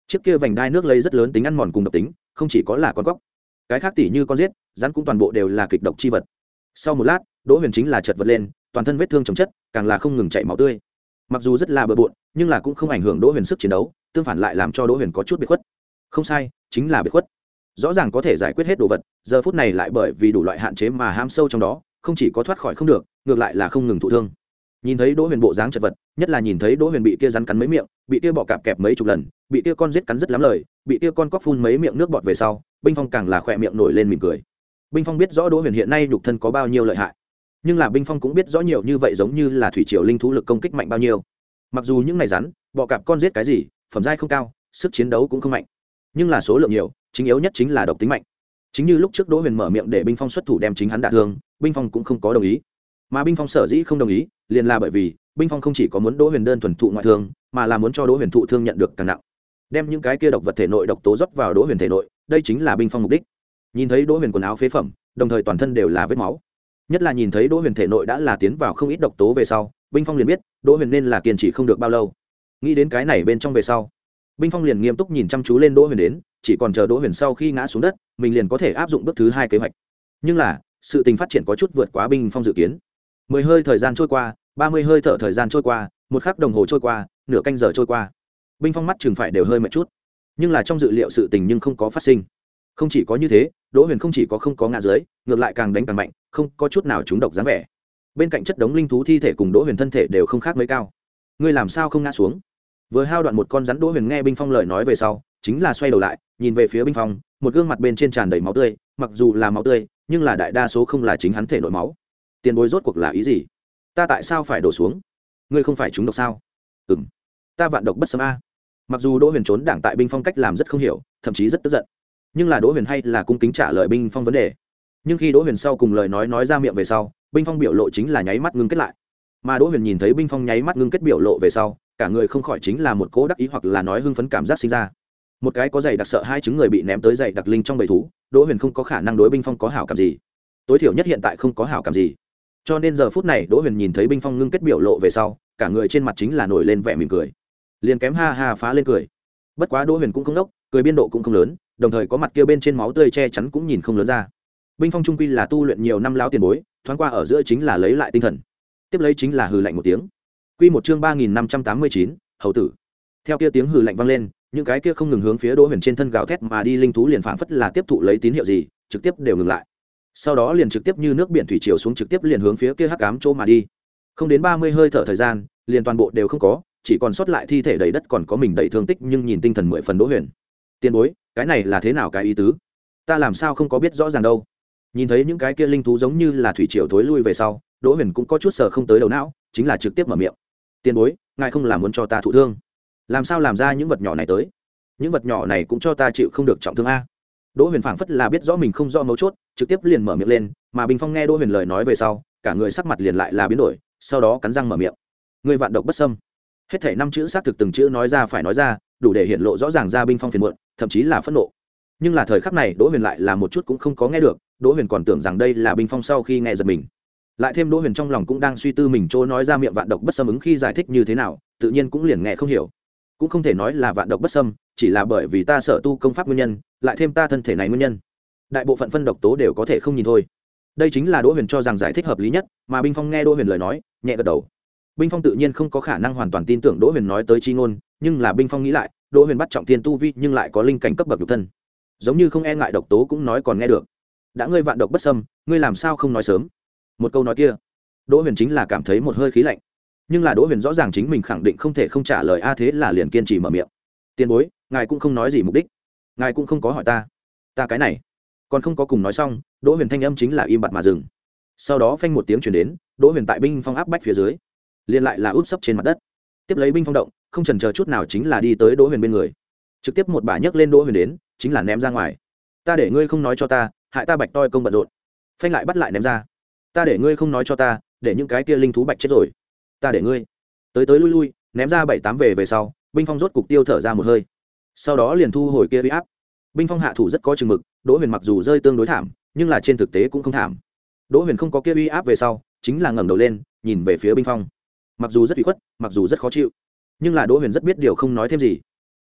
chiếc kia vành đai nước lấy rất lớn tính ăn mòn cùng độc tính, không chỉ có là con cóc, cái khác tỉ như con giết rắn cũng toàn bộ đều là kịch độc chi vật. Sau một lát Đỗ Huyền chính là chợt vật lên, toàn thân vết thương chồng chất, càng là không ngừng chảy máu tươi. Mặc dù rất là bừa bộn, nhưng là cũng không ảnh hưởng Đỗ Huyền sức chiến đấu, tương phản lại làm cho Đỗ Huyền có chút biệt khuất. Không sai, chính là biệt khuất. Rõ ràng có thể giải quyết hết đồ vật, giờ phút này lại bởi vì đủ loại hạn chế mà ham sâu trong đó, không chỉ có thoát khỏi không được, ngược lại là không ngừng thụ thương. Nhìn thấy Đỗ Huyền bộ dáng chật vật, nhất là nhìn thấy Đỗ Huyền bị kia rắn cắn mấy miệng, bị kia bọ cạp kẹp mấy chục lần, bị kia con giết cắn rất lắm lời, bị kia con cóc phun mấy miệng nước bọt về sau, Binh Phong càng là khỏe miệng nổi lên mỉm cười. Binh Phong biết rõ Đỗ Huyền hiện nay nhục thân có bao nhiêu lợi hại, nhưng là Binh Phong cũng biết rõ nhiều như vậy giống như là thủy triều linh thú lực công kích mạnh bao nhiêu. Mặc dù những này rắn, bọ cạp con giết cái gì, phẩm giai không cao, sức chiến đấu cũng không mạnh, nhưng là số lượng nhiều, chính yếu nhất chính là độc tính mạnh. Chính như lúc trước Đỗ Huyền mở miệng để Binh Phong xuất thủ đem chính hắn đả thương, Binh Phong cũng không có đồng ý. Mà Binh Phong sở dĩ không đồng ý, liền là bởi vì Binh Phong không chỉ có muốn Đỗ Huyền đơn thuần thụ ngoại thương, mà là muốn cho Đỗ Huyền thụ thương nhận được càng nặng, đem những cái kia độc vật thể nội độc tố rót vào Đỗ Huyền thể nội, đây chính là Binh Phong mục đích. Nhìn thấy Đỗ Huyền quần áo phế phẩm, đồng thời toàn thân đều là vết máu, nhất là nhìn thấy Đỗ Huyền thể nội đã là tiến vào không ít độc tố về sau, Binh Phong liền biết Đỗ Huyền nên là kiên trì không được bao lâu. Nghĩ đến cái này bên trong về sau, Binh Phong liền nghiêm túc nhìn chăm chú lên Đỗ Huyền đến, chỉ còn chờ Đỗ Huyền sau khi ngã xuống đất, mình liền có thể áp dụng bước thứ hai kế hoạch. Nhưng là sự tình phát triển có chút vượt quá Binh Phong dự kiến. Mười hơi thời gian trôi qua, ba mươi hơi thở thời gian trôi qua, một khắc đồng hồ trôi qua, nửa canh giờ trôi qua. Binh Phong mắt chừng phải đều hơi mệt chút, nhưng là trong dự liệu sự tình nhưng không có phát sinh. Không chỉ có như thế, Đỗ Huyền không chỉ có không có ngã dưới, ngược lại càng đánh càng mạnh, không có chút nào trúng độc dáng vẻ. Bên cạnh chất đống linh thú thi thể cùng Đỗ Huyền thân thể đều không khác mấy cao. Ngươi làm sao không ngã xuống? Vừa hao đoạn một con rắn, Đỗ Huyền nghe Binh Phong lời nói về sau, chính là xoay đầu lại, nhìn về phía Binh Phong, một gương mặt bên trên tràn đầy máu tươi, mặc dù là máu tươi, nhưng là đại đa số không là chính hắn thể nội máu. Tiền bối rốt cuộc là ý gì? Ta tại sao phải đổ xuống? Ngươi không phải trúng độc sao? Ừm, ta vạn độc bất xâm a. Mặc dù Đỗ Huyền trốn đảng tại Binh Phong cách làm rất không hiểu, thậm chí rất tức giận, nhưng là Đỗ Huyền hay là cung kính trả lời Binh Phong vấn đề. Nhưng khi Đỗ Huyền sau cùng lời nói nói ra miệng về sau, Binh Phong biểu lộ chính là nháy mắt ngưng kết lại. Mà Đỗ Huyền nhìn thấy Binh Phong nháy mắt ngưng kết biểu lộ về sau, cả người không khỏi chính là một cỗ đắc ý hoặc là nói hưng phấn cảm giác sinh ra. Một cái có giày đặc sợ hai chứng người bị ném tới giày đặc linh trong bầy thú, Đỗ Huyền không có khả năng đối Binh Phong có hảo cảm gì. Tối thiểu nhất hiện tại không có hảo cảm gì. Cho nên giờ phút này Đỗ Huyền nhìn thấy Binh Phong ngưng kết biểu lộ về sau, cả người trên mặt chính là nổi lên vẻ mỉm cười, liền kém ha ha phá lên cười. Bất quá Đỗ Huyền cũng không đốc, cười biên độ cũng không lớn, đồng thời có mặt kia bên trên máu tươi che chắn cũng nhìn không lớn ra. Binh Phong trung quy là tu luyện nhiều năm lão tiền bối, thoáng qua ở giữa chính là lấy lại tinh thần, tiếp lấy chính là hừ lạnh một tiếng. Quy một chương ba nghìn năm trăm tám mươi chín, hầu tử. Theo kia tiếng hừ lạnh vang lên, những cái kia không ngừng hướng phía Đỗ Huyền trên thân gào thét mà đi linh thú liền phảng phất là tiếp thụ lấy tín hiệu gì, trực tiếp đều ngừng lại. Sau đó liền trực tiếp như nước biển thủy triều xuống, trực tiếp liền hướng phía kia hắc ám chỗ mà đi. Không đến ba mươi hơi thở thời gian, liền toàn bộ đều không có, chỉ còn sót lại thi thể đầy đất, còn có mình đầy thương tích nhưng nhìn tinh thần mười phần Đỗ Huyền. Tiền bối, cái này là thế nào cái ý tứ? Ta làm sao không có biết rõ ràng đâu. Nhìn thấy những cái kia linh thú giống như là thủy triều thối lui về sau, Đỗ Huyền cũng có chút sờ không tới đầu não, chính là trực tiếp mở miệng. Tiền bối, ngài không làm muốn cho ta thụ thương, làm sao làm ra những vật nhỏ này tới? Những vật nhỏ này cũng cho ta chịu không được trọng thương a. Đỗ Huyền phảng phất là biết rõ mình không rõ mấu chốt, trực tiếp liền mở miệng lên, mà Bình Phong nghe Đỗ Huyền lời nói về sau, cả người sắc mặt liền lại là biến đổi, sau đó cắn răng mở miệng. Ngươi vạn độc bất xâm. Hết thảy năm chữ xác thực từng chữ nói ra phải nói ra, đủ để hiện lộ rõ ràng ra Bình Phong phiền muộn, thậm chí là phẫn nộ. Nhưng là thời khắc này Đỗ Huyền lại là một chút cũng không có nghe được, Đỗ Huyền còn tưởng rằng đây là Bình Phong sau khi nghe giật mình. Lại thêm Đỗ Huyền trong lòng cũng đang suy tư mình chỗ nói ra miệng vạn độc bất xâm ứng khi giải thích như thế nào, tự nhiên cũng liền nghe không hiểu. Cũng không thể nói là vạn độc bất xâm, chỉ là bởi vì ta sở tu công pháp nguyên nhân, lại thêm ta thân thể này nguyên nhân. Đại bộ phận phân độc tố đều có thể không nhìn thôi. Đây chính là Đỗ Huyền cho rằng giải thích hợp lý nhất, mà Binh Phong nghe Đỗ Huyền lời nói, nhẹ gật đầu. Binh Phong tự nhiên không có khả năng hoàn toàn tin tưởng Đỗ Huyền nói tới chi ngôn, nhưng là Binh Phong nghĩ lại, Đỗ Huyền bắt trọng thiên tu vi nhưng lại có linh cảnh cấp bậc nhục thân, giống như không e ngại độc tố cũng nói còn nghe được. Đã ngươi vạn độc bất xâm, ngươi làm sao không nói sớm? Một câu nói kia, Đỗ Huyền chính là cảm thấy một hơi khí lạnh. Nhưng là Đỗ Huyền rõ ràng chính mình khẳng định không thể không trả lời a, thế là liền kiên trì mở miệng. Tiền bối, ngài cũng không nói gì mục đích, ngài cũng không có hỏi ta, ta cái này còn không có cùng nói xong, Đỗ Huyền thanh âm chính là im bặt mà dừng. Sau đó phanh một tiếng truyền đến, Đỗ Huyền tại Binh Phong áp bách phía dưới, liền lại là úp sấp trên mặt đất. Tiếp lấy Binh Phong động, không chần chờ chút nào chính là đi tới Đỗ Huyền bên người, trực tiếp một bả nhấc lên Đỗ Huyền đến, chính là ném ra ngoài. Ta để ngươi không nói cho ta, hại ta bạch toi công bận rộn. Phanh lại bắt lại ném ra. Ta để ngươi không nói cho ta, để những cái kia linh thú bạch chết rồi. Ta để ngươi tới tới lui lui, ném ra bảy tám về về sau, Binh Phong rốt cục tiêu thở ra một hơi. Sau đó liền thu hồi kia uy áp. Binh Phong hạ thủ rất có chừng mực, Đỗ Huyền mặc dù rơi tương đối thảm, nhưng là trên thực tế cũng không thảm. Đỗ Huyền không có kia uy áp về sau, chính là ngẩng đầu lên, nhìn về phía Binh Phong. Mặc dù rất ủy khuất, mặc dù rất khó chịu, nhưng là Đỗ Huyền rất biết điều không nói thêm gì.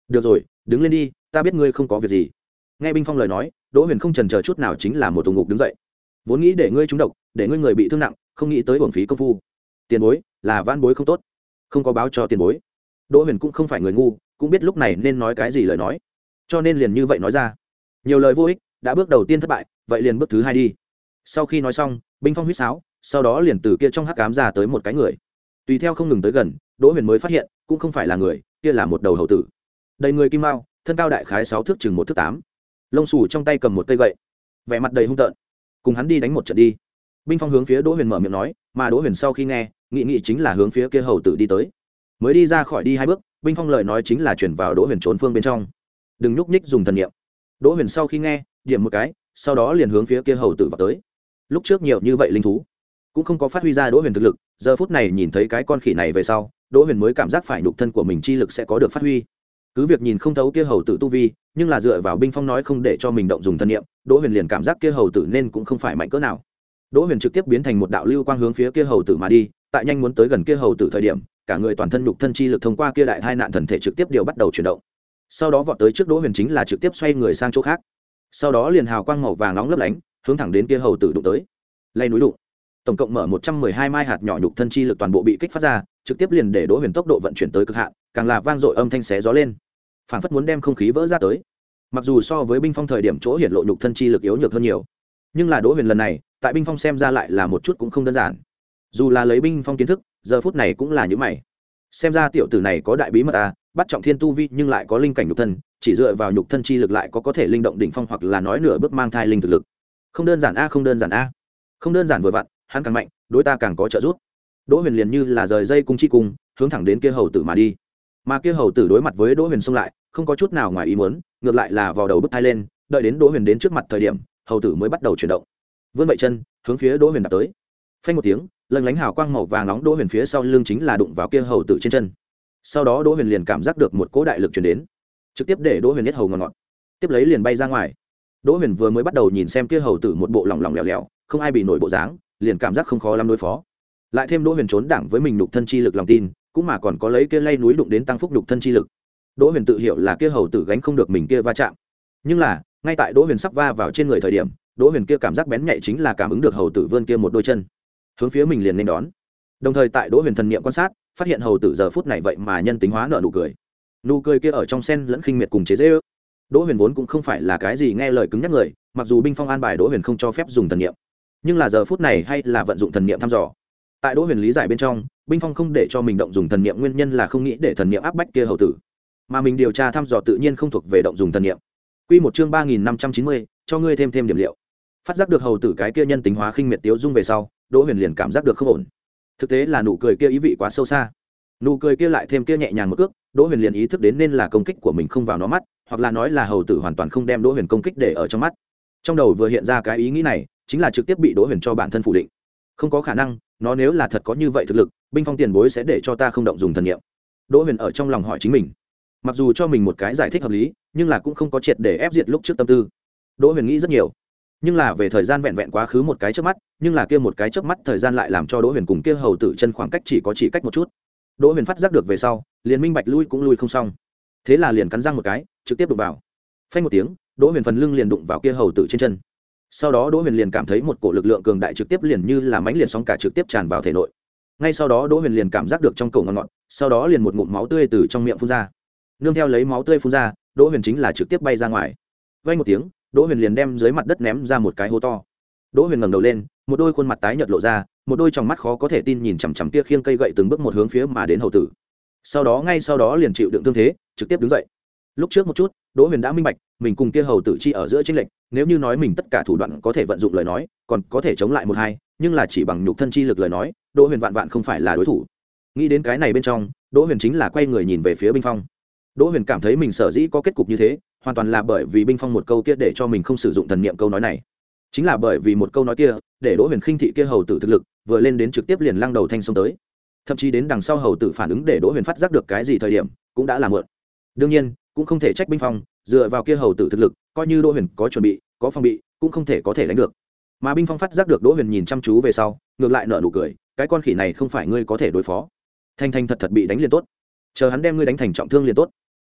được rồi, đứng lên đi, ta biết ngươi không có việc gì. Nghe Binh Phong lời nói, Đỗ Huyền không chần chờ chút nào chính là một tùng ngục đứng dậy. Vốn nghĩ để ngươi trúng độc, để ngươi người bị thương nặng, không nghĩ tới uổng phí công phu. Tiền bối, là van bối không tốt, không có báo cho tiền bối. Đỗ Huyền cũng không phải người ngu, cũng biết lúc này nên nói cái gì lời nói, cho nên liền như vậy nói ra. Nhiều lời vô ích, đã bước đầu tiên thất bại, vậy liền bước thứ hai đi. Sau khi nói xong, Binh Phong huýt sáo, sau đó liền từ kia trong hắc ám ra tới một cái người. Tùy theo không ngừng tới gần, Đỗ Huyền mới phát hiện, cũng không phải là người, kia là một đầu hầu tử. Đầy người kim mao, thân cao đại khái sáu thước chừng một thước tám, lông xù trong tay cầm một cây gậy, vẻ mặt đầy hung tợn. Cùng hắn đi đánh một trận đi. Binh Phong hướng phía Đỗ Huyền mở miệng nói, mà Đỗ Huyền sau khi nghe, nghĩ nghĩ chính là hướng phía kia hầu tử đi tới. Mới đi ra khỏi đi hai bước, Binh Phong lời nói chính là chuyển vào Đỗ Huyền trốn phương bên trong. Đừng nhúc nhích, dùng thần niệm. Đỗ Huyền sau khi nghe, điểm một cái, sau đó liền hướng phía kia hầu tử vào tới. Lúc trước nhiều như vậy linh thú, cũng không có phát huy ra Đỗ Huyền thực lực, giờ phút này nhìn thấy cái con khỉ này về sau, Đỗ Huyền mới cảm giác phải nhục thân của mình chi lực sẽ có được phát huy. Cứ việc nhìn không thấu kia hầu tử tu vi, nhưng là dựa vào Binh Phong nói không để cho mình động dùng thần niệm, Đỗ Huyền liền cảm giác kia hầu tử nên cũng không phải mạnh cỡ nào. Đỗ Huyền trực tiếp biến thành một đạo lưu quang hướng phía kia hầu tử mà đi, tại nhanh muốn tới gần kia hầu tử thời điểm, cả người toàn thân nhục thân chi lực thông qua kia đại hai nạn thần thể trực tiếp điều bắt đầu chuyển động. Sau đó vọt tới trước Đỗ Huyền chính là trực tiếp xoay người sang chỗ khác. Sau đó liền hào quang màu vàng nóng lấp lánh, hướng thẳng đến kia hầu tử đụng tới. Lay núi đụng. Tổng cộng mở một trăm mười hai mai hạt nhỏ nhục thân chi lực toàn bộ bị kích phát ra, trực tiếp liền để Đỗ Huyền tốc độ vận chuyển tới cực hạn, càng là vang dội âm thanh xé gió lên, phảng phất muốn đem không khí vỡ ra tới. Mặc dù so với Binh Phong thời điểm chỗ hiển lộ nhục thân chi lực yếu nhược hơn nhiều, nhưng là Đỗ Huyền lần này, tại Binh Phong xem ra lại là một chút cũng không đơn giản. Dù là lấy Binh Phong kiến thức, giờ phút này cũng là như mày. Xem ra tiểu tử này có đại bí mật à, bắt trọng thiên tu vi nhưng lại có linh cảnh nhục thân, chỉ dựa vào nhục thân chi lực lại có có thể linh động đỉnh phong hoặc là nói nửa bước mang thai linh thực lực. Không đơn giản a, không đơn giản a. Không đơn giản vừa vặn, hắn càng mạnh, đối ta càng có trợ giúp. Đỗ Huyền liền như là rời dây cung chi cung, hướng thẳng đến kia hầu tử mà đi. Mà kia hầu tử đối mặt với Đỗ Huyền xông lại, không có chút nào ngoài ý muốn, ngược lại là vào đầu bứt tai lên, đợi đến Đỗ Huyền đến trước mặt thời điểm, hầu tử mới bắt đầu chuyển động. Vươn vậy chân, hướng phía Đỗ Huyền đạp tới. Phanh một tiếng, lừng lánh hào quang màu vàng nóng Đỗ Huyền phía sau lưng chính là đụng vào kia hầu tử trên chân. Sau đó Đỗ Huyền liền cảm giác được một cỗ đại lực truyền đến, trực tiếp để Đỗ Huyền nhất hầu ngọt ngọt, tiếp lấy liền bay ra ngoài. Đỗ Huyền vừa mới bắt đầu nhìn xem kia hầu tử một bộ lỏng lỏng lẻo lẻo, không ai bị nổi bộ dáng, liền cảm giác không khó lắm đối phó. Lại thêm Đỗ Huyền trốn đảng với mình nhục thân chi lực lòng tin, cũng mà còn có lấy kia lay núi đụng đến tăng phúc nhục thân chi lực. Đỗ Huyền tự hiểu là kia hầu tử gánh không được mình kia va chạm. Nhưng là, ngay tại Đỗ Huyền sắp va vào trên người thời điểm, Đỗ Huyền kia cảm giác bén nhạy chính là cảm ứng được hầu tử vươn kia một đôi chân, hướng phía mình liền nên đón. Đồng thời tại Đỗ Huyền thần niệm quan sát, phát hiện hầu tử giờ phút này vậy mà nhân tính hóa nở nụ cười. Nụ cười kia ở trong sen lẫn khinh miệt cùng chế giễu. Đỗ Huyền vốn cũng không phải là cái gì nghe lời cứng nhắc người, mặc dù Binh Phong an bài Đỗ Huyền không cho phép dùng thần niệm, nhưng là giờ phút này hay là vận dụng thần niệm thăm dò. Tại Đỗ Huyền lý giải bên trong, Binh Phong không để cho mình động dùng thần niệm nguyên nhân là không nghĩ để thần niệm áp bách kia hầu tử, mà mình điều tra thăm dò tự nhiên không thuộc về động dùng thần niệm. Quy một chương ba nghìn năm trăm chín mươi, cho ngươi thêm thêm điểm liệu. Phát giác được hầu tử cái kia nhân tính hóa khinh miệt tiếu dung về sau, Đỗ Huyền liền cảm giác được không ổn. Thực tế là nụ cười kia ý vị quá sâu xa. Nụ cười kia lại thêm kia nhẹ nhàng một cước, Đỗ Huyền liền ý thức đến nên là công kích của mình không vào nó mắt, hoặc là nói là hầu tử hoàn toàn không đem Đỗ Huyền công kích để ở trong mắt. Trong đầu vừa hiện ra cái ý nghĩ này, chính là trực tiếp bị Đỗ Huyền cho bản thân phủ định. Không có khả năng, nó nếu là thật có như vậy thực lực, Binh Phong tiền bối sẽ để cho ta không động dùng thần niệm. Đỗ Huyền ở trong lòng hỏi chính mình. Mặc dù cho mình một cái giải thích hợp lý, nhưng là cũng không có triệt để ép diệt lúc trước tâm tư. Đỗ Huyền nghĩ rất nhiều, nhưng là về thời gian vẹn vẹn quá khứ một cái chớp mắt, nhưng là kia một cái chớp mắt thời gian lại làm cho Đỗ Huyền cùng kia hầu tử chân khoảng cách chỉ có chỉ cách một chút. Đỗ Huyền phát giác được về sau, liền minh bạch lui cũng lui không xong, thế là liền cắn răng một cái, trực tiếp đụng vào. Phanh một tiếng, Đỗ Huyền phần lưng liền đụng vào kia hầu tử trên chân. Sau đó Đỗ Huyền liền cảm thấy một cổ lực lượng cường đại trực tiếp liền như là mãnh liệt sóng cả trực tiếp tràn vào thể nội. Ngay sau đó Đỗ Huyền liền cảm giác được trong cổ ngọt ngọt, sau đó liền một ngụm máu tươi từ trong miệng phun ra. Nương theo lấy máu tươi phun ra, Đỗ Huyền chính là trực tiếp bay ra ngoài. Vang một tiếng, Đỗ Huyền liền đem dưới mặt đất ném ra một cái hố to. Đỗ Huyền ngẩng đầu lên, một đôi khuôn mặt tái nhợt lộ ra, một đôi tròng mắt khó có thể tin nhìn chằm chằm kia khiêng cây gậy từng bước một hướng phía mà đến hầu tử. Sau đó ngay sau đó liền chịu đựng thương thế, trực tiếp đứng dậy. Lúc trước một chút, Đỗ Huyền đã minh bạch, mình cùng kia hầu tử chi ở giữa chênh lệch, nếu như nói mình tất cả thủ đoạn có thể vận dụng lời nói, còn có thể chống lại một hai, nhưng là chỉ bằng nhục thân chi lực lời nói, Đỗ Huyền vạn vạn không phải là đối thủ. Nghĩ đến cái này bên trong, Đỗ Huyền chính là quay người nhìn về phía Binh Phong. Đỗ Huyền cảm thấy mình sở dĩ có kết cục như thế, hoàn toàn là bởi vì Binh Phong một câu kia để cho mình không sử dụng thần niệm câu nói này. Chính là bởi vì một câu nói kia, để Đỗ Huyền khinh thị kia hầu tử thực lực, vừa lên đến trực tiếp liền lăng đầu thanh xông tới. Thậm chí đến đằng sau hầu tử phản ứng để Đỗ Huyền phát giác được cái gì thời điểm, cũng đã là muộn. Đương nhiên, cũng không thể trách Binh Phong, dựa vào kia hầu tử thực lực, coi như Đỗ Huyền có chuẩn bị, có phòng bị, cũng không thể có thể đánh được. Mà Binh Phong phát giác được Đỗ Huyền nhìn chăm chú về sau, ngược lại nở nụ cười, cái con khỉ này không phải ngươi có thể đối phó. Thanh thanh thật thật bị đánh liền tốt, chờ hắn đem ngươi đánh thành trọng thương liền tốt.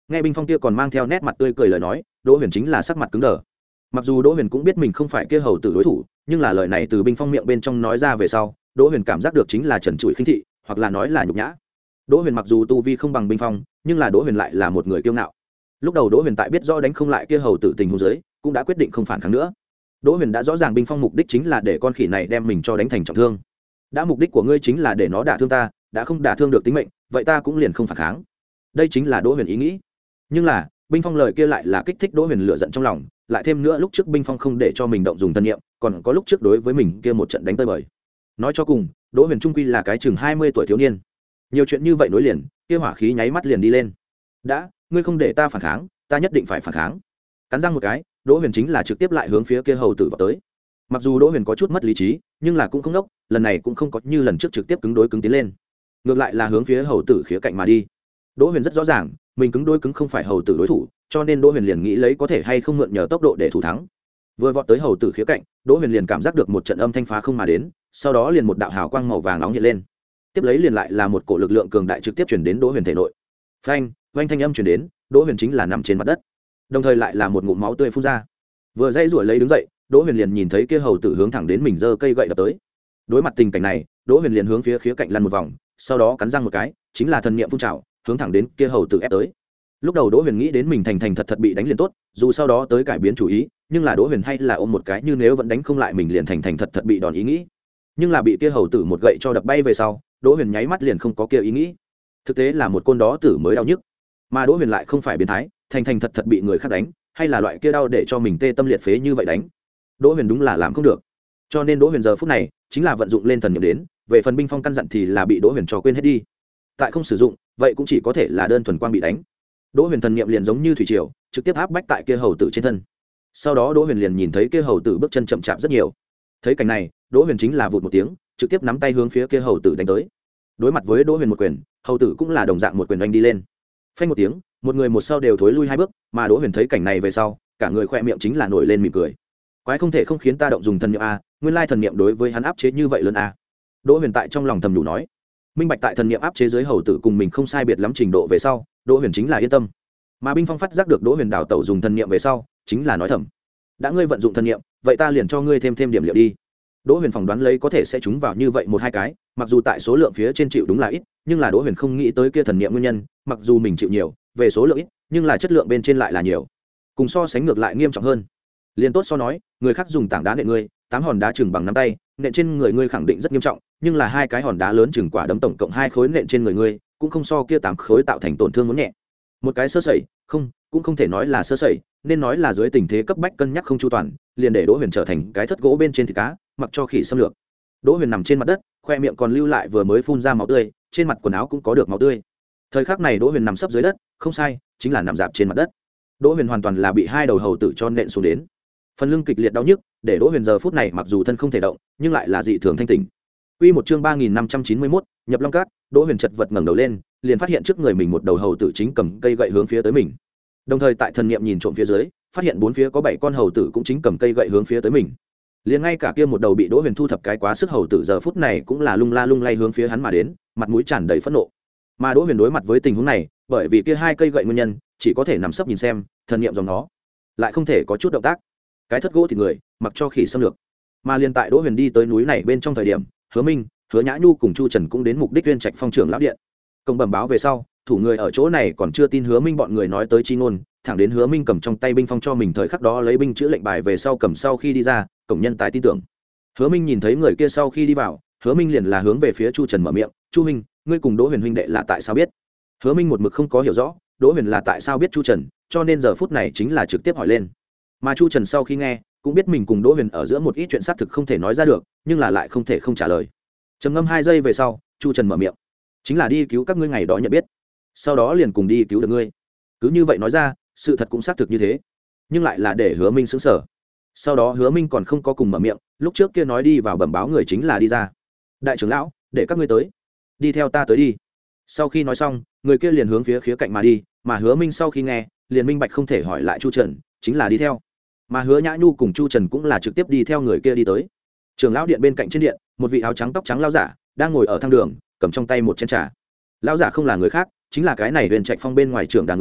nghe binh phong kia còn mang theo nét mặt tươi cười lời nói, Đỗ Huyền chính là sắc mặt cứng đờ. Mặc dù Đỗ Huyền cũng biết mình không phải kia hầu tử đối thủ, nhưng là lời này từ binh phong miệng bên trong nói ra về sau, Đỗ Huyền cảm giác được chính là trần trụi khinh thị, hoặc là nói là nhục nhã. Đỗ Huyền mặc dù tu vi không bằng binh phong, nhưng là Đỗ Huyền lại là một người kiêu ngạo. Lúc đầu Đỗ Huyền tại biết rõ đánh không lại kia hầu tử tình huống dưới, cũng đã quyết định không phản kháng nữa. Đỗ Huyền đã rõ ràng binh phong mục đích chính là để con khỉ này đem mình cho đánh thành trọng thương. Đã mục đích của ngươi chính là để nó đả thương ta, đã không đả thương được tính mệnh, vậy ta cũng liền không phản kháng. Đây chính là Đỗ Huyền ý nghĩ. Nhưng là binh phong lời kia lại là kích thích Đỗ Huyền lửa giận trong lòng, lại thêm nữa lúc trước binh phong không để cho mình động dùng thân niệm, còn có lúc trước đối với mình kia một trận đánh tơi bời. Nói cho cùng, Đỗ Huyền trung quy là cái chừng hai mươi tuổi thiếu niên. Nhiều chuyện như vậy nối liền, kia hỏa khí nháy mắt liền đi lên. Đã, ngươi không để ta phản kháng, ta nhất định phải phản kháng. Cắn răng một cái, Đỗ Huyền chính là trực tiếp lại hướng phía kia hầu tử vào tới. Mặc dù Đỗ Huyền có chút mất lý trí, nhưng là cũng không đốc, lần này cũng không có như lần trước trực tiếp cứng đối cứng tiến lên, ngược lại là hướng phía hầu tử khía cạnh mà đi. Đỗ Huyền rất rõ ràng, mình cứng đối cứng không phải hầu tử đối thủ, cho nên Đỗ Huyền liền nghĩ lấy có thể hay không mượn nhờ tốc độ để thủ thắng. Vừa vọt tới hầu tử khía cạnh, Đỗ Huyền liền cảm giác được một trận âm thanh phá không mà đến, sau đó liền một đạo hào quang màu vàng nóng hiện lên. Tiếp lấy liền lại là một cổ lực lượng cường đại trực tiếp truyền đến Đỗ Huyền thể nội. Phanh, oanh thanh âm truyền đến, Đỗ Huyền chính là nằm trên mặt đất, đồng thời lại là một ngụm máu tươi phun ra. Vừa dây rủi lấy đứng dậy, Đỗ Huyền liền nhìn thấy kia hầu tử hướng thẳng đến mình giơ cây gậy đập tới. Đối mặt tình cảnh này, Đỗ Huyền liền hướng phía khía cạnh lăn một vòng, sau đó cắn răng một cái, chính là thần niệm phun trào, hướng thẳng đến kia hầu tử ép tới. Lúc đầu Đỗ Huyền nghĩ đến mình thành thành thật thật bị đánh liền tốt, dù sau đó tới cải biến chủ ý, nhưng là Đỗ Huyền hay là ôm một cái như nếu vẫn đánh không lại mình liền thành thành thật thật bị đòn ý nghĩ. Nhưng là bị kia hầu tử một gậy cho đập bay về sau, Đỗ Huyền nháy mắt liền không có kia ý nghĩ. Thực tế là một côn đó tử mới đau nhức, mà Đỗ Huyền lại không phải biến thái, thành thành thật thật bị người khác đánh, hay là loại kia đau để cho mình tê tâm liệt phế như vậy đánh. Đỗ Huyền đúng là làm không được. Cho nên Đỗ Huyền giờ phút này chính là vận dụng lên thần niệm đến, về phần binh phong căn dặn thì là bị Đỗ Huyền cho quên hết đi. Tại không sử dụng, vậy cũng chỉ có thể là đơn thuần quang bị đánh. Đỗ Huyền thần niệm liền giống như thủy triều, trực tiếp áp bách tại kia hầu tử trên thân. Sau đó Đỗ Huyền liền nhìn thấy kia hầu tử bước chân chậm chạp rất nhiều. Thấy cảnh này, Đỗ Huyền chính là vụt một tiếng, trực tiếp nắm tay hướng phía kia hầu tử đánh tới. Đối mặt với Đỗ Huyền một quyền, hầu tử cũng là đồng dạng một quyền đánh đi lên. Phanh một tiếng, một người một sau đều thối lui hai bước, mà Đỗ Huyền thấy cảnh này về sau, cả người khoe miệng chính là nổi lên mỉm cười. Quái không thể không khiến ta động dùng thần niệm a, nguyên lai thần niệm đối với hắn áp chế như vậy lớn a. Đỗ Huyền tại trong lòng thầm đủ nói. Minh bạch tại thần niệm áp chế dưới hầu tử cùng mình không sai biệt lắm trình độ về sau, Đỗ Huyền chính là yên tâm. Mà binh phong phát giác được Đỗ Huyền đào tẩu dùng thần niệm về sau, chính là nói thầm: đã ngươi vận dụng thần niệm, vậy ta liền cho ngươi thêm thêm điểm liệu đi. Đỗ Huyền phỏng đoán lấy có thể sẽ trúng vào như vậy một hai cái, mặc dù tại số lượng phía trên chịu đúng là ít, nhưng là Đỗ Huyền không nghĩ tới kia thần niệm nguyên nhân, mặc dù mình chịu nhiều, về số lượng ít, nhưng là chất lượng bên trên lại là nhiều. Cùng so sánh ngược lại nghiêm trọng hơn. Liên tốt so nói, người khác dùng tảng đá nện ngươi, tám hòn đá chừng bằng nắm tay, nện trên người ngươi khẳng định rất nghiêm trọng, nhưng là hai cái hòn đá lớn chừng quả đấm tổng cộng hai khối nện trên người ngươi, cũng không so kia tám khối tạo thành tổn thương muốn nhẹ. Một cái sơ sẩy, không, cũng không thể nói là sơ sẩy, nên nói là dưới tình thế cấp bách cân nhắc không chu toàn, liền để Đỗ Huyền trở thành cái thất gỗ bên trên thịt cá, mặc cho khỉ xâm lược. Đỗ Huyền nằm trên mặt đất, khoe miệng còn lưu lại vừa mới phun ra máu tươi, trên mặt quần áo cũng có được máu tươi. Thời khắc này Đỗ Huyền nằm sấp dưới đất, không sai, chính là nằm dạp trên mặt đất. Đỗ Huyền hoàn toàn là bị hai đầu hầu tử cho nện xuống đến. Phần lưng kịch liệt đau nhức, để Đỗ Huyền giờ phút này mặc dù thân không thể động, nhưng lại là dị thường thanh tỉnh. Quy một chương ba nghìn năm trăm chín mươi mốt, nhập Long Cát, Đỗ Huyền chật vật ngẩng đầu lên, liền phát hiện trước người mình một đầu hầu tử chính cầm cây gậy hướng phía tới mình. Đồng thời tại thần niệm nhìn trộm phía dưới, phát hiện bốn phía có bảy con hầu tử cũng chính cầm cây gậy hướng phía tới mình. Liền ngay cả kia một đầu bị Đỗ Huyền thu thập cái quá sức hầu tử giờ phút này cũng là lung la lung lay hướng phía hắn mà đến, mặt mũi tràn đầy phẫn nộ. Mà Đỗ Huyền đối mặt với tình huống này, bởi vì kia hai cây gậy nguyên nhân, chỉ có thể nằm sấp nhìn xem, thần niệm dòng nó, lại không thể có chút động tác. Cái thất gỗ thì người, mặc cho khỉ xâm lược. Mà liền tại Đỗ Huyền đi tới núi này bên trong thời điểm, Hứa Minh, Hứa Nhã Nhu cùng Chu Trần cũng đến mục đích Uyên Trạch Phong trưởng lão điện. Công bẩm báo về sau, thủ người ở chỗ này còn chưa tin Hứa Minh bọn người nói tới chi ngôn, thẳng đến Hứa Minh cầm trong tay binh phong cho mình thời khắc đó lấy binh chữ lệnh bài về sau cầm sau khi đi ra, cổng nhân tài tin tưởng. Hứa Minh nhìn thấy người kia sau khi đi vào, Hứa Minh liền là hướng về phía Chu Trần mở miệng, "Chu huynh, ngươi cùng Đỗ Huyền huynh đệ là tại sao biết?" Hứa Minh một mực không có hiểu rõ, Đỗ Huyền là tại sao biết Chu Trần, cho nên giờ phút này chính là trực tiếp hỏi lên. Mà Chu Trần sau khi nghe, cũng biết mình cùng Đỗ Huyền ở giữa một ít chuyện xác thực không thể nói ra được, nhưng là lại không thể không trả lời. Trầm ngâm hai giây về sau, Chu Trần mở miệng, "Chính là đi cứu các ngươi ngày đó nhận biết, sau đó liền cùng đi cứu được ngươi." Cứ như vậy nói ra, sự thật cũng xác thực như thế, nhưng lại là để Hứa Minh sững sờ. Sau đó Hứa Minh còn không có cùng mở miệng, lúc trước kia nói đi vào bẩm báo người chính là đi ra. "Đại trưởng lão, để các ngươi tới, đi theo ta tới đi." Sau khi nói xong, người kia liền hướng phía khía cạnh mà đi, mà Hứa Minh sau khi nghe, liền minh bạch không thể hỏi lại Chu Trần, chính là đi theo. Mà Hứa Nhã Nhu cùng Chu Trần cũng là trực tiếp đi theo người kia đi tới. Trưởng lão điện bên cạnh trên điện, một vị áo trắng tóc trắng lão giả đang ngồi ở thang đường, cầm trong tay một chén trà. Lão giả không là người khác, chính là cái này Huyền Trạch Phong bên ngoài trưởng đà người,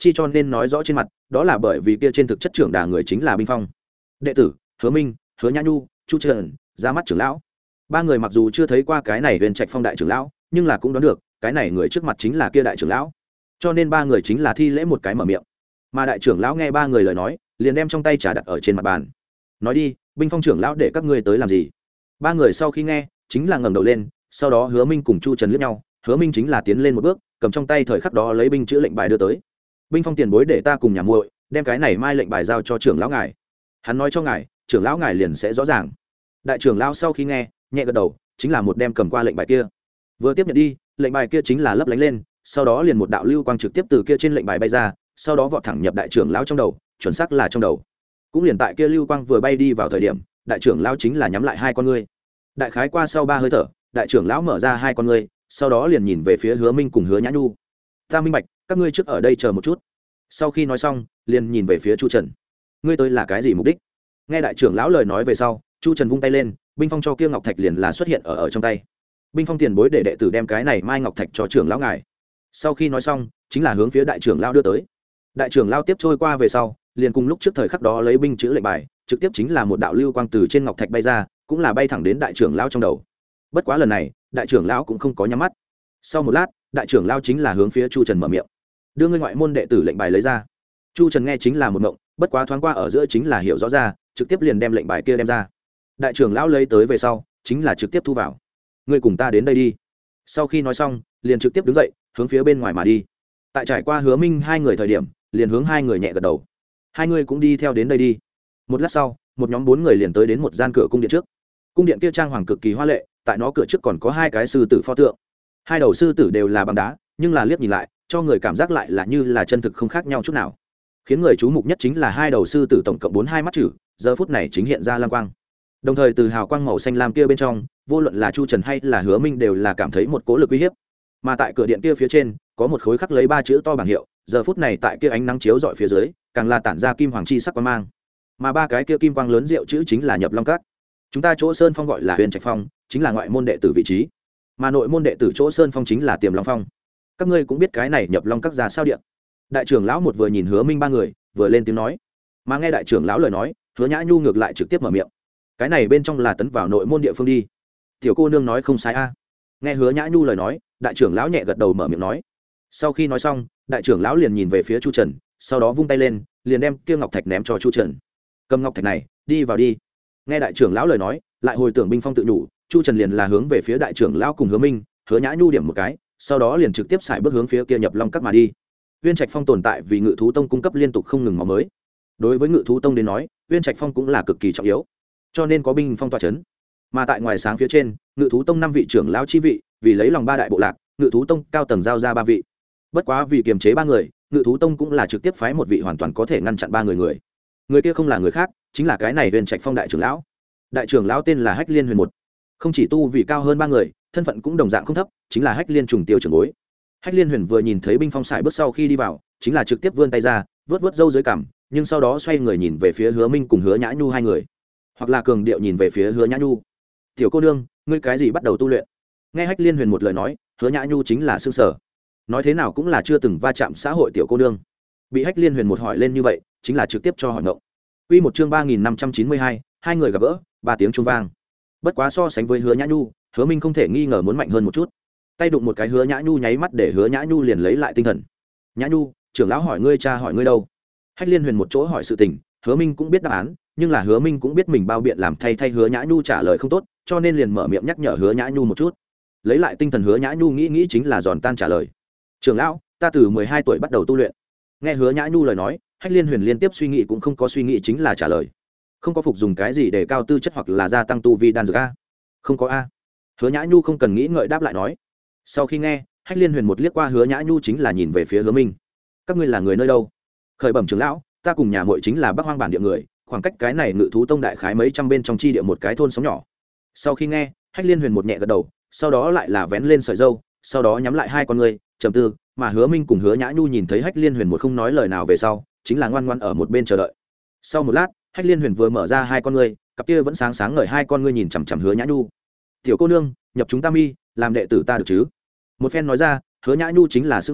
chi cho nên nói rõ trên mặt đó là bởi vì kia trên thực chất trưởng đà người chính là Binh Phong. Đệ tử Hứa Minh, Hứa Nhã Nhu, Chu Trần ra mắt trưởng lão. Ba người mặc dù chưa thấy qua cái này Huyền Trạch Phong đại trưởng lão, nhưng là cũng đoán được cái này người trước mặt chính là kia đại trưởng lão, cho nên ba người chính là thi lễ một cái mở miệng. Mà đại trưởng lão nghe ba người lời nói, liền đem trong tay trà đặt ở trên mặt bàn, nói đi, Binh Phong trưởng lão để các ngươi tới làm gì? Ba người sau khi nghe chính là ngẩng đầu lên, sau đó Hứa Minh cùng Chu Trần liếc nhau. Hứa Minh chính là tiến lên một bước, cầm trong tay thời khắc đó lấy binh chữ lệnh bài đưa tới. Binh Phong tiền bối để ta cùng nhà muội đem cái này mai lệnh bài giao cho trưởng lão ngài. Hắn nói cho ngài, trưởng lão ngài liền sẽ rõ ràng. Đại trưởng lão sau khi nghe nhẹ gật đầu, chính là một đem cầm qua lệnh bài kia, vừa tiếp nhận đi, lệnh bài kia chính là lấp lánh lên, sau đó liền một đạo lưu quang trực tiếp từ kia trên lệnh bài bay ra, sau đó vọt thẳng nhập đại trưởng lão trong đầu, chuẩn xác là trong đầu. Cũng liền tại kia lưu quang vừa bay đi vào thời điểm, đại trưởng lão chính là nhắm lại hai con ngươi. Đại khái qua sau ba hơi thở, đại trưởng lão mở ra hai con ngươi, sau đó liền nhìn về phía Hứa Minh cùng Hứa Nhã Nhu. Ta minh bạch, các ngươi trước ở đây chờ một chút. Sau khi nói xong, liền nhìn về phía Chu Trần. Ngươi tới là cái gì mục đích? Nghe đại trưởng lão lời nói về sau, Chu Trần vung tay lên, Binh Phong cho kia ngọc thạch liền là xuất hiện ở ở trong tay. Binh Phong tiền bối để đệ tử đem cái này mai ngọc thạch cho trưởng lão ngài. Sau khi nói xong, chính là hướng phía đại trưởng lão đưa tới. Đại trưởng lão tiếp trôi qua về sau, liền cùng lúc trước thời khắc đó lấy binh chữ lệnh bài, trực tiếp chính là một đạo lưu quang từ trên ngọc thạch bay ra, cũng là bay thẳng đến đại trưởng lão trong đầu. Bất quá lần này, đại trưởng lão cũng không có nhắm mắt. Sau một lát, đại trưởng lão chính là hướng phía Chu Trần mở miệng, đưa ngươi ngoại môn đệ tử lệnh bài lấy ra. Chu Trần nghe chính là một ngộng, bất quá thoáng qua ở giữa chính là hiểu rõ ra, trực tiếp liền đem lệnh bài kia đem ra. Đại trưởng lão lấy tới về sau, chính là trực tiếp thu vào. Ngươi cùng ta đến đây đi. Sau khi nói xong, liền trực tiếp đứng dậy, hướng phía bên ngoài mà đi. Tại trải qua Hứa Minh hai người thời điểm, liền hướng hai người nhẹ gật đầu. Hai người cũng đi theo đến đây đi. Một lát sau, một nhóm bốn người liền tới đến một gian cửa cung điện trước. Cung điện kia trang hoàng cực kỳ hoa lệ, tại nó cửa trước còn có hai cái sư tử pho tượng. Hai đầu sư tử đều là bằng đá, nhưng là liếc nhìn lại, cho người cảm giác lại là như là chân thực không khác nhau chút nào. Khiến người chú mục nhất chính là hai đầu sư tử tổng cộng bốn hai mắt chữ, giờ phút này chính hiện ra lam quang. Đồng thời từ hào quang màu xanh lam kia bên trong, vô luận là Chu Trần hay là Hứa Minh đều là cảm thấy một cỗ lực uy hiếp. Mà tại cửa điện kia phía trên, có một khối khắc lấy ba chữ to bảng hiệu, giờ phút này tại kia ánh nắng chiếu rọi phía dưới, càng là tản ra kim hoàng chi sắc quang mang. Mà ba cái kia kim quang lớn rượu chữ chính là Nhập Long Các. Chúng ta chỗ Sơn Phong gọi là Huyền Trạch Phong, chính là ngoại môn đệ tử vị trí. Mà nội môn đệ tử chỗ Sơn Phong chính là Tiềm Long Phong. Các ngươi cũng biết cái này Nhập Long Các ra sao điện. Đại trưởng lão một vừa nhìn Hứa Minh ba người, vừa lên tiếng nói. Mà nghe đại trưởng lão lời nói, Hứa Nhã Nhu ngược lại trực tiếp mở miệng. Cái này bên trong là tấn vào nội môn địa phương đi. Tiểu cô nương nói không sai a. Nghe Hứa Nhã Nhu lời nói, đại trưởng lão nhẹ gật đầu mở miệng nói. Sau khi nói xong, đại trưởng lão liền nhìn về phía Chu Trần, sau đó vung tay lên, liền đem kia ngọc thạch ném cho Chu Trần. Cầm ngọc thạch này, đi vào đi. Nghe đại trưởng lão lời nói, lại hồi tưởng Binh Phong tự nhủ, Chu Trần liền là hướng về phía đại trưởng lão cùng Hứa Minh, Hứa Nhã Nhu điểm một cái, sau đó liền trực tiếp xài bước hướng phía kia Nhập Long Các mà đi. Uyên Trạch Phong tồn tại vì Ngự Thú Tông cung cấp liên tục không ngừng máu mới. Đối với Ngự Thú Tông đến nói, Uyên Trạch Phong cũng là cực kỳ trọng yếu, cho nên có binh phong tọa chấn. Mà tại ngoài sáng phía trên, Ngự Thú Tông năm vị trưởng lão chi vị, vì lấy lòng ba đại bộ lạc, Ngự Thú Tông cao tầng giao ra ba vị. Bất quá vì kiềm chế ba người, Ngự Thú Tông cũng là trực tiếp phái một vị hoàn toàn có thể ngăn chặn ba người người. Người kia không là người khác, chính là cái này Uyên Trạch Phong đại trưởng lão. Đại trưởng lão tên là Hách Liên Huyền một, không chỉ tu vị cao hơn ba người, thân phận cũng đồng dạng không thấp, chính là Hách Liên trùng tiêu trưởng bối. Hách Liên Huyền vừa nhìn thấy binh phong xài bước sau khi đi vào, chính là trực tiếp vươn tay ra, vớt vớt râu dưới cằm, nhưng sau đó xoay người nhìn về phía Hứa Minh cùng Hứa Nhã Nhu hai người, hoặc là cường điệu nhìn về phía Hứa Nhã Nhu. Tiểu cô nương, ngươi cái gì bắt đầu tu luyện? Nghe Hách Liên Huyền một lời nói, Hứa Nhã Nhu chính là sương sở. Nói thế nào cũng là chưa từng va chạm xã hội tiểu cô nương, bị Hách Liên Huyền một hỏi lên như vậy, chính là trực tiếp cho hỏi ngộng. Quy một chương ba nghìn năm trăm chín mươi hai, hai người gặp gỡ, ba tiếng chuông vang. Bất quá so sánh với Hứa Nhã Nhu, Hứa Minh không thể nghi ngờ muốn mạnh hơn một chút. Tay đụng một cái Hứa Nhã Nhu nháy mắt để Hứa Nhã Nhu liền lấy lại tinh thần. Nhã Nhu, trưởng lão hỏi ngươi, cha hỏi ngươi đâu? Hách Liên Huyền một chỗ hỏi sự tình, Hứa Minh cũng biết đáp án, nhưng là Hứa Minh cũng biết mình bao biện làm thay thay Hứa Nhã Nhu trả lời không tốt, cho nên liền mở miệng nhắc nhở Hứa Nhã Nhu một chút. Lấy lại tinh thần Hứa Nhã Nhu nghĩ nghĩ chính là giòn tan trả lời. Trưởng lão, ta từ mười hai tuổi bắt đầu tu luyện. Nghe Hứa Nhã Nhu lời nói, Hách Liên Huyền liên tiếp suy nghĩ cũng không có suy nghĩ chính là trả lời. Không có phục dùng cái gì để cao tư chất hoặc là gia tăng tu vi đan dược a? Không có a. Hứa Nhã Nhu không cần nghĩ ngợi đáp lại nói. Sau khi nghe, Hách Liên Huyền một liếc qua Hứa Nhã Nhu chính là nhìn về phía Hứa Minh. Các ngươi là người nơi đâu? Khởi bẩm trưởng lão, ta cùng nhà muội chính là Bắc Hoang bản địa người, khoảng cách cái này Ngự Thú Tông đại khái mấy trăm bên trong chi địa một cái thôn xóm nhỏ. Sau khi nghe, Hách Liên Huyền một nhẹ gật đầu, sau đó lại là vén lên sợi râu, sau đó nhắm lại hai con ngươi, trầm tư, mà Hứa Minh cùng Hứa Nhã Nhu nhìn thấy Hách Liên Huyền một không nói lời nào về sau, chính là ngoan ngoãn ở một bên chờ đợi. Sau một lát, Hách Liên Huyền vừa mở ra hai con ngươi, cặp kia vẫn sáng sáng ngời hai con ngươi nhìn chằm chằm Hứa Nhã Nhu. "Tiểu cô nương, nhập chúng ta mi, làm đệ tử ta được chứ?" Một phen nói ra, Hứa Nhã Nhu chính là sững sờ,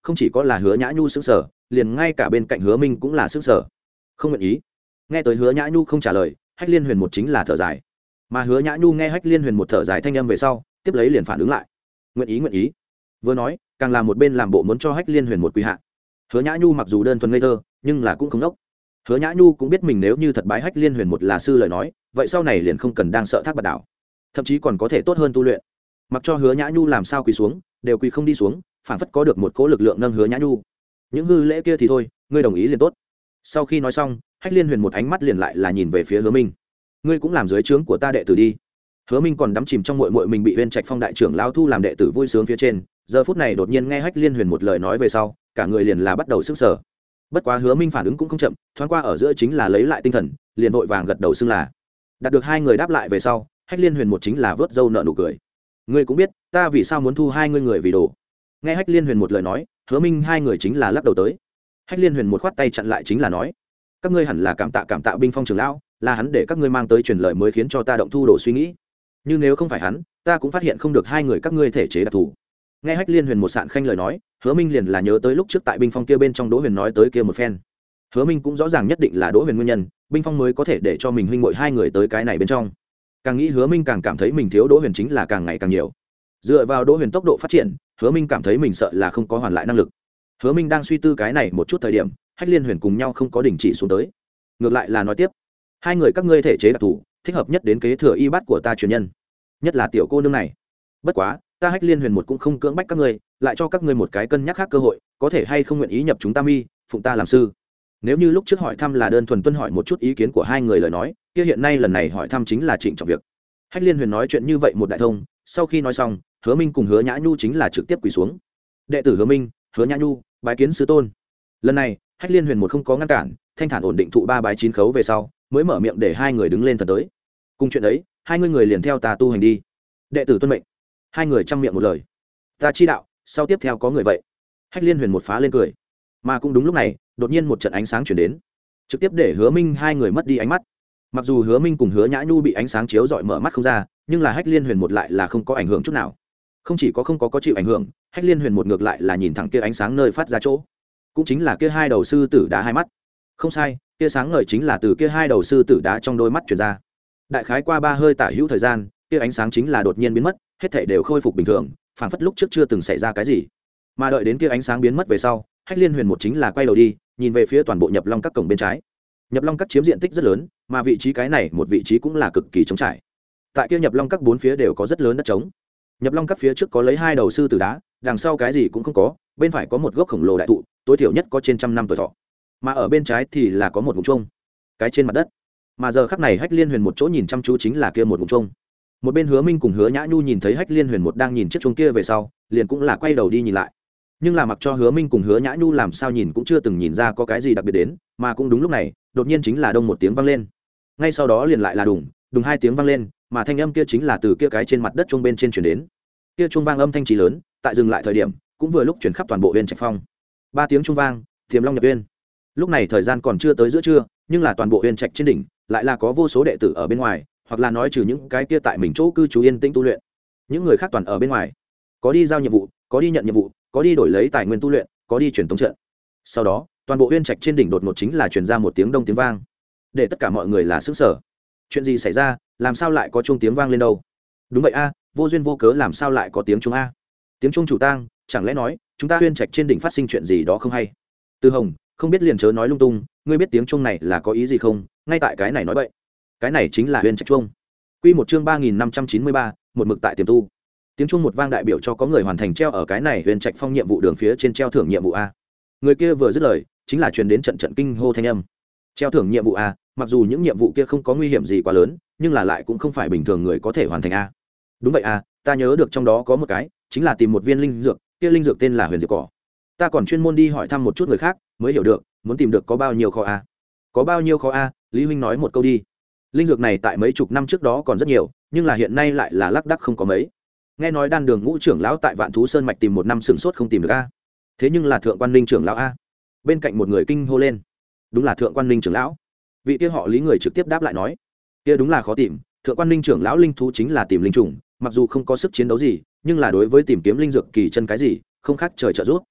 không chỉ có là Hứa Nhã Nhu sững sờ, liền ngay cả bên cạnh Hứa Minh cũng là sững sờ. Không nguyện ý. Nghe tới Hứa Nhã Nhu không trả lời, Hách Liên Huyền một chính là thở dài. Mà Hứa Nhã Nhu nghe Hách Liên Huyền một thở dài thanh âm về sau, tiếp lấy liền phản ứng lại. Nguyện ý nguyện ý. Vừa nói, càng làm một bên làm bộ muốn cho Hách Liên Huyền một quỳ hạ. Hứa Nhã Nhu mặc dù đơn thuần ngây thơ, nhưng là cũng không đốc. Hứa Nhã Nhu cũng biết mình nếu như thật bái Hách Liên Huyền một là sư lời nói, vậy sau này liền không cần đang sợ Thác Bạt Đảo, thậm chí còn có thể tốt hơn tu luyện. Mặc cho Hứa Nhã Nhu làm sao quỳ xuống, đều quỳ không đi xuống, phản phất có được một cỗ lực lượng nâng Hứa Nhã Nhu. Những hư lễ kia thì thôi, ngươi đồng ý liền tốt. Sau khi nói xong, Hách Liên Huyền một ánh mắt liền lại là nhìn về phía Hứa Minh. Ngươi cũng làm dưới trướng của ta đệ tử đi. Hứa Minh còn đắm chìm trong muội muội mình bị Uyên Trạch Phong đại trưởng lão thu làm đệ tử vui sướng phía trên, giờ phút này đột nhiên nghe Hách Liên Huyền một lời nói về sau, cả người liền là bắt đầu sững sờ. Bất quá Hứa Minh phản ứng cũng không chậm, thoáng qua ở giữa chính là lấy lại tinh thần, liền vội vàng gật đầu xưng là. Đạt được hai người đáp lại về sau, Hách Liên Huyền một chính là vớt râu nợ nụ cười. Ngươi cũng biết, ta vì sao muốn thu hai ngươi người vì đồ. Nghe Hách Liên Huyền một lời nói, Hứa Minh hai người chính là lắc đầu tới. Hách Liên Huyền một khoát tay chặn lại chính là nói, các ngươi hẳn là cảm tạ cảm tạ Binh Phong trưởng lão, là hắn để các ngươi mang tới truyền lời mới khiến cho ta động thu đồ suy nghĩ. Nhưng nếu không phải hắn, ta cũng phát hiện không được hai người các ngươi thể chế đặc thù. Nghe Hách Liên Huyền một sạn khanh lời nói, Hứa Minh liền là nhớ tới lúc trước tại Binh Phong kia bên trong Đỗ Huyền nói tới kia một phen. Hứa Minh cũng rõ ràng nhất định là Đỗ Huyền nguyên nhân, Binh Phong mới có thể để cho mình huynh muội hai người tới cái này bên trong. Càng nghĩ Hứa Minh càng cảm thấy mình thiếu Đỗ Huyền chính là càng ngày càng nhiều. Dựa vào Đỗ Huyền tốc độ phát triển, Hứa Minh cảm thấy mình sợ là không có hoàn lại năng lực. Hứa Minh đang suy tư cái này một chút thời điểm, Hách Liên Huyền cùng nhau không có đình chỉ xuống tới. Ngược lại là nói tiếp, hai người các ngươi thể chế đặc thù, thích hợp nhất đến kế thừa y bát của ta truyền nhân, nhất là tiểu cô nương này. Bất quá, ta Hách Liên Huyền một cũng không cưỡng bách các ngươi, lại cho các ngươi một cái cân nhắc khác cơ hội, có thể hay không nguyện ý nhập chúng ta mi, phụng ta làm sư. Nếu như lúc trước hỏi thăm là đơn thuần tuân hỏi một chút ý kiến của hai người lời nói, kia hiện nay lần này hỏi thăm chính là trịnh trọng việc. Hách Liên Huyền nói chuyện như vậy một đại thông, sau khi nói xong, Hứa Minh cùng Hứa Nhã Nhu chính là trực tiếp quỳ xuống. Đệ tử Hứa Minh, Hứa Nhã Nhu, bái kiến sư tôn. Lần này, Hách Liên Huyền một không có ngăn cản, thanh thản ổn định thụ ba bái chín khấu về sau, mới mở miệng để hai người đứng lên thần tới. Cùng chuyện ấy, hai ngươi người liền theo ta tu hành đi. Đệ tử tuân mệnh. Hai người chăm miệng một lời. Ta chi đạo, sau tiếp theo có người vậy. Hách Liên Huyền một phá lên cười. Mà cũng đúng lúc này, đột nhiên một trận ánh sáng chuyển đến, trực tiếp để Hứa Minh hai người mất đi ánh mắt. Mặc dù Hứa Minh cùng Hứa Nhã Nhu bị ánh sáng chiếu rọi mở mắt không ra, nhưng là Hách Liên Huyền một lại là không có ảnh hưởng chút nào. Không chỉ có không có có chịu ảnh hưởng, Hách Liên Huyền một ngược lại là nhìn thẳng kia ánh sáng nơi phát ra chỗ, cũng chính là kia hai đầu sư tử đá hai mắt. Không sai, kia sáng ngời chính là từ kia hai đầu sư tử đá trong đôi mắt truyền ra. Đại khái qua ba hơi tả hữu thời gian, kia ánh sáng chính là đột nhiên biến mất, hết thảy đều khôi phục bình thường, phảng phất lúc trước chưa từng xảy ra cái gì. Mà đợi đến kia ánh sáng biến mất về sau, Hách Liên Huyền một chính là quay đầu đi, nhìn về phía toàn bộ Nhập Long các cổng bên trái. Nhập Long các chiếm diện tích rất lớn, mà vị trí cái này một vị trí cũng là cực kỳ trống trải. Tại kia Nhập Long các bốn phía đều có rất lớn đất trống. Nhập Long các phía trước có lấy hai đầu sư tử đá, đằng sau cái gì cũng không có, bên phải có một gốc khổng lồ đại thụ, tối thiểu nhất có trên trăm năm tuổi thọ. Mà ở bên trái thì là có một ngụm chuông, cái trên mặt đất. Mà giờ khắc này Hách Liên Huyền một chỗ nhìn chăm chú chính là kia một ngụm chuông. Một bên Hứa Minh cùng Hứa Nhã Nhu nhìn thấy Hách Liên Huyền một đang nhìn chiếc chuông kia về sau, liền cũng là quay đầu đi nhìn lại. Nhưng là mặc cho Hứa Minh cùng Hứa Nhã Nhu làm sao nhìn cũng chưa từng nhìn ra có cái gì đặc biệt đến, mà cũng đúng lúc này, đột nhiên chính là đông một tiếng vang lên. Ngay sau đó liền lại là đùng, đùng hai tiếng vang lên, mà thanh âm kia chính là từ kia cái trên mặt đất chuông bên trên truyền đến. Kia chuông vang âm thanh trí lớn, tại dừng lại thời điểm, cũng vừa lúc truyền khắp toàn bộ Uyên Trạch Phong. Ba tiếng chuông vang, Tiềm Long nhập uyên. Lúc này thời gian còn chưa tới giữa trưa, nhưng là toàn bộ Uyên Trạch trên đỉnh lại là có vô số đệ tử ở bên ngoài, hoặc là nói trừ những cái kia tại mình chỗ cư trú yên tĩnh tu luyện, những người khác toàn ở bên ngoài, có đi giao nhiệm vụ, có đi nhận nhiệm vụ, có đi đổi lấy tài nguyên tu luyện, có đi truyền tống trận. Sau đó, toàn bộ Uyên Trạch trên đỉnh đột ngột chính là truyền ra một tiếng đông tiếng vang, để tất cả mọi người là sửng sở. Chuyện gì xảy ra, làm sao lại có chuông tiếng vang lên đâu? Đúng vậy a, vô duyên vô cớ làm sao lại có tiếng chuông a? Tiếng chuông chủ tang, chẳng lẽ nói chúng ta Uyên Trạch trên đỉnh phát sinh chuyện gì đó không hay? Từ Hồng, không biết liền chớ nói lung tung, ngươi biết tiếng chuông này là có ý gì không? Ngay tại cái này nói bậy. Cái này chính là Uyên Trạch chuông. Quy một chương ba nghìn năm trăm chín mươi ba, một mực tại tiềm tu. Tiếng chuông một vang đại biểu cho có người hoàn thành treo ở cái này Uyên Trạch Phong nhiệm vụ đường phía trên treo thưởng nhiệm vụ a. Người kia vừa dứt lời, chính là truyền đến trận trận kinh hô thanh âm. Treo thưởng nhiệm vụ a, mặc dù những nhiệm vụ kia không có nguy hiểm gì quá lớn, nhưng là lại cũng không phải bình thường người có thể hoàn thành a. Đúng vậy a, ta nhớ được trong đó có một cái, chính là tìm một viên linh dược, kia linh dược tên là Huyền Diệp Cỏ. Ta còn chuyên môn đi hỏi thăm một chút người khác, mới hiểu được, muốn tìm được có bao nhiêu khó a. Có bao nhiêu khó a, Lý huynh nói một câu đi. Linh dược này tại mấy chục năm trước đó còn rất nhiều, nhưng là hiện nay lại là lác đác không có mấy. Nghe nói Đan Đường Ngũ trưởng lão tại Vạn Thú Sơn mạch tìm một năm sửng sốt không tìm được a. Thế nhưng là Thượng Quan Ninh trưởng lão a. Bên cạnh một người kinh hô lên. Đúng là Thượng Quan Ninh trưởng lão. Vị kia họ Lý người trực tiếp đáp lại nói, kia đúng là khó tìm, Thượng Quan Ninh trưởng lão linh thú chính là tìm linh trùng, mặc dù không có sức chiến đấu gì, nhưng là đối với tìm kiếm linh dược kỳ chân cái gì, không khác trời trợ giúp.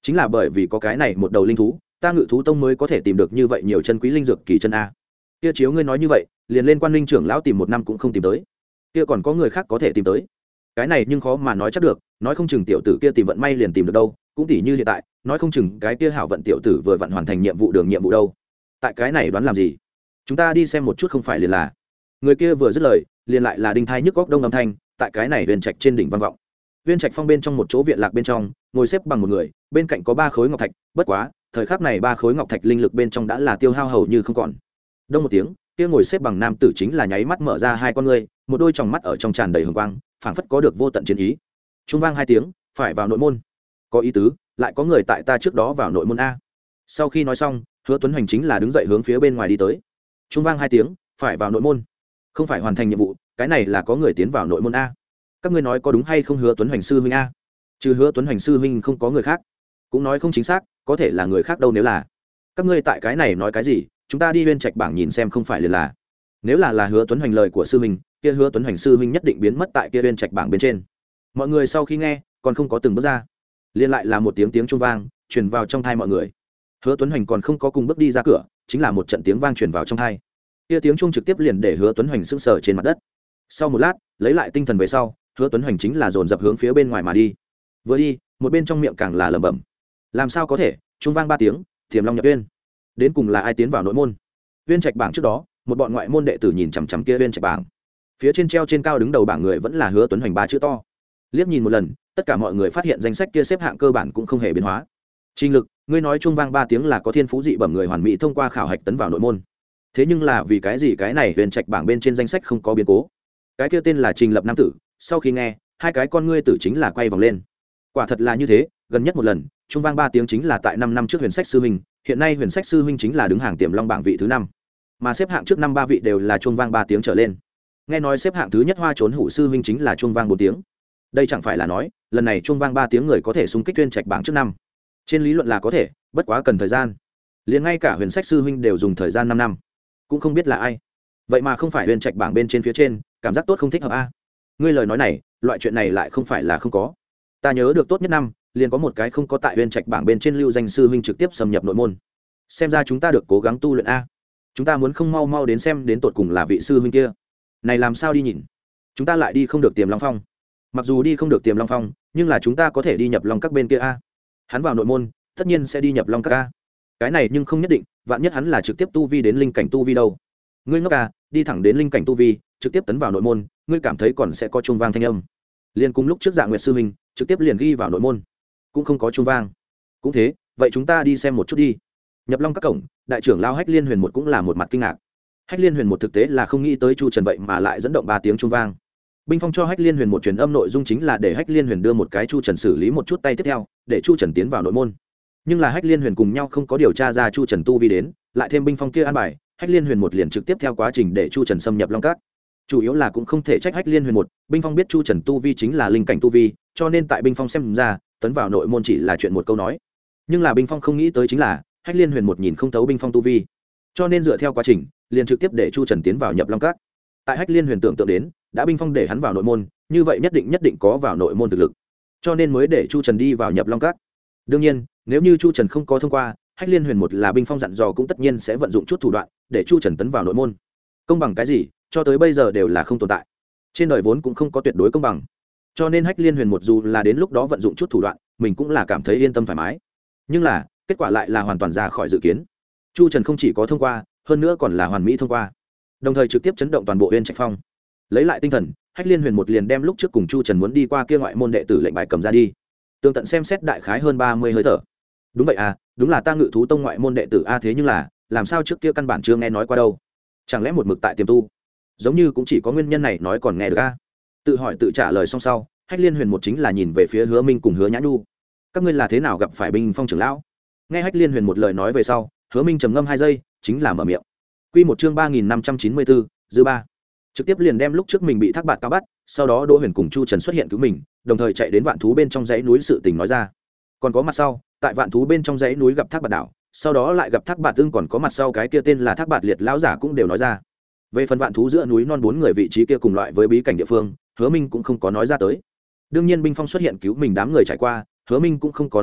chính là bởi vì có cái này một đầu linh thú, ta Ngự Thú Tông mới có thể tìm được như vậy nhiều chân quý linh dược kỳ chân a. Kia chiếu ngươi nói như vậy, liền lên Quan Linh trưởng lão tìm một năm cũng không tìm tới, kia còn có người khác có thể tìm tới. Cái này nhưng khó mà nói chắc được, nói không chừng tiểu tử kia tìm vận may liền tìm được đâu, cũng tỉ như hiện tại, nói không chừng cái kia hảo vận tiểu tử vừa vận hoàn thành nhiệm vụ đường nhiệm vụ đâu. Tại cái này đoán làm gì? Chúng ta đi xem một chút không phải liền là. Người kia vừa dứt lời, liền lại là đinh thai nhức góc đông âm thanh, tại cái này huyền trạch trên đỉnh vang vọng. Huyền trạch phong bên trong một chỗ viện lạc bên trong, ngồi xếp bằng một người, bên cạnh có ba khối ngọc thạch, bất quá, thời khắc này ba khối ngọc thạch linh lực bên trong đã là tiêu hao hầu như không còn. Đông một tiếng, kia ngồi xếp bằng nam tử chính là nháy mắt mở ra hai con ngươi, một đôi tròng mắt ở trong tràn đầy hường quang, phảng phất có được vô tận chiến ý. Trung vang hai tiếng, phải vào nội môn. Có ý tứ, lại có người tại ta trước đó vào nội môn a. Sau khi nói xong, Hứa Tuấn Hoành chính là đứng dậy hướng phía bên ngoài đi tới. Trung vang hai tiếng, phải vào nội môn. Không phải hoàn thành nhiệm vụ, cái này là có người tiến vào nội môn a. Các ngươi nói có đúng hay không Hứa Tuấn Hoành sư huynh a? Trừ Hứa Tuấn Hoành sư huynh không có người khác. Cũng nói không chính xác, có thể là người khác đâu nếu là. Các ngươi tại cái này nói cái gì? Chúng ta đi Huyên Trạch bảng nhìn xem không phải liền là. Nếu là là Hứa Tuấn Hoành lời của sư huynh, kia Hứa Tuấn Hoành sư huynh nhất định biến mất tại kia Huyên Trạch bảng bên trên. Mọi người sau khi nghe, còn không có từng bước ra, liền lại là một tiếng tiếng trung vang truyền vào trong thai mọi người. Hứa Tuấn Hoành còn không có cùng bước đi ra cửa, chính là một trận tiếng vang truyền vào trong thai. Kia tiếng trung trực tiếp liền để Hứa Tuấn Hoành sững sờ trên mặt đất. Sau một lát, lấy lại tinh thần về sau, Hứa Tuấn Hoành chính là dồn dập hướng phía bên ngoài mà đi. Vừa đi, một bên trong miệng càng là lẩm bẩm: làm sao có thể, trung vang ba tiếng, Tiềm Long nhập uyên. Đến cùng là ai tiến vào nội môn? Uyên Trạch bảng trước đó, một bọn ngoại môn đệ tử nhìn chằm chằm kia Uyên Trạch bảng. Phía trên treo trên cao đứng đầu bảng người vẫn là Hứa Tuấn Hoành ba chữ to. Liếc nhìn một lần, tất cả mọi người phát hiện danh sách kia xếp hạng cơ bản cũng không hề biến hóa. Trình Lực, ngươi nói trung vang ba tiếng là có thiên phú dị bẩm người hoàn mỹ thông qua khảo hạch tấn vào nội môn. Thế nhưng là vì cái gì cái này Huyền Trạch bảng bên trên danh sách không có biến cố? Cái kia tên là Trình Lập nam tử, sau khi nghe, hai cái con ngươi tử chính là quay vòng lên. Quả thật là như thế, gần nhất một lần, trung vang ba tiếng chính là tại năm năm trước Huyền Sách sư huynh, hiện nay Huyền Sách sư huynh chính là đứng hàng Tiềm Long bảng vị thứ năm. Mà xếp hạng trước năm ba vị đều là trung vang ba tiếng trở lên. Nghe nói xếp hạng thứ nhất Hoa Trốn Hủ sư huynh chính là trung vang bốn tiếng. Đây chẳng phải là nói, lần này trung vang ba tiếng người có thể xung kích Huyền Trạch bảng trước năm. Trên lý luận là có thể, bất quá cần thời gian. Liền ngay cả Huyền Sách sư huynh đều dùng thời gian năm năm, cũng không biết là ai. Vậy mà không phải Huyền Trạch bảng bên trên phía trên, cảm giác tốt không thích hợp a. Ngươi lời nói này, loại chuyện này lại không phải là không có. Ta nhớ được tốt nhất năm, liền có một cái không có tại Huyền Trạch bảng bên trên lưu danh sư huynh trực tiếp xâm nhập nội môn. Xem ra chúng ta được cố gắng tu luyện a. Chúng ta muốn không mau mau đến xem đến tột cùng là vị sư huynh kia. Này làm sao đi nhìn? Chúng ta lại đi không được Tiềm Long Phong. Mặc dù đi không được Tiềm Long Phong, nhưng là chúng ta có thể đi nhập Long các bên kia a. Hắn vào nội môn, tất nhiên sẽ đi nhập Long các a. Cái này nhưng không nhất định, vạn nhất hắn là trực tiếp tu vi đến linh cảnh tu vi đâu. Ngươi ngốc à, đi thẳng đến linh cảnh tu vi, trực tiếp tấn vào nội môn, ngươi cảm thấy còn sẽ có chuông vang thanh âm. Liên cùng lúc trước Dạ Nguyệt sư huynh, trực tiếp liền ghi vào nội môn, cũng không có chuông vang. Cũng thế, vậy chúng ta đi xem một chút đi. Nhập Long các cổng, đại trưởng lao Hách Liên Huyền một cũng là một mặt kinh ngạc. Hách Liên Huyền một thực tế là không nghĩ tới Chu Trần vậy mà lại dẫn động ba tiếng chuông vang. Binh Phong cho Hách Liên Huyền một truyền âm nội dung chính là để Hách Liên Huyền đưa một cái Chu Trần xử lý một chút tay tiếp theo, để Chu Trần tiến vào nội môn. Nhưng là Hách Liên Huyền cùng nhau không có điều tra ra Chu Trần tu vi đến, lại thêm Binh Phong kia an bài, Hách Liên Huyền một liền trực tiếp theo quá trình để Chu Trần xâm nhập Long Các. Chủ yếu là cũng không thể trách Hách Liên Huyền một, Binh Phong biết Chu Trần tu vi chính là linh cảnh tu vi, cho nên tại Binh Phong xem ra, tấn vào nội môn chỉ là chuyện một câu nói. Nhưng là Binh Phong không nghĩ tới chính là, Hách Liên Huyền một nhìn không thấu Binh Phong tu vi, cho nên dựa theo quá trình, liền trực tiếp để Chu Trần tiến vào nhập Long Các. Tại Hách Liên Huyền tưởng tượng đến, đã Binh Phong để hắn vào nội môn, như vậy nhất định nhất định có vào nội môn thực lực, cho nên mới để Chu Trần đi vào nhập Long Các. Đương nhiên, nếu như Chu Trần không có thông qua, Hách Liên Huyền một là Binh Phong dặn dò cũng tất nhiên sẽ vận dụng chút thủ đoạn để Chu Trần tấn vào nội môn. Công bằng cái gì, cho tới bây giờ đều là không tồn tại. Trên đời vốn cũng không có tuyệt đối công bằng. Cho nên Hách Liên Huyền một dù là đến lúc đó vận dụng chút thủ đoạn, mình cũng là cảm thấy yên tâm thoải mái. Nhưng là, kết quả lại là hoàn toàn ra khỏi dự kiến. Chu Trần không chỉ có thông qua, hơn nữa còn là hoàn mỹ thông qua. Đồng thời trực tiếp chấn động toàn bộ Uyên Trạch Phong. Lấy lại tinh thần, Hách Liên Huyền một liền đem lúc trước cùng Chu Trần muốn đi qua kia ngoại môn đệ tử lệnh bài cầm ra đi. Tường tận xem xét đại khái hơn ba mươi hơi thở. Đúng vậy à, đúng là ta Ngự Thú Tông ngoại môn đệ tử a, thế nhưng là, làm sao trước kia căn bản chưa nghe nói qua đâu? Chẳng lẽ một mực tại tiềm tu? Giống như cũng chỉ có nguyên nhân này nói còn nghe được a. Tự hỏi tự trả lời xong sau, Hách Liên Huyền một chính là nhìn về phía Hứa Minh cùng Hứa Nhã Nhu. Các ngươi là thế nào gặp phải Binh Phong trưởng lão? Nghe Hách Liên Huyền một lời nói về sau, Hứa Minh trầm ngâm hai giây, chính là mở miệng. Quy một chương ba nghìn năm trăm chín mươi bốn, dư ba. Trực tiếp liền đem lúc trước mình bị Thác Bạt cao bắt, sau đó Đỗ Huyền cùng Chu Trần xuất hiện cứu mình, đồng thời chạy đến Vạn Thú bên trong dãy núi sự tình nói ra. Còn có mặt sau, tại Vạn Thú bên trong dãy núi gặp Thác Bạt đảo, sau đó lại gặp Thác Bạt Tương, còn có mặt sau cái kia tên là Thác Bạt Liệt lão giả cũng đều nói ra. Về phần Vạn Thú giữa núi non bốn người vị trí kia cùng loại với bí cảnh địa phương, Hứa Minh cũng không có nói ra tới. Đương nhiên Binh Phong xuất hiện cứu mình đám người trải qua, Hứa Minh cũng không có nói ra,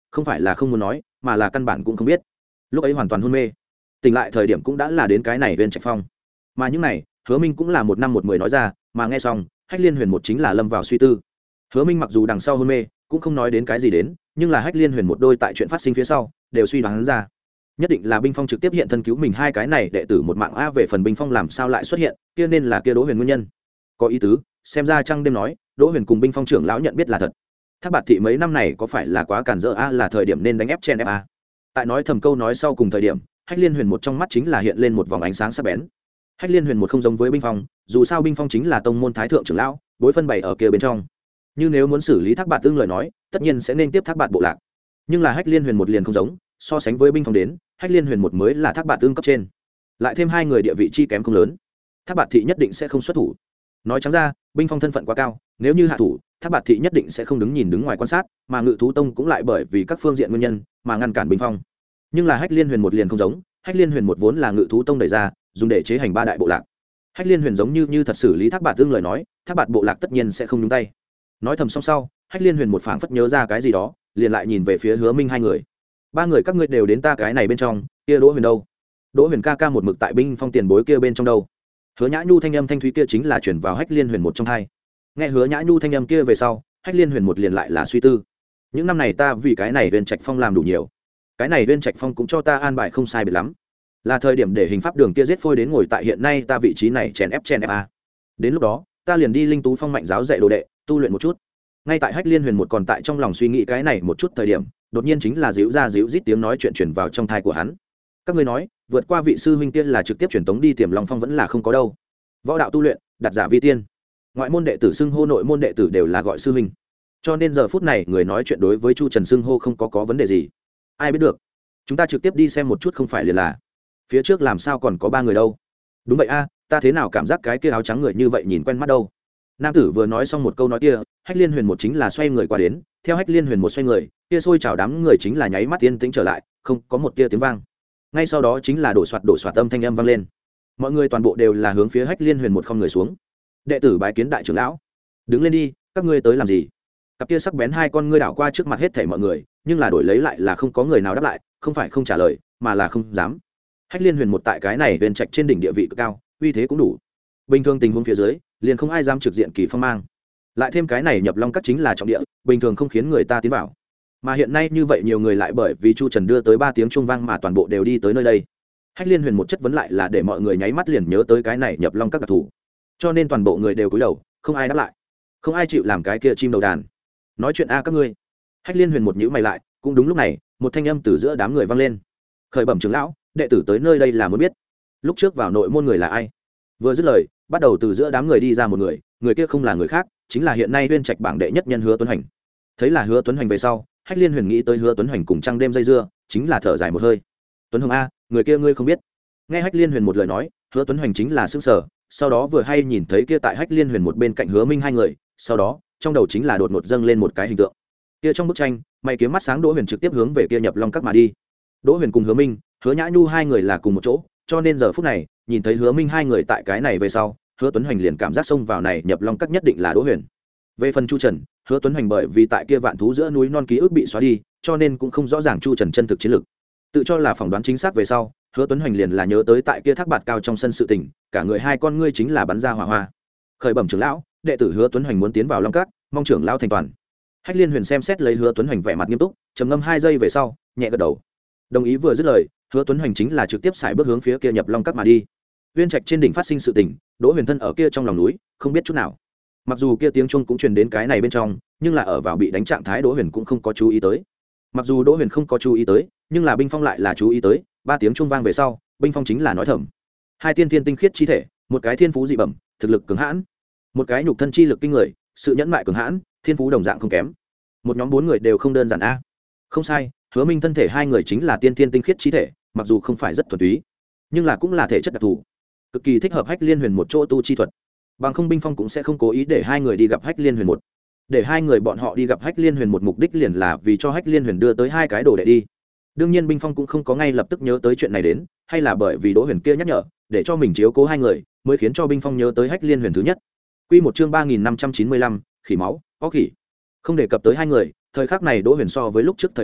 không phải là không muốn nói mà là căn bản cũng không biết. Lúc ấy hoàn toàn hôn mê, tỉnh lại thời điểm cũng đã là đến cái này Uyên Trạch Phong. Mà những này Hứa Minh cũng là một năm một mười nói ra, mà nghe xong Hách Liên Huyền một chính là lâm vào suy tư. Hứa Minh mặc dù đằng sau hôn mê cũng không nói đến cái gì đến, nhưng là Hách Liên Huyền một đôi tại chuyện phát sinh phía sau đều suy đoán ra, nhất định là Binh Phong trực tiếp hiện thân cứu mình hai cái này đệ tử một mạng a. Về phần Binh Phong làm sao lại xuất hiện, kia nên là kia Đỗ Huyền nguyên nhân. Có ý tứ, xem ra trăng đêm nói Đỗ Huyền cùng Binh Phong trưởng lão nhận biết là thật. Thác Bạt thị mấy năm này có phải là quá cản rỡ a, là thời điểm nên đánh ép chen ép a. Tại nói thầm câu nói sau cùng thời điểm, Hách Liên Huyền một trong mắt chính là hiện lên một vòng ánh sáng sắc bén. Hách Liên Huyền một không giống với Binh Phong, dù sao Binh Phong chính là tông môn thái thượng trưởng lão, bối phân bày ở kia bên trong. Nhưng nếu muốn xử lý Thác Bạt tương lời nói, tất nhiên sẽ nên tiếp Thác Bạt bộ lạc. Nhưng là Hách Liên Huyền một liền không giống, so sánh với Binh Phong đến, Hách Liên Huyền một mới là Thác Bạt tương cấp trên. Lại thêm hai người địa vị chi kém không lớn, Thác Bạt thị nhất định sẽ không xuất thủ. Nói trắng ra, Binh Phong thân phận quá cao, nếu như hạ thủ, Thác Bạt thị nhất định sẽ không đứng nhìn đứng ngoài quan sát, mà Ngự thú tông cũng lại bởi vì các phương diện nguyên nhân mà ngăn cản Binh Phong. Nhưng là Hách Liên Huyền một liền không giống, Hách Liên Huyền một vốn là Ngự thú tông đẩy ra, dùng để chế hành ba đại bộ lạc. Hách Liên Huyền giống như như thật xử lý Thác Bạt tương lời nói, Thác Bạt bộ lạc tất nhiên sẽ không nhúng tay. Nói thầm xong sau, Hách Liên Huyền một phảng phất nhớ ra cái gì đó, liền lại nhìn về phía Hứa Minh hai người. Ba người các ngươi đều đến ta cái này bên trong, kia Đỗ Huyền đâu? Đỗ Huyền ca ca một mực tại Binh Phong tiền bối kia bên trong đâu? Hứa Nhã Nhu thanh âm thanh thúy kia chính là chuyển vào Hách Liên Huyền một trong hai. Nghe Hứa Nhã Nhu thanh âm kia về sau, Hách Liên Huyền một liền lại là suy tư. Những năm này ta vì cái này Uyên Trạch Phong làm đủ nhiều, cái này Uyên Trạch Phong cũng cho ta an bài không sai biệt lắm, là thời điểm để hình pháp đường kia giết phôi đến ngồi tại hiện nay ta vị trí này chèn ép chèn ép a. Đến lúc đó ta liền đi Linh Tú Phong mạnh giáo dạy đồ đệ tu luyện một chút. Ngay tại Hách Liên Huyền một còn tại trong lòng suy nghĩ cái này một chút thời điểm, đột nhiên chính là díu ra díu rít tiếng nói chuyện truyền vào trong thai của hắn. Các ngươi nói vượt qua vị sư huynh kia là trực tiếp truyền tống đi Tiềm Long Phong vẫn là không có đâu. Võ đạo tu luyện đặt giả vi tiên, ngoại môn đệ tử xưng hô nội môn đệ tử đều là gọi sư huynh, cho nên giờ phút này người nói chuyện đối với Chu Trần xưng hô không có có vấn đề gì. Ai biết được, chúng ta trực tiếp đi xem một chút không phải liền là. Phía trước làm sao còn có ba người đâu? Đúng vậy a, ta thế nào cảm giác cái kia áo trắng người như vậy nhìn quen mắt đâu? Nam tử vừa nói xong một câu nói kia, Hách Liên Huyền một chính là xoay người qua đến, theo Hách Liên Huyền một xoay người, kia xôi chào đám người chính là nháy mắt yên tĩnh trở lại, không có một tia tiếng vang. Ngay sau đó chính là đổ soạt đổ soạt âm thanh âm vang lên. Mọi người toàn bộ đều là hướng phía Hách Liên Huyền một không người xuống. Đệ tử bái kiến đại trưởng lão. Đứng lên đi, các ngươi tới làm gì? Cặp kia sắc bén hai con ngươi đảo qua trước mặt hết thảy mọi người, nhưng là đổi lấy lại là không có người nào đáp lại, không phải không trả lời, mà là không dám. Hách Liên Huyền một tại cái này Uyên Trạch trên đỉnh địa vị cực cao, uy thế cũng đủ. Bình thường tình huống phía dưới, liền không ai dám trực diện kỳ phong mang. Lại thêm cái này nhập long các chính là trọng địa, bình thường không khiến người ta tiến vào. Mà hiện nay như vậy nhiều người lại bởi vì Chu Trần đưa tới ba tiếng chuông vang mà toàn bộ đều đi tới nơi đây. Hách Liên Huyền một chất vấn lại là để mọi người nháy mắt liền nhớ tới cái này nhập long các đặc thù, cho nên toàn bộ người đều cúi đầu, không ai đáp lại, không ai chịu làm cái kia chim đầu đàn. Nói chuyện a các ngươi. Hách Liên Huyền một nhíu mày lại, cũng đúng lúc này, một thanh âm từ giữa đám người vang lên. Khởi bẩm trưởng lão, đệ tử tới nơi đây là muốn biết, lúc trước vào nội môn người là ai. Vừa dứt lời, bắt đầu từ giữa đám người đi ra một người, người kia không là người khác, chính là hiện nay Uyên Trạch bảng đệ nhất nhân Hứa Tuấn Hành. Thấy là Hứa Tuấn Hành về sau, Hách Liên Huyền nghĩ tới Hứa Tuấn Hành cùng trăng đêm dây dưa, chính là thở dài một hơi. Tuấn Hồng a, người kia ngươi không biết? Nghe Hách Liên Huyền một lời nói, Hứa Tuấn Hành chính là sững sờ, sau đó vừa hay nhìn thấy kia tại Hách Liên Huyền một bên cạnh Hứa Minh hai người, sau đó trong đầu chính là đột ngột dâng lên một cái hình tượng. Kia trong bức tranh, mày kiếm mắt sáng Đỗ Huyền trực tiếp hướng về kia nhập long các mà đi. Đỗ Huyền cùng Hứa Minh, Hứa Nhã Nhu hai người là cùng một chỗ, cho nên giờ phút này nhìn thấy Hứa Minh hai người tại cái này về sau, Hứa Tuấn Hoành liền cảm giác xông vào này nhập long các nhất định là Đỗ Huyền. Về phần Chu Trần, Hứa Tuấn Hoành bởi vì tại kia vạn thú giữa núi non ký ức bị xóa đi, cho nên cũng không rõ ràng Chu Trần chân thực chiến lực. Tự cho là phỏng đoán chính xác về sau, Hứa Tuấn Hoành liền là nhớ tới tại kia thác bạt cao trong sân sự tình, cả người hai con ngươi chính là bắn ra hỏa hoa. Khởi bẩm trưởng lão, đệ tử Hứa Tuấn Hoành muốn tiến vào long các, mong trưởng lão thành toàn. Hách Liên Huyền xem xét lấy Hứa Tuấn Hoành vẻ mặt nghiêm túc, trầm ngâm hai giây về sau, nhẹ gật đầu. Đồng ý vừa dứt lời, Hứa Tuấn Hoành chính là trực tiếp xài bước hướng phía kia nhập long các mà đi. Uyên Trạch trên đỉnh phát sinh sự tình, Đỗ Huyền thân ở kia trong lòng núi, không biết chút nào. Mặc dù kia tiếng chuông cũng truyền đến cái này bên trong, nhưng là ở vào bị đánh trạng thái Đỗ Huyền cũng không có chú ý tới. Mặc dù Đỗ Huyền không có chú ý tới, nhưng là Binh Phong lại là chú ý tới, ba tiếng chuông vang về sau, Binh Phong chính là nói thầm. Hai tiên thiên tinh khiết chi thể, một cái thiên phú dị bẩm, thực lực cường hãn, một cái nhục thân chi lực kinh người, sự nhẫn mại cường hãn, thiên phú đồng dạng không kém. Một nhóm bốn người đều không đơn giản a. Không sai, Hứa Minh thân thể hai người chính là tiên thiên tinh khiết chi thể, mặc dù không phải rất thuần túy, nhưng là cũng là thể chất đặc thù, cực kỳ thích hợp Hách Liên Huyền một chỗ tu chi thuật. Bằng không Binh Phong cũng sẽ không cố ý để hai người đi gặp Hách Liên Huyền một. Để hai người bọn họ đi gặp Hách Liên Huyền một mục đích liền là vì cho Hách Liên Huyền đưa tới hai cái đồ đệ đi. Đương nhiên Binh Phong cũng không có ngay lập tức nhớ tới chuyện này đến, hay là bởi vì Đỗ Huyền kia nhắc nhở, để cho mình chiếu cố hai người, mới khiến cho Binh Phong nhớ tới Hách Liên Huyền thứ nhất. Quy một chương ba nghìn năm trăm chín mươi lăm, khỉ máu, có khỉ. Không đề cập tới hai người, thời khắc này Đỗ Huyền so với lúc trước thời điểm,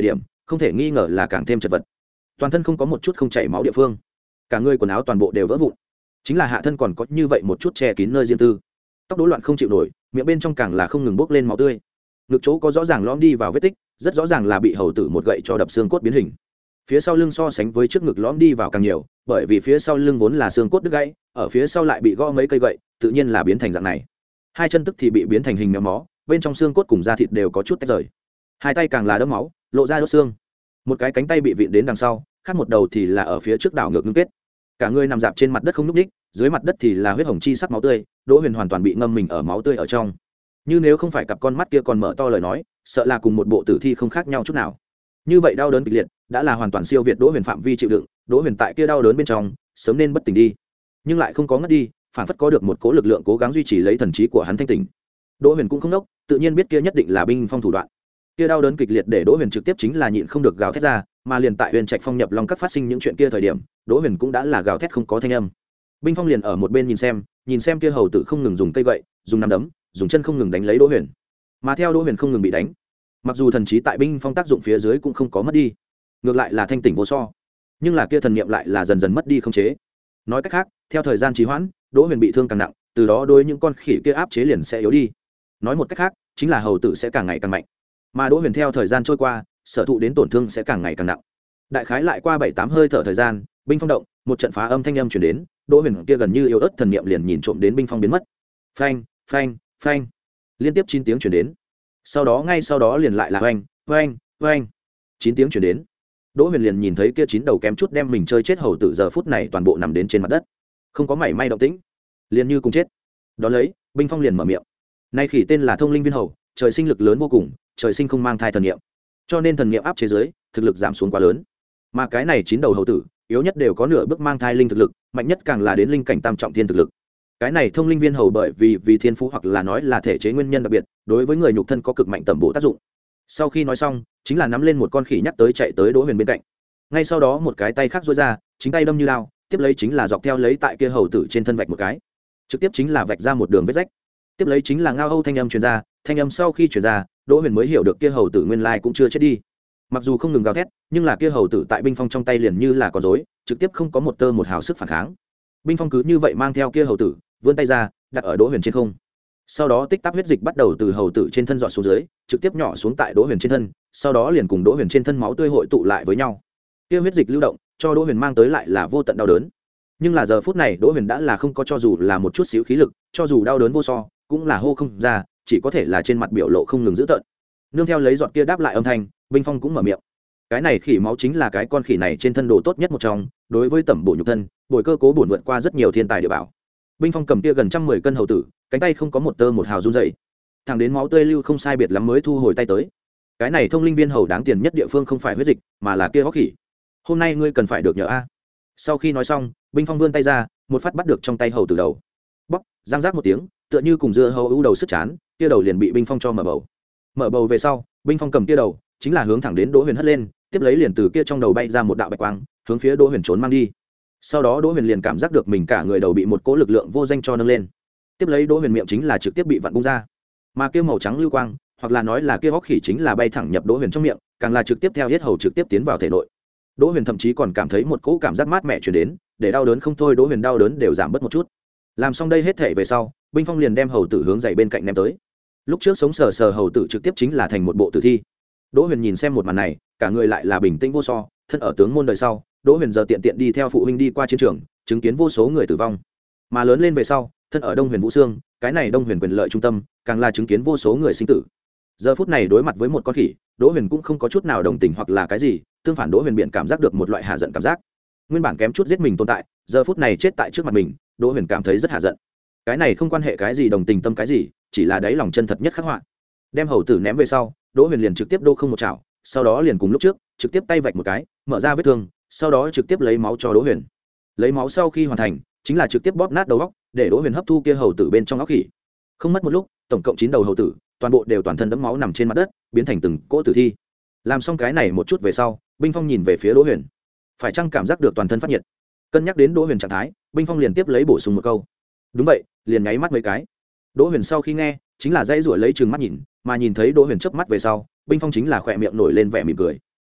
không thể nghi ngờ là càng thêm chật vật, toàn thân không có một chút không chảy máu địa phương, cả người quần áo toàn bộ đều vỡ vụn, chính là hạ thân còn có như vậy một chút che kín nơi riêng tư, tóc đố loạn không chịu nổi, miệng bên trong càng là không ngừng bốc lên máu tươi, ngực chỗ có rõ ràng lõm đi vào vết tích, rất rõ ràng là bị hầu tử một gậy cho đập xương cốt biến hình. Phía sau lưng so sánh với trước ngực lõm đi vào càng nhiều, bởi vì phía sau lưng vốn là xương cốt đứt gãy, ở phía sau lại bị gõ mấy cây gậy, tự nhiên là biến thành dạng này. Hai chân tức thì bị biến thành hình méo mó, bên trong xương cốt cùng da thịt đều có chút tách rời. Hai tay càng là đẫm máu, lộ ra đốt xương. Một cái cánh tay bị vịn đến đằng sau, khác một đầu thì là ở phía trước đảo ngược ngưng kết. Cả người nằm dạp trên mặt đất không nhúc nhích, dưới mặt đất thì là huyết hồng chi sắc máu tươi, Đỗ Huyền hoàn toàn bị ngâm mình ở máu tươi ở trong. Như nếu không phải cặp con mắt kia còn mở to lời nói, sợ là cùng một bộ tử thi không khác nhau chút nào. Như vậy đau đớn kịch liệt, đã là hoàn toàn siêu việt Đỗ Huyền phạm vi chịu đựng, Đỗ Huyền tại kia đau đớn bên trong, sớm nên bất tỉnh đi, nhưng lại không có ngất đi, phản phất có được một cỗ lực lượng cố gắng duy trì lấy thần trí của hắn thanh tỉnh. Đỗ Huyền cũng không nốc, tự nhiên biết kia nhất định là binh phong thủ đoạn. Kia đau đớn kịch liệt để Đỗ Huyền trực tiếp chính là nhịn không được gào thét ra, mà liền tại Huyền Trạch Phong nhập long các phát sinh những chuyện kia thời điểm, Đỗ Huyền cũng đã là gào thét không có thanh âm. Binh Phong liền ở một bên nhìn xem, nhìn xem kia hầu tử không ngừng dùng cây gậy, dùng nắm đấm, dùng chân không ngừng đánh lấy Đỗ Huyền. Mà theo Đỗ Huyền không ngừng bị đánh, mặc dù thần trí tại Binh Phong tác dụng phía dưới cũng không có mất đi, ngược lại là thanh tỉnh vô so, nhưng là kia thần niệm lại là dần dần mất đi không chế. Nói cách khác, theo thời gian trì hoãn, Đỗ Huyền bị thương càng nặng, từ đó đối những con khỉ kia áp chế liền sẽ yếu đi. Nói một cách khác, chính là hầu tử sẽ càng ngày càng mạnh, mà Đỗ Huyền theo thời gian trôi qua, sở thụ đến tổn thương sẽ càng ngày càng nặng. Đại khái lại qua bảy tám hơi thở thời gian, Binh Phong động, một trận phá âm thanh âm truyền đến, Đỗ Huyền kia gần như yếu ớt thần niệm liền nhìn trộm đến Binh Phong biến mất. Phanh, phanh, phanh, liên tiếp chín tiếng truyền đến. Sau đó ngay sau đó liền lại là oanh, oanh, oanh, chín tiếng truyền đến. Đỗ Huyền liền nhìn thấy kia chín đầu kém chút đem mình chơi chết hầu tử giờ phút này toàn bộ nằm đến trên mặt đất, không có mảy may động tĩnh, liền như cùng chết. Đó lấy, Binh Phong liền mở miệng. Nay khỉ tên là Thông Linh Viên Hầu, trời sinh lực lớn vô cùng, trời sinh không mang thai thần niệm, cho nên thần niệm áp chế giới, thực lực giảm xuống quá lớn. Mà cái này chín đầu hầu tử, yếu nhất đều có nửa bước mang thai linh thực lực, mạnh nhất càng là đến linh cảnh tam trọng thiên thực lực. Cái này Thông Linh Viên Hầu bởi vì vì thiên phú hoặc là nói là thể chế nguyên nhân đặc biệt, đối với người nhục thân có cực mạnh tầm bổ tác dụng. Sau khi nói xong, chính là nắm lên một con khỉ nhắc tới chạy tới Đỗ Huyền bên cạnh. Ngay sau đó một cái tay khác duỗi ra, chính tay đâm như lao, tiếp lấy chính là dọc theo lấy tại kia hầu tử trên thân vạch một cái, trực tiếp chính là vạch ra một đường vết rách. Tiếp lấy chính là ngao âu thanh âm truyền ra, thanh âm sau khi truyền ra, Đỗ Huyền mới hiểu được kia hầu tử nguyên lai cũng chưa chết đi. Mặc dù không ngừng gào thét, nhưng là kia hầu tử tại Binh Phong trong tay liền như là con rối, trực tiếp không có một tơ một hào sức phản kháng. Binh Phong cứ như vậy mang theo kia hầu tử, vươn tay ra, đặt ở Đỗ Huyền trên không. Sau đó tích tắc huyết dịch bắt đầu từ hầu tử trên thân dọn xuống dưới, trực tiếp nhỏ xuống tại Đỗ Huyền trên thân, sau đó liền cùng Đỗ Huyền trên thân máu tươi hội tụ lại với nhau. Kia huyết dịch lưu động, cho Đỗ Huyền mang tới lại là vô tận đau đớn. Nhưng là giờ phút này Đỗ Huyền đã là không có cho dù là một chút xíu khí lực, cho dù đau đớn vô so, cũng là hô không ra, chỉ có thể là trên mặt biểu lộ không ngừng dữ tợn. Nương theo lấy giọt kia đáp lại âm thanh, Binh Phong cũng mở miệng. Cái này khỉ máu chính là cái con khỉ này trên thân đồ tốt nhất một trong, đối với tẩm bổ nhục thân, bồi cơ cố bổn vượt qua rất nhiều thiên tài địa bảo. Binh Phong cầm kia gần trăm mười cân hầu tử, cánh tay không có một tơ một hào run rẩy, thẳng đến máu tươi lưu không sai biệt lắm mới thu hồi tay tới. Cái này Thông Linh Viên Hầu đáng tiền nhất địa phương không phải huyết dịch, mà là kia hốc khỉ. Hôm nay ngươi cần phải được nhờ a. Sau khi nói xong, Binh Phong vươn tay ra, một phát bắt được trong tay hầu tử đầu. Bóc, răng rác một tiếng, tựa như cùng dưa hấu ưu đầu sức chán, kia đầu liền bị Binh Phong cho mở bầu. Mở bầu về sau, Binh Phong cầm kia đầu, chính là hướng thẳng đến Đỗ Huyền hất lên, tiếp lấy liền từ kia trong đầu bay ra một đạo bạch quang, hướng phía Đỗ Huyền trốn mang đi. Sau đó Đỗ Huyền liền cảm giác được mình cả người đầu bị một cỗ lực lượng vô danh cho nâng lên. Tiếp lấy Đỗ Huyền miệng chính là trực tiếp bị vặn bung ra. Mà kia màu trắng lưu quang, hoặc là nói là kia hốc khỉ chính là bay thẳng nhập Đỗ Huyền trong miệng, càng là trực tiếp theo yết hầu trực tiếp tiến vào thể nội. Đỗ Huyền thậm chí còn cảm thấy một cỗ cảm giác mát mẻ truyền đến, để đau đớn không thôi Đỗ Huyền đau đớn đều giảm bớt một chút. Làm xong đây hết thể về sau, Binh Phong liền đem hầu tử hướng dậy bên cạnh ném tới. Lúc trước sống sờ sờ hầu tử trực tiếp chính là thành một bộ tử thi. Đỗ Huyền nhìn xem một màn này, cả người lại là bình tĩnh vô so, thân ở tướng môn đời sau, Đỗ Huyền giờ tiện tiện đi theo phụ huynh đi qua chiến trường, chứng kiến vô số người tử vong. Mà lớn lên về sau, thân ở Đông Huyền Vũ Xương, cái này Đông Huyền quyền lợi trung tâm, càng là chứng kiến vô số người sinh tử. Giờ phút này đối mặt với một con khỉ, Đỗ Huyền cũng không có chút nào đồng tình hoặc là cái gì, tương phản Đỗ Huyền biện cảm giác được một loại hạ giận cảm giác. Nguyên bản kém chút giết mình tồn tại, giờ phút này chết tại trước mặt mình, Đỗ Huyền cảm thấy rất hạ giận. Cái này không quan hệ cái gì đồng tình tâm cái gì, chỉ là đáy lòng chân thật nhất khắc họa. Đem hầu tử ném về sau, Đỗ Huyền liền trực tiếp đô không một chảo, sau đó liền cùng lúc trước, trực tiếp tay vạch một cái, mở ra vết thương, sau đó trực tiếp lấy máu cho Đỗ Huyền. Lấy máu sau khi hoàn thành, chính là trực tiếp bóp nát đầu óc, để Đỗ Huyền hấp thu kia hầu tử bên trong óc khỉ. Không mất một lúc, tổng cộng chín đầu hầu tử, toàn bộ đều toàn thân đẫm máu nằm trên mặt đất, biến thành từng cỗ tử thi. Làm xong cái này một chút về sau, Binh Phong nhìn về phía Đỗ Huyền, phải chăng cảm giác được toàn thân phát nhiệt? Cân nhắc đến Đỗ Huyền trạng thái, Binh Phong liền tiếp lấy bổ sung một câu. Đúng vậy, liền nháy mắt mấy cái. Đỗ Huyền sau khi nghe, chính là dãy rủa lấy trừng mắt nhìn, mà nhìn thấy Đỗ Huyền chớp mắt về sau, Binh Phong chính là khỏe miệng nổi lên vẻ mỉm cười.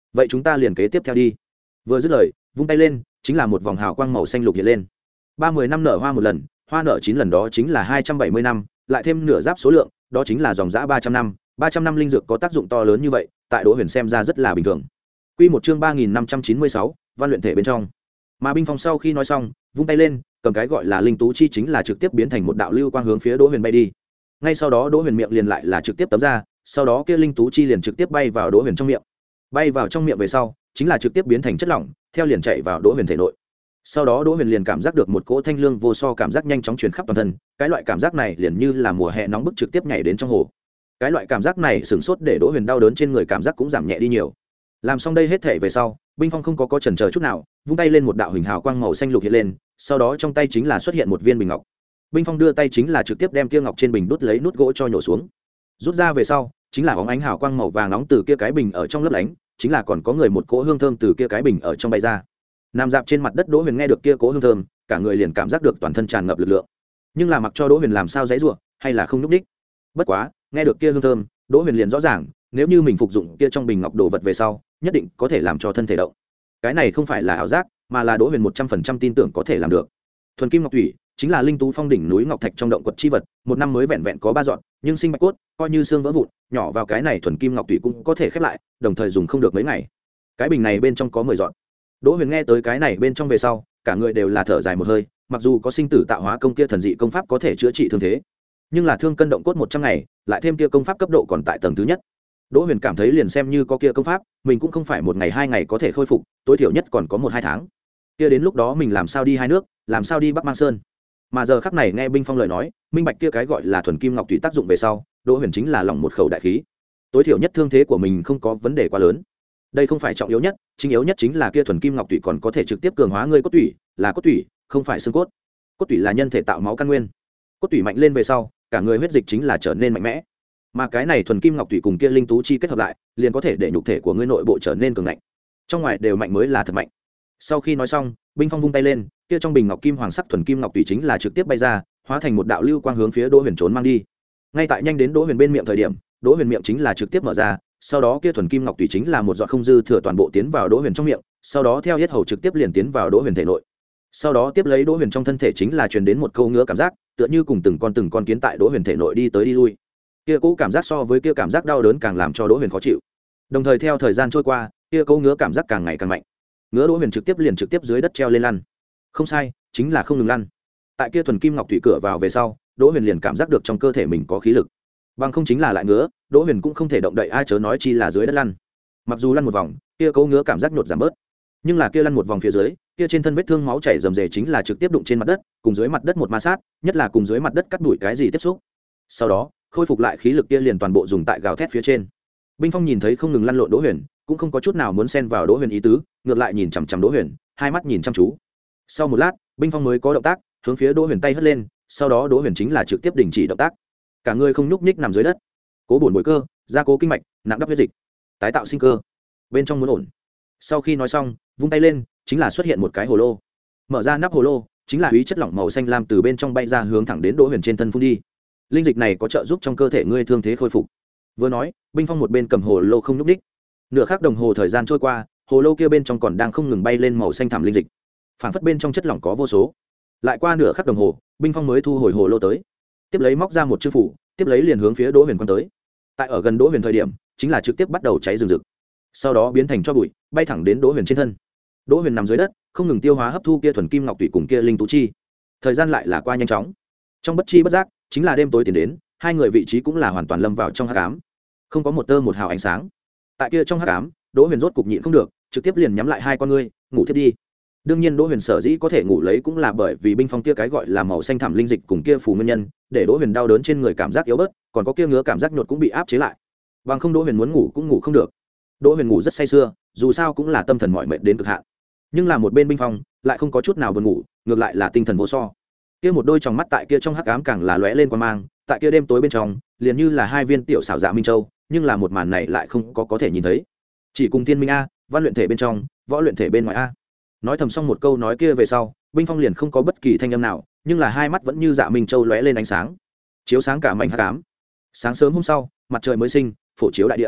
vậy chúng ta liền kế tiếp theo đi. Vừa dứt lời, vung tay lên chính là một vòng hào quang màu xanh lục hiện lên. Ba mươi năm nở hoa một lần, hoa nở chín lần đó chính là hai trăm bảy mươi năm, lại thêm nửa giáp số lượng, đó chính là dòng dã ba trăm năm. Ba trăm năm linh dược có tác dụng to lớn như vậy, tại Đỗ Huyền xem ra rất là bình thường. Quy một chương ba nghìn năm trăm chín mươi sáu, văn luyện thể bên trong. Mà Binh Phong sau khi nói xong, vung tay lên, cầm cái gọi là linh tú chi chính là trực tiếp biến thành một đạo lưu quang hướng phía Đỗ Huyền bay đi. Ngay sau đó Đỗ Huyền miệng liền lại là trực tiếp tấm ra, sau đó kia linh tú chi liền trực tiếp bay vào Đỗ Huyền trong miệng. Bay vào trong miệng về sau, chính là trực tiếp biến thành chất lỏng, theo liền chạy vào Đỗ Huyền thể nội. Sau đó Đỗ Huyền liền cảm giác được một cỗ thanh lương vô so cảm giác nhanh chóng truyền khắp toàn thân, cái loại cảm giác này liền như là mùa hè nóng bức trực tiếp nhảy đến trong hồ. Cái loại cảm giác này sửng sốt để Đỗ Huyền đau đớn trên người cảm giác cũng giảm nhẹ đi nhiều. Làm xong đây hết thể về sau, Binh Phong không có có chần chờ chút nào, vung tay lên một đạo hình hào quang màu xanh lục hiện lên, sau đó trong tay chính là xuất hiện một viên bình ngọc. Binh Phong đưa tay chính là trực tiếp đem kia ngọc trên bình đút lấy nút gỗ cho nhổ xuống. Rút ra về sau, chính là bóng ánh hào quang màu vàng nóng từ kia cái bình ở trong lấp lánh, chính là còn có người một cỗ hương thơm từ kia cái bình ở trong bay ra. Nằm dạp trên mặt đất Đỗ Huyền nghe được kia cỗ hương thơm, cả người liền cảm giác được toàn thân tràn ngập lực lượng. Nhưng là mặc cho Đỗ Huyền làm sao giãy giụa, hay là không nhúc nhích. Bất quá, nghe được kia hương thơm, Đỗ Huyền liền rõ ràng, nếu như mình phục dụng kia trong bình ngọc đồ vật về sau, nhất định có thể làm cho thân thể động. Cái này không phải là ảo giác, mà là Đỗ Huyền một trăm phần trăm tin tưởng có thể làm được. Thuần kim ngọc thủy chính là linh tú phong đỉnh núi ngọc thạch trong động quật chi vật, một năm mới vẹn vẹn có ba dọn, nhưng sinh bạch cốt, coi như xương vỡ vụn, nhỏ vào cái này thuần kim ngọc thủy cũng có thể khép lại, đồng thời dùng không được mấy ngày. Cái bình này bên trong có mười dọn. Đỗ Huyền nghe tới cái này bên trong về sau, cả người đều là thở dài một hơi, mặc dù có sinh tử tạo hóa công kia thần dị công pháp có thể chữa trị thương thế, nhưng là thương cân động cốt một trăm ngày, lại thêm kia công pháp cấp độ còn tại tầng thứ nhất. Đỗ Huyền cảm thấy liền xem như có kia công pháp, mình cũng không phải một ngày hai ngày có thể khôi phục, tối thiểu nhất còn có một hai tháng. Kia đến lúc đó mình làm sao đi hai nước, làm sao đi Bắc Mang Sơn. Mà giờ khắc này nghe Binh Phong lời nói, minh bạch kia cái gọi là thuần kim ngọc thủy tác dụng về sau, Đỗ Huyền chính là lòng một khẩu đại khí. Tối thiểu nhất thương thế của mình không có vấn đề quá lớn. Đây không phải trọng yếu nhất, chính yếu nhất chính là kia thuần kim ngọc thủy còn có thể trực tiếp cường hóa ngươi cốt tủy, là cốt tủy, không phải xương cốt. Cốt tủy là nhân thể tạo máu căn nguyên. Cốt tủy mạnh lên về sau, cả người huyết dịch chính là trở nên mạnh mẽ. Mà cái này thuần kim ngọc thủy cùng kia linh tú chi kết hợp lại, liền có thể để nhục thể của ngươi nội bộ trở nên cường mạnh. Trong ngoài đều mạnh mới là thật mạnh. Sau khi nói xong, Binh Phong vung tay lên, kia trong bình ngọc kim hoàng sắc thuần kim ngọc thủy chính là trực tiếp bay ra, hóa thành một đạo lưu quang hướng phía Đỗ Huyền trốn mang đi. Ngay tại nhanh đến Đỗ Huyền bên miệng thời điểm, Đỗ Huyền miệng chính là trực tiếp mở ra, sau đó kia thuần kim ngọc thủy chính là một giọt không dư thừa toàn bộ tiến vào Đỗ Huyền trong miệng, sau đó theo yết hầu trực tiếp liền tiến vào Đỗ Huyền thể nội. Sau đó tiếp lấy Đỗ Huyền trong thân thể chính là truyền đến một câu ngứa cảm giác, tựa như cùng từng con từng con kiến tại Đỗ Huyền thể nội đi tới đi lui. Kia cỗ cảm giác so với kia cảm giác đau đớn càng làm cho Đỗ Huyền khó chịu. Đồng thời theo thời gian trôi qua, kia cỗ ngứa cảm giác càng ngày càng mạnh. Ngứa Đỗ Huyền trực tiếp liền trực tiếp dưới đất treo lên lăn. Không sai, chính là không ngừng lăn. Tại kia thuần kim ngọc thủy cửa vào về sau, Đỗ Huyền liền cảm giác được trong cơ thể mình có khí lực. Bằng không chính là lại ngứa, Đỗ Huyền cũng không thể động đậy ai chớ nói chi là dưới đất lăn. Mặc dù lăn một vòng, kia cỗ ngứa cảm giác nhột giảm bớt, nhưng là kia lăn một vòng phía dưới, kia trên thân vết thương máu chảy rầm rề chính là trực tiếp đụng trên mặt đất, cùng dưới mặt đất một ma sát, nhất là cùng dưới mặt đất cắt đuổi cái gì tiếp xúc. Sau đó, khôi phục lại khí lực kia liền toàn bộ dùng tại gào thét phía trên. Binh Phong nhìn thấy không ngừng lăn lộn Đỗ Huyền, cũng không có chút nào muốn xen vào Đỗ Huyền ý tứ, ngược lại nhìn chằm chằm Đỗ Huyền, hai mắt nhìn chăm chú. Sau một lát, Binh Phong mới có động tác, hướng phía Đỗ Huyền tay hất lên, sau đó Đỗ Huyền chính là trực tiếp đình chỉ động tác. Cả người không nhúc nhích nằm dưới đất. Cố bổn bồi cơ, gia cố kinh mạch, nặng đắp huyết dịch, tái tạo sinh cơ. Bên trong muốn ổn. Sau khi nói xong, vung tay lên, chính là xuất hiện một cái hồ lô. Mở ra nắp hồ lô, chính là úy chất lỏng màu xanh lam từ bên trong bay ra hướng thẳng đến Đỗ Huyền trên thân phun đi. Linh dịch này có trợ giúp trong cơ thể ngươi thương thế khôi phục. Vừa nói, Binh Phong một bên cầm hồ lô không nhúc nhích. Nửa khắc đồng hồ thời gian trôi qua, hồ lô kia bên trong còn đang không ngừng bay lên màu xanh thẳm linh dịch. Phản phất bên trong chất lỏng có vô số. Lại qua nửa khắc đồng hồ, Binh Phong mới thu hồi hồ lô tới. Tiếp lấy móc ra một chữ phủ, tiếp lấy liền hướng phía Đỗ Huyền quan tới. Tại ở gần Đỗ Huyền thời điểm, chính là trực tiếp bắt đầu cháy rừng rực. Sau đó biến thành tro bụi, bay thẳng đến Đỗ Huyền trên thân. Đỗ Huyền nằm dưới đất, không ngừng tiêu hóa hấp thu kia thuần kim ngọc thủy cùng kia linh tú chi. Thời gian lại là qua nhanh chóng. Trong bất chi bất giác, chính là đêm tối tiến đến, hai người vị trí cũng là hoàn toàn lâm vào trong hắc ám, không có một tơ một hào ánh sáng. Tại kia trong hắc ám, Đỗ Huyền rốt cục nhịn không được, trực tiếp liền nhắm lại hai con ngươi, ngủ thiếp đi. Đương nhiên Đỗ Huyền sở dĩ có thể ngủ lấy cũng là bởi vì Binh Phong kia cái gọi là màu xanh thẳm linh dịch cùng kia phù nguyên nhân, để Đỗ Huyền đau đớn trên người cảm giác yếu bớt, còn có kia ngứa cảm giác nhột cũng bị áp chế lại. Bằng không Đỗ Huyền muốn ngủ cũng ngủ không được. Đỗ Huyền ngủ rất say sưa, dù sao cũng là tâm thần mỏi mệt đến cực hạn. Nhưng là một bên Binh Phong lại không có chút nào buồn ngủ, ngược lại là tinh thần vô so. Kia một đôi tròng mắt tại kia trong hắc ám càng là lóe lên quang mang, tại kia đêm tối bên trong, liền như là hai viên tiểu xảo dạ minh châu, nhưng là một màn này lại không có có thể nhìn thấy. Chỉ cùng Thiên Minh a, văn luyện thể bên trong, võ luyện thể bên ngoài a. Nói thầm xong một câu nói kia về sau, Binh Phong liền không có bất kỳ thanh âm nào, nhưng là hai mắt vẫn như dạ minh châu lóe lên ánh sáng, chiếu sáng cả mảnh hắc ám. Sáng sớm hôm sau, mặt trời mới sinh, phổ chiếu đại địa.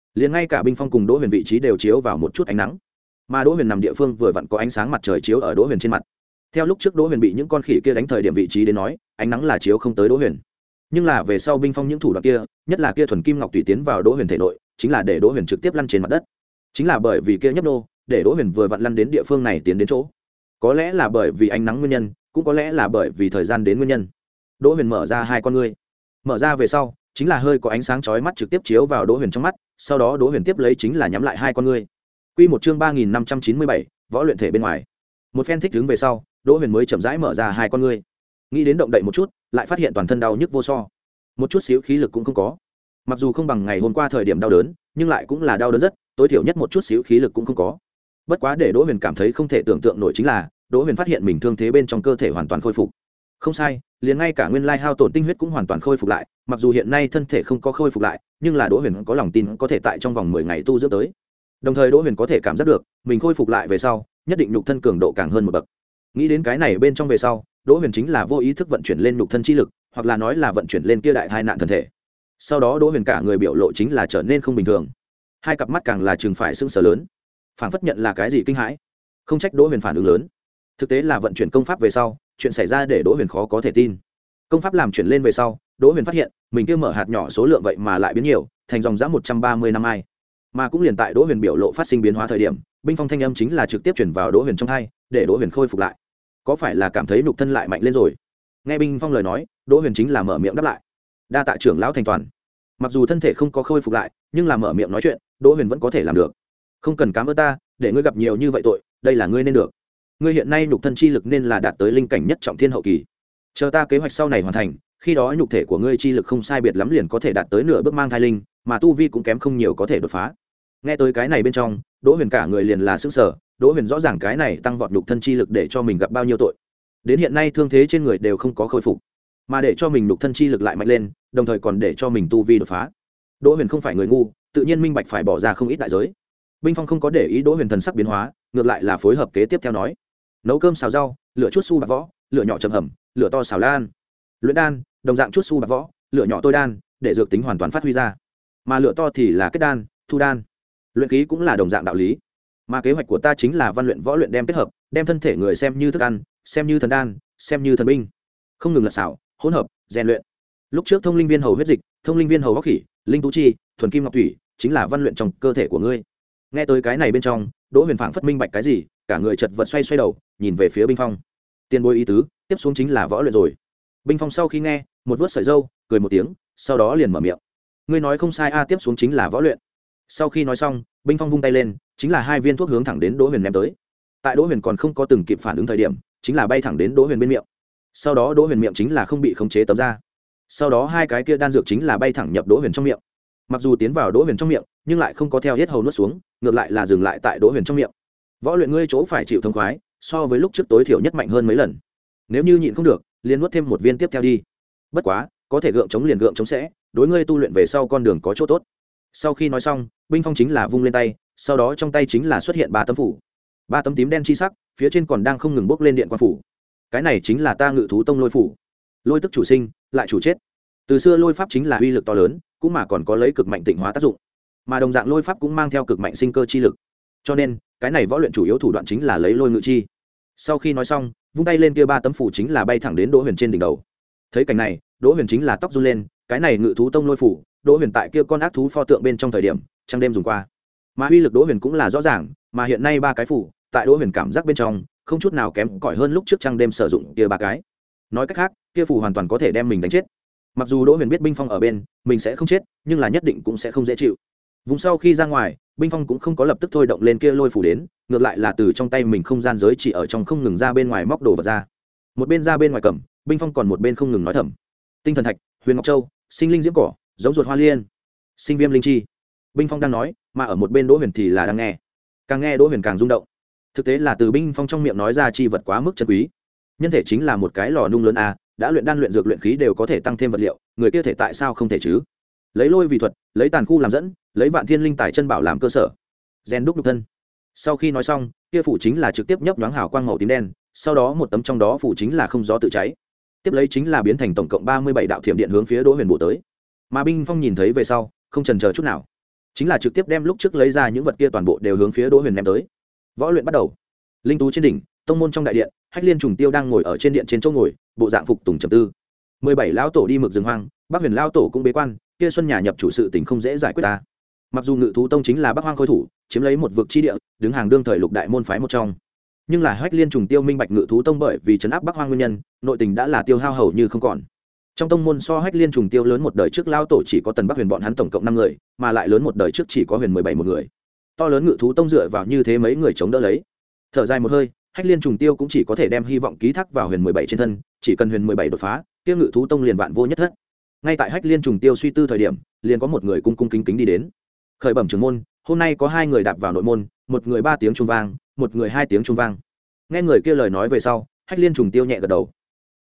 liền ngay cả binh phong cùng đỗ huyền vị trí đều chiếu vào một chút ánh nắng, mà đỗ huyền nằm địa phương vừa vặn có ánh sáng mặt trời chiếu ở đỗ huyền trên mặt. Theo lúc trước đỗ huyền bị những con khỉ kia đánh thời điểm vị trí đến nói, ánh nắng là chiếu không tới đỗ huyền, nhưng là về sau binh phong những thủ đoạn kia, nhất là kia thuần kim ngọc tùy tiến vào đỗ huyền thể nội, chính là để đỗ huyền trực tiếp lăn trên mặt đất. Chính là bởi vì kia nhấp nô, để đỗ huyền vừa vặn lăn đến địa phương này tiến đến chỗ. Có lẽ là bởi vì ánh nắng nguyên nhân, cũng có lẽ là bởi vì thời gian đến nguyên nhân. Đỗ huyền mở ra hai con ngươi, mở ra về sau chính là hơi có ánh sáng chói mắt trực tiếp chiếu vào đỗ huyền trong mắt, sau đó đỗ huyền tiếp lấy chính là nhắm lại hai con ngươi. Quy một chương ba nghìn năm trăm chín mươi bảy, võ luyện thể bên ngoài. Một phen thích đứng về sau, đỗ huyền mới chậm rãi mở ra hai con ngươi, nghĩ đến động đậy một chút, lại phát hiện toàn thân đau nhức vô so, một chút xíu khí lực cũng không có. Mặc dù không bằng ngày hôm qua thời điểm đau đớn, nhưng lại cũng là đau đớn rất, tối thiểu nhất một chút xíu khí lực cũng không có. Bất quá để đỗ huyền cảm thấy không thể tưởng tượng nổi chính là, đỗ huyền phát hiện mình thương thế bên trong cơ thể hoàn toàn khôi phục. Không sai, liền ngay cả nguyên lai hao tổn tinh huyết cũng hoàn toàn khôi phục lại. Mặc dù hiện nay thân thể không có khôi phục lại, nhưng là đỗ huyền có lòng tin có thể tại trong vòng mười ngày tu dưỡng tới. Đồng thời đỗ huyền có thể cảm giác được mình khôi phục lại về sau, nhất định nhục thân cường độ càng hơn một bậc. Nghĩ đến cái này bên trong về sau, đỗ huyền chính là vô ý thức vận chuyển lên nhục thân chi lực, hoặc là nói là vận chuyển lên kia đại tai nạn thân thể. Sau đó đỗ huyền cả người biểu lộ chính là trở nên không bình thường, hai cặp mắt càng là chừng phải sưng sờ lớn, phảng phất nhận là cái gì kinh hãi. Không trách đỗ huyền phản ứng lớn, thực tế là vận chuyển công pháp về sau, chuyện xảy ra để đỗ huyền khó có thể tin. Công pháp làm chuyển lên về sau, đỗ huyền phát hiện mình kia mở hạt nhỏ số lượng vậy mà lại biến nhiều, thành dòng dã một trăm ba mươi năm ai. Mà cũng liền tại đỗ huyền biểu lộ phát sinh biến hóa thời điểm, binh phong thanh âm chính là trực tiếp chuyển vào đỗ huyền trong tai, để đỗ huyền khôi phục lại. Có phải là cảm thấy nhục thân lại mạnh lên rồi? Nghe binh phong lời nói, đỗ huyền chính là mở miệng đáp lại, đa tạ trưởng lão thành toàn. Mặc dù thân thể không có khôi phục lại, nhưng là mở miệng nói chuyện, đỗ huyền vẫn có thể làm được. Không cần cảm ơn ta, để ngươi gặp nhiều như vậy tội, đây là ngươi nên được. Ngươi hiện nay nhục thân chi lực nên là đạt tới linh cảnh nhất trọng thiên hậu kỳ, chờ ta kế hoạch sau này hoàn thành, khi đó nhục thể của ngươi chi lực không sai biệt lắm liền có thể đạt tới nửa bước mang thai linh, mà tu vi cũng kém không nhiều có thể đột phá. Nghe tới cái này bên trong, đỗ huyền cả người liền là sững sờ. Đỗ huyền rõ ràng cái này tăng vọt nhục thân chi lực để cho mình gặp bao nhiêu tội, đến hiện nay thương thế trên người đều không có khôi phục, mà để cho mình nhục thân chi lực lại mạnh lên, đồng thời còn để cho mình tu vi đột phá. Đỗ huyền không phải người ngu, tự nhiên minh bạch phải bỏ ra không ít đại giới. Binh phong không có để ý đỗ huyền thần sắc biến hóa, ngược lại là phối hợp kế tiếp theo nói, nấu cơm xào rau, lửa chút su bạc võ, lửa nhỏ chầm hầm, lửa to xào lan. Luyện đan, đồng dạng chút su bạc võ, lửa nhỏ tôi đan, để dược tính hoàn toàn phát huy ra, mà lửa to thì là kết đan, thu đan. Luyện khí cũng là đồng dạng đạo lý, mà kế hoạch của ta chính là văn luyện võ luyện đem kết hợp, đem thân thể người xem như thức ăn, xem như thần đan, xem như thần binh, không ngừng lật xảo hỗn hợp rèn luyện. Lúc trước thông linh viên hầu huyết dịch, thông linh viên hầu góc khỉ, linh tú chi, thuần kim ngọc thủy, chính là văn luyện trong cơ thể của ngươi. Nghe tới cái này bên trong, đỗ huyền phảng phất minh bạch cái gì, cả người chật vật xoay xoay đầu, nhìn về phía binh phong. Tiền bối ý tứ, tiếp xuống chính là võ luyện rồi. Binh phong sau khi nghe, một vuốt sợi râu, cười một tiếng, sau đó liền mở miệng, ngươi nói không sai a, tiếp xuống chính là võ luyện. Sau khi nói xong, binh phong vung tay lên, chính là hai viên thuốc hướng thẳng đến đỗ huyền ném tới. Tại đỗ huyền còn không có từng kịp phản ứng thời điểm, chính là bay thẳng đến đỗ huyền bên miệng. Sau đó đỗ huyền miệng chính là không bị khống chế tấm ra, sau đó hai cái kia đan dược chính là bay thẳng nhập đỗ huyền trong miệng. Mặc dù tiến vào đỗ huyền trong miệng, nhưng lại không có theo hết hầu nuốt xuống, ngược lại là dừng lại tại đỗ huyền trong miệng. Võ luyện ngươi chỗ phải chịu thông khoái, so với lúc trước tối thiểu nhất mạnh hơn mấy lần. Nếu như nhịn không được, liền nuốt thêm một viên tiếp theo đi. Bất quá, có thể gượng chống liền gượng chống sẽ, đối ngươi tu luyện về sau con đường có chỗ tốt. Sau khi nói xong, binh phong chính là vung lên tay, sau đó trong tay chính là xuất hiện ba tấm phủ, ba tấm tím đen chi sắc, phía trên còn đang không ngừng bốc lên điện quang phủ. Cái này chính là ta Ngự Thú Tông lôi phủ. Lôi tức chủ sinh, lại chủ chết. Từ xưa lôi pháp chính là uy lực to lớn, cũng mà còn có lấy cực mạnh tịnh hóa tác dụng, mà đồng dạng lôi pháp cũng mang theo cực mạnh sinh cơ chi lực, cho nên cái này võ luyện chủ yếu thủ đoạn chính là lấy lôi ngự chi. Sau khi nói xong, vung tay lên kia ba tấm phủ chính là bay thẳng đến đỗ huyền trên đỉnh đầu. Thấy cảnh này, đỗ huyền chính là tóc run lên, cái này Ngự Thú Tông lôi phủ, đỗ huyền tại kia con ác thú pho tượng bên trong thời điểm trăng đêm dùng qua, mà uy lực đỗ huyền cũng là rõ ràng, mà hiện nay ba cái phủ tại đỗ huyền cảm giác bên trong không chút nào kém cỏi hơn lúc trước trăng đêm sử dụng kia ba cái. Nói cách khác, kia phủ hoàn toàn có thể đem mình đánh chết. Mặc dù đỗ huyền biết binh phong ở bên mình sẽ không chết, nhưng là nhất định cũng sẽ không dễ chịu. Vùng sau khi ra ngoài, binh phong cũng không có lập tức thôi động lên kia lôi phủ đến, ngược lại là từ trong tay mình không gian giới chỉ ở trong không ngừng ra bên ngoài móc đồ vật ra. Một bên ra bên ngoài cầm, binh phong còn một bên không ngừng nói thầm, tinh thần thạch, huyền ngọc châu, sinh linh diễm cỏ, giống ruột hoa liên, sinh viêm linh chi. Binh phong đang nói, mà ở một bên đỗ huyền thì là đang nghe. Càng nghe đỗ huyền càng rung động. Thực tế là từ binh phong trong miệng nói ra chi vật quá mức chân quý. Nhân thể chính là một cái lò nung lớn a, đã luyện đan luyện dược luyện khí đều có thể tăng thêm vật liệu, người kia thể tại sao không thể chứ? Lấy lôi vì thuật, lấy tàn khu làm dẫn, lấy vạn thiên linh tài chân bảo làm cơ sở, gen đúc nhục thân. Sau khi nói xong, kia phủ chính là trực tiếp nhấp nhoáng hào quang màu tím đen, sau đó một tấm trong đó phủ chính là không gió tự cháy, tiếp lấy chính là biến thành tổng cộng ba mươi bảy đạo thiểm điện hướng phía đỗ huyền bổ tới. Mà binh phong nhìn thấy về sau, không chần chờ chút nào, chính là trực tiếp đem lúc trước lấy ra những vật kia toàn bộ đều hướng phía Đỗ Huyền ném tới. Võ luyện bắt đầu. Linh tú trên đỉnh, tông môn trong đại điện, Hách Liên Trùng Tiêu đang ngồi ở trên điện trên chỗ ngồi, bộ dạng phục tùng trầm tư. mười bảy lão tổ đi mực rừng hoang, Bắc Huyền lão tổ cũng bế quan, kia Xuân nhà nhập chủ sự tình không dễ giải quyết ta. Mặc dù Ngự thú tông chính là Bắc Hoang khôi thủ, chiếm lấy một vực chi địa, đứng hàng đương thời lục đại môn phái một trong, nhưng là Hách Liên Trùng Tiêu minh bạch Ngự thú tông bởi vì trấn áp Bắc Hoang nguyên nhân, nội tình đã là tiêu hao hầu như không còn. Trong tông môn so Hách Liên Trùng Tiêu lớn một đời trước lão tổ chỉ có Tần Bắc Huyền bọn hắn tổng cộng năm người, mà lại lớn một đời trước chỉ có Huyền mười bảy một người. To lớn Ngự thú tông dựa vào như thế mấy người chống đỡ lấy. Thở dài một hơi, Hách Liên Trùng Tiêu cũng chỉ có thể đem hy vọng ký thác vào Huyền mười bảy trên thân, chỉ cần Huyền mười bảy đột phá, kia Ngự thú tông liền vạn vô nhất thất. Ngay tại Hách Liên Trùng Tiêu suy tư thời điểm, liền có một người cung cung kính kính đi đến. Khởi bẩm trưởng môn, hôm nay có hai người đạp vào nội môn, một người ba tiếng chuông vang, một người hai tiếng chuông vang. Nghe người kia lời nói về sau, Hách Liên Trùng Tiêu nhẹ gật đầu.